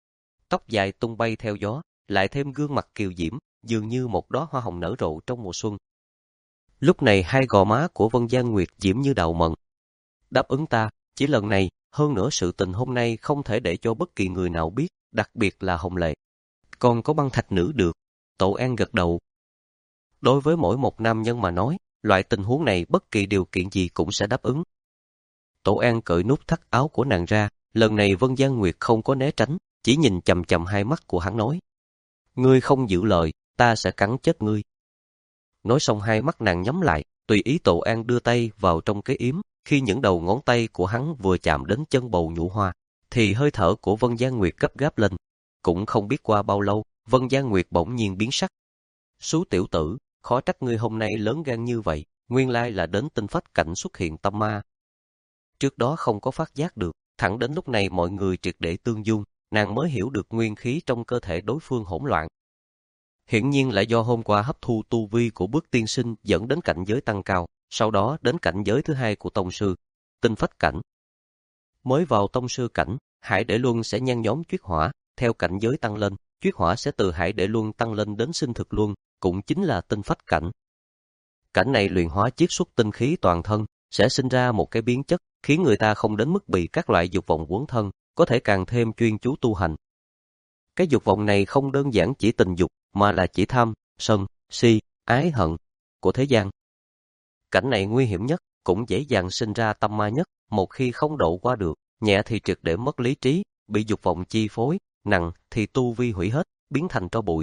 Tóc dài tung bay theo gió, lại thêm gương mặt kiều diễm, dường như một đóa hoa hồng nở rộ trong mùa xuân. Lúc này hai gò má của Vân Giang Nguyệt diễm như đào mận. Đáp ứng ta, chỉ lần này, hơn nữa sự tình hôm nay không thể để cho bất kỳ người nào biết, đặc biệt là Hồng Lệ. Còn có băng thạch nữ được. Tổ An gật đầu. Đối với mỗi một nam nhân mà nói, loại tình huống này bất kỳ điều kiện gì cũng sẽ đáp ứng. Tổ An cởi nút thắt áo của nàng ra, lần này Vân Giang Nguyệt không có né tránh, chỉ nhìn chằm chằm hai mắt của hắn nói. Ngươi không giữ lời, ta sẽ cắn chết ngươi. Nói xong hai mắt nàng nhắm lại, tùy ý Tổ An đưa tay vào trong cái yếm, khi những đầu ngón tay của hắn vừa chạm đến chân bầu nhũ hoa, thì hơi thở của Vân Giang Nguyệt gấp gáp lên. Cũng không biết qua bao lâu, Vân Giang Nguyệt bỗng nhiên biến sắc. Xú tiểu tử, khó trách ngươi hôm nay lớn gan như vậy, nguyên lai là đến tinh phách cảnh xuất hiện tâm ma. Trước đó không có phát giác được, thẳng đến lúc này mọi người triệt để tương dung, nàng mới hiểu được nguyên khí trong cơ thể đối phương hỗn loạn. Hiển nhiên là do hôm qua hấp thu tu vi của Bước tiên sinh dẫn đến cảnh giới tăng cao, sau đó đến cảnh giới thứ hai của tông sư, tinh phách cảnh. Mới vào tông sư cảnh, Hải Để Luân sẽ nhen nhóm Chuyết Hỏa, theo cảnh giới tăng lên, Chuyết Hỏa sẽ từ Hải Để Luân tăng lên đến Sinh Thực Luân, cũng chính là tinh phách cảnh. Cảnh này luyện hóa chiết xuất tinh khí toàn thân, sẽ sinh ra một cái biến chất, khiến người ta không đến mức bị các loại dục vọng quấn thân, có thể càng thêm chuyên chú tu hành. Cái dục vọng này không đơn giản chỉ tình dục, mà là chỉ tham, sân, si, ái hận của thế gian. Cảnh này nguy hiểm nhất, cũng dễ dàng sinh ra tâm ma nhất, một khi không độ qua được, nhẹ thì triệt để mất lý trí, bị dục vọng chi phối, nặng thì tu vi hủy hết, biến thành tro bụi.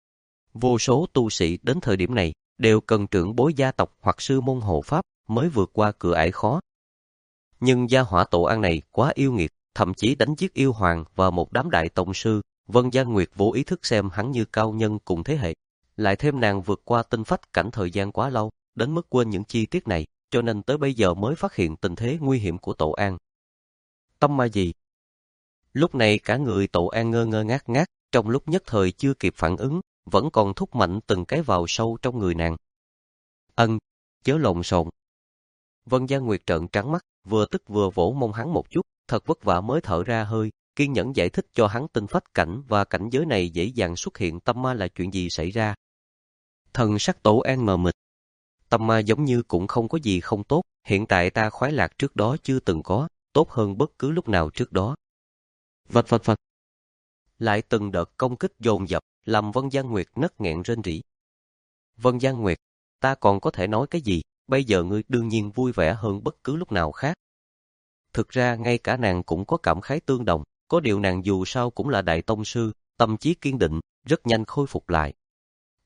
Vô số tu sĩ đến thời điểm này đều cần trưởng bối gia tộc hoặc sư môn hộ pháp mới vượt qua cửa ải khó. Nhưng gia hỏa Tổ An này quá yêu nghiệt, thậm chí đánh giết yêu hoàng và một đám đại tông sư. Vân Giang Nguyệt vô ý thức xem hắn như cao nhân cùng thế hệ, lại thêm nàng vượt qua tinh phách cảnh thời gian quá lâu, đến mức quên những chi tiết này, cho nên tới bây giờ mới phát hiện tình thế nguy hiểm của Tổ An. Tâm ma gì? Lúc này cả người Tổ An ngơ ngơ ngác ngác, trong lúc nhất thời chưa kịp phản ứng, vẫn còn thúc mạnh từng cái vào sâu trong người nàng. Ân, chớ lộn xộn. Vân Giang Nguyệt trợn trắng mắt, vừa tức vừa vỗ mông hắn một chút, thật vất vả mới thở ra hơi, kiên nhẫn giải thích cho hắn tinh phách cảnh và cảnh giới này dễ dàng xuất hiện tâm ma là chuyện gì xảy ra. Thần sắc Tổ An mờ mịt. Tâm ma giống như cũng không có gì không tốt, hiện tại ta khoái lạc trước đó chưa từng có, tốt hơn bất cứ lúc nào trước đó. Vạch vạch vạch. Lại từng đợt công kích dồn dập, làm Vân Giang Nguyệt nấc nghẹn rên rỉ. Vân Giang Nguyệt, ta còn có thể nói cái gì, bây giờ ngươi đương nhiên vui vẻ hơn bất cứ lúc nào khác. Thực ra ngay cả nàng cũng có cảm khái tương đồng, có điều nàng dù sao cũng là đại tông sư, tâm trí kiên định, rất nhanh khôi phục lại,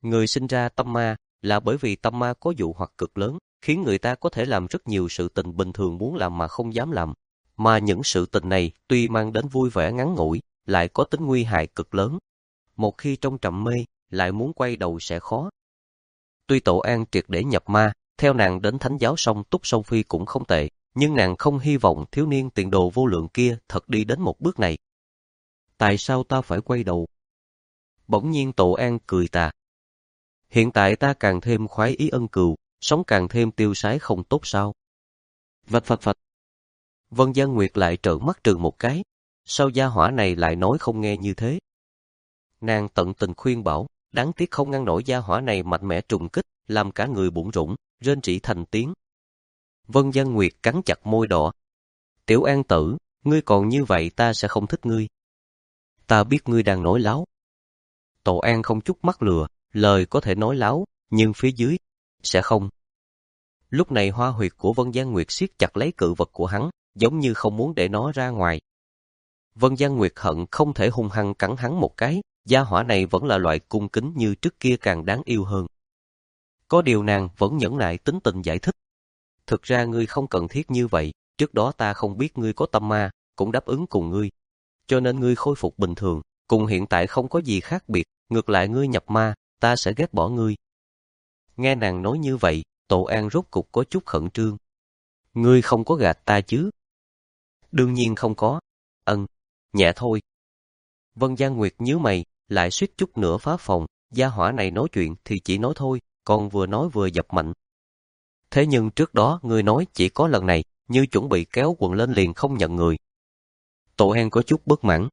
Người sinh ra tâm ma là bởi vì tâm ma có dụ hoặc cực lớn, khiến người ta có thể làm rất nhiều sự tình bình thường muốn làm mà không dám làm. Mà những sự tình này tuy mang đến vui vẻ ngắn ngủi, lại có tính nguy hại cực lớn. Một khi trong trầm mê, lại muốn quay đầu sẽ khó. Tuy Tổ An triệt để nhập ma, theo nàng đến thánh giáo song Túc Song Phi cũng không tệ, nhưng nàng không hy vọng thiếu niên tiền đồ vô lượng kia thật đi đến một bước này. Tại sao ta phải quay đầu? Bỗng nhiên Tổ An cười tà. Hiện tại ta càng thêm khoái ý ân cừu, sống càng thêm tiêu sái không tốt sao? Vạch phạch phạch. Vân Gian Nguyệt lại trợn mắt trừng một cái. Sao gia hỏa này lại nói không nghe như thế? Nàng tận tình khuyên bảo, đáng tiếc không ngăn nổi gia hỏa này mạnh mẽ trùng kích, làm cả người bủn rủn, rên rỉ thành tiếng. Vân Gian Nguyệt cắn chặt môi đỏ. Tiểu An tử, ngươi còn như vậy ta sẽ không thích ngươi. Ta biết ngươi đang nói láo. Tổ An không chút mắc lừa, lời có thể nói láo, nhưng phía dưới, sẽ không. Lúc này hoa huyệt của Vân Gian Nguyệt siết chặt lấy cự vật của hắn, giống như không muốn để nó ra ngoài. Vân Gian Nguyệt hận không thể hung hăng cắn hắn một cái, gia hỏa này vẫn là loại cung kính như trước kia càng đáng yêu hơn. Có điều nàng vẫn nhẫn nại tính tình giải thích. Thực ra ngươi không cần thiết như vậy, trước đó ta không biết ngươi có tâm ma, cũng đáp ứng cùng ngươi. Cho nên ngươi khôi phục bình thường, cùng hiện tại không có gì khác biệt, ngược lại ngươi nhập ma, ta sẽ ghét bỏ ngươi. Nghe nàng nói như vậy, Tổ An rốt cục có chút khẩn trương. Ngươi không có gạt ta chứ? Đương nhiên không có. Ân, nhẹ thôi. Vân Gian Nguyệt nhíu mày, lại suýt chút nữa phá phòng, gia hỏa này nói chuyện thì chỉ nói thôi, còn vừa nói vừa dập mạnh. Thế nhưng trước đó ngươi nói chỉ có lần này, như chuẩn bị kéo quần lên liền không nhận người. Tổ An có chút bất mãn.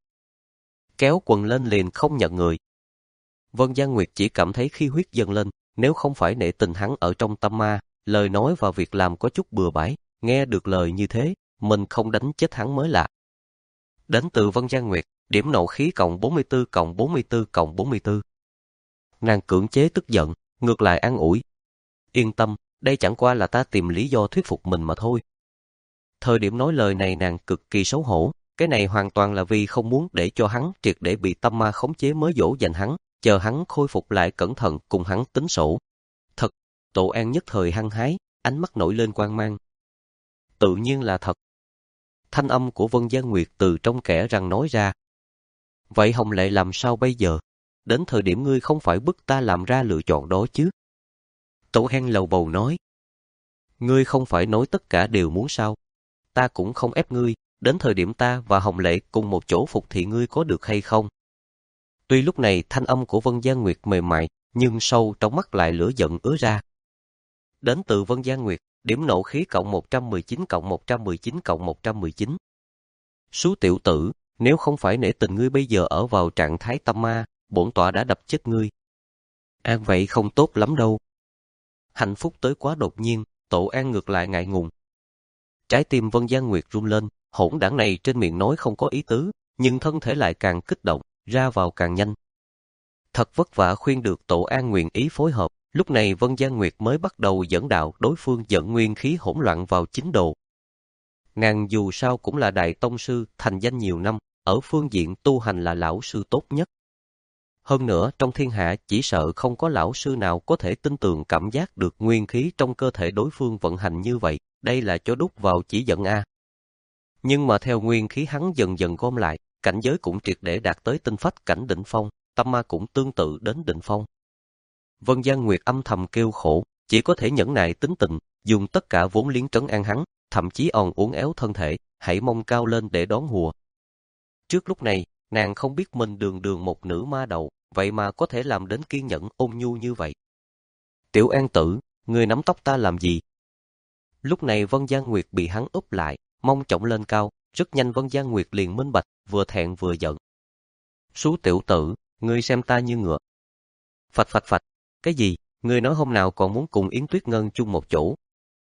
Kéo quần lên liền không nhận người. Vân Gian Nguyệt chỉ cảm thấy khí huyết dâng lên, nếu không phải nể tình hắn ở trong tâm ma, lời nói và việc làm có chút bừa bãi, nghe được lời như thế, mình không đánh chết hắn mới lạ. Đến từ Vân Gian Nguyệt, điểm nộ khí cộng bốn mươi tư cộng bốn mươi tư cộng bốn mươi tư. Nàng cưỡng chế tức giận, ngược lại an ủi. Yên tâm, đây chẳng qua là ta tìm lý do thuyết phục mình mà thôi. Thời điểm nói lời này nàng cực kỳ xấu hổ, cái này hoàn toàn là vì không muốn để cho hắn triệt để bị tâm ma khống chế mới dỗ dành hắn, chờ hắn khôi phục lại cẩn thận cùng hắn tính sổ. Thật, Tổ An nhất thời hăng hái, ánh mắt nổi lên quang mang. Tự nhiên là thật. Thanh âm của Vân Gian Nguyệt từ trong kẽ răng nói ra. Vậy Hồng Lệ làm sao bây giờ? Đến thời điểm ngươi không phải bức ta làm ra lựa chọn đó chứ? Tổ An lầu bầu nói. Ngươi không phải nói tất cả đều muốn sao? Ta cũng không ép ngươi, đến thời điểm ta và Hồng Lệ cùng một chỗ phục thị ngươi có được hay không? Tuy lúc này thanh âm của Vân Gian Nguyệt mềm mại, nhưng sâu trong mắt lại lửa giận ứa ra. Đến từ Vân Gian Nguyệt, điểm nộ khí cộng một trăm mười chín cộng một trăm mười chín cộng một trăm mười chín. Sú tiểu tử, nếu không phải nể tình ngươi bây giờ ở vào trạng thái tâm ma, bổn tọa đã đập chết ngươi. An vậy không tốt lắm đâu. Hạnh phúc tới quá đột nhiên, Tổ An ngược lại ngại ngùng. Trái tim Vân Gian Nguyệt rung lên, hỗn đảng này trên miệng nói không có ý tứ, nhưng thân thể lại càng kích động, ra vào càng nhanh. Thật vất vả khuyên được Tổ An nguyện ý phối hợp, lúc này Vân Gian Nguyệt mới bắt đầu dẫn đạo đối phương dẫn nguyên khí hỗn loạn vào chính độ. Nàng dù sao cũng là đại tông sư, thành danh nhiều năm, ở phương diện tu hành là lão sư tốt nhất. Hơn nữa, trong thiên hạ chỉ sợ không có lão sư nào có thể tin tưởng cảm giác được nguyên khí trong cơ thể đối phương vận hành như vậy, đây là cho đúc vào chỉ dẫn A. Nhưng mà theo nguyên khí hắn dần dần gom lại, cảnh giới cũng triệt để đạt tới tinh phách cảnh đỉnh phong, tâm ma cũng tương tự đến đỉnh phong. Vân Gian Nguyệt âm thầm kêu khổ, chỉ có thể nhẫn nại tính tình, dùng tất cả vốn liếng trấn an hắn, thậm chí òn uốn éo thân thể, hãy mong cao lên để đón hùa. Trước lúc này, nàng không biết mình đường đường một nữ ma đầu, vậy mà có thể làm đến kiên nhẫn ôn nhu như vậy. Tiểu An tử, ngươi nắm tóc ta làm gì? Lúc này Vân Gian Nguyệt bị hắn úp lại, mong trọng lên cao, rất nhanh Vân Gian Nguyệt liền minh bạch, vừa thẹn vừa giận. Sú tiểu tử, ngươi xem ta như ngựa. Phạch phạch phạch, cái gì, ngươi nói hôm nào còn muốn cùng Yến Tuyết Ngân chung một chỗ.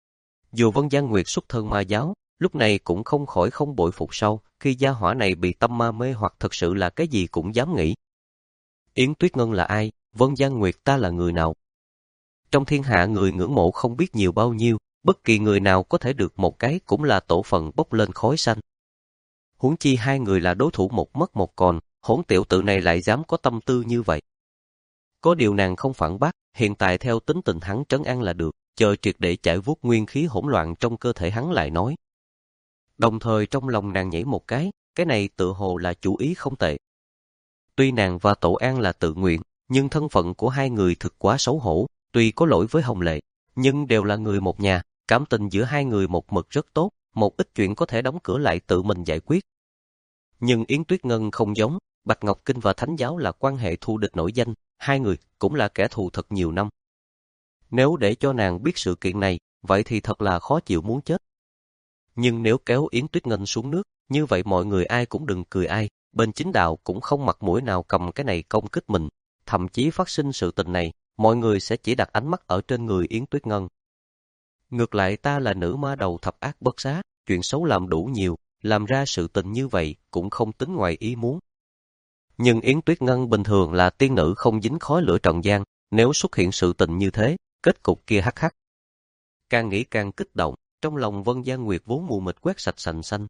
Dù Vân Gian Nguyệt xuất thân ma giáo, lúc này cũng không khỏi không bội phục sau, khi gia hỏa này bị tâm ma mê hoặc thực sự là cái gì cũng dám nghĩ. Yến Tuyết Ngân là ai, Vân Gian Nguyệt ta là người nào? Trong thiên hạ người ngưỡng mộ không biết nhiều bao nhiêu, bất kỳ người nào có thể được một cái cũng là tổ phận bốc lên khói xanh. Huống chi hai người là đối thủ một mất một còn, hỗn tiểu tử này lại dám có tâm tư như vậy. Có điều nàng không phản bác, hiện tại theo tính tình hắn trấn an là được, chờ triệt để chải vuốt nguyên khí hỗn loạn trong cơ thể hắn lại nói. Đồng thời trong lòng nàng nhảy một cái, cái này tự hồ là chủ ý không tệ. Tuy nàng và Tổ An là tự nguyện, nhưng thân phận của hai người thực quá xấu hổ, tuy có lỗi với Hồng Lệ, nhưng đều là người một nhà, cảm tình giữa hai người một mực rất tốt, một ít chuyện có thể đóng cửa lại tự mình giải quyết. Nhưng Yến Tuyết Ngân không giống, Bạch Ngọc Kinh và Thánh giáo là quan hệ thù địch nổi danh, hai người cũng là kẻ thù thật nhiều năm. Nếu để cho nàng biết sự kiện này, vậy thì thật là khó chịu muốn chết. Nhưng nếu kéo Yến Tuyết Ngân xuống nước, như vậy mọi người ai cũng đừng cười ai, bên chính đạo cũng không mặt mũi nào cầm cái này công kích mình. Thậm chí phát sinh sự tình này, mọi người sẽ chỉ đặt ánh mắt ở trên người Yến Tuyết Ngân. Ngược lại ta là nữ ma đầu thập ác bất xá, chuyện xấu làm đủ nhiều, làm ra sự tình như vậy cũng không tính ngoài ý muốn. Nhưng Yến Tuyết Ngân bình thường là tiên nữ không dính khói lửa trần gian, nếu xuất hiện sự tình như thế, kết cục kia hắc hắc. Càng nghĩ càng kích động, trong lòng Vân Gia Nguyệt vốn mù mịt quét sạch sành xanh.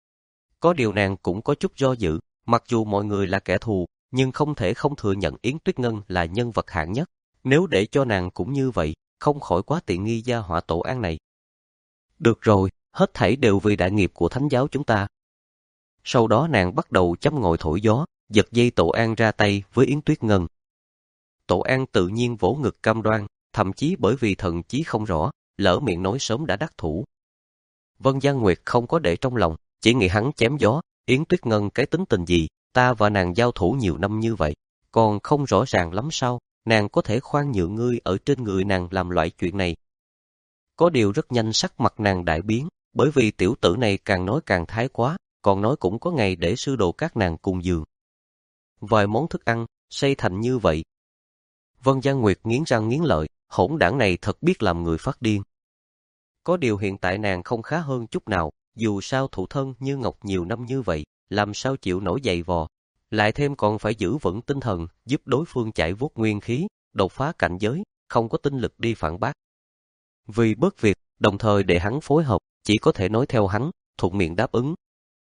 Có điều nàng cũng có chút do dự, mặc dù mọi người là kẻ thù, nhưng không thể không thừa nhận Yến Tuyết Ngân là nhân vật hạng nhất. Nếu để cho nàng cũng như vậy, không khỏi quá tiện nghi gia họa Tổ An này. Được rồi, hết thảy đều vì đại nghiệp của Thánh giáo chúng ta. Sau đó nàng bắt đầu châm ngòi thổi gió, giật dây Tổ An ra tay với Yến Tuyết Ngân. Tổ An tự nhiên vỗ ngực cam đoan, thậm chí bởi vì thần chí không rõ, lỡ miệng nói sớm đã đắc thủ. Vân Gia Nguyệt không có để trong lòng, chỉ nghĩ hắn chém gió, Yến Tuyết Ngân cái tính tình gì, ta và nàng giao thủ nhiều năm như vậy, còn không rõ ràng lắm sao, nàng có thể khoan nhượng ngươi ở trên người nàng làm loại chuyện này. Có điều rất nhanh sắc mặt nàng đại biến, bởi vì tiểu tử này càng nói càng thái quá, còn nói cũng có ngày để sư đồ các nàng cùng giường. Vài món thức ăn, xây thành như vậy. Vân Gia Nguyệt nghiến răng nghiến lợi, hỗn đảng này thật biết làm người phát điên. Có điều hiện tại nàng không khá hơn chút nào, dù sao thủ thân như ngọc nhiều năm như vậy, làm sao chịu nổi dày vò. Lại thêm còn phải giữ vững tinh thần, giúp đối phương chạy vuốt nguyên khí, đột phá cảnh giới, không có tinh lực đi phản bác. Vì bớt việc, đồng thời để hắn phối hợp, chỉ có thể nói theo hắn, thuận miệng đáp ứng.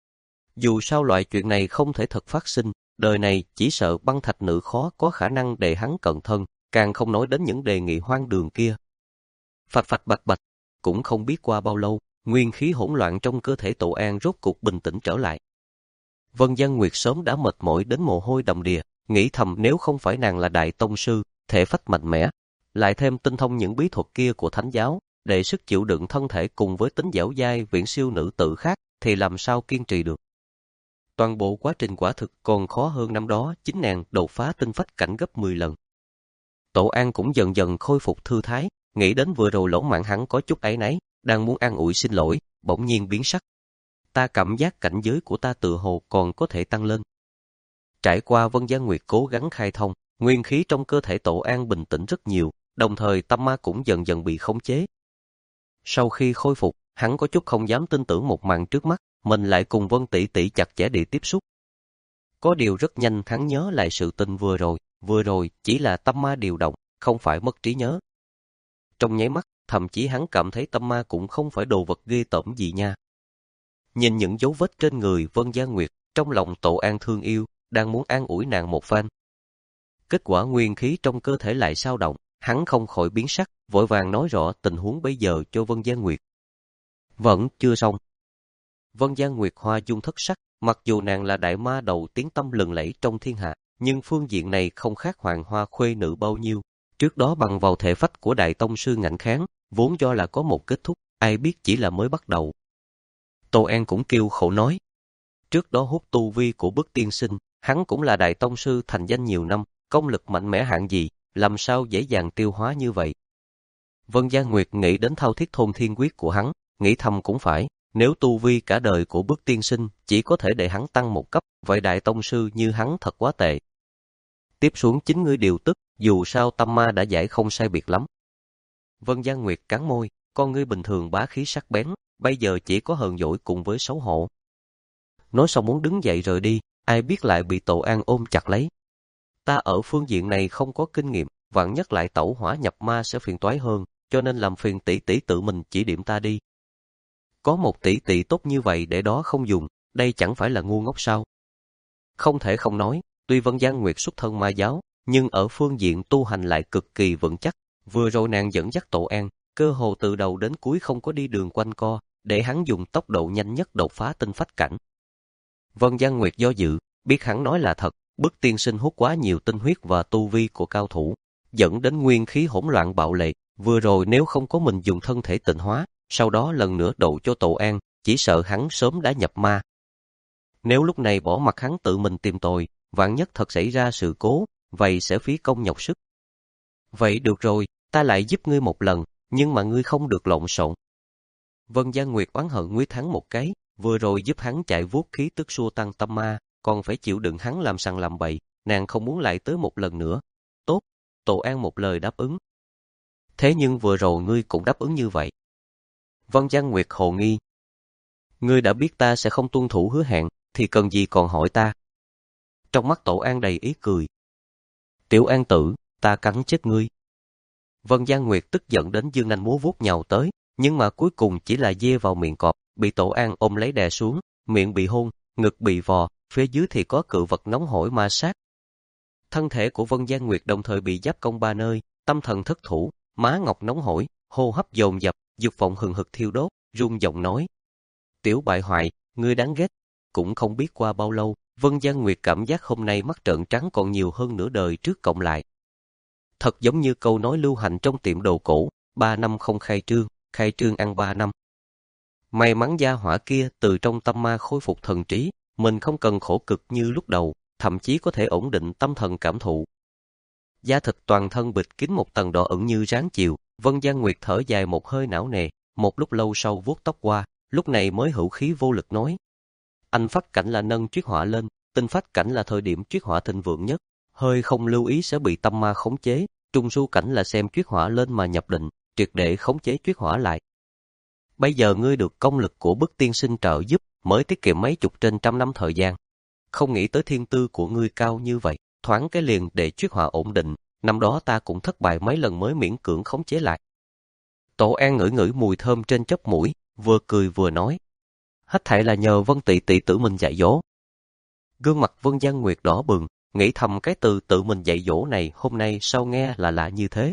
Dù sao loại chuyện này không thể thật phát sinh, đời này chỉ sợ băng thạch nữ khó có khả năng để hắn cận thân, càng không nói đến những đề nghị hoang đường kia. Phạch phạch bạch bạch, cũng không biết qua bao lâu, nguyên khí hỗn loạn trong cơ thể Tổ An rốt cục bình tĩnh trở lại. Vân Gia Nguyệt sớm đã mệt mỏi đến mồ hôi đầm đìa, nghĩ thầm nếu không phải nàng là đại tông sư, thể phách mạnh mẽ, lại thêm tinh thông những bí thuật kia của Thánh giáo, để sức chịu đựng thân thể cùng với tính dẻo dai viễn siêu nữ tử khác, thì làm sao kiên trì được. Toàn bộ quá trình quả thực còn khó hơn năm đó, chính nàng đột phá tinh phách cảnh gấp mười lần. Tổ An cũng dần dần khôi phục thư thái, nghĩ đến vừa rồi lỗ mãn hắn có chút áy náy, đang muốn an ủi xin lỗi, bỗng nhiên biến sắc. Ta cảm giác cảnh giới của ta tựa hồ còn có thể tăng lên. Trải qua Vân Gia Nguyệt cố gắng khai thông, nguyên khí trong cơ thể Tổ An bình tĩnh rất nhiều, đồng thời tâm ma cũng dần dần bị khống chế. Sau khi khôi phục, hắn có chút không dám tin tưởng một màn trước mắt, mình lại cùng Vân tỷ tỷ chặt chẽ để tiếp xúc. Có điều rất nhanh hắn nhớ lại sự tình vừa rồi, vừa rồi chỉ là tâm ma điều động, không phải mất trí nhớ. Trong nháy mắt, thậm chí hắn cảm thấy tâm ma cũng không phải đồ vật ghê tởm gì nha. Nhìn những dấu vết trên người Vân Gia Nguyệt, trong lòng Tổ An thương yêu, đang muốn an ủi nàng một phen. Kết quả nguyên khí trong cơ thể lại dao động, hắn không khỏi biến sắc, vội vàng nói rõ tình huống bây giờ cho Vân Gia Nguyệt. Vẫn chưa xong. Vân Gia Nguyệt hoa dung thất sắc, mặc dù nàng là đại ma đầu tiếng tăm lừng lẫy trong thiên hạ, nhưng phương diện này không khác Hoàng Hoa khuê nữ bao nhiêu. Trước đó bằng vào thể phách của đại tông sư ngạnh kháng, vốn do là có một kết thúc, ai biết chỉ là mới bắt đầu. Tô An cũng kêu khổ nói. Trước đó hút tu vi của Bức tiên sinh, hắn cũng là đại tông sư thành danh nhiều năm, công lực mạnh mẽ hạng gì, làm sao dễ dàng tiêu hóa như vậy. Vân Gia Nguyệt nghĩ đến thao thiết thôn thiên quyết của hắn, nghĩ thầm cũng phải, nếu tu vi cả đời của Bức tiên sinh chỉ có thể để hắn tăng một cấp, vậy đại tông sư như hắn thật quá tệ. Tiếp xuống chính ngươi điều tức, dù sao tâm ma đã giải không sai biệt lắm. Vân Gia Nguyệt cắn môi, con ngươi bình thường bá khí sắc bén, bây giờ chỉ có hờn dỗi cùng với xấu hổ. Nói xong muốn đứng dậy rời đi, ai biết lại bị Tổ An ôm chặt lấy. Ta ở phương diện này không có kinh nghiệm, vạn nhất lại tẩu hỏa nhập ma sẽ phiền toái hơn, cho nên làm phiền tỷ tỷ tự mình chỉ điểm ta đi. Có một tỷ tỷ tốt như vậy để đó không dùng, đây chẳng phải là ngu ngốc sao? Không thể không nói, tuy Vân Gia Nguyệt xuất thân ma giáo, nhưng ở phương diện tu hành lại cực kỳ vững chắc. Vừa rồi nàng dẫn dắt Tổ An, cơ hồ từ đầu đến cuối không có đi đường quanh co, để hắn dùng tốc độ nhanh nhất đột phá tinh phách cảnh. Vân Giang Nguyệt do dự, biết hắn nói là thật, Bức Tiên Sinh hút quá nhiều tinh huyết và tu vi của cao thủ, dẫn đến nguyên khí hỗn loạn bạo lệ. Vừa rồi nếu không có mình dùng thân thể tịnh hóa, sau đó lần nữa độ cho Tổ An, chỉ sợ hắn sớm đã nhập ma. Nếu lúc này bỏ mặc hắn tự mình tìm tội, vạn nhất thật xảy ra sự cố, vậy sẽ phí công nhọc sức. Vậy được rồi, ta lại giúp ngươi một lần, nhưng mà ngươi không được lộn xộn. Vân Giang Nguyệt oán hận Nguyết Thắng một cái, vừa rồi giúp hắn chạy vuốt khí tức xua tăng tâm ma, còn phải chịu đựng hắn làm sằng làm bậy, nàng không muốn lại tới một lần nữa. Tốt, Tổ An một lời đáp ứng. Thế nhưng vừa rồi ngươi cũng đáp ứng như vậy. Vân Giang Nguyệt hồ nghi. Ngươi đã biết ta sẽ không tuân thủ hứa hẹn, thì cần gì còn hỏi ta. Trong mắt Tổ An đầy ý cười. Tiểu An tử, ta cắn chết ngươi. Vân Giang Nguyệt tức giận đến dương nanh múa vuốt nhào tới, nhưng mà cuối cùng chỉ là dê vào miệng cọp, bị Tổ An ôm lấy đè xuống, miệng bị hôn, ngực bị vò, phía dưới thì có cự vật nóng hổi ma sát. Thân thể của Vân Giang Nguyệt đồng thời bị giáp công ba nơi, tâm thần thất thủ, má ngọc nóng hổi, hô hấp dồn dập, dục vọng hừng hực thiêu đốt, run giọng nói: "Tiểu bại hoại, ngươi đáng ghét." Cũng không biết qua bao lâu, Vân Giang Nguyệt cảm giác hôm nay mắt trợn trắng còn nhiều hơn nửa đời trước cộng lại. Thật giống như câu nói lưu hành trong tiệm đồ cổ, ba năm không khai trương, khai trương ăn ba năm. May mắn gia hỏa kia từ trong tâm ma khôi phục thần trí, mình không cần khổ cực như lúc đầu, thậm chí có thể ổn định tâm thần cảm thụ. Da thịt toàn thân bịt kín một tầng đỏ ửng như ráng chiều, Vân Giang Nguyệt thở dài một hơi não nề, một lúc lâu sau vuốt tóc qua, lúc này mới hữu khí vô lực nói: "Anh phách cảnh là nâng triết hỏa lên, tinh phách cảnh là thời điểm triết hỏa thịnh vượng nhất, hơi không lưu ý sẽ bị tâm ma khống chế, trung su cảnh là xem triết hỏa lên mà nhập định, triệt để khống chế triết hỏa lại. Bây giờ ngươi được công lực của Bức Tiên Sinh trợ giúp, mới tiết kiệm mấy chục trên trăm năm thời gian. Không nghĩ tới thiên tư của ngươi cao như vậy, thoáng cái liền để triết hỏa ổn định, năm đó ta cũng thất bại mấy lần mới miễn cưỡng khống chế lại." Tổ An ngửi ngửi mùi thơm trên chóp mũi, vừa cười vừa nói: "Hết thảy là nhờ Vân tỷ tỷ tự mình dạy dỗ." Gương mặt Vân Giang Nguyệt đỏ bừng, nghĩ thầm cái từ tự mình dạy dỗ này hôm nay sao nghe là lạ như thế.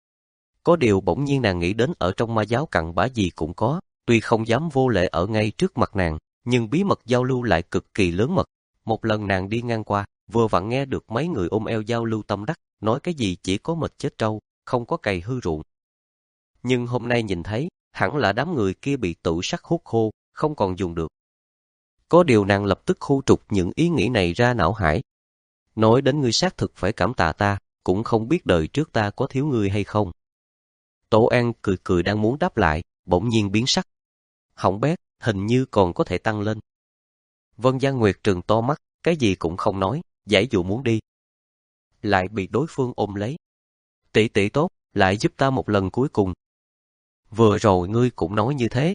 Có điều bỗng nhiên nàng nghĩ đến ở trong ma giáo cặn bã gì cũng có, tuy không dám vô lễ ở ngay trước mặt nàng, nhưng bí mật giao lưu lại cực kỳ lớn mật. Một lần nàng đi ngang qua, vừa vặn nghe được mấy người ôm eo giao lưu tâm đắc, nói cái gì chỉ có mệt chết trâu, không có cày hư ruộng. Nhưng hôm nay nhìn thấy, hẳn là đám người kia bị tự sắc hút khô, không còn dùng được. Có điều nàng lập tức khu trục những ý nghĩ này ra não hải. Nói đến ngươi xác thực phải cảm tạ ta, cũng không biết đời trước ta có thiếu ngươi hay không. Tổ An cười cười đang muốn đáp lại, bỗng nhiên biến sắc. Hỏng bét, hình như còn có thể tăng lên. Vân Giang Nguyệt trừng to mắt, cái gì cũng không nói, giải dụ muốn đi. Lại bị đối phương ôm lấy. Tỷ tỷ tốt, lại giúp ta một lần cuối cùng. Vừa rồi ngươi cũng nói như thế.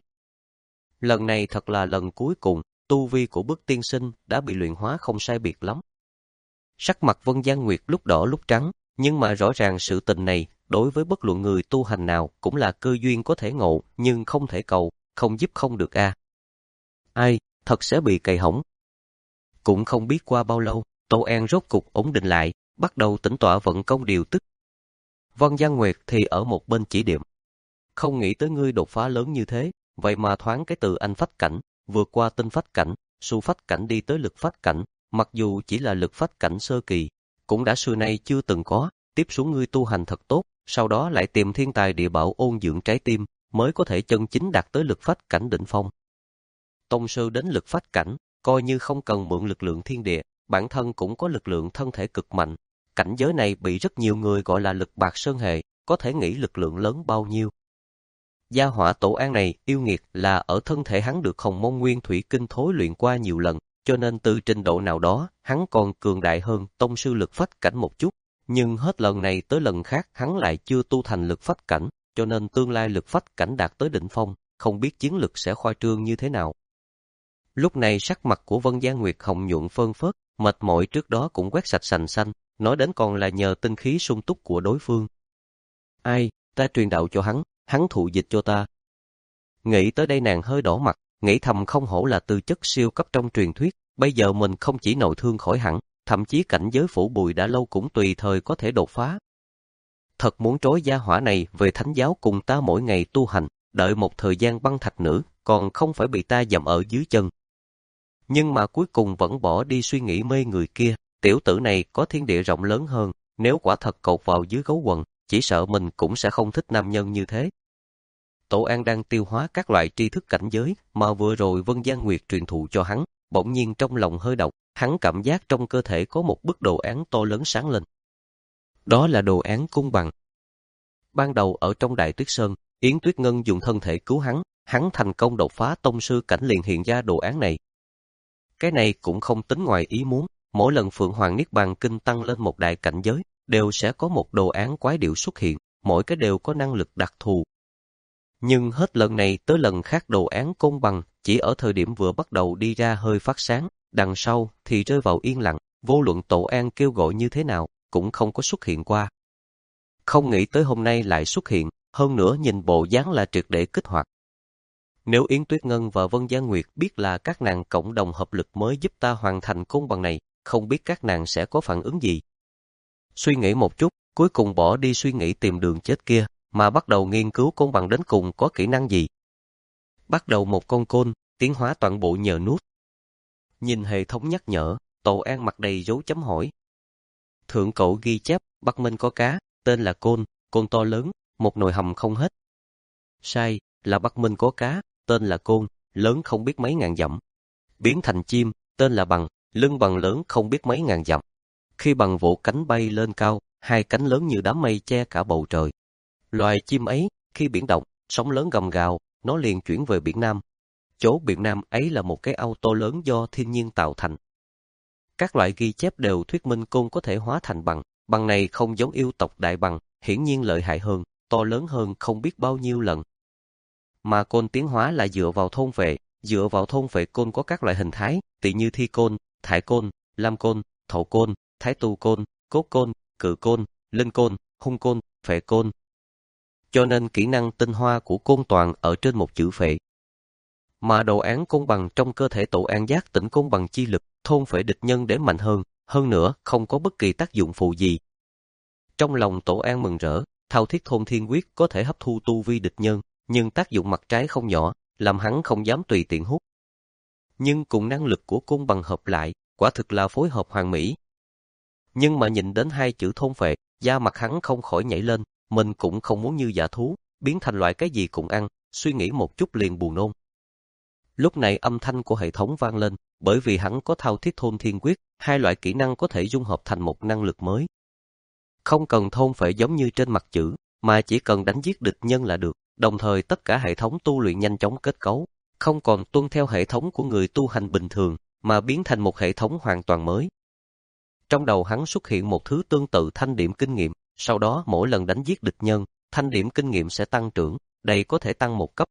Lần này thật là lần cuối cùng, tu vi của Bức Tiên Sinh đã bị luyện hóa không sai biệt lắm. Sắc mặt Vân Giang Nguyệt lúc đỏ lúc trắng, nhưng mà rõ ràng sự tình này, đối với bất luận người tu hành nào cũng là cơ duyên có thể ngộ, nhưng không thể cầu, không giúp không được a. À. Ai, thật sẽ bị cày hỏng. Cũng không biết qua bao lâu, Tô An rốt cục ổn định lại, bắt đầu tĩnh tọa vận công điều tức. Vân Giang Nguyệt thì ở một bên chỉ điểm. Không nghĩ tới ngươi đột phá lớn như thế, vậy mà thoáng cái từ anh phách cảnh, vượt qua tinh phách cảnh, su phách cảnh đi tới lực phách cảnh, mặc dù chỉ là lực phách cảnh sơ kỳ, cũng đã xưa nay chưa từng có, tiếp xuống ngươi tu hành thật tốt, sau đó lại tìm thiên tài địa bảo ôn dưỡng trái tim, mới có thể chân chính đạt tới lực phách cảnh đỉnh phong. Tông sư đến lực phách cảnh, coi như không cần mượn lực lượng thiên địa, bản thân cũng có lực lượng thân thể cực mạnh. Cảnh giới này bị rất nhiều người gọi là lực bạc sơn hệ, có thể nghĩ lực lượng lớn bao nhiêu. Gia hỏa Tổ An này yêu nghiệt là ở thân thể hắn được Hồng Môn Nguyên Thủy Kinh thối luyện qua nhiều lần, cho nên từ trình độ nào đó, hắn còn cường đại hơn tông sư lực phách cảnh một chút, nhưng hết lần này tới lần khác hắn lại chưa tu thành lực phách cảnh, cho nên tương lai lực phách cảnh đạt tới đỉnh phong, không biết chiến lực sẽ khoa trương như thế nào. Lúc này sắc mặt của Vân Giang Nguyệt hồng nhuận phơn phớt, mệt mỏi trước đó cũng quét sạch sành xanh, nói đến còn là nhờ tinh khí sung túc của đối phương. Ai, ta truyền đạo cho hắn, hắn thụ dịch cho ta. Nghĩ tới đây nàng hơi đỏ mặt, nghĩ thầm không hổ là tư chất siêu cấp trong truyền thuyết, bây giờ mình không chỉ nội thương khỏi hẳn, thậm chí cảnh giới phủ bụi đã lâu cũng tùy thời có thể đột phá. Thật muốn trói gia hỏa này về thánh giáo cùng ta mỗi ngày tu hành, đợi một thời gian băng thạch nữa, còn không phải bị ta dậm ở dưới chân. Nhưng mà cuối cùng vẫn bỏ đi suy nghĩ mê người kia, tiểu tử này có thiên địa rộng lớn hơn, nếu quả thật cột vào dưới gấu quần, chỉ sợ mình cũng sẽ không thích nam nhân như thế. Tổ An đang tiêu hóa các loại tri thức cảnh giới mà vừa rồi Vân Gian Nguyệt truyền thụ cho hắn, bỗng nhiên trong lòng hơi động, hắn cảm giác trong cơ thể có một bức đồ án to lớn sáng lên. Đó là đồ án cung bằng. Ban đầu ở trong Đại Tuyết Sơn, Yến Tuyết Ngân dùng thân thể cứu hắn, hắn thành công đột phá tông sư cảnh liền hiện ra đồ án này. Cái này cũng không tính ngoài ý muốn, mỗi lần Phượng Hoàng Niết Bàn Kinh tăng lên một đại cảnh giới, đều sẽ có một đồ án quái điệu xuất hiện, mỗi cái đều có năng lực đặc thù. Nhưng hết lần này tới lần khác đồ án côn bằng chỉ ở thời điểm vừa bắt đầu đi ra hơi phát sáng, đằng sau thì rơi vào yên lặng, vô luận Tổ An kêu gọi như thế nào, cũng không có xuất hiện qua. Không nghĩ tới hôm nay lại xuất hiện, hơn nữa nhìn bộ dáng là triệt để kích hoạt. Nếu Yến Tuyết Ngân và Vân Gia Nguyệt biết là các nàng cộng đồng hợp lực mới giúp ta hoàn thành côn bằng này, không biết các nàng sẽ có phản ứng gì. Suy nghĩ một chút, cuối cùng bỏ đi suy nghĩ tìm đường chết kia, mà bắt đầu nghiên cứu côn bằng đến cùng có kỹ năng gì. Bắt đầu một con côn, tiến hóa toàn bộ nhờ nút. Nhìn hệ thống nhắc nhở, Tổ An mặt đầy dấu chấm hỏi. Thượng cổ ghi chép, Bắc Minh có cá, tên là côn, côn to lớn, một nồi hầm không hết. Sai, là Bắc Minh có cá, tên là côn, lớn không biết mấy ngàn dặm. Biến thành chim, tên là bằng, lưng bằng lớn không biết mấy ngàn dặm. Khi bằng vỗ cánh bay lên cao, hai cánh lớn như đám mây che cả bầu trời. Loài chim ấy, khi biển động, sóng lớn gầm gào, nó liền chuyển về biển Nam. Chỗ biển Nam ấy là một cái ao to lớn do thiên nhiên tạo thành. Các loại ghi chép đều thuyết minh côn có thể hóa thành bằng, bằng này không giống yêu tộc đại bằng, hiển nhiên lợi hại hơn, to lớn hơn không biết bao nhiêu lần. Mà côn tiến hóa là dựa vào thôn vệ, dựa vào thôn vệ côn có các loại hình thái, tỉ như thi côn, thải côn, lam côn, thổ côn, thái tu côn, cốt côn, cự côn, linh côn, hung côn, phệ côn. Cho nên kỹ năng tinh hoa của côn toàn ở trên một chữ phệ. Mà đồ án côn bằng trong cơ thể Tổ An giác tỉnh côn bằng chi lực, thôn phệ địch nhân để mạnh hơn, hơn nữa không có bất kỳ tác dụng phụ gì. Trong lòng Tổ An mừng rỡ, thao thiết thôn thiên quyết có thể hấp thu tu vi địch nhân, nhưng tác dụng mặt trái không nhỏ, làm hắn không dám tùy tiện hút. Nhưng cùng năng lực của côn bằng hợp lại, quả thực là phối hợp hoàn mỹ. Nhưng mà nhìn đến hai chữ thôn phệ, da mặt hắn không khỏi nhảy lên, mình cũng không muốn như dã thú, biến thành loại cái gì cũng ăn, suy nghĩ một chút liền buồn nôn. Lúc này âm thanh của hệ thống vang lên, bởi vì hắn có thao thiết thôn thiên quyết, hai loại kỹ năng có thể dung hợp thành một năng lực mới. Không cần thôn phệ giống như trên mặt chữ, mà chỉ cần đánh giết địch nhân là được, đồng thời tất cả hệ thống tu luyện nhanh chóng kết cấu, không còn tuân theo hệ thống của người tu hành bình thường, mà biến thành một hệ thống hoàn toàn mới. Trong đầu hắn xuất hiện một thứ tương tự thanh điểm kinh nghiệm, sau đó mỗi lần đánh giết địch nhân, thanh điểm kinh nghiệm sẽ tăng trưởng, đây có thể tăng một cấp.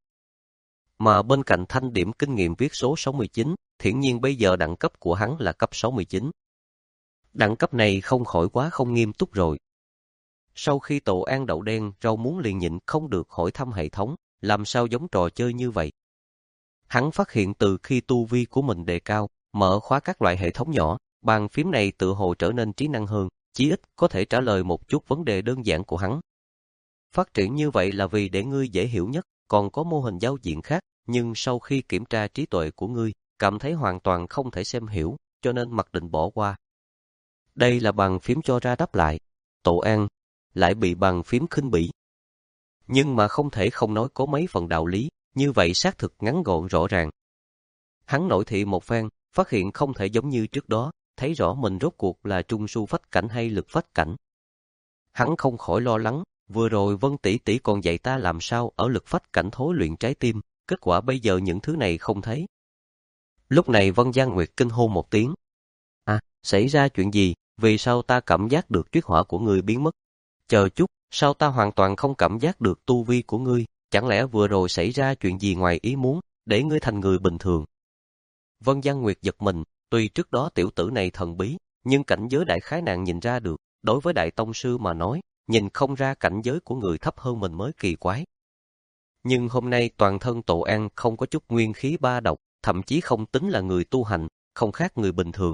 Mà bên cạnh thanh điểm kinh nghiệm viết số sáu mươi chín, hiển nhiên bây giờ đẳng cấp của hắn là cấp sáu mươi chín. Đẳng cấp này không khỏi quá không nghiêm túc rồi. Sau khi Tổ An đậu đen, rau muốn liền nhịn không được hỏi thăm hệ thống, làm sao giống trò chơi như vậy. Hắn phát hiện từ khi tu vi của mình đề cao, mở khóa các loại hệ thống nhỏ, bàn phím này tự hồ trở nên trí năng hơn, chí ít có thể trả lời một chút vấn đề đơn giản của hắn. Phát triển như vậy là vì để ngươi dễ hiểu nhất, còn có mô hình giao diện khác, nhưng sau khi kiểm tra trí tuệ của ngươi, cảm thấy hoàn toàn không thể xem hiểu, cho nên mặc định bỏ qua. Đây là bàn phím cho ra đáp lại. Tổ An lại bị bàn phím khinh bỉ. Nhưng mà không thể không nói có mấy phần đạo lý, như vậy xác thực ngắn gọn rõ ràng. Hắn nội thị một phen, phát hiện không thể giống như trước đó, thấy rõ mình rốt cuộc là trung su phách cảnh hay lực phách cảnh. Hắn không khỏi lo lắng, vừa rồi Vân tỷ tỷ còn dạy ta làm sao ở lực phách cảnh thối luyện trái tim, kết quả bây giờ những thứ này không thấy. Lúc này Vân Giang Nguyệt kinh hô một tiếng. À, xảy ra chuyện gì, vì sao ta cảm giác được tuyết hỏa của ngươi biến mất? Chờ chút, sao ta hoàn toàn không cảm giác được tu vi của ngươi, chẳng lẽ vừa rồi xảy ra chuyện gì ngoài ý muốn, để ngươi thành người bình thường? Vân Giang Nguyệt giật mình, tuy trước đó tiểu tử này thần bí, nhưng cảnh giới đại khái nàng nhìn ra được, đối với đại tông sư mà nói, nhìn không ra cảnh giới của người thấp hơn mình mới kỳ quái. Nhưng hôm nay toàn thân Tổ An không có chút nguyên khí ba độc, thậm chí không tính là người tu hành, không khác người bình thường.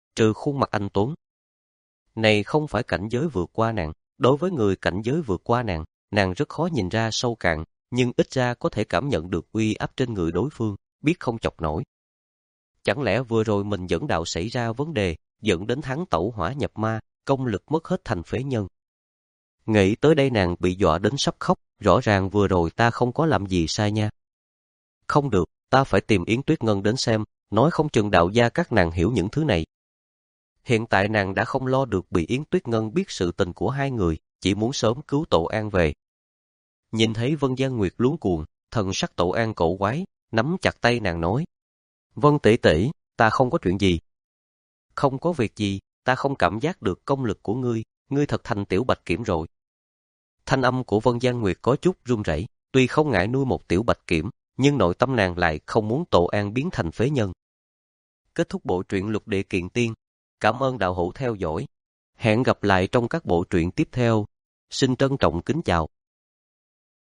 trừ khuôn mặt anh tuấn. Này không phải cảnh giới vượt qua nàng, đối với người cảnh giới vượt qua nàng, nàng rất khó nhìn ra sâu cạn, nhưng ít ra có thể cảm nhận được uy áp trên người đối phương, biết không chọc nổi. Chẳng lẽ vừa rồi mình dẫn đạo xảy ra vấn đề, dẫn đến hắn tẩu hỏa nhập ma, công lực mất hết thành phế nhân. Nghĩ tới đây nàng bị dọa đến sắp khóc, rõ ràng vừa rồi ta không có làm gì sai nha. Không được, ta phải tìm Yến Tuyết Ngân đến xem, nói không chừng đạo gia các nàng hiểu những thứ này. Hiện tại nàng đã không lo được bị Yến Tuyết Ngân biết sự tình của hai người, chỉ muốn sớm cứu Tổ An về. Nhìn thấy Vân Giang Nguyệt luống cuồng, thần sắc Tổ An cổ quái, nắm chặt tay nàng nói. Vân tỷ tỷ, ta không có chuyện gì. Không có việc gì, ta không cảm giác được công lực của ngươi, ngươi thật thành tiểu bạch kiểm rồi. Thanh âm của Vân Giang Nguyệt có chút run rẩy, tuy không ngại nuôi một tiểu bạch kiểm, nhưng nội tâm nàng lại không muốn Tổ An biến thành phế nhân. Kết thúc bộ truyện Lục Địa Kiện Tiên. Cảm ơn đạo hữu theo dõi. Hẹn gặp lại trong các bộ truyện tiếp theo. Xin trân trọng kính chào.